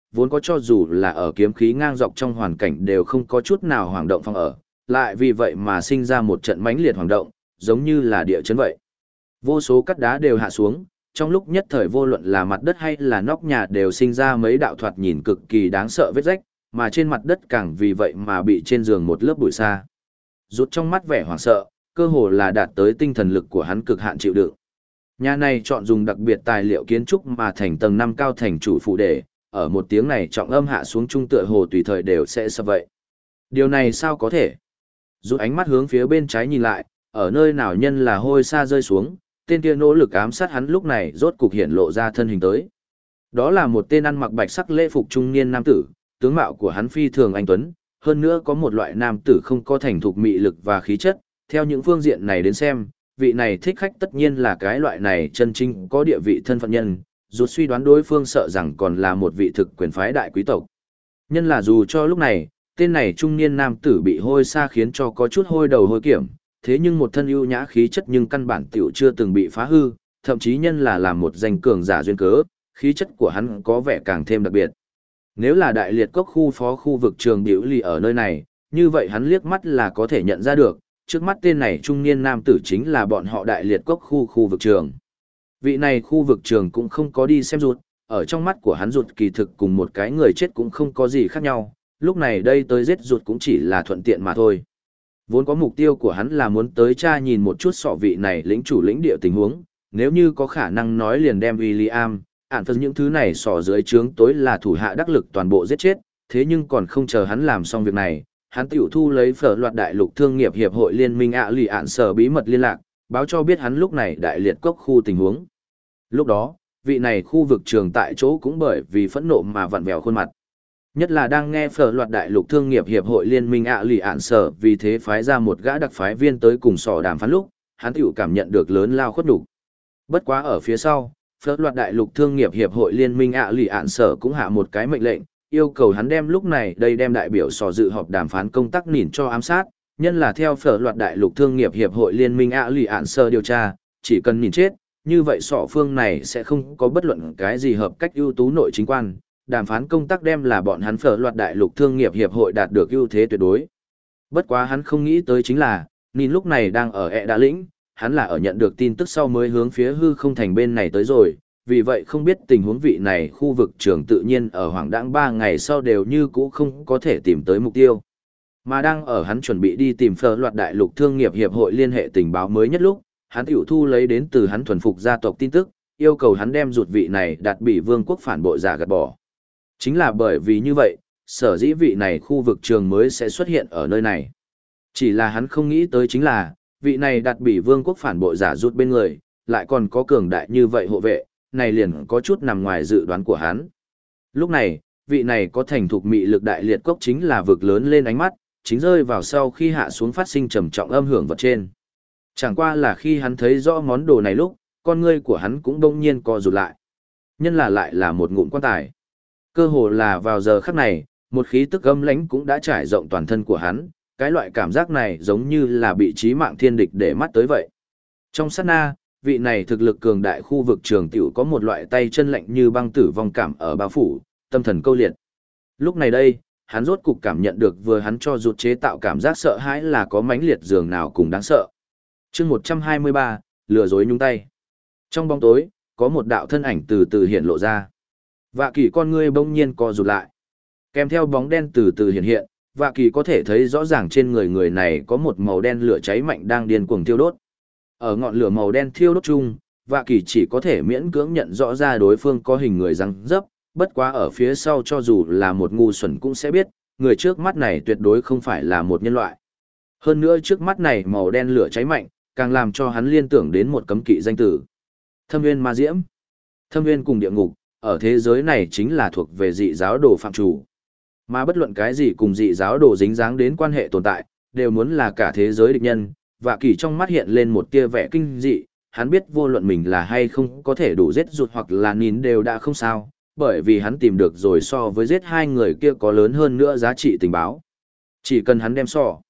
vốn có cho dù là ở kiếm khí ngang dọc trong hoàn cảnh đều không có chút nào hoảng động phòng ở, lại vì vậy mà sinh ra một trận mãnh liệt hoảng động, giống như là địa chấn vậy. Vô số cát đá đều hạ xuống, trong lúc nhất thời vô luận là mặt đất hay là nóc nhà đều sinh ra mấy đạo thoạt nhìn cực kỳ đáng sợ vết rách, mà trên mặt đất càng vì vậy mà bị trên giường một lớp bụi sa. Rút trong mắt vẻ hoảng sợ, cơ hồ là đạt tới tinh thần lực của hắn cực hạn chịu đựng. Nhà này chọn dùng đặc biệt tài liệu kiến trúc mà thành tầng 5 cao thành chủ phụ đề, ở một tiếng này trọng âm hạ xuống trung tựa hồ tùy thời đều sẽ sập vậy. Điều này sao có thể? Rút ánh mắt hướng phía bên trái nhìn lại, ở nơi nào nhân là hôi sa rơi xuống, tên kia nỗ lực ám sát hắn lúc này rốt cục hiện lộ ra thân hình tới. Đó là một tên ăn mặc bạch sắc lễ phục trung niên nam tử, tướng mạo của hắn phi thường anh tuấn, hơn nữa có một loại nam tử không có thành thục mị lực và khí chất, theo những phương diện này đến xem, vị này thích khách tất nhiên là cái loại này chân chính có địa vị thân phận nhân, dù suy đoán đối phương sợ rằng còn là một vị thực quyền phái đại quý tộc. Nhân là dù cho lúc này, tên này trung niên nam tử bị hôi sa khiến cho có chút hôi đầu hôi kiểm, thế nhưng một thân ưu nhã khí chất nhưng căn bản tiểu chưa từng bị phá hư, thậm chí nhân là làm một danh cường giả duyên cớ, khí chất của hắn có vẻ càng thêm đặc biệt. Nếu là đại liệt cốc khu phó khu vực trường biểu lì ở nơi này, như vậy hắn liếc mắt là có thể nhận ra được, trước mắt tên này trung niên nam tử chính là bọn họ đại liệt cốc khu vực trường. Vị này khu vực trường cũng không có đi xem rụt, ở trong mắt của hắn rụt kỳ thực cùng một cái người chết cũng không có gì khác nhau, lúc này đây tới giết rụt cũng chỉ là thuận tiện mà thôi. Vốn có mục tiêu của hắn là muốn tới tra nhìn một chút sọ vị này lĩnh chủ lĩnh địa tình huống, nếu như có khả năng nói liền đem William, ản phân những thứ này sọ dưới trướng tối là thủ hạ đắc lực toàn bộ giết chết, thế nhưng còn không chờ hắn làm xong việc này, hắn tiểu thu lấy phở loạt đại lục thương nghiệp hiệp hội liên minh lì ạn sở bí mật liên lạc, báo cho biết hắn lúc này đại liệt cốc khu tình huống. Lúc đó, vị này khu vực trường tại chỗ cũng bởi vì phẫn nộ mà vặn vẹo khuôn mặt. Nhất là đang nghe phở loạt đại lục thương nghiệp hiệp hội liên minh lì ạn sở vì thế phái ra một gã đặc phái viên tới cùng sò đàm phán lúc, hắn tiểu cảm nhận được lớn lao khuất nhục. Bất quá ở phía sau, phở loạt đại lục thương nghiệp hiệp hội liên minh lì ạn sở cũng hạ một cái mệnh lệnh, yêu cầu hắn đem lúc này đây đem đại biểu sò dự họp đàm phán công tác nhìn cho ám sát, nhân là theo phở loạt đại lục thương nghiệp hiệp hội liên minh lì ạn sở điều tra, chỉ cần nhìn chết, như vậy sọ phương này sẽ không có bất luận cái gì hợp cách ưu tú nội chính quan. Đàm phán công tác đem là bọn hắn phở loạt đại lục thương nghiệp hiệp hội đạt được ưu thế tuyệt đối. Bất quá hắn không nghĩ tới chính là, nhìn lúc này đang ở đá lĩnh, hắn là ở nhận được tin tức sau mới hướng phía hư không thành bên này tới rồi, vì vậy không biết tình huống vị này khu vực trường tự nhiên ở Hoàng Đãng 3 ngày sau đều như cũ không có thể tìm tới mục tiêu. Mà đang ở hắn chuẩn bị đi tìm phở loạt đại lục thương nghiệp hiệp hội liên hệ tình báo mới nhất lúc, hắn tiểu thu lấy đến từ hắn thuần phục gia tộc tin tức, yêu cầu hắn đem rụt vị này đạt bị vương quốc phản bội giả gạt bỏ. Chính là bởi vì như vậy, sở dĩ vị này khu vực trường mới sẽ xuất hiện ở nơi này. Chỉ là hắn không nghĩ tới chính là, vị này đạt bị vương quốc phản bội giả rút bên người, lại còn có cường đại như vậy hộ vệ, này liền có chút nằm ngoài dự đoán của hắn. Lúc này, vị này có thành thục mị lực đại liệt cốc chính là vực lớn lên ánh mắt, chính rơi vào sau khi hạ xuống phát sinh trầm trọng âm hưởng vật trên. Chẳng qua là khi hắn thấy rõ món đồ này lúc, con ngươi của hắn cũng đông nhiên co rụt lại. Nhân là lại là một ngụm quan tài. Cơ hồ là vào giờ khắc này, một khí tức âm lãnh cũng đã trải rộng toàn thân của hắn, cái loại cảm giác này giống như là bị chí mạng thiên địch để mắt tới vậy. Trong sát na, vị này thực lực cường đại khu vực trường tiểu có một loại tay chân lạnh như băng tử vong cảm ở bao phủ, tâm thần câu liệt. Lúc này đây, hắn rốt cục cảm nhận được vừa hắn cho rụt chế tạo cảm giác sợ hãi là có mãnh liệt dường nào cùng đáng sợ. Chương 123, lừa dối nhúng tay. Trong bóng tối, có một đạo thân ảnh từ từ hiện lộ ra. Vạ Kỳ con ngươi bỗng nhiên co rụt lại. Kèm theo bóng đen từ từ hiện hiện, Vạ Kỳ có thể thấy rõ ràng trên người người này có một màu đen lửa cháy mạnh đang điên cuồng thiêu đốt. Ở ngọn lửa màu đen thiêu đốt chung, Vạ Kỳ chỉ có thể miễn cưỡng nhận rõ ra đối phương có hình người răng dấp, bất quá ở phía sau cho dù là một ngu xuẩn cũng sẽ biết, người trước mắt này tuyệt đối không phải là một nhân loại. Hơn nữa trước mắt này màu đen lửa cháy mạnh, càng làm cho hắn liên tưởng đến một cấm kỵ danh tử. Thâm Nguyên Ma Diễm. Thâm Nguyên cùng địa ngục, ở thế giới này chính là thuộc về dị giáo đồ phạm chủ. Mà bất luận cái gì cùng dị giáo đồ dính dáng đến quan hệ tồn tại, đều muốn là cả thế giới địch nhân. Vạ Kỳ trong mắt hiện lên một tia vẻ kinh dị, hắn biết vô luận mình là hay không có thể đủ giết rụt hoặc là nín đều đã không sao, bởi vì hắn tìm được rồi so với giết hai người kia có lớn hơn nữa giá trị tình báo. Chỉ cần hắn đem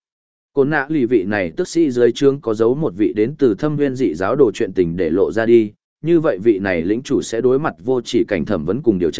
Côn nạ lì vị này tức sĩ dưới trướng có giấu một vị đến từ Thâm Nguyên dị giáo đồ chuyện tình để lộ ra đi, như vậy vị này lĩnh chủ sẽ đối mặt vô chỉ cảnh thẩm vấn cùng điều tra,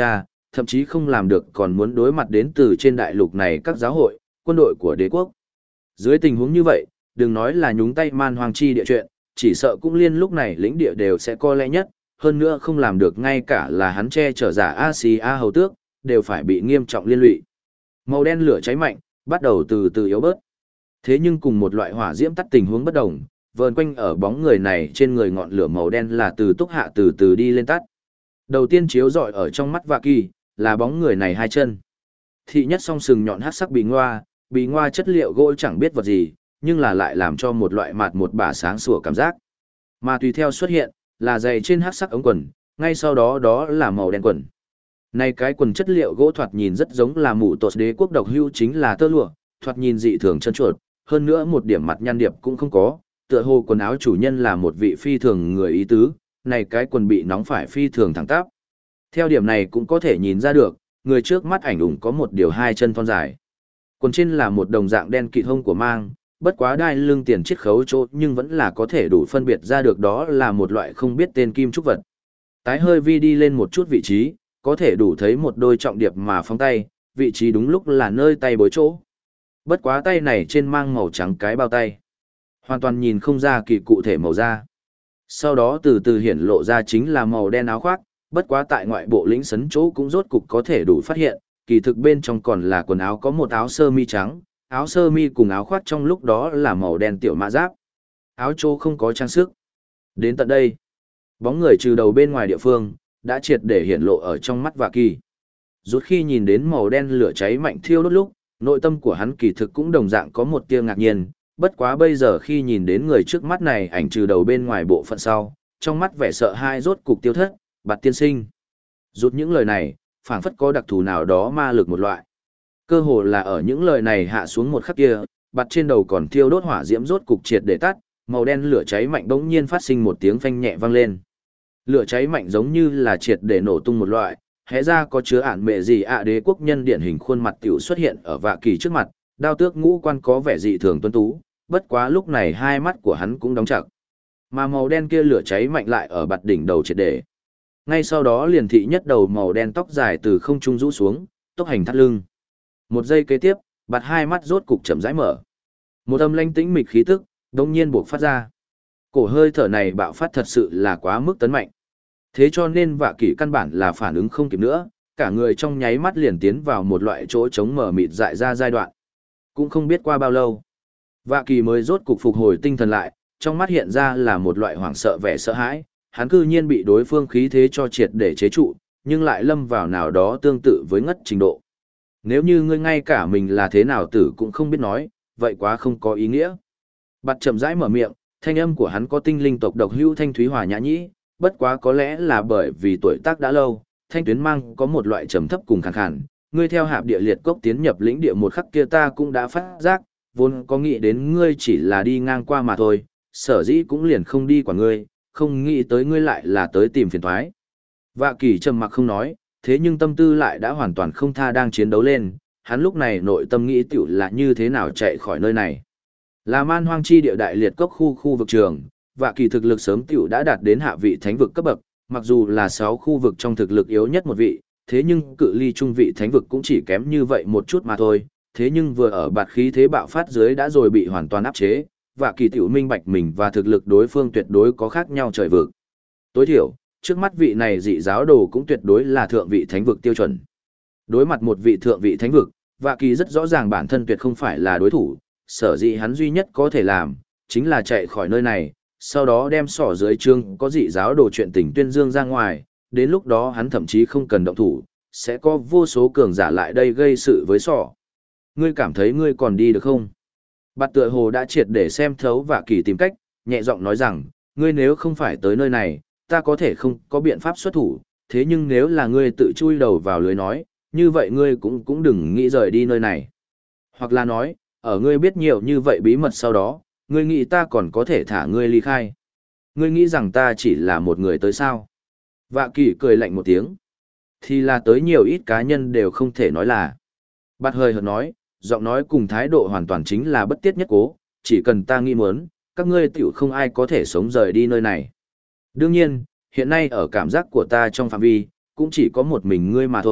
thậm chí không làm được còn muốn đối mặt đến từ trên đại lục này các giáo hội, quân đội của đế quốc. Dưới tình huống như vậy, đừng nói là nhúng tay man hoang chi địa chuyện, chỉ sợ cũng liên lúc này lĩnh địa đều sẽ co lẽ nhất, hơn nữa không làm được ngay cả là hắn che chở giả Asia hầu tước, đều phải bị nghiêm trọng liên lụy. Màu đen lửa cháy mạnh, bắt đầu từ từ yếu bớt. Thế nhưng cùng một loại hỏa diễm tắt tình huống bất đồng, vờn quanh ở bóng người này trên người ngọn lửa màu đen là từ túc hạ từ từ đi lên tắt. Đầu tiên chiếu rọi ở trong mắt Vạ Kỳ, là bóng người này hai chân. Thị nhất song sừng nhọn hắc sắc bị ngoa chất liệu gỗ chẳng biết vật gì, nhưng là lại làm cho một loại mạt một bả sáng sủa cảm giác. Mà tùy theo xuất hiện, là giày trên hắc sắc ống quần, ngay sau đó đó là màu đen quần. Này cái quần chất liệu gỗ thoạt nhìn rất giống là mũ tột đế quốc độc hưu chính là tơ lụa, thoạt nhìn dị thường chân chuột, hơn nữa một điểm mặt nhăn điệp cũng không có, tựa hồ quần áo chủ nhân là một vị phi thường người ý tứ, này cái quần bị nóng phải phi thường thẳng tắp. Theo điểm này cũng có thể nhìn ra được, người trước mắt ảnh ủng có một điều hai chân thon dài. Quần trên là một đồng dạng đen kịt hông của mang, bất quá đai lưng tiền chiết khấu chỗ nhưng vẫn là có thể đủ phân biệt ra được đó là một loại không biết tên kim trúc vật. Tái hơi vi đi lên một chút vị trí, có thể đủ thấy một đôi trọng điệp mà phóng tay, vị trí đúng lúc là nơi tay bối chỗ. Bất quá tay này trên mang màu trắng cái bao tay. Hoàn toàn nhìn không ra kỳ cụ thể màu da. Sau đó từ từ hiển lộ ra chính là màu đen áo khoác, bất quá tại ngoại bộ lĩnh sấn chỗ cũng rốt cục có thể đủ phát hiện, kỳ thực bên trong còn là quần áo có một áo sơ mi trắng, áo sơ mi cùng áo khoác trong lúc đó là màu đen tiểu mã giáp. Áo chỗ không có trang sức. Đến tận đây, bóng người trừ đầu bên ngoài địa phương, đã triệt để hiển lộ ở trong mắt Vạ Kỳ. Rút khi nhìn đến màu đen lửa cháy mạnh thiêu đốt lúc, nội tâm của hắn kỳ thực cũng đồng dạng có một tia ngạc nhiên, bất quá bây giờ khi nhìn đến người trước mắt này ảnh trừ đầu bên ngoài bộ phận sau, trong mắt vẻ sợ hãi rốt cục tiêu thất, Bạt tiên sinh. Rút những lời này, phảng phất có đặc thù nào đó ma lực một loại. Cơ hồ là ở những lời này hạ xuống một khắc kia, Bạt trên đầu còn thiêu đốt hỏa diễm rốt cục triệt để tắt, màu đen lửa cháy mạnh bỗng nhiên phát sinh một tiếng phanh nhẹ vang lên. Lửa cháy mạnh giống như là triệt để nổ tung một loại, hé ra có chứa ản mẹ gì đế quốc nhân điển hình khuôn mặt tiểu xuất hiện ở Vạ Kỳ trước mặt, đao tước ngũ quan có vẻ dị thường tuấn tú, bất quá lúc này hai mắt của hắn cũng đóng chặt. Mà màu đen kia lửa cháy mạnh lại ở bạt đỉnh đầu triệt để. Ngay sau đó liền thị nhất đầu màu đen tóc dài từ không trung rũ xuống, tốc hành thắt lưng. Một giây kế tiếp, bạt hai mắt rốt cục chậm rãi mở. Một âm lãnh tĩnh mịch khí tức, đột nhiên buộc phát ra. Cổ hơi thở này bạo phát thật sự là quá mức tấn mạnh. Thế cho nên Vạ Kỳ căn bản là phản ứng không kịp nữa, cả người trong nháy mắt liền tiến vào một loại chỗ trống mở mịt dại ra giai đoạn. Cũng không biết qua bao lâu, Vạ Kỳ mới rốt cục phục hồi tinh thần lại, trong mắt hiện ra là một loại hoảng sợ vẻ sợ hãi, hắn cư nhiên bị đối phương khí thế cho triệt để chế trụ, nhưng lại lâm vào nào đó tương tự với ngất trình độ. Nếu như ngươi ngay cả mình là thế nào tử cũng không biết nói, vậy quá không có ý nghĩa. Bạt chậm rãi mở miệng, thanh âm của hắn có tinh linh tộc độc hữu thanh thúy hòa nhã nhĩ, bất quá có lẽ là bởi vì tuổi tác đã lâu, thanh tuyến mang có một loại trầm thấp cùng khàn khàn. Ngươi theo hạp địa liệt cốc tiến nhập lĩnh địa một khắc kia ta cũng đã phát giác, vốn có nghĩ đến ngươi chỉ là đi ngang qua mà thôi, sở dĩ cũng liền không đi quả ngươi, không nghĩ tới ngươi lại là tới tìm phiền toái. Vạ Kỳ trầm mặc không nói, thế nhưng tâm tư lại đã hoàn toàn không tha đang chiến đấu lên, hắn lúc này nội tâm nghĩ tiểu là như thế nào chạy khỏi nơi này. Là man hoang chi địa đại liệt cốc khu vực trường, Vạ Kỳ thực lực sớm tiểu đã đạt đến hạ vị thánh vực cấp bậc, mặc dù là 6 khu vực trong thực lực yếu nhất một vị, thế nhưng cự ly trung vị thánh vực cũng chỉ kém như vậy một chút mà thôi, thế nhưng vừa ở bạt khí thế bạo phát dưới đã rồi bị hoàn toàn áp chế, Vạ Kỳ tiểu minh bạch mình và thực lực đối phương tuyệt đối có khác nhau trời vực. Tối thiểu, trước mắt vị này dị giáo đồ cũng tuyệt đối là thượng vị thánh vực tiêu chuẩn. Đối mặt một vị thượng vị thánh vực, Vạ Kỳ rất rõ ràng bản thân tuyệt không phải là đối thủ, sở dĩ hắn duy nhất có thể làm, chính là chạy khỏi nơi này, sau đó đem sỏ dưới trương có dị giáo đồ chuyện tình tuyên dương ra ngoài, đến lúc đó hắn thậm chí không cần động thủ, sẽ có vô số cường giả lại đây gây sự với sỏ. Ngươi cảm thấy ngươi còn đi được không? Bạt tựa hồ đã triệt để xem thấu Vạ Kỳ tìm cách, nhẹ giọng nói rằng, ngươi nếu không phải tới nơi này, ta có thể không có biện pháp xuất thủ, thế nhưng nếu là ngươi tự chui đầu vào lưới nói, như vậy ngươi cũng đừng nghĩ rời đi nơi này. Hoặc là nói, ở ngươi biết nhiều như vậy bí mật sau đó, ngươi nghĩ ta còn có thể thả ngươi ly khai. Ngươi nghĩ rằng ta chỉ là một người tới sao? Vạ Kỳ cười lạnh một tiếng. Thì là tới nhiều ít cá nhân đều không thể nói là. Bạt hơi hợt nói, giọng nói cùng thái độ hoàn toàn chính là bất tiết nhất cố, chỉ cần ta nghĩ muốn, các ngươi tiểu không ai có thể sống rời đi nơi này. Đương nhiên, hiện nay ở cảm giác của ta trong phạm vi, cũng chỉ có một mình ngươi mà thôi,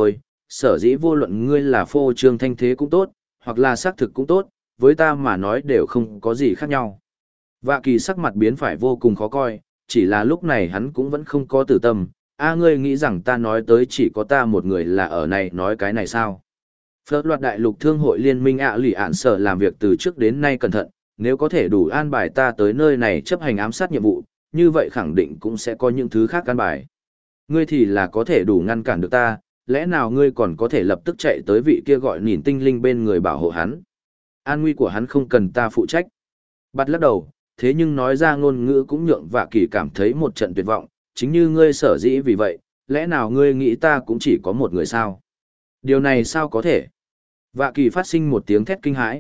sở dĩ vô luận ngươi là phô trương thanh thế cũng tốt, hoặc là xác thực cũng tốt, với ta mà nói đều không có gì khác nhau. Vạ Kỳ sắc mặt biến phải vô cùng khó coi, chỉ là lúc này hắn cũng vẫn không có tử tâm. Ngươi nghĩ rằng ta nói tới chỉ có ta một người là ở này nói cái này sao? Phớt loạt đại lục thương hội liên minh lì ạn sở làm việc từ trước đến nay cẩn thận, nếu có thể đủ an bài ta tới nơi này chấp hành ám sát nhiệm vụ, như vậy khẳng định cũng sẽ có những thứ khác an bài. Ngươi thì là có thể đủ ngăn cản được ta, lẽ nào ngươi còn có thể lập tức chạy tới vị kia gọi nhìn tinh linh bên người bảo hộ hắn? An nguy của hắn không cần ta phụ trách. Bắt lắc đầu, thế nhưng nói ra ngôn ngữ cũng nhượng Vạ Kỳ cảm thấy một trận tuyệt vọng, chính như ngươi sở dĩ vì vậy, lẽ nào ngươi nghĩ ta cũng chỉ có một người sao? Điều này sao có thể? Vạ Kỳ phát sinh một tiếng thét kinh hãi,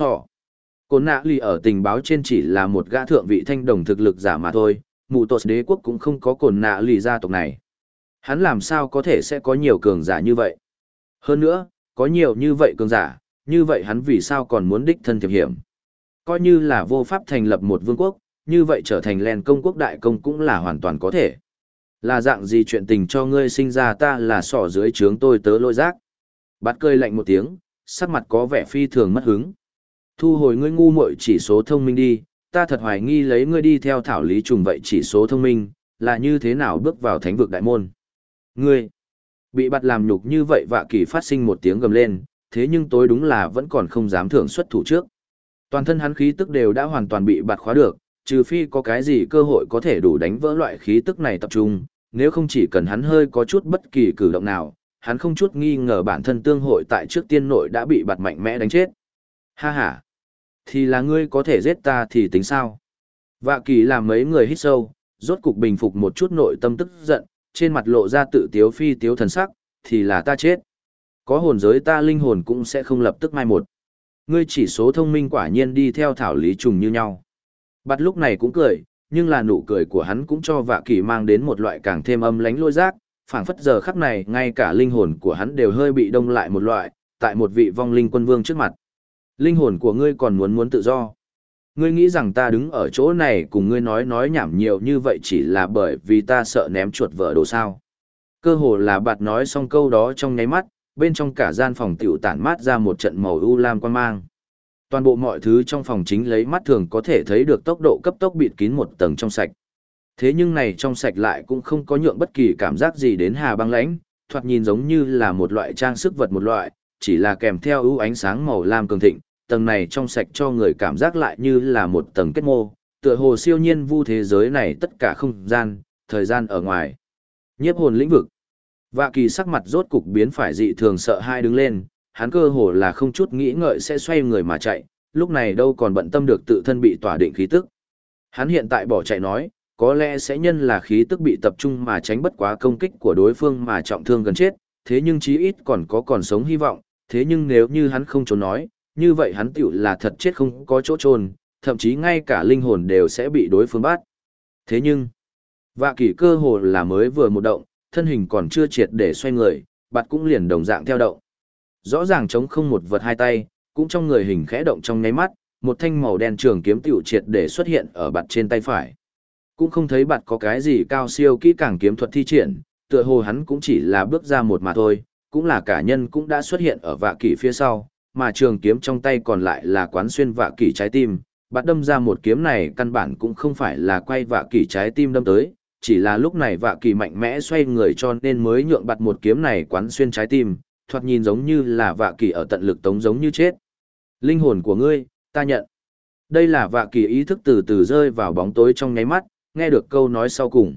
Côn nạ lì ở tình báo trên chỉ là một gã thượng vị thanh đồng thực lực giả mà thôi, mù tột đế quốc cũng không có cồn nạ lì gia tộc này. Hắn làm sao có thể sẽ có nhiều cường giả như vậy? Hơn nữa, có nhiều như vậy cường giả, như vậy hắn vì sao còn muốn đích thân thiệp hiểm? Coi như là vô pháp thành lập một vương quốc, như vậy trở thành len công quốc đại công cũng là hoàn toàn có thể. Là dạng gì chuyện tình cho ngươi sinh ra ta là sỏ dưới trướng tôi tớ lôi rác. Bát cười lạnh một tiếng, sắc mặt có vẻ phi thường mất hứng. Thu hồi ngươi ngu muội chỉ số thông minh đi, ta thật hoài nghi lấy ngươi đi theo thảo lý trùng vậy chỉ số thông minh, là như thế nào bước vào thánh vực đại môn. Ngươi, bị bắt làm nhục như vậy Vạ Kỳ phát sinh một tiếng gầm lên, thế nhưng tối đúng là vẫn còn không dám thưởng xuất thủ trước. Toàn thân hắn khí tức đều đã hoàn toàn bị bạt khóa được, trừ phi có cái gì cơ hội có thể đủ đánh vỡ loại khí tức này tập trung, nếu không chỉ cần hắn hơi có chút bất kỳ cử động nào, hắn không chút nghi ngờ bản thân tương hội tại trước tiên nội đã bị bạt mạnh mẽ đánh chết. Ha ha! Thì là ngươi có thể giết ta thì tính sao? Vạ Kỳ làm mấy người hít sâu, rốt cục bình phục một chút nội tâm tức giận, trên mặt lộ ra tự tiếu phi tiếu thần sắc, thì là ta chết. Có hồn giới ta linh hồn cũng sẽ không lập tức mai một. Ngươi chỉ số thông minh quả nhiên đi theo thảo lý trùng như nhau. Bắt lúc này cũng cười, nhưng là nụ cười của hắn cũng cho Vạ Kỳ mang đến một loại càng thêm âm lánh lôi giác, phảng phất giờ khắc này ngay cả linh hồn của hắn đều hơi bị đông lại một loại, tại một vị vong linh quân vương trước mặt. Linh hồn của ngươi còn muốn tự do. Ngươi nghĩ rằng ta đứng ở chỗ này cùng ngươi nói nhảm nhiều như vậy chỉ là bởi vì ta sợ ném chuột vỡ đồ sao. Cơ hồ là bạt nói xong câu đó trong nháy mắt, bên trong cả gian phòng tiểu tản mát ra một trận màu u lam quang mang. Toàn bộ mọi thứ trong phòng chính lấy mắt thường có thể thấy được tốc độ cấp tốc bịt kín một tầng trong sạch. Thế nhưng này trong sạch lại cũng không có nhượng bất kỳ cảm giác gì đến hà băng lãnh, thoạt nhìn giống như là một loại trang sức vật một loại, chỉ là kèm theo ưu ánh sáng màu lam cường thịnh, tầng này trong sạch cho người cảm giác lại như là một tầng kết mô, tựa hồ siêu nhiên vu thế giới này tất cả không gian, thời gian ở ngoài. Nhiếp hồn lĩnh vực. Vạ Kỳ sắc mặt rốt cục biến phải dị thường sợ hai đứng lên, hắn cơ hồ là không chút nghĩ ngợi sẽ xoay người mà chạy, lúc này đâu còn bận tâm được tự thân bị tỏa định khí tức. Hắn hiện tại bỏ chạy nói, có lẽ sẽ nhân là khí tức bị tập trung mà tránh bất quá công kích của đối phương mà trọng thương gần chết, thế nhưng chí ít còn sống hy vọng, thế nhưng nếu như hắn không trốn nói, như vậy hắn tiểu là thật chết không có chỗ trôn, thậm chí ngay cả linh hồn đều sẽ bị đối phương bắt. Thế nhưng, Vạ Kỳ cơ hồ là mới vừa một động, thân hình còn chưa triệt để xoay người, bạt cũng liền đồng dạng theo động. Rõ ràng chống không một vật hai tay, cũng trong người hình khẽ động trong nháy mắt, một thanh màu đen trường kiếm tiểu triệt để xuất hiện ở bạt trên tay phải. Cũng không thấy bạt có cái gì cao siêu kỹ càng kiếm thuật thi triển, tựa hồ hắn cũng chỉ là bước ra một mà thôi, cũng là cả nhân cũng đã xuất hiện ở Vạ Kỳ phía sau, mà trường kiếm trong tay còn lại là quán xuyên Vạ Kỳ trái tim. Bạt đâm ra một kiếm này căn bản cũng không phải là quay Vạ Kỳ trái tim đâm tới, chỉ là lúc này Vạ Kỳ mạnh mẽ xoay người cho nên mới nhượng bạt một kiếm này quán xuyên trái tim, thoạt nhìn giống như là Vạ Kỳ ở tận lực tống giống như chết. Linh hồn của ngươi, ta nhận. Đây là Vạ Kỳ ý thức từ từ rơi vào bóng tối trong nháy mắt, nghe được câu nói sau cùng.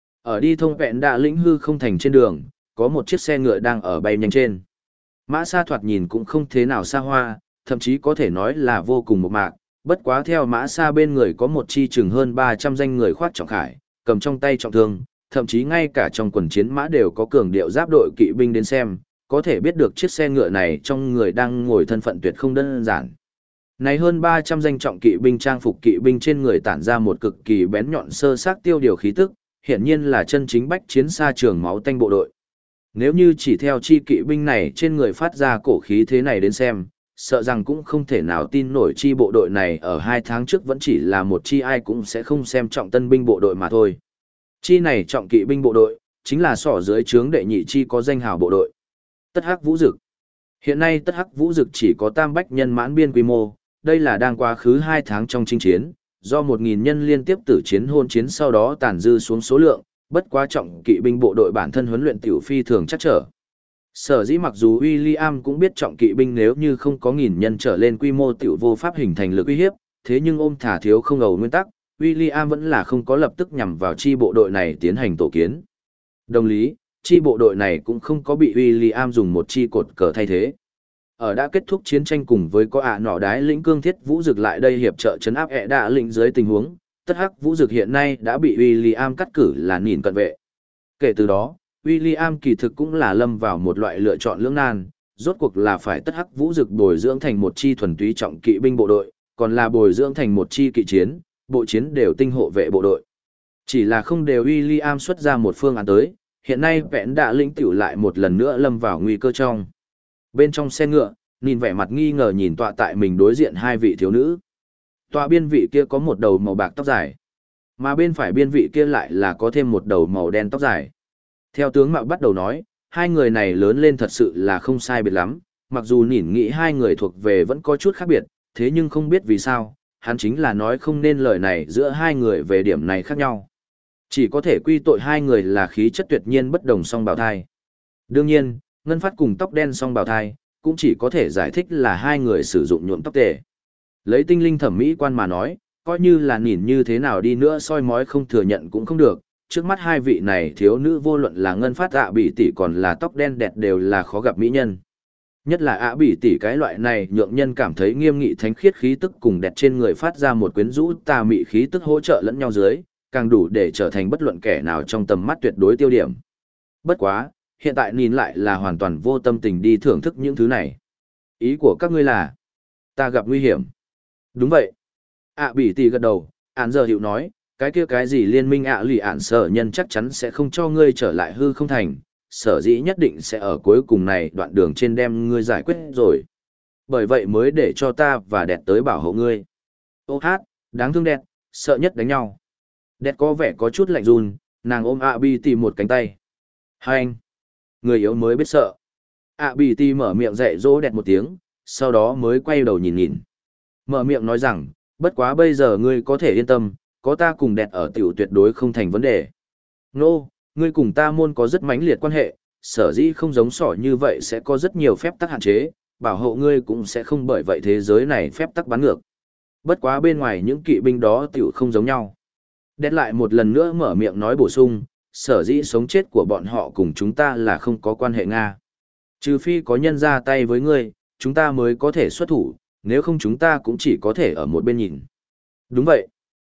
Ở đi thông vẹn đạ lĩnh hư không thành trên đường, có một chiếc xe ngựa đang ở bay nhanh trên. Mã xa thoạt nhìn cũng không thế nào xa hoa, thậm chí có thể nói là vô cùng mộc mạc, bất quá theo mã xa bên người có một chi chừng hơn 300 danh người khoác trọng khải, cầm trong tay trọng thương, thậm chí ngay cả trong quần chiến mã đều có cường điệu giáp đội kỵ binh đến xem, có thể biết được chiếc xe ngựa này trong người đang ngồi thân phận tuyệt không đơn giản. Này hơn 300 danh trọng kỵ binh trang phục kỵ binh trên người tản ra một cực kỳ bén nhọn sơ xác tiêu điều khí tức, hiển nhiên là chân chính bách chiến xa trường máu tanh bộ đội. Nếu như chỉ theo chi kỵ binh này trên người phát ra cổ khí thế này đến xem, sợ rằng cũng không thể nào tin nổi chi bộ đội này ở 2 tháng trước vẫn chỉ là một chi ai cũng sẽ không xem trọng tân binh bộ đội mà thôi. Chi này trọng kỵ binh bộ đội, chính là sỏ dưới trướng đệ nhị chi có danh hào bộ đội. Tất Hắc Vũ Dực. Hiện nay Tất Hắc Vũ Dực chỉ có tam bách nhân mãn biên quy mô, đây là đang quá khứ 2 tháng trong chinh chiến, do 1.000 nhân liên tiếp tử chiến hôn chiến sau đó tàn dư xuống số lượng, bất quá trọng kỵ binh bộ đội bản thân huấn luyện tiểu phi thường chắc trở. Sở dĩ mặc dù William cũng biết trọng kỵ binh nếu như không có 1.000 nhân trở lên quy mô tiểu vô pháp hình thành lực uy hiếp, thế nhưng ôm thả thiếu không ầu nguyên tắc, William vẫn là không có lập tức nhằm vào chi bộ đội này tiến hành tổ kiến. Đồng lý, chi bộ đội này cũng không có bị William dùng một chi cột cờ thay thế. Ở đã kết thúc chiến tranh cùng với có nỏ đái lĩnh cương thiết vũ dực lại đây hiệp trợ chấn áp đạ lĩnh dưới tình huống, Tất Hắc Vũ Dực hiện nay đã bị William cắt cử là nhìn cận vệ. Kể từ đó, William kỳ thực cũng là lâm vào một loại lựa chọn lưỡng nan, rốt cuộc là phải Tất Hắc Vũ Dực bồi dưỡng thành một chi thuần túy trọng kỵ binh bộ đội, còn là bồi dưỡng thành một chi kỵ chiến, bộ chiến đều tinh hộ vệ bộ đội. Chỉ là không đều William xuất ra một phương án tới, hiện nay vẹn đạ lĩnh tiểu lại một lần nữa lâm vào nguy cơ trong. Bên trong xe ngựa, nhìn vẻ mặt nghi ngờ nhìn tọa tại mình đối diện hai vị thiếu nữ. Tọa biên vị kia có một đầu màu bạc tóc dài, mà bên phải biên vị kia lại là có thêm một đầu màu đen tóc dài. Theo tướng mạo bắt đầu nói, hai người này lớn lên thật sự là không sai biệt lắm, mặc dù nhìn nghĩ hai người thuộc về vẫn có chút khác biệt, thế nhưng không biết vì sao, hắn chính là nói không nên lời này giữa hai người về điểm này khác nhau. Chỉ có thể quy tội hai người là khí chất tuyệt nhiên bất đồng song bào thai. Đương nhiên, ngân phát cùng tóc đen song bào thai, cũng chỉ có thể giải thích là hai người sử dụng nhuộm tóc tề. Lấy tinh linh thẩm mỹ quan mà nói, coi như là nhìn như thế nào đi nữa soi mói không thừa nhận cũng không được. Trước mắt hai vị này thiếu nữ vô luận là ngân phát bị tỷ còn là tóc đen đẹp đều là khó gặp mỹ nhân. Nhất là bị tỷ cái loại này nhượng nhân cảm thấy nghiêm nghị thánh khiết khí tức cùng đẹp trên người phát ra một quyến rũ tà mị khí tức hỗ trợ lẫn nhau dưới, càng đủ để trở thành bất luận kẻ nào trong tầm mắt tuyệt đối tiêu điểm. Bất quá, hiện tại nhìn lại là hoàn toàn vô tâm tình đi thưởng thức những thứ này. Ý của các ngươi là, ta gặp nguy hiểm. Đúng vậy. Bỉ tỷ gật đầu, án giờ hiệu nói, cái kia cái gì liên minh lì ản sở nhân chắc chắn sẽ không cho ngươi trở lại hư không thành, sở dĩ nhất định sẽ ở cuối cùng này đoạn đường trên đem ngươi giải quyết rồi. Bởi vậy mới để cho ta và đẹp tới bảo hộ ngươi. Ô hát, đáng thương đẹp, sợ nhất đánh nhau. Đẹp có vẻ có chút lạnh run, nàng ôm Bỉ tỷ một cánh tay. Hai anh, người yếu mới biết sợ. Bỉ tỷ mở miệng dạy dỗ đẹp một tiếng, sau đó mới quay đầu nhìn nhìn. Mở miệng nói rằng, bất quá bây giờ ngươi có thể yên tâm, có ta cùng đẹp ở tiểu tuyệt đối không thành vấn đề. Nô, ngươi cùng ta môn có rất mãnh liệt quan hệ, sở dĩ không giống sỏi như vậy sẽ có rất nhiều phép tắc hạn chế, bảo hộ ngươi cũng sẽ không bởi vậy thế giới này phép tắc bắn ngược. Bất quá bên ngoài những kỵ binh đó tiểu không giống nhau. Đẹp lại một lần nữa mở miệng nói bổ sung, sở dĩ sống chết của bọn họ cùng chúng ta là không có quan hệ Nga. Trừ phi có nhân ra tay với ngươi, chúng ta mới có thể xuất thủ, nếu không chúng ta cũng chỉ có thể ở một bên nhìn. Đúng vậy.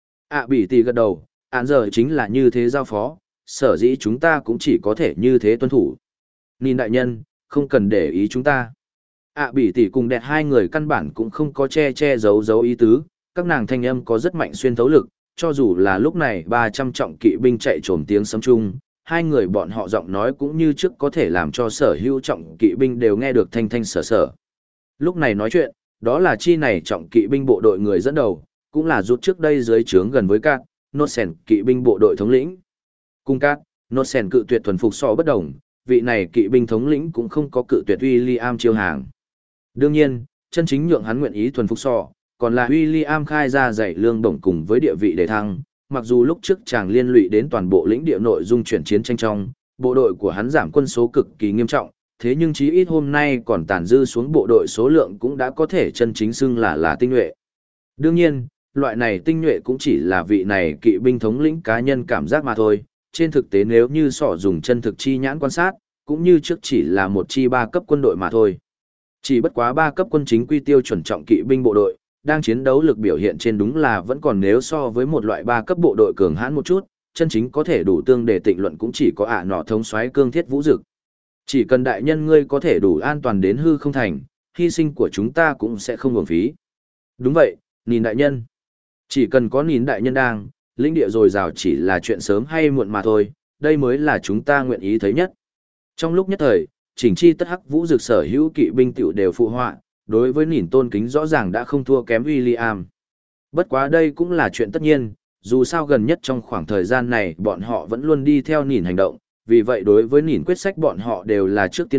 Bỉ tỷ gật đầu, án giờ chính là như thế giao phó, sở dĩ chúng ta cũng chỉ có thể như thế tuân thủ. Nhìn đại nhân, không cần để ý chúng ta. Bỉ tỷ cùng đẹp hai người căn bản cũng không có che giấu ý tứ, các nàng thanh âm có rất mạnh xuyên thấu lực, cho dù là lúc này 300 trọng kỵ binh chạy trồm tiếng sấm chung, hai người bọn họ giọng nói cũng như trước có thể làm cho sở hữu trọng kỵ binh đều nghe được thanh thanh sở sở. Lúc này nói chuyện, đó là chi này trọng kỵ binh bộ đội người dẫn đầu, cũng là rút trước đây dưới trướng gần với các nốt sèn kỵ binh bộ đội thống lĩnh. Cùng các nốt sèn cự tuyệt thuần phục so bất đồng, vị này kỵ binh thống lĩnh cũng không có cự tuyệt William chiêu hàng. Đương nhiên, chân chính nhượng hắn nguyện ý thuần phục so, còn là William khai ra dạy lương bổng cùng với địa vị đề thăng, mặc dù lúc trước chàng liên lụy đến toàn bộ lĩnh địa nội dung chuyển chiến tranh trong, bộ đội của hắn giảm quân số cực kỳ nghiêm trọng, thế nhưng chí ít hôm nay còn tàn dư xuống bộ đội số lượng cũng đã có thể chân chính xưng là tinh nhuệ. Đương nhiên, loại này tinh nhuệ cũng chỉ là vị này kỵ binh thống lĩnh cá nhân cảm giác mà thôi, trên thực tế nếu như sỏ dùng chân thực chi nhãn quan sát, cũng như trước chỉ là một chi 3 cấp quân đội mà thôi. Chỉ bất quá 3 cấp quân chính quy tiêu chuẩn trọng kỵ binh bộ đội, đang chiến đấu lực biểu hiện trên đúng là vẫn còn nếu so với một loại 3 cấp bộ đội cường hãn một chút, chân chính có thể đủ tương để tịnh luận cũng chỉ có nọ thống soái cương thiết vũ dực. Chỉ cần đại nhân ngươi có thể đủ an toàn đến hư không thành, hy sinh của chúng ta cũng sẽ không uổng phí. Đúng vậy, nhìn đại nhân. Chỉ cần có nhìn đại nhân đang, lĩnh địa dồi dào chỉ là chuyện sớm hay muộn mà thôi, đây mới là chúng ta nguyện ý thấy nhất. Trong lúc nhất thời, chỉnh chi tất hắc vũ dực sở hữu kỵ binh tiểu đều phụ họa, đối với nhìn tôn kính rõ ràng đã không thua kém William. Bất quá đây cũng là chuyện tất nhiên, dù sao gần nhất trong khoảng thời gian này bọn họ vẫn luôn đi theo nhìn hành động, vì vậy đối với nhìn quyết sách bọn họ đều là trước tiên biết,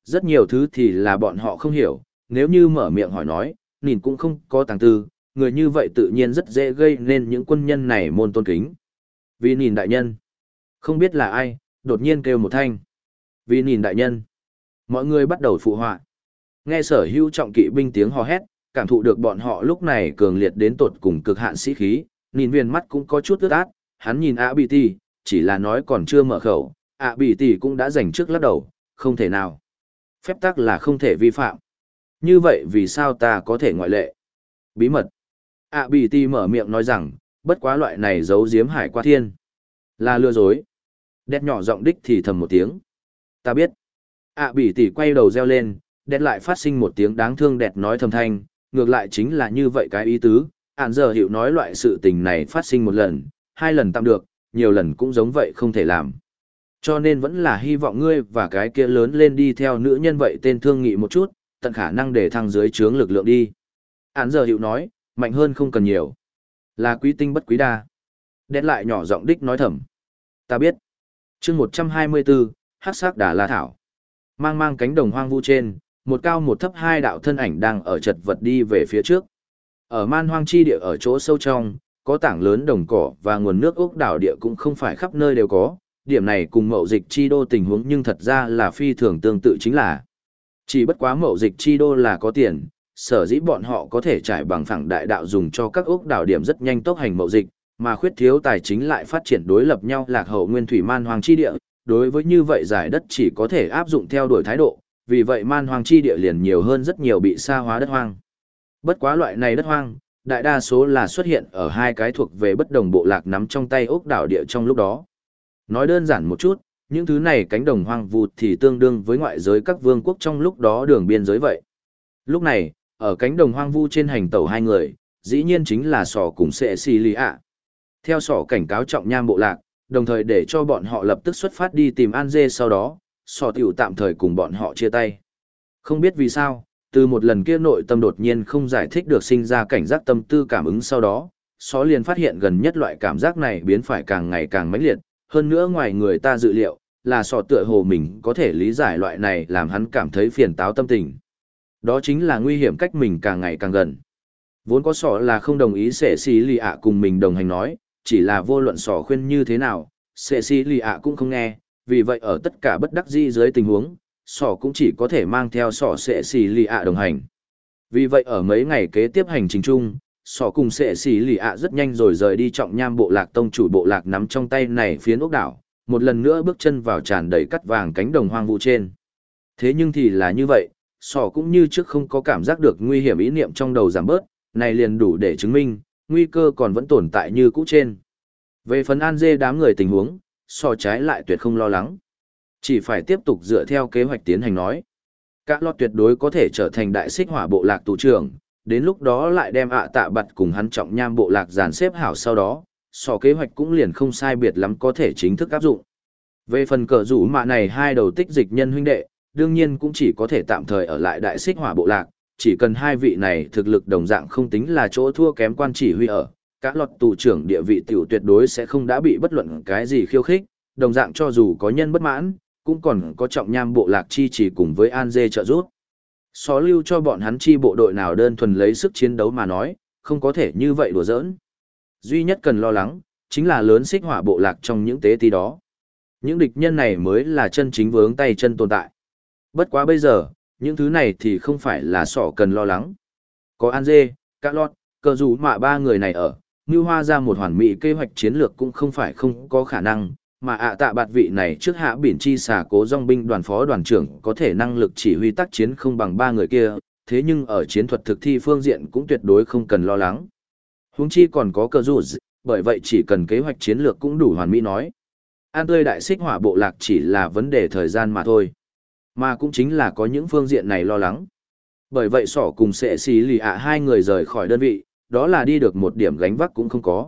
rất nhiều thứ thì là bọn họ không hiểu, nếu như mở miệng hỏi nói, nhìn cũng không có tàng tư, người như vậy tự nhiên rất dễ gây nên những quân nhân này môn tôn kính. Vì nhìn đại nhân, không biết là ai, đột nhiên kêu một thanh. Vì nhìn đại nhân, mọi người bắt đầu phụ họa. Nghe sở hữu trọng kỵ binh tiếng hò hét, cảm thụ được bọn họ lúc này cường liệt đến tột cùng cực hạn sĩ khí, nhìn viên mắt cũng có chút ướt át, hắn nhìn ạ bị tỷ, chỉ là nói còn chưa mở khẩu, ạ bị tỷ cũng đã giành trước lắc đầu, không thể nào. Phép tắc là không thể vi phạm. Như vậy vì sao ta có thể ngoại lệ? Bí mật. ạ bị tỷ mở miệng nói rằng, bất quá loại này giấu giếm hải qua thiên. Là lừa dối. Đét nhỏ giọng đích thì thầm một tiếng. Ta biết. ạ bị tỷ quay đầu reo lên, đét lại phát sinh một tiếng đáng thương đét nói thầm thanh, ngược lại chính là như vậy cái ý tứ. Ản giờ hiểu nói loại sự tình này phát sinh một lần, hai lần tạm được, nhiều lần cũng giống vậy không thể làm. Cho nên vẫn là hy vọng ngươi và cái kia lớn lên đi theo nữ nhân vậy tên thương nghị một chút, tận khả năng để thăng dưới trướng lực lượng đi. Ản giờ hiểu nói, mạnh hơn không cần nhiều. Là quý tinh bất quý đa. Đen lại nhỏ giọng đích nói thầm. Ta biết. chương 124, Hắc Sắc Đà La Thảo. Mang cánh đồng hoang vu trên, một cao một thấp hai đạo thân ảnh đang ở chật vật đi về phía trước. Ở man hoang chi địa ở chỗ sâu trong, có tảng lớn đồng cỏ và nguồn nước ốc đảo địa cũng không phải khắp nơi đều có, điểm này cùng mậu dịch chi đô tình huống nhưng thật ra là phi thường tương tự chính là. Chỉ bất quá mậu dịch chi đô là có tiền, sở dĩ bọn họ có thể trải bằng phẳng đại đạo dùng cho các ốc đảo điểm rất nhanh tốc hành mậu dịch, mà khuyết thiếu tài chính lại phát triển đối lập nhau lạc hậu nguyên thủy man hoang chi địa, đối với như vậy giải đất chỉ có thể áp dụng theo đuổi thái độ, vì vậy man hoang chi địa liền nhiều hơn rất nhiều bị sa hóa đất hoang. Bất quá loại này đất hoang, đại đa số là xuất hiện ở hai cái thuộc về bất đồng bộ lạc nắm trong tay ốc đảo địa trong lúc đó. Nói đơn giản một chút, những thứ này cánh đồng hoang vu thì tương đương với ngoại giới các vương quốc trong lúc đó đường biên giới vậy. Lúc này, ở cánh đồng hoang vu trên hành tẩu hai người, dĩ nhiên chính là Sỏ cùng Sệ Xì Lì ạ. Theo Sỏ cảnh cáo trọng nham bộ lạc, đồng thời để cho bọn họ lập tức xuất phát đi tìm An Dê, sau đó, Sỏ tiểu tạm thời cùng bọn họ chia tay. Không biết vì sao, từ một lần kia nội tâm đột nhiên không giải thích được sinh ra cảnh giác tâm tư cảm ứng sau đó, Sỏ liền phát hiện gần nhất loại cảm giác này biến phải càng ngày càng mãnh liệt, hơn nữa ngoài người ta dự liệu, là Sỏ tựa hồ mình có thể lý giải loại này làm hắn cảm thấy phiền táo tâm tình. Đó chính là nguy hiểm cách mình càng ngày càng gần. Vốn có Sỏ là không đồng ý Sệ Xì Lì ạ cùng mình đồng hành nói, chỉ là vô luận Sỏ khuyên như thế nào, Sệ Xì Lì ạ cũng không nghe, vì vậy ở tất cả bất đắc dĩ dưới tình huống, Sỏ cũng chỉ có thể mang theo Sỏ Sệ Xì Lì ạ đồng hành. Vì vậy ở mấy ngày kế tiếp hành trình chung, Sỏ cùng Sệ Xì Lì ạ rất nhanh rồi rời đi trọng nham bộ lạc tông chủ bộ lạc nắm trong tay này phiến ốc đảo, một lần nữa bước chân vào tràn đầy cắt vàng cánh đồng hoang vu trên. Thế nhưng thì là như vậy, Sỏ cũng như trước không có cảm giác được nguy hiểm ý niệm trong đầu giảm bớt, này liền đủ để chứng minh, nguy cơ còn vẫn tồn tại như cũ trên. Về phần An Dê đám người tình huống, Sỏ trái lại tuyệt không lo lắng. Chỉ phải tiếp tục dựa theo kế hoạch tiến hành nói. Các lọt tuyệt đối có thể trở thành đại xích hỏa bộ lạc tù trưởng, đến lúc đó lại đem tạ bặt cùng hắn trọng nham bộ lạc dàn xếp hảo sau đó, Sỏ kế hoạch cũng liền không sai biệt lắm có thể chính thức áp dụng. Về phần cờ rủ mạ này hai đầu tích dịch nhân huynh đệ, đương nhiên cũng chỉ có thể tạm thời ở lại đại xích hỏa bộ lạc, chỉ cần hai vị này thực lực đồng dạng không tính là chỗ thua kém quan chỉ huy ở, các lọt tù trưởng địa vị tiểu tuyệt đối sẽ không đã bị bất luận cái gì khiêu khích, đồng dạng cho dù có nhân bất mãn, cũng còn có trọng nham bộ lạc chi chỉ cùng với An Dê trợ giúp. Xó lưu cho bọn hắn chi bộ đội nào đơn thuần lấy sức chiến đấu mà nói, không có thể như vậy đùa giỡn. Duy nhất cần lo lắng, chính là lớn xích hỏa bộ lạc trong những tế tí đó. Những địch nhân này mới là chân chính vướng tay chân tồn tại. Bất quá bây giờ, những thứ này thì không phải là Sỏ cần lo lắng. Có An Dê, Cạ Lọt, cờ rủ mạ ba người này ở, mưu hoa ra một hoàn mỹ kế hoạch chiến lược cũng không phải không có khả năng, mà tạ bạt vị này trước hạ biển chi xà cố dòng binh đoàn phó đoàn trưởng có thể năng lực chỉ huy tác chiến không bằng ba người kia, thế nhưng ở chiến thuật thực thi phương diện cũng tuyệt đối không cần lo lắng. Huống chi còn có cờ rủ, bởi vậy chỉ cần kế hoạch chiến lược cũng đủ hoàn mỹ nói. An tươi đại xích hỏa bộ lạc chỉ là vấn đề thời gian mà thôi. Mà cũng chính là có những phương diện này lo lắng. Bởi vậy Sỏ cùng Sệ Xì Lì ạ hai người rời khỏi đơn vị, đó là đi được một điểm gánh vác cũng không có.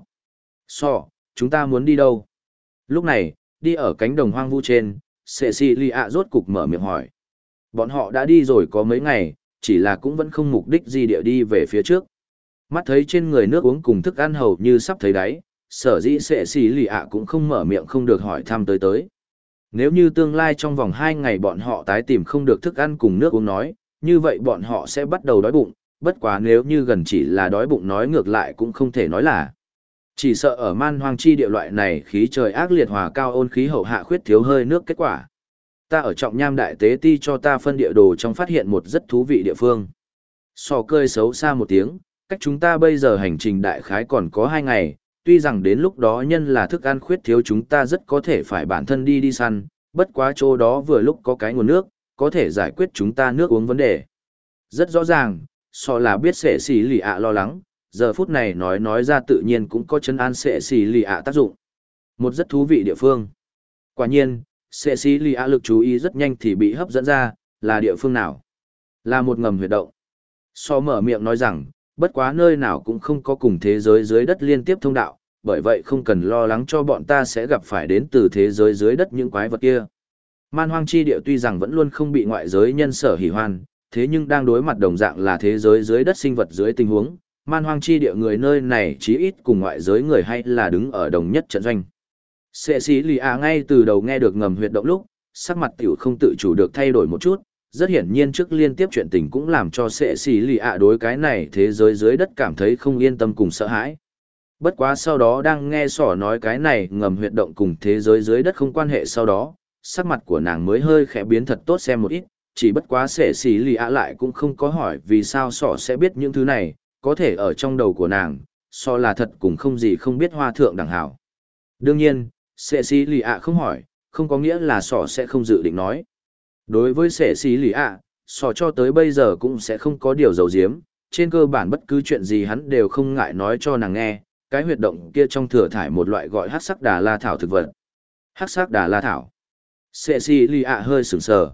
Sỏ, chúng ta muốn đi đâu? Lúc này, đi ở cánh đồng hoang vu trên, Sệ Xì Lì ạ rốt cục mở miệng hỏi. Bọn họ đã đi rồi có mấy ngày, chỉ là cũng vẫn không mục đích gì địa đi về phía trước. Mắt thấy trên người nước uống cùng thức ăn hầu như sắp thấy đáy, sở dĩ Sệ Xì Lì ạ cũng không mở miệng không được hỏi thăm tới. Nếu như tương lai trong vòng 2 ngày bọn họ tái tìm không được thức ăn cùng nước uống nói, như vậy bọn họ sẽ bắt đầu đói bụng, bất quá nếu như gần chỉ là đói bụng nói ngược lại cũng không thể nói là. Chỉ sợ ở man hoang chi địa loại này khí trời ác liệt hòa cao ôn khí hậu hạ khuyết thiếu hơi nước kết quả. Ta ở trọng nham đại tế ti cho ta phân địa đồ trong phát hiện một rất thú vị địa phương. Sò cơi xấu xa một tiếng, cách chúng ta bây giờ hành trình đại khái còn có 2 ngày, tuy rằng đến lúc đó nhân là thức ăn khuyết thiếu chúng ta rất có thể phải bản thân đi săn, bất quá chỗ đó vừa lúc có cái nguồn nước, có thể giải quyết chúng ta nước uống vấn đề. Rất rõ ràng, so là biết sệ xì lì ạ lo lắng, giờ phút này nói ra tự nhiên cũng có chân an sệ xì lì ạ tác dụng. Một rất thú vị địa phương. Quả nhiên, sệ xì lì ạ lực chú ý rất nhanh thì bị hấp dẫn ra, là địa phương nào? Là một ngầm huyệt động. So mở miệng nói rằng, bất quá nơi nào cũng không có cùng thế giới dưới đất liên tiếp thông đạo, bởi vậy không cần lo lắng cho bọn ta sẽ gặp phải đến từ thế giới dưới đất những quái vật kia. Man hoang chi địa tuy rằng vẫn luôn không bị ngoại giới nhân sở hỉ hoan, thế nhưng đang đối mặt đồng dạng là thế giới dưới đất sinh vật dưới tình huống, man hoang chi địa người nơi này chí ít cùng ngoại giới người hay là đứng ở đồng nhất trận doanh. Sệ sĩ lì ạ ngay từ đầu nghe được ngầm huyệt động lúc, sắc mặt tiểu không tự chủ được thay đổi một chút, rất hiển nhiên trước liên tiếp chuyện tình cũng làm cho sệ sĩ lì ạ đối cái này thế giới dưới đất cảm thấy không yên tâm cùng sợ hãi. Bất quá sau đó đang nghe sỏ nói cái này ngầm huyệt động cùng thế giới dưới đất không quan hệ sau đó, sắc mặt của nàng mới hơi khẽ biến thật tốt xem một ít, chỉ bất quá sệ sĩ lì ạ lại cũng không có hỏi vì sao sỏ sẽ biết những thứ này, có thể ở trong đầu của nàng, so là thật cũng không gì không biết hoa thượng đẳng hảo. Đương nhiên, sệ sĩ lì ạ không hỏi, không có nghĩa là sỏ sẽ không dự định nói. Đối với sệ sĩ lì ạ, sỏ cho tới bây giờ cũng sẽ không có điều giấu giếm, trên cơ bản bất cứ chuyện gì hắn đều không ngại nói cho nàng nghe, cái huyệt động kia trong thừa thải một loại gọi hắc sắc đà la thảo thực vật. Hắc sắc đà la thảo. Sệ sĩ lì ạ hơi sửng sờ.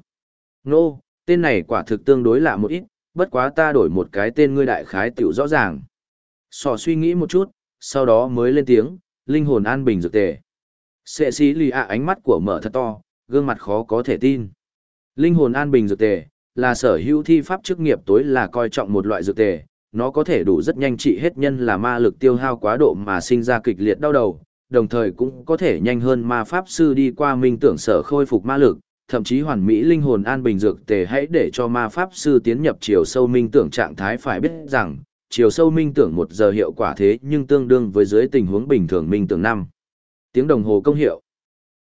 Nô, tên này quả thực tương đối lạ một ít, bất quá ta đổi một cái tên ngươi đại khái tiểu rõ ràng. Sỏ suy nghĩ một chút, sau đó mới lên tiếng, linh hồn an bình dược tề. Sệ sĩ lì ạ ánh mắt của mở thật to, gương mặt khó có thể tin. Linh hồn an bình dược tề, là sở hữu thi pháp chức nghiệp tối là coi trọng một loại dược tề, nó có thể đủ rất nhanh trị hết nhân là ma lực tiêu hao quá độ mà sinh ra kịch liệt đau đầu, đồng thời cũng có thể nhanh hơn ma pháp sư đi qua minh tưởng sở khôi phục ma lực, thậm chí hoàn mỹ linh hồn an bình dược tề hãy để cho ma pháp sư tiến nhập chiều sâu minh tưởng trạng thái phải biết rằng, chiều sâu minh tưởng 1 giờ hiệu quả thế nhưng tương đương với dưới tình huống bình thường minh tưởng 5 tiếng đồng hồ công hiệu.